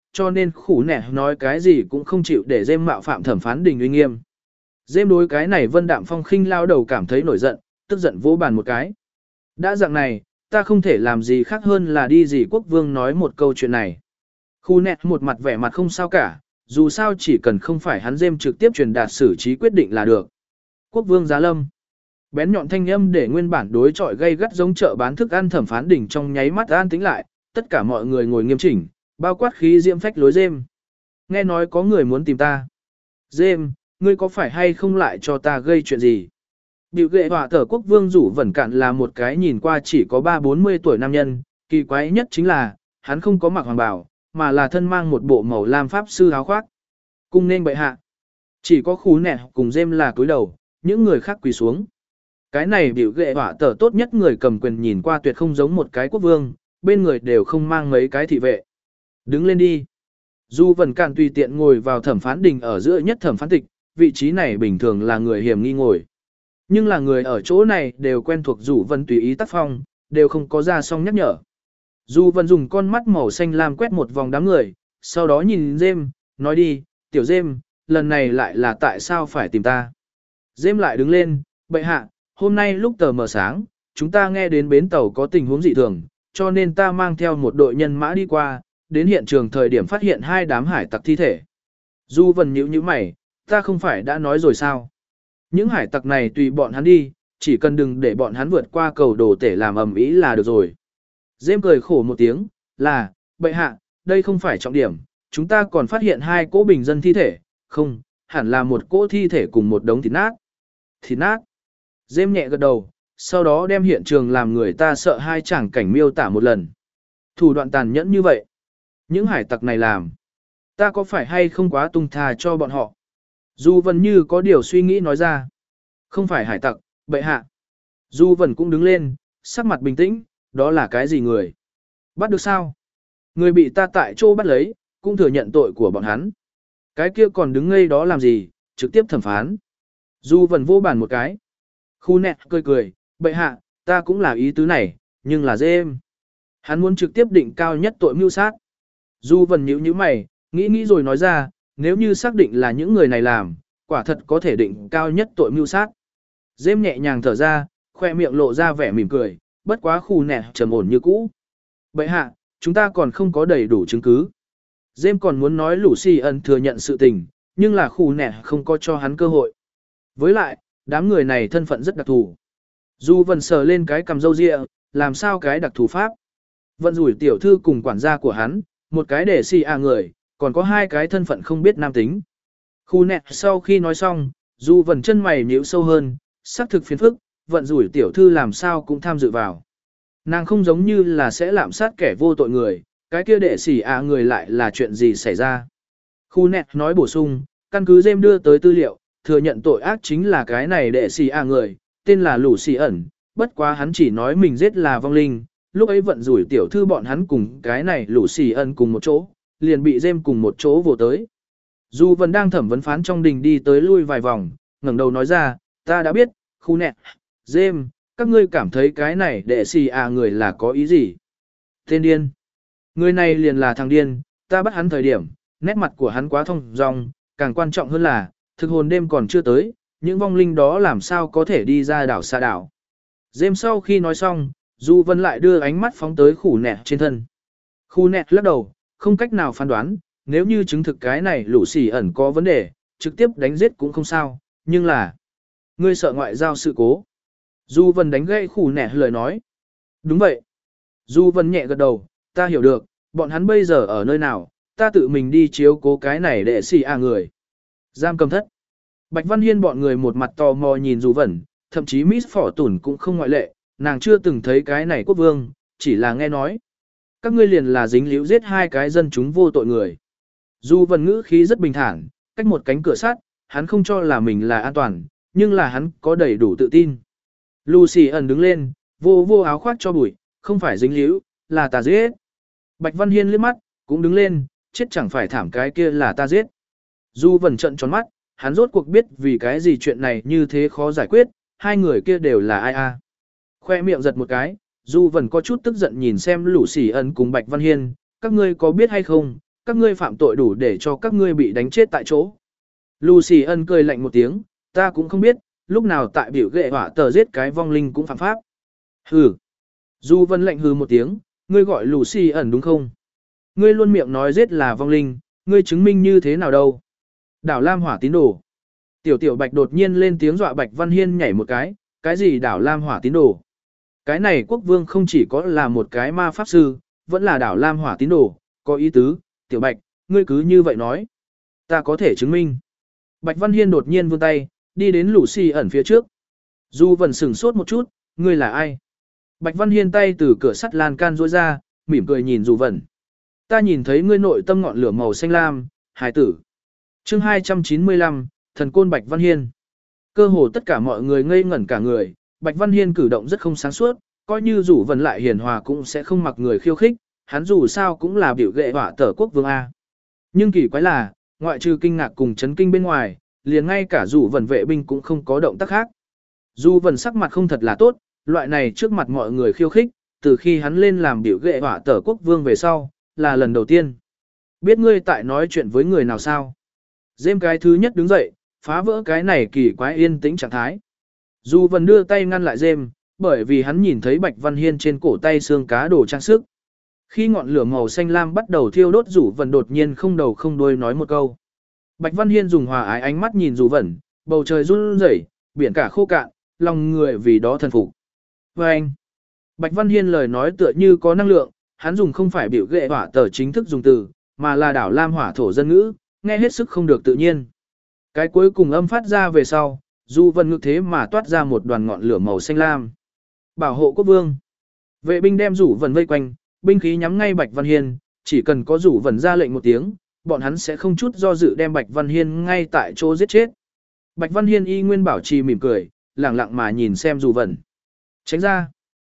cho nên khủ nẻ nói cái gì cũng không chịu để dêm mạo phạm thẩm phán đình uy nghiêm. Dêm đối cái này Vân Đạm Phong khinh lao đầu cảm thấy nổi giận, tức giận vỗ bàn một cái. Đã dạng này, ta không thể làm gì khác hơn là đi dì quốc vương nói một câu chuyện này. Khu nẹt một mặt vẻ mặt không sao cả, dù sao chỉ cần không phải hắn dêm trực tiếp truyền đạt xử trí quyết định là được. Quốc vương giá lâm. Bén nhọn thanh âm để nguyên bản đối chọi gây gắt giống chợ bán thức ăn thẩm phán đỉnh trong nháy mắt an tĩnh lại, tất cả mọi người ngồi nghiêm chỉnh, bao quát khí diễm phách lối dêm. Nghe nói có người muốn tìm ta. Dêm, ngươi có phải hay không lại cho ta gây chuyện gì? Biểu ghệ họa thở quốc vương rủ vẩn cạn là một cái nhìn qua chỉ có ba bốn mươi tuổi nam nhân, kỳ quái nhất chính là, hắn không có mặc hoàng bào, mà là thân mang một bộ màu lam pháp sư áo khoác. Cung nên bệ hạ. Chỉ có khú nẹ cùng dêm là cúi đầu, những người khác quỳ xuống. Cái này biểu ghệ họa tờ tốt nhất người cầm quyền nhìn qua tuyệt không giống một cái quốc vương, bên người đều không mang mấy cái thị vệ. Đứng lên đi. Du Vân Càn tùy tiện ngồi vào thẩm phán đình ở giữa nhất thẩm phán tịch, vị trí này bình thường là người hiểm nghi ngồi. Nhưng là người ở chỗ này đều quen thuộc Du Vân tùy ý tác phong, đều không có ra song nhắc nhở. Du Vân dùng con mắt màu xanh lam quét một vòng đám người, sau đó nhìn Dêm, nói đi, tiểu Dêm, lần này lại là tại sao phải tìm ta. Dêm lại đứng lên, bệ hạ, hôm nay lúc tờ mờ sáng, chúng ta nghe đến bến tàu có tình huống dị thường, cho nên ta mang theo một đội nhân mã đi qua, đến hiện trường thời điểm phát hiện hai đám hải tặc thi thể. Du Vân nhíu nhíu mày, ta không phải đã nói rồi sao? Những hải tặc này tùy bọn hắn đi, chỉ cần đừng để bọn hắn vượt qua cầu đồ tể làm ầm ĩ là được rồi. Dêm cười khổ một tiếng, là, bệ hạ, đây không phải trọng điểm, chúng ta còn phát hiện hai cỗ bình dân thi thể, không, hẳn là một cỗ thi thể cùng một đống thịt nát. Thịt nát. Dêm nhẹ gật đầu, sau đó đem hiện trường làm người ta sợ hai chẳng cảnh miêu tả một lần. Thủ đoạn tàn nhẫn như vậy. Những hải tặc này làm. Ta có phải hay không quá tung thà cho bọn họ? Du Vân như có điều suy nghĩ nói ra. Không phải hải tặc, bệ hạ. Du Vân cũng đứng lên, sắc mặt bình tĩnh, đó là cái gì người? Bắt được sao? Người bị ta tại chỗ bắt lấy, cũng thừa nhận tội của bọn hắn. Cái kia còn đứng ngây đó làm gì, trực tiếp thẩm phán. Du Vân vô bàn một cái. Khu nẹ cười cười, bệ hạ, ta cũng là ý tứ này, nhưng là dê em. Hắn muốn trực tiếp định cao nhất tội mưu sát. Du Vân nhíu nhíu mày, nghĩ nghĩ rồi nói ra, nếu như xác định là những người này làm, quả thật có thể định cao nhất tội mưu sát. Dêm nhẹ nhàng thở ra, khoe miệng lộ ra vẻ mỉm cười, bất quá khu nẹ trầm ổn như cũ. Bệ hạ, chúng ta còn không có đầy đủ chứng cứ. Dêm còn muốn nói Lucian thừa nhận sự tình, nhưng là khu nẹ không có cho hắn cơ hội. Với lại, đám người này thân phận rất đặc thù. Du Vân sờ lên cái cầm râu ria, làm sao cái đặc thù pháp. Vận rủi tiểu thư cùng quản gia của hắn, một cái để xì à người, còn có hai cái thân phận không biết nam tính. Khu nẹ sau khi nói xong, Du Vân chân mày nhíu sâu hơn, xác thực phiền phức, vận rủi tiểu thư làm sao cũng tham dự vào. Nàng không giống như là sẽ lạm sát kẻ vô tội người, cái kia đệ xỉ à người lại là chuyện gì xảy ra. Khu nẹ nói bổ sung, căn cứ Dêm đưa tới tư liệu, thừa nhận tội ác chính là cái này đệ xỉ à người, tên là Lũ Xỉ ẩn, bất quá hắn chỉ nói mình giết là vong linh, lúc ấy vận rủi tiểu thư bọn hắn cùng cái này Lũ Xỉ ẩn cùng một chỗ, liền bị Dêm cùng một chỗ vô tới. Du Vân đang thẩm vấn phán trong đình đi tới lui vài vòng, ngẩng đầu nói ra, ta đã biết, khu nẹ, Dêm, các ngươi cảm thấy cái này đệ xì à người là có ý gì? Tên điên. Người này liền là thằng điên, ta bắt hắn thời điểm, nét mặt của hắn quá thông dong, càng quan trọng hơn là, thực hồn đêm còn chưa tới, những vong linh đó làm sao có thể đi ra đảo xa đảo. Dêm sau khi nói xong, Du Vân lại đưa ánh mắt phóng tới khủ nẹ trên thân. Khu nẹ lắc đầu, không cách nào phán đoán, nếu như chứng thực cái này Lũ Xỉ ẩn có vấn đề, trực tiếp đánh giết cũng không sao, nhưng là, ngươi sợ ngoại giao sự cố. Du Vân đánh gãy khủ nẹ lời nói. Đúng vậy. Du Vân nhẹ gật đầu, ta hiểu được, bọn hắn bây giờ ở nơi nào, ta tự mình đi chiếu cố cái này để xì à người. Giam cầm thất. Bạch Văn Hiên bọn người một mặt tò mò nhìn Du Vân, thậm chí Miss Phỏ Tủn cũng không ngoại lệ, nàng chưa từng thấy cái này quốc vương, chỉ là nghe nói. Các ngươi liền là dính líu giết hai cái dân chúng vô tội người. Du Vân ngữ khí rất bình thản, cách một cánh cửa sắt, hắn không cho là mình là an toàn, nhưng là hắn có đầy đủ tự tin. Lucy ẩn đứng lên, vô vô áo khoác cho bụi, không phải dính líu, là ta giết. Bạch Văn Hiên liếc mắt, cũng đứng lên, chết chẳng phải thảm cái kia là ta giết. Du Vân trận tròn mắt, hắn rốt cuộc biết vì cái gì chuyện này như thế khó giải quyết, hai người kia đều là ai a? Khoe miệng giật một cái, Du Vân có chút tức giận nhìn xem Lucy ẩn cùng Bạch Văn Hiên, các ngươi có biết hay không, các ngươi phạm tội đủ để cho các ngươi bị đánh chết tại chỗ. Lucy ân cười lạnh một tiếng, ta cũng không biết, lúc nào tại biểu ghệ hỏa tờ giết cái vong linh cũng phạm pháp. Hừ. Du Vân lạnh hừ một tiếng, ngươi gọi Lucy ẩn đúng không? Ngươi luôn miệng nói giết là vong linh, ngươi chứng minh như thế nào đâu? Đảo Lam Hỏa tín đồ. Tiểu tiểu Bạch đột nhiên lên tiếng dọa Bạch Văn Hiên nhảy một cái, cái gì đảo Lam Hỏa tín đồ? Cái này quốc vương không chỉ có là một cái ma pháp sư, vẫn là đảo Lam Hỏa tín đồ, có ý tứ, tiểu Bạch, ngươi cứ như vậy nói. Ta có thể chứng minh. Bạch Văn Hiên đột nhiên vươn tay, đi đến Lucy ẩn phía trước. Du Vân sửng sốt một chút, ngươi là ai? Bạch Văn Hiên tay từ cửa sắt lan can rũa ra, mỉm cười nhìn Du Vân. Ta nhìn thấy ngươi nội tâm ngọn lửa màu xanh lam, hài tử. Chương hai trăm chín mươi lăm, thần côn Bạch Văn Hiên. Cơ hồ tất cả mọi người ngây ngẩn cả người, Bạch Văn Hiên cử động rất không sáng suốt, coi như Du Vân lại hiền hòa cũng sẽ không mặc người khiêu khích, hắn dù sao cũng là biểu ghệ hỏa tở quốc vương a. Nhưng kỳ quái là, ngoại trừ kinh ngạc cùng chấn kinh bên ngoài, liền ngay cả Du Vân vệ binh cũng không có động tác khác. Du Vân sắc mặt không thật là tốt, loại này trước mặt mọi người khiêu khích, từ khi hắn lên làm biểu ghệ hỏa tở quốc vương về sau, là lần đầu tiên. Biết ngươi tại nói chuyện với người nào sao? Dêm cái thứ nhất đứng dậy, phá vỡ cái này kỳ quái yên tĩnh trạng thái. Du Vân đưa tay ngăn lại Dêm, bởi vì hắn nhìn thấy Bạch Văn Hiên trên cổ tay xương cá đồ trang sức. Khi ngọn lửa màu xanh lam bắt đầu thiêu đốt, Du Vân đột nhiên không đầu không đuôi nói một câu. Bạch Văn Hiên dùng hòa ái ánh mắt nhìn Du Vân, bầu trời run rẩy, biển cả khô cạn, lòng người vì đó thần phục. Và anh, Bạch Văn Hiên lời nói tựa như có năng lượng, hắn dùng không phải biểu ghệ hỏa tờ chính thức dùng từ, mà là đảo Lam Hỏa thổ dân ngữ, nghe hết sức không được tự nhiên. Cái cuối cùng âm phát ra về sau, Du Vân ngực thế mà toát ra một đoàn ngọn lửa màu xanh lam. Bảo hộ quốc vương. Vệ binh đem Du Vân vây quanh, binh khí nhắm ngay Bạch Văn Hiên, chỉ cần có Du Vân ra lệnh một tiếng, bọn hắn sẽ không chút do dự đem Bạch Văn Hiên ngay tại chỗ giết chết. Bạch Văn Hiên y nguyên bảo trì mỉm cười, lặng lặng mà nhìn xem Du Vân. Tránh ra.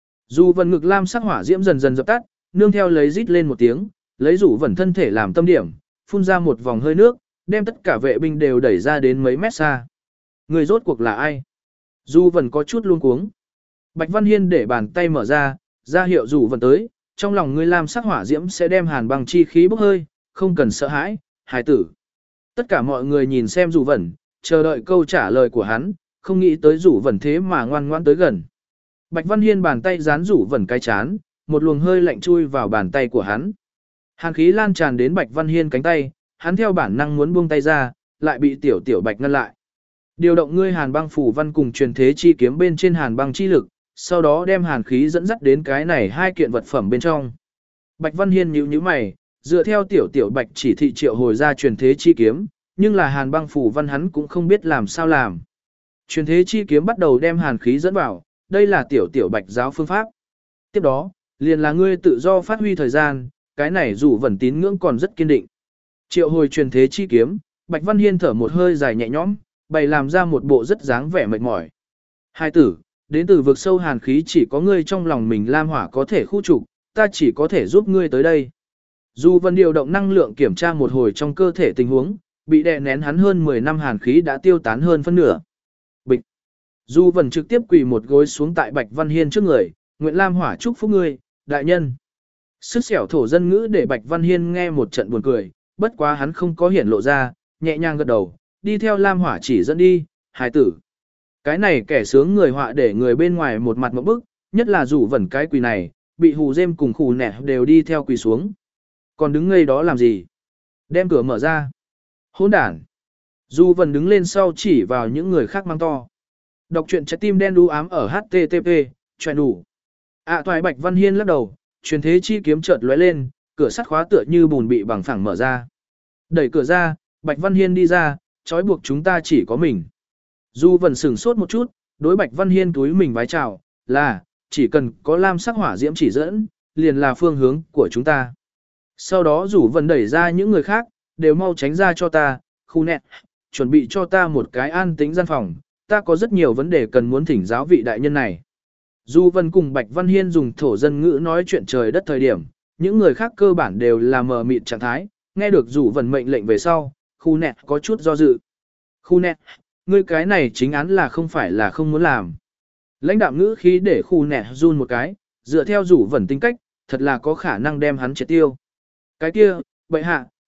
Du Vân ngực lam sắc hỏa diễm dần dần dập tắt, nương theo lấy rít lên một tiếng, lấy Du Vân thân thể làm tâm điểm, phun ra một vòng hơi nước, đem tất cả vệ binh đều đẩy ra đến mấy mét xa. Người rốt cuộc là ai? Du Vân có chút luống cuống. Bạch Văn Hiên để bàn tay mở ra, ra hiệu Du Vân tới, trong lòng ngươi lam sắc hỏa diễm sẽ đem hàn băng chi khí bốc hơi, không cần sợ hãi, hài tử. Tất cả mọi người nhìn xem Du Vân, chờ đợi câu trả lời của hắn, không nghĩ tới Du Vân thế mà ngoan ngoãn tới gần. Bạch Văn Hiên bàn tay dán Du Vân cái chán, một luồng hơi lạnh chui vào bàn tay của hắn. Hàn khí lan tràn đến Bạch Văn Hiên cánh tay, hắn theo bản năng muốn buông tay ra, lại bị tiểu tiểu Bạch ngăn lại. Điều động ngươi hàn băng phủ văn cùng truyền thế chi kiếm bên trên hàn băng chi lực, sau đó đem hàn khí dẫn dắt đến cái này hai kiện vật phẩm bên trong. Bạch Văn Hiên nhíu nhíu mày, dựa theo tiểu tiểu Bạch chỉ thị triệu hồi ra truyền thế chi kiếm, nhưng là hàn băng phủ văn hắn cũng không biết làm sao làm. Truyền thế chi kiếm bắt đầu đem hàn khí dẫn vào, đây là tiểu tiểu Bạch giáo phương pháp. Tiếp đó, liền là ngươi tự do phát huy thời gian, cái này dù vẫn tín ngưỡng còn rất kiên định. Triệu hồi truyền thế chi kiếm, Bạch Văn Hiên thở một hơi dài nhẹ nhõm, bày làm ra một bộ rất dáng vẻ mệt mỏi. Hai tử, đến từ vực sâu hàn khí chỉ có ngươi trong lòng mình lam hỏa có thể khu trục, ta chỉ có thể giúp ngươi tới đây. Dù Vân điều động năng lượng kiểm tra một hồi trong cơ thể tình huống, bị đè nén hắn hơn mười năm hàn khí đã tiêu tán hơn phân nửa. Bịch. Du Vân trực tiếp quỳ một gối xuống tại Bạch Văn Hiên trước người, nguyện lam hỏa chúc phúc ngươi, đại nhân. Sức xẻo thổ dân ngữ để Bạch Văn Hiên nghe một trận buồn cười, bất quá hắn không có hiển lộ ra, nhẹ nhàng gật đầu, đi theo lam hỏa chỉ dẫn đi, hài tử. Cái này kẻ sướng người họa để người bên ngoài một mặt một bức, nhất là rủ vẩn cái quỳ này, bị hù dêm cùng khù nẻ đều đi theo quỳ xuống. Còn đứng ngây đó làm gì? Đem cửa mở ra. Hỗn đản. Du Vân đứng lên sau chỉ vào những người khác mang to. Đọc truyện trái tim đen đu ám ở hát tê tê pê, choẹ đủ. À toại Bạch Văn Hiên lắc đầu, truyền thế chi kiếm chợt lóe lên, cửa sắt khóa tựa như bùn bị bằng phẳng mở ra. Đẩy cửa ra, Bạch Văn Hiên đi ra, trói buộc chúng ta chỉ có mình. Du Vân sửng sốt một chút, đối Bạch Văn Hiên túi mình vái chào, là, chỉ cần có lam sắc hỏa diễm chỉ dẫn, liền là phương hướng của chúng ta. Sau đó rủ Vân đẩy ra những người khác, đều mau tránh ra cho ta, khu nẹt, chuẩn bị cho ta một cái an tĩnh gian phòng, ta có rất nhiều vấn đề cần muốn thỉnh giáo vị đại nhân này. Du Vân cùng Bạch Văn Hiên dùng thổ dân ngữ nói chuyện trời đất thời điểm, những người khác cơ bản đều là mờ mịt trạng thái, nghe được rủ Vân mệnh lệnh về sau, khu nẹt có chút do dự. Khu nẹt, ngươi cái này chính án là không phải là không muốn làm. Lãnh đạm ngữ khí để khu nẹt run một cái, dựa theo rủ Vân tính cách, thật là có khả năng đem hắn triệt tiêu. Cái kia, bệ hạ,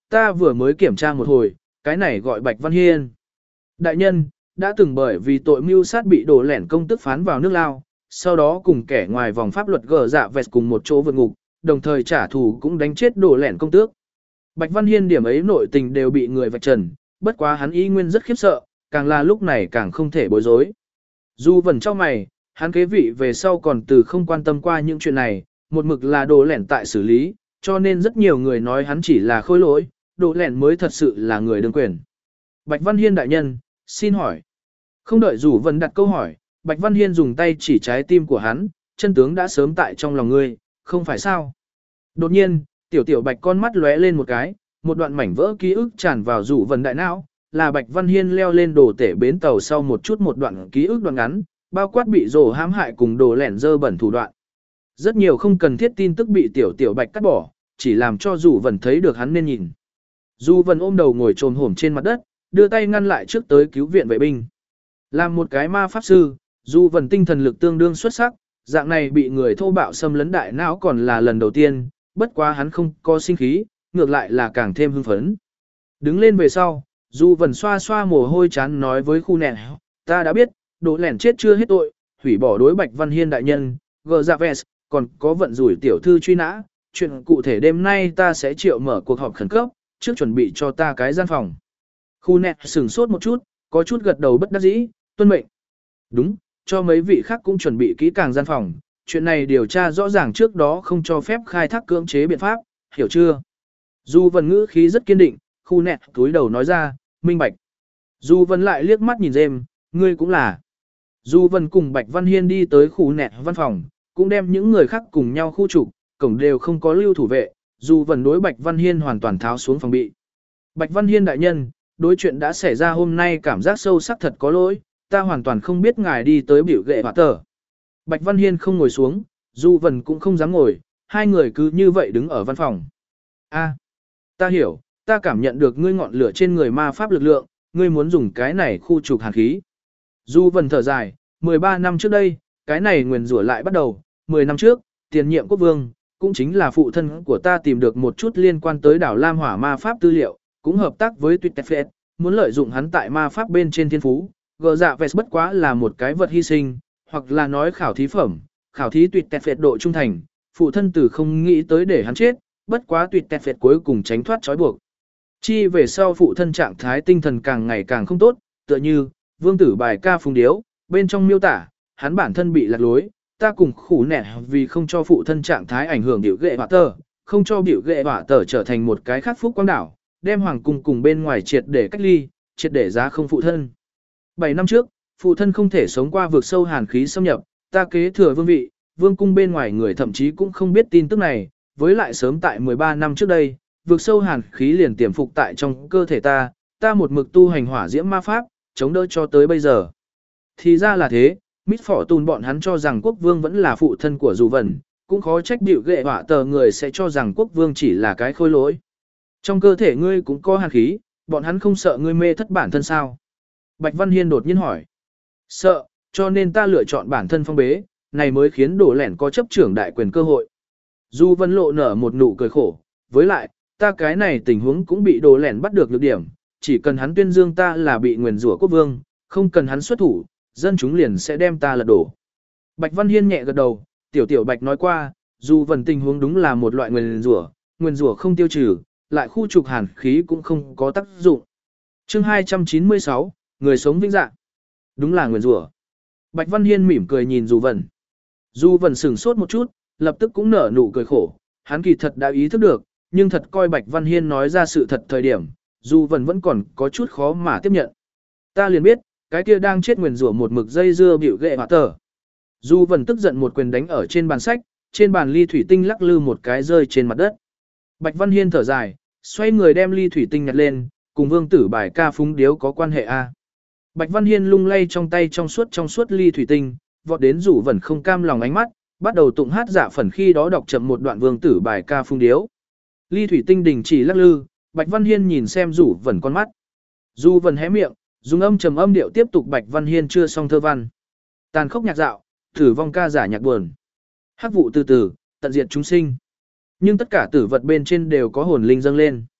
ta vừa mới kiểm tra một hồi, cái này gọi Bạch Văn Hiên. Đại nhân, đã từng bởi vì tội mưu sát bị đổ lẻn công tức phán vào nước lao, sau đó cùng kẻ ngoài vòng pháp luật gờ dạ vẹt cùng một chỗ vượt ngục, đồng thời trả thù cũng đánh chết đổ lẻn công tước. Bạch Văn Hiên điểm ấy nội tình đều bị người vạch trần, bất quá hắn y nguyên rất khiếp sợ, càng là lúc này càng không thể bối rối. Dù vẩn cho mày, hắn kế vị về sau còn từ không quan tâm qua những chuyện này, một mực là đồ lẻn tại xử lý, cho nên rất nhiều người nói hắn chỉ là khôi lỗi, đồ lẻn mới thật sự là người đương quyền. Bạch Văn Hiên đại nhân, xin hỏi. Không đợi Dù Vân đặt câu hỏi, Bạch Văn Hiên dùng tay chỉ trái tim của hắn, chân tướng đã sớm tại trong lòng ngươi, không phải sao. Đột nhiên, tiểu tiểu Bạch con mắt lóe lên một cái, một đoạn mảnh vỡ ký ức tràn vào Dù Vân đại não, là Bạch Văn Hiên leo lên đồ tể bến tàu sau một chút một đoạn ký ức đoạn ngắn, bao quát bị rồ hãm hại cùng đồ lẻn dơ bẩn thủ đoạn. Rất nhiều không cần thiết tin tức bị tiểu tiểu Bạch cắt bỏ, chỉ làm cho Dù Vân thấy được hắn nên nhìn. Dù Vân ôm đầu ngồi trồm hổm trên mặt đất, đưa tay ngăn lại trước tới cứu viện vệ binh. Làm một cái ma pháp sư, Dù Vân tinh thần lực tương đương xuất sắc, dạng này bị người thô bạo xâm lấn đại não còn là lần đầu tiên, bất quá hắn không có sinh khí, ngược lại là càng thêm hưng phấn. Đứng lên về sau, Dù Vân xoa xoa mồ hôi chán nói với khu nẹn, ta đã biết, đổ lẻn chết chưa hết tội, hủy bỏ đối Bạch Văn Hiên đại nhân, gờ dạ vẹt, còn có vận rủi tiểu thư truy nã, chuyện cụ thể đêm nay ta sẽ triệu mở cuộc họp khẩn cấp, trước chuẩn bị cho ta cái gian phòng. Khu nẹt sửng sốt một chút, có chút gật đầu bất đắc dĩ, tuân mệnh. Đúng, cho mấy vị khác cũng chuẩn bị kỹ càng gian phòng, chuyện này điều tra rõ ràng trước đó không cho phép khai thác cưỡng chế biện pháp, hiểu chưa? Dù Vân ngữ khí rất kiên định, khu nẹt túi đầu nói ra, minh bạch. Dù Vân lại liếc mắt nhìn dêm, ngươi cũng là. Dù Vân cùng Bạch Văn Hiên đi tới khu nẹt văn phòng, cũng đem những người khác cùng nhau khu trục, cổng đều không có lưu thủ vệ, dù Vân đối Bạch Văn Hiên hoàn toàn tháo xuống phòng bị. Bạch Văn Hiên đại nhân, đối chuyện đã xảy ra hôm nay cảm giác sâu sắc thật có lỗi, ta hoàn toàn không biết ngài đi tới biểu ghệ hỏa tờ. Bạch Văn Hiên không ngồi xuống, dù Vân cũng không dám ngồi, hai người cứ như vậy đứng ở văn phòng. A, ta hiểu, ta cảm nhận được ngươi ngọn lửa trên người ma pháp lực lượng, ngươi muốn dùng cái này khu trục hàn khí. Dù Vân thở dài, mười ba năm trước đây, cái này nguyền rủa lại bắt đầu, mười năm trước, tiền nhiệm quốc vương, cũng chính là phụ thân của ta tìm được một chút liên quan tới đảo Lam Hỏa ma pháp tư liệu, cũng hợp tác với Tuyệt muốn lợi dụng hắn tại ma pháp bên trên thiên phú. Gờ dạ vẹt bất quá là một cái vật hy sinh, hoặc là nói khảo thí phẩm, khảo thí Tuyệt độ trung thành, phụ thân từ không nghĩ tới để hắn chết, bất quá Tuyệt cuối cùng tránh thoát trói buộc. Chi về sau phụ thân trạng thái tinh thần càng ngày càng không tốt, tựa như vương tử bài ca phùng điếu, bên trong miêu tả, hắn bản thân bị lạc lối, ta cùng khủ nẻ vì không cho phụ thân trạng thái ảnh hưởng biểu ghệ hỏa tờ, không cho biểu ghệ hỏa tờ trở thành một cái khác phúc quang đảo, đem hoàng cung cùng bên ngoài triệt để cách ly, triệt để giá không phụ thân. Bảy năm trước, phụ thân không thể sống qua vượt sâu hàn khí xâm nhập, ta kế thừa vương vị, vương cung bên ngoài người thậm chí cũng không biết tin tức này, với lại sớm tại mười ba năm trước đây, vượt sâu hàn khí liền tiềm phục tại trong cơ thể ta, ta một mực tu hành hỏa diễm ma pháp, chống đỡ cho tới bây giờ. Thì ra là thế, Mít Phỏ Tùn bọn hắn cho rằng quốc vương vẫn là phụ thân của Dù Vân, cũng khó trách biểu ghệ hỏa tờ người sẽ cho rằng quốc vương chỉ là cái khôi lỗi. Trong cơ thể ngươi cũng có hàn khí, bọn hắn không sợ ngươi mê thất bản thân sao? Bạch Văn Hiên đột nhiên hỏi. Sợ, cho nên ta lựa chọn bản thân phong bế, này mới khiến đổ lẻn có chấp trưởng đại quyền cơ hội. Dù Vân lộ nở một nụ cười khổ, với lại, ta cái này tình huống cũng bị đổ lẻn bắt được nhược điểm, chỉ cần hắn tuyên dương ta là bị nguyền rủa quốc vương, không cần hắn xuất thủ, dân chúng liền sẽ đem ta lật đổ. Bạch Văn Hiên nhẹ gật đầu, tiểu tiểu Bạch nói qua, dù Vân tình huống đúng là một loại nguyền rủa, nguyền rủa không tiêu trừ, lại khu trục hàn khí cũng không có tác dụng. Chương hai trăm chín mươi sáu, người sống vĩnh dạng. Đúng là nguyền rủa. Bạch Văn Hiên mỉm cười nhìn Dù Vân. Dù Vân sửng sốt một chút, lập tức cũng nở nụ cười khổ, hắn kỳ thật đã ý thức được, nhưng thật coi Bạch Văn Hiên nói ra sự thật thời điểm, Dù Vân vẫn còn có chút khó mà tiếp nhận. Ta liền biết, cái kia đang chết nguyền rủa một mực dây dưa biểu ghệ hỏa tờ. Dù Vân tức giận một quyền đánh ở trên bàn sách, trên bàn ly thủy tinh lắc lư một cái rơi trên mặt đất. Bạch Văn Hiên thở dài, xoay người đem ly thủy tinh nhặt lên, cùng vương tử bài ca phúng điếu có quan hệ a. Bạch Văn Hiên lung lay trong tay trong suốt trong suốt ly thủy tinh, vọt đến Dù Vân không cam lòng ánh mắt, bắt đầu tụng hát dạ phần khi đó đọc chậm một đoạn vương tử bài ca phúng điếu. Ly thủy tinh đình chỉ lắc lư, Bạch Văn Hiên nhìn xem Dù Vân con mắt. Dù Vân hé miệng, dùng âm trầm âm điệu tiếp tục Bạch Văn Hiên chưa xong thơ văn. Tàn khốc nhạc dạo, tử vong ca giả nhạc buồn. Hắc vụ từ từ, tận diệt chúng sinh. Nhưng tất cả tử vật bên trên đều có hồn linh dâng lên.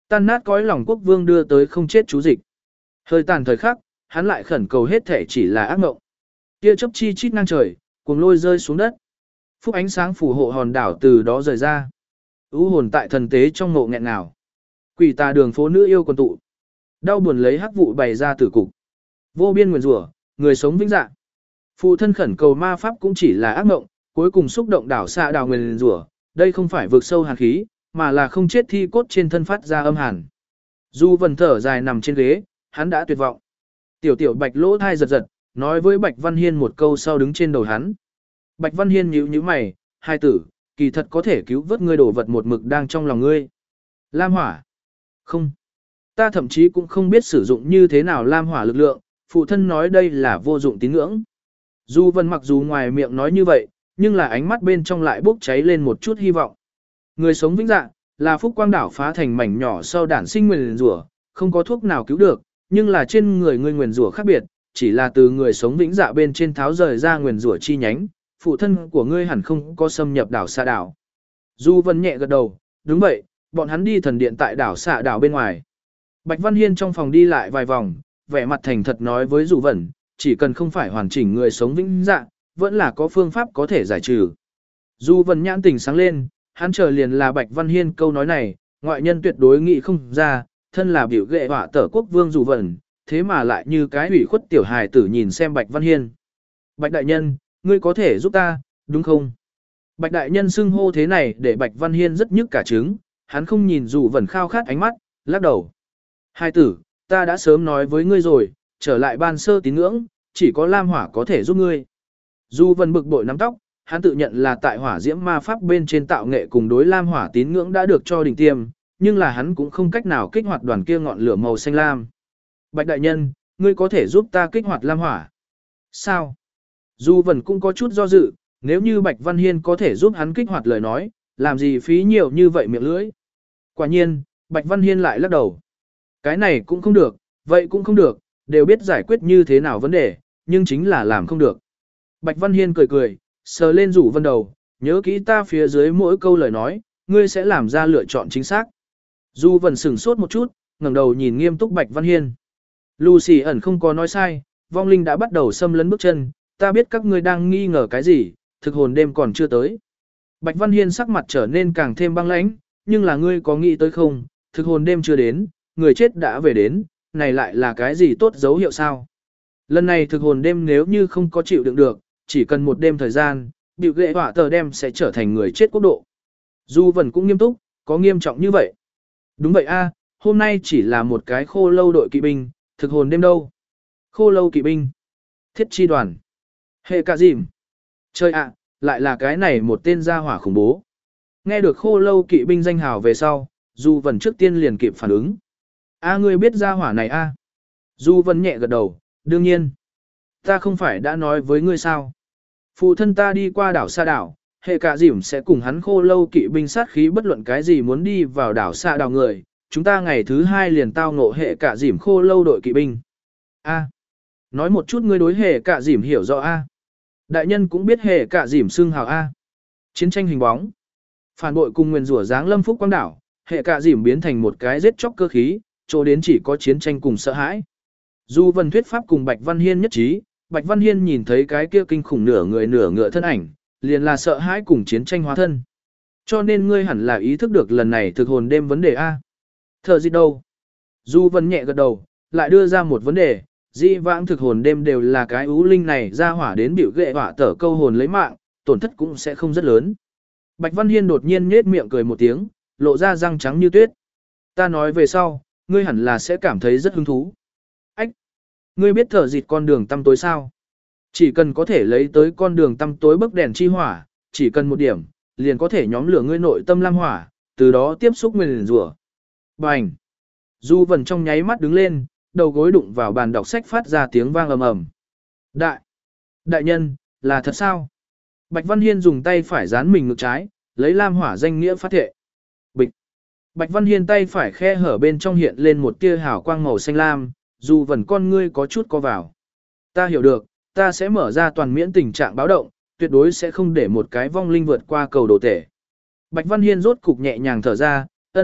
Tan nát cõi lòng quốc vương đưa tới không chết chú dịch. Hơi tàn thời khắc, hắn lại khẩn cầu hết thể chỉ là ác mộng. Tia chớp chi chít ngang trời, cuồng lôi rơi xuống đất. Phúc ánh sáng phù hộ hòn đảo từ đó rời ra. U hồn tại thần tế trong ngộ nghẹn nào. Quỷ tà đường phố nữ yêu quần tụ. Đau buồn lấy hắc vụ bày ra tử cục. Vô biên nguyền rủa, người sống vĩnh dạ. Phụ thân khẩn cầu ma pháp cũng chỉ là ác mộng, cuối cùng xúc động đảo xa đào nguyền rủa. Đây không phải vực sâu hàn khí, mà là không chết thi cốt trên thân phát ra âm hàn. Du Vân thở dài nằm trên ghế, hắn đã tuyệt vọng. Tiểu tiểu Bạch lỗ thai giật giật, nói với Bạch Văn Hiên một câu sau đứng trên đầu hắn. Bạch Văn Hiên nhíu nhíu mày, hai tử, kỳ thật có thể cứu vớt ngươi đổ vật một mực đang trong lòng ngươi. Lam hỏa. Không. Ta thậm chí cũng không biết sử dụng như thế nào lam hỏa lực lượng, phụ thân nói đây là vô dụng tín ngưỡng. Du Vân mặc dù ngoài miệng nói như vậy, nhưng là ánh mắt bên trong lại bốc cháy lên một chút hy vọng. Người sống vĩnh dạ, là phúc quang đảo phá thành mảnh nhỏ sau đản sinh nguyền rủa, không có thuốc nào cứu được, nhưng là trên người ngươi nguyền rủa khác biệt, chỉ là từ người sống vĩnh dạ bên trên tháo rời ra nguyền rủa chi nhánh, phụ thân của ngươi hẳn không có xâm nhập đảo xa đảo. Du Vân nhẹ gật đầu, đúng vậy, bọn hắn đi thần điện tại đảo xạ đảo bên ngoài. Bạch Văn Hiên trong phòng đi lại vài vòng, vẻ mặt thành thật nói với Du Vân, chỉ cần không phải hoàn chỉnh người sống vĩnh dạ, vẫn là có phương pháp có thể giải trừ. Du Vân nhãn tình sáng lên, hắn chờ liền là Bạch Văn Hiên câu nói này, ngoại nhân tuyệt đối nghĩ không ra, thân là biểu ghệ họa tở quốc vương Du Vân, thế mà lại như cái ủy khuất tiểu hài tử nhìn xem Bạch Văn Hiên. Bạch đại nhân, ngươi có thể giúp ta, đúng không? Bạch đại nhân xưng hô thế này để Bạch Văn Hiên rất nhức cả trứng, hắn không nhìn Du Vân khao khát ánh mắt, lắc đầu. Hai tử, ta đã sớm nói với ngươi rồi, trở lại ban sơ tín ngưỡng, chỉ có lam hỏa có thể giúp ngươi. Du Vân bực bội nắm tóc, hắn tự nhận là tại hỏa diễm ma pháp bên trên tạo nghệ cùng đối lam hỏa tín ngưỡng đã được cho đỉnh tiêm, nhưng là hắn cũng không cách nào kích hoạt đoàn kia ngọn lửa màu xanh lam. Bạch đại nhân, ngươi có thể giúp ta kích hoạt lam hỏa. Sao? Du Vân cũng có chút do dự, nếu như Bạch Văn Hiên có thể giúp hắn kích hoạt lời nói, làm gì phí nhiều như vậy miệng lưỡi. Quả nhiên, Bạch Văn Hiên lại lắc đầu. Cái này cũng không được, vậy cũng không được, đều biết giải quyết như thế nào vấn đề, nhưng chính là làm không được. Bạch Văn Hiên cười cười, sờ lên Du Vân đầu, nhớ kỹ ta phía dưới mỗi câu lời nói, ngươi sẽ làm ra lựa chọn chính xác. Du Vân sửng sốt một chút, ngẩng đầu nhìn nghiêm túc Bạch Văn Hiên. Lucy ẩn không có nói sai, vong linh đã bắt đầu xâm lấn bước chân, ta biết các ngươi đang nghi ngờ cái gì, thực hồn đêm còn chưa tới. Bạch Văn Hiên sắc mặt trở nên càng thêm băng lãnh, nhưng là ngươi có nghĩ tới không, thực hồn đêm chưa đến, người chết đã về đến, này lại là cái gì tốt dấu hiệu sao? Lần này thực hồn đêm nếu như không có chịu đựng được, chỉ cần một đêm thời gian, biểu ghệ hỏa tờ đêm sẽ trở thành người chết quốc độ. Du Vân cũng nghiêm túc, có nghiêm trọng như vậy? Đúng vậy a, hôm nay chỉ là một cái khô lâu đội kỵ binh, thực hồn đêm đâu? Khô lâu kỵ binh, thiết chi đoàn, hệ cả dìm. Chơi ạ, lại là cái này một tên gia hỏa khủng bố. Nghe được khô lâu kỵ binh danh hào về sau, Du Vân trước tiên liền kịp phản ứng. A ngươi biết gia hỏa này a? Du Vân nhẹ gật đầu, đương nhiên. Ta không phải đã nói với ngươi sao? Phụ thân ta đi qua đảo xa đảo, hệ cả dìm sẽ cùng hắn khô lâu kỵ binh sát khí bất luận cái gì muốn đi vào đảo xa đảo người. Chúng ta ngày thứ hai liền tao ngộ hệ cả dìm khô lâu đội kỵ binh. A. Nói một chút ngươi đối hệ cả dìm hiểu rõ a. Đại nhân cũng biết hệ cả dìm xưng hào a. Chiến tranh hình bóng. Phản bội cùng nguyền rủa giáng lâm phúc quang đảo, hệ cả dìm biến thành một cái giết chóc cơ khí, chỗ đến chỉ có chiến tranh cùng sợ hãi. Du Vân thuyết pháp cùng Bạch Văn Hiên nhất trí, Bạch Văn Hiên nhìn thấy cái kia kinh khủng nửa người nửa ngựa thân ảnh, liền là sợ hãi cùng chiến tranh hóa thân. Cho nên ngươi hẳn là ý thức được lần này thực hồn đêm vấn đề a. Thở gì đâu? Du Vân nhẹ gật đầu, lại đưa ra một vấn đề, di vãng thực hồn đêm đều là cái ú linh này ra hỏa đến biểu ghệ hỏa tở câu hồn lấy mạng, tổn thất cũng sẽ không rất lớn. Bạch Văn Hiên đột nhiên nhếch miệng cười một tiếng, lộ ra răng trắng như tuyết. Ta nói về sau, ngươi hẳn là sẽ cảm thấy rất hứng thú. Ách! Ngươi biết thở dịt con đường tăm tối sao? Chỉ cần có thể lấy tới con đường tăm tối bấc đèn chi hỏa, chỉ cần một điểm, liền có thể nhóm lửa ngươi nội tâm lam hỏa, từ đó tiếp xúc nguyền rủa. Bành! Du Vân trong nháy mắt đứng lên, đầu gối đụng vào bàn đọc sách phát ra tiếng vang ầm ầm. Đại! Đại nhân, là thật sao? Bạch Văn Hiên dùng tay phải dán mình ngực trái, lấy lam hỏa danh nghĩa phát thệ. Bịch! Bạch Văn Hiên tay phải khe hở bên trong hiện lên một tia hào quang màu xanh lam, dù vần con ngươi có chút co vào. Ta hiểu được, ta sẽ mở ra toàn miễn tình trạng báo động, tuyệt đối sẽ không để một cái vong linh vượt qua cầu đồ tể. Bạch Văn Hiên rốt cục nhẹ nhàng thở ra, ân,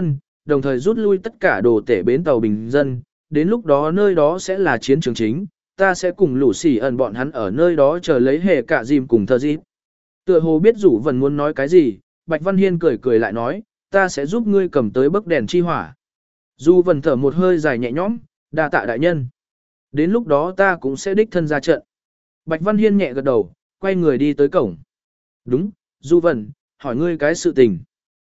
đồng thời rút lui tất cả đồ tể bến tàu bình dân, đến lúc đó nơi đó sẽ là chiến trường chính, ta sẽ cùng lũ xỉ ẩn bọn hắn ở nơi đó chờ lấy hề cả dìm cùng thờ dịp. Tựa hồ biết rủ vần muốn nói cái gì, Bạch Văn Hiên cười cười lại nói, ta sẽ giúp ngươi cầm tới bấc đèn chi hỏa. Du vần thở một hơi dài nhẹ nhõm, đa tạ đại nhân. Đến lúc đó ta cũng sẽ đích thân ra trận. Bạch Văn Hiên nhẹ gật đầu, quay người đi tới cổng. Đúng, Du vần, hỏi ngươi cái sự tình.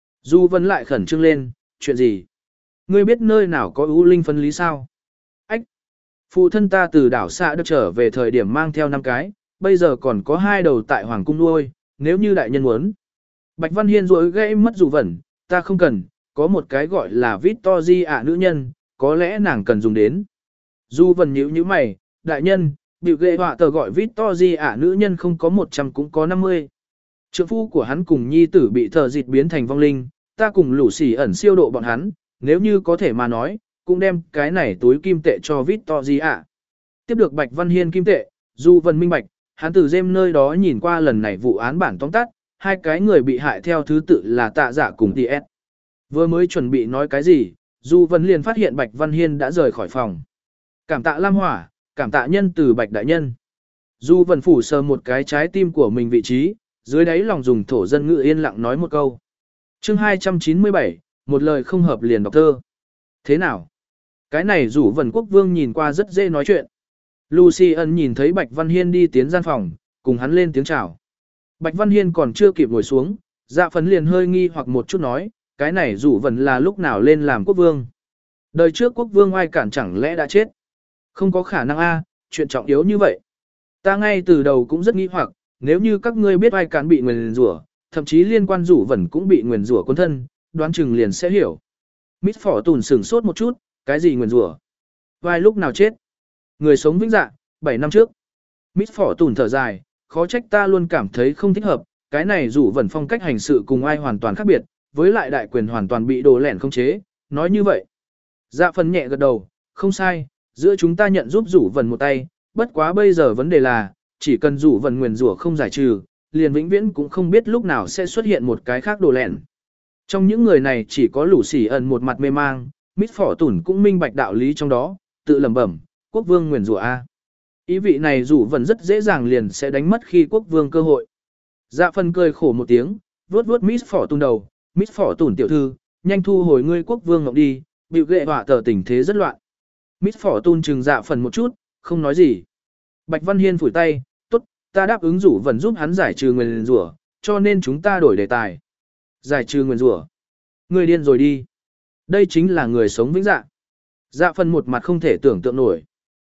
Du vần lại khẩn trương lên, chuyện gì? Ngươi biết nơi nào có ưu linh phân lý sao? Ách! Phụ thân ta từ đảo xạ được trở về thời điểm mang theo năm cái, bây giờ còn có hai đầu tại Hoàng Cung nuôi, nếu như đại nhân muốn. Bạch Văn Hiên rối gãy mất Du vần, ta không cần, có một cái gọi là Victory ạ nữ nhân, có lẽ nàng cần dùng đến. Du vần nhíu nhíu mày, đại nhân, biểu ghệ họa tờ gọi Victory ạ nữ nhân không có một trăm cũng có năm mươi. Trượng phu của hắn cùng nhi tử bị thờ dịt biến thành vong linh, ta cùng lũ xỉ ẩn siêu độ bọn hắn, nếu như có thể mà nói, cũng đem cái này túi kim tệ cho Victory ạ. Tiếp được Bạch Văn Hiên kim tệ, Du vần minh bạch, hắn từ dêm nơi đó nhìn qua lần này vụ án bản tóm tắt, hai cái người bị hại theo thứ tự là Tạ Dạ cùng tê ét. Vừa mới chuẩn bị nói cái gì, Du vần liền phát hiện Bạch Văn Hiên đã rời khỏi phòng. Cảm tạ Lam Hỏa, cảm tạ nhân từ Bạch đại nhân. Du vần phủ sờ một cái trái tim của mình vị trí, dưới đáy lòng dùng thổ dân ngữ yên lặng nói một câu. Chương hai trăm chín mươi bảy, một lời không hợp liền đọc thơ. Thế nào? Cái này rủ vần quốc vương nhìn qua rất dễ nói chuyện. Lucian nhìn thấy Bạch Văn Hiên đi tiến gian phòng, cùng hắn lên tiếng chào. Bạch Văn Hiên còn chưa kịp ngồi xuống, dạ phấn liền hơi nghi hoặc một chút nói, cái này rủ vần là lúc nào lên làm quốc vương. Đời trước quốc vương ai cản chẳng lẽ đã chết? Không có khả năng a, chuyện trọng yếu như vậy. Ta ngay từ đầu cũng rất nghi hoặc, nếu như các ngươi biết ai cản bị nguyền rủa, thậm chí liên quan rủ vần cũng bị nguyền rủa quân thân, đoán chừng liền sẽ hiểu. Mít phỏ tùn sửng sốt một chút, cái gì nguyền rủa? Vai lúc nào chết? Người sống vĩnh dạ, bảy năm trước. Mít phỏ tùn thở dài, khó trách ta luôn cảm thấy không thích hợp, cái này rủ vần phong cách hành sự cùng ai hoàn toàn khác biệt, với lại đại quyền hoàn toàn bị đồ lẻn không chế, nói như vậy. Dạ phần nhẹ gật đầu, không sai, giữa chúng ta nhận giúp rủ vần một tay, bất quá bây giờ vấn đề là, chỉ cần rủ vần nguyền rủa không giải trừ, liền vĩnh viễn cũng không biết lúc nào sẽ xuất hiện một cái khác đồ lẻn. Trong những người này chỉ có lũ xỉ ẩn một mặt mê mang, Mít phỏ tùn cũng minh bạch đạo lý trong đó, tự lẩm bẩm, quốc vương nguyền rủa a. Ý vị này rủ vần rất dễ dàng liền sẽ đánh mất khi quốc vương cơ hội. Dạ phần cười khổ một tiếng, vuốt vuốt Mít phỏ tùn đầu, Mít phỏ tùn tiểu thư, nhanh thu hồi ngươi quốc vương ngọc đi, bịu ghệ họa tờ tình thế rất loạn. Mít phỏ tùn chừng dạ phần một chút, không nói gì. Bạch Văn Hiên phủi tay, tốt, ta đáp ứng rủ vần giúp hắn giải trừ nguyền rủa, cho nên chúng ta đổi đề tài. Giải trừ nguyền rủa? Ngươi điên rồi đi. Đây chính là người sống vĩnh dạ. Dạ phần một mặt không thể tưởng tượng nổi.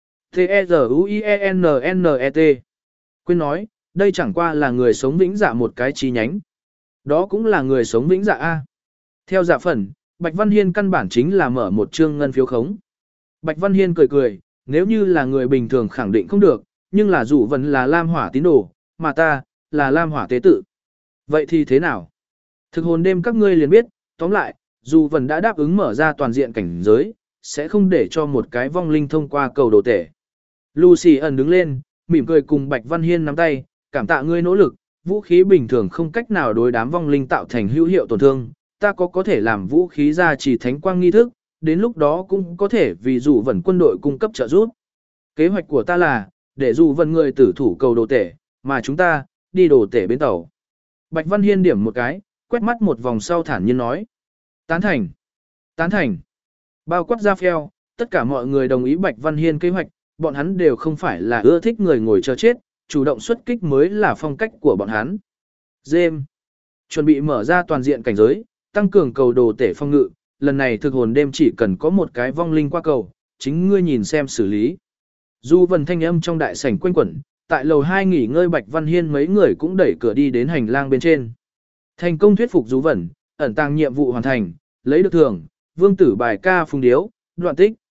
T-E-Z-U-I-E-N-N-E-T. Quên nói, đây chẳng qua là người sống vĩnh dạ một cái chi nhánh. Đó cũng là người sống vĩnh dạ A. Theo dạ phần, Bạch Văn Hiên căn bản chính là mở một chương ngân phiếu khống. Bạch Văn Hiên cười cười, nếu như là người bình thường khẳng định không được, nhưng là rủ vần là Lam Hỏa tín đồ, mà ta, là Lam Hỏa tế tự. Vậy thì thế nào? Thực hồn đêm các ngươi liền biết, tóm lại, dù vần đã đáp ứng mở ra toàn diện cảnh giới, sẽ không để cho một cái vong linh thông qua cầu đồ tể. Lucy ẩn đứng lên, mỉm cười cùng Bạch Văn Hiên nắm tay, cảm tạ ngươi nỗ lực, vũ khí bình thường không cách nào đối đám vong linh tạo thành hữu hiệu tổn thương, ta có có thể làm vũ khí ra chỉ thánh quang nghi thức, đến lúc đó cũng có thể vì dù vần quân đội cung cấp trợ giúp. Kế hoạch của ta là, để dù vần người tử thủ cầu đồ tể, mà chúng ta, đi đồ tể bến tàu. Bạch Văn Hiên điểm một cái, quét mắt một vòng sau thản nhiên nói. Tán thành. Tán thành. Bao quát ra phèo, tất cả mọi người đồng ý Bạch Văn Hiên kế hoạch, bọn hắn đều không phải là ưa thích người ngồi chờ chết, chủ động xuất kích mới là phong cách của bọn hắn. James. Chuẩn bị mở ra toàn diện cảnh giới, tăng cường cầu đồ tể phong ngự, lần này thực hồn đêm chỉ cần có một cái vong linh qua cầu, chính ngươi nhìn xem xử lý. Du vần thanh âm trong đại sảnh quanh quẩn, tại lầu hai nghỉ ngơi Bạch Văn Hiên mấy người cũng đẩy cửa đi đến hành lang bên trên. Thành công thuyết phục Du vần, ẩn tàng nhiệm vụ hoàn thành, lấy được thưởng, vương tử bài ca phùng điếu, đoạn tích.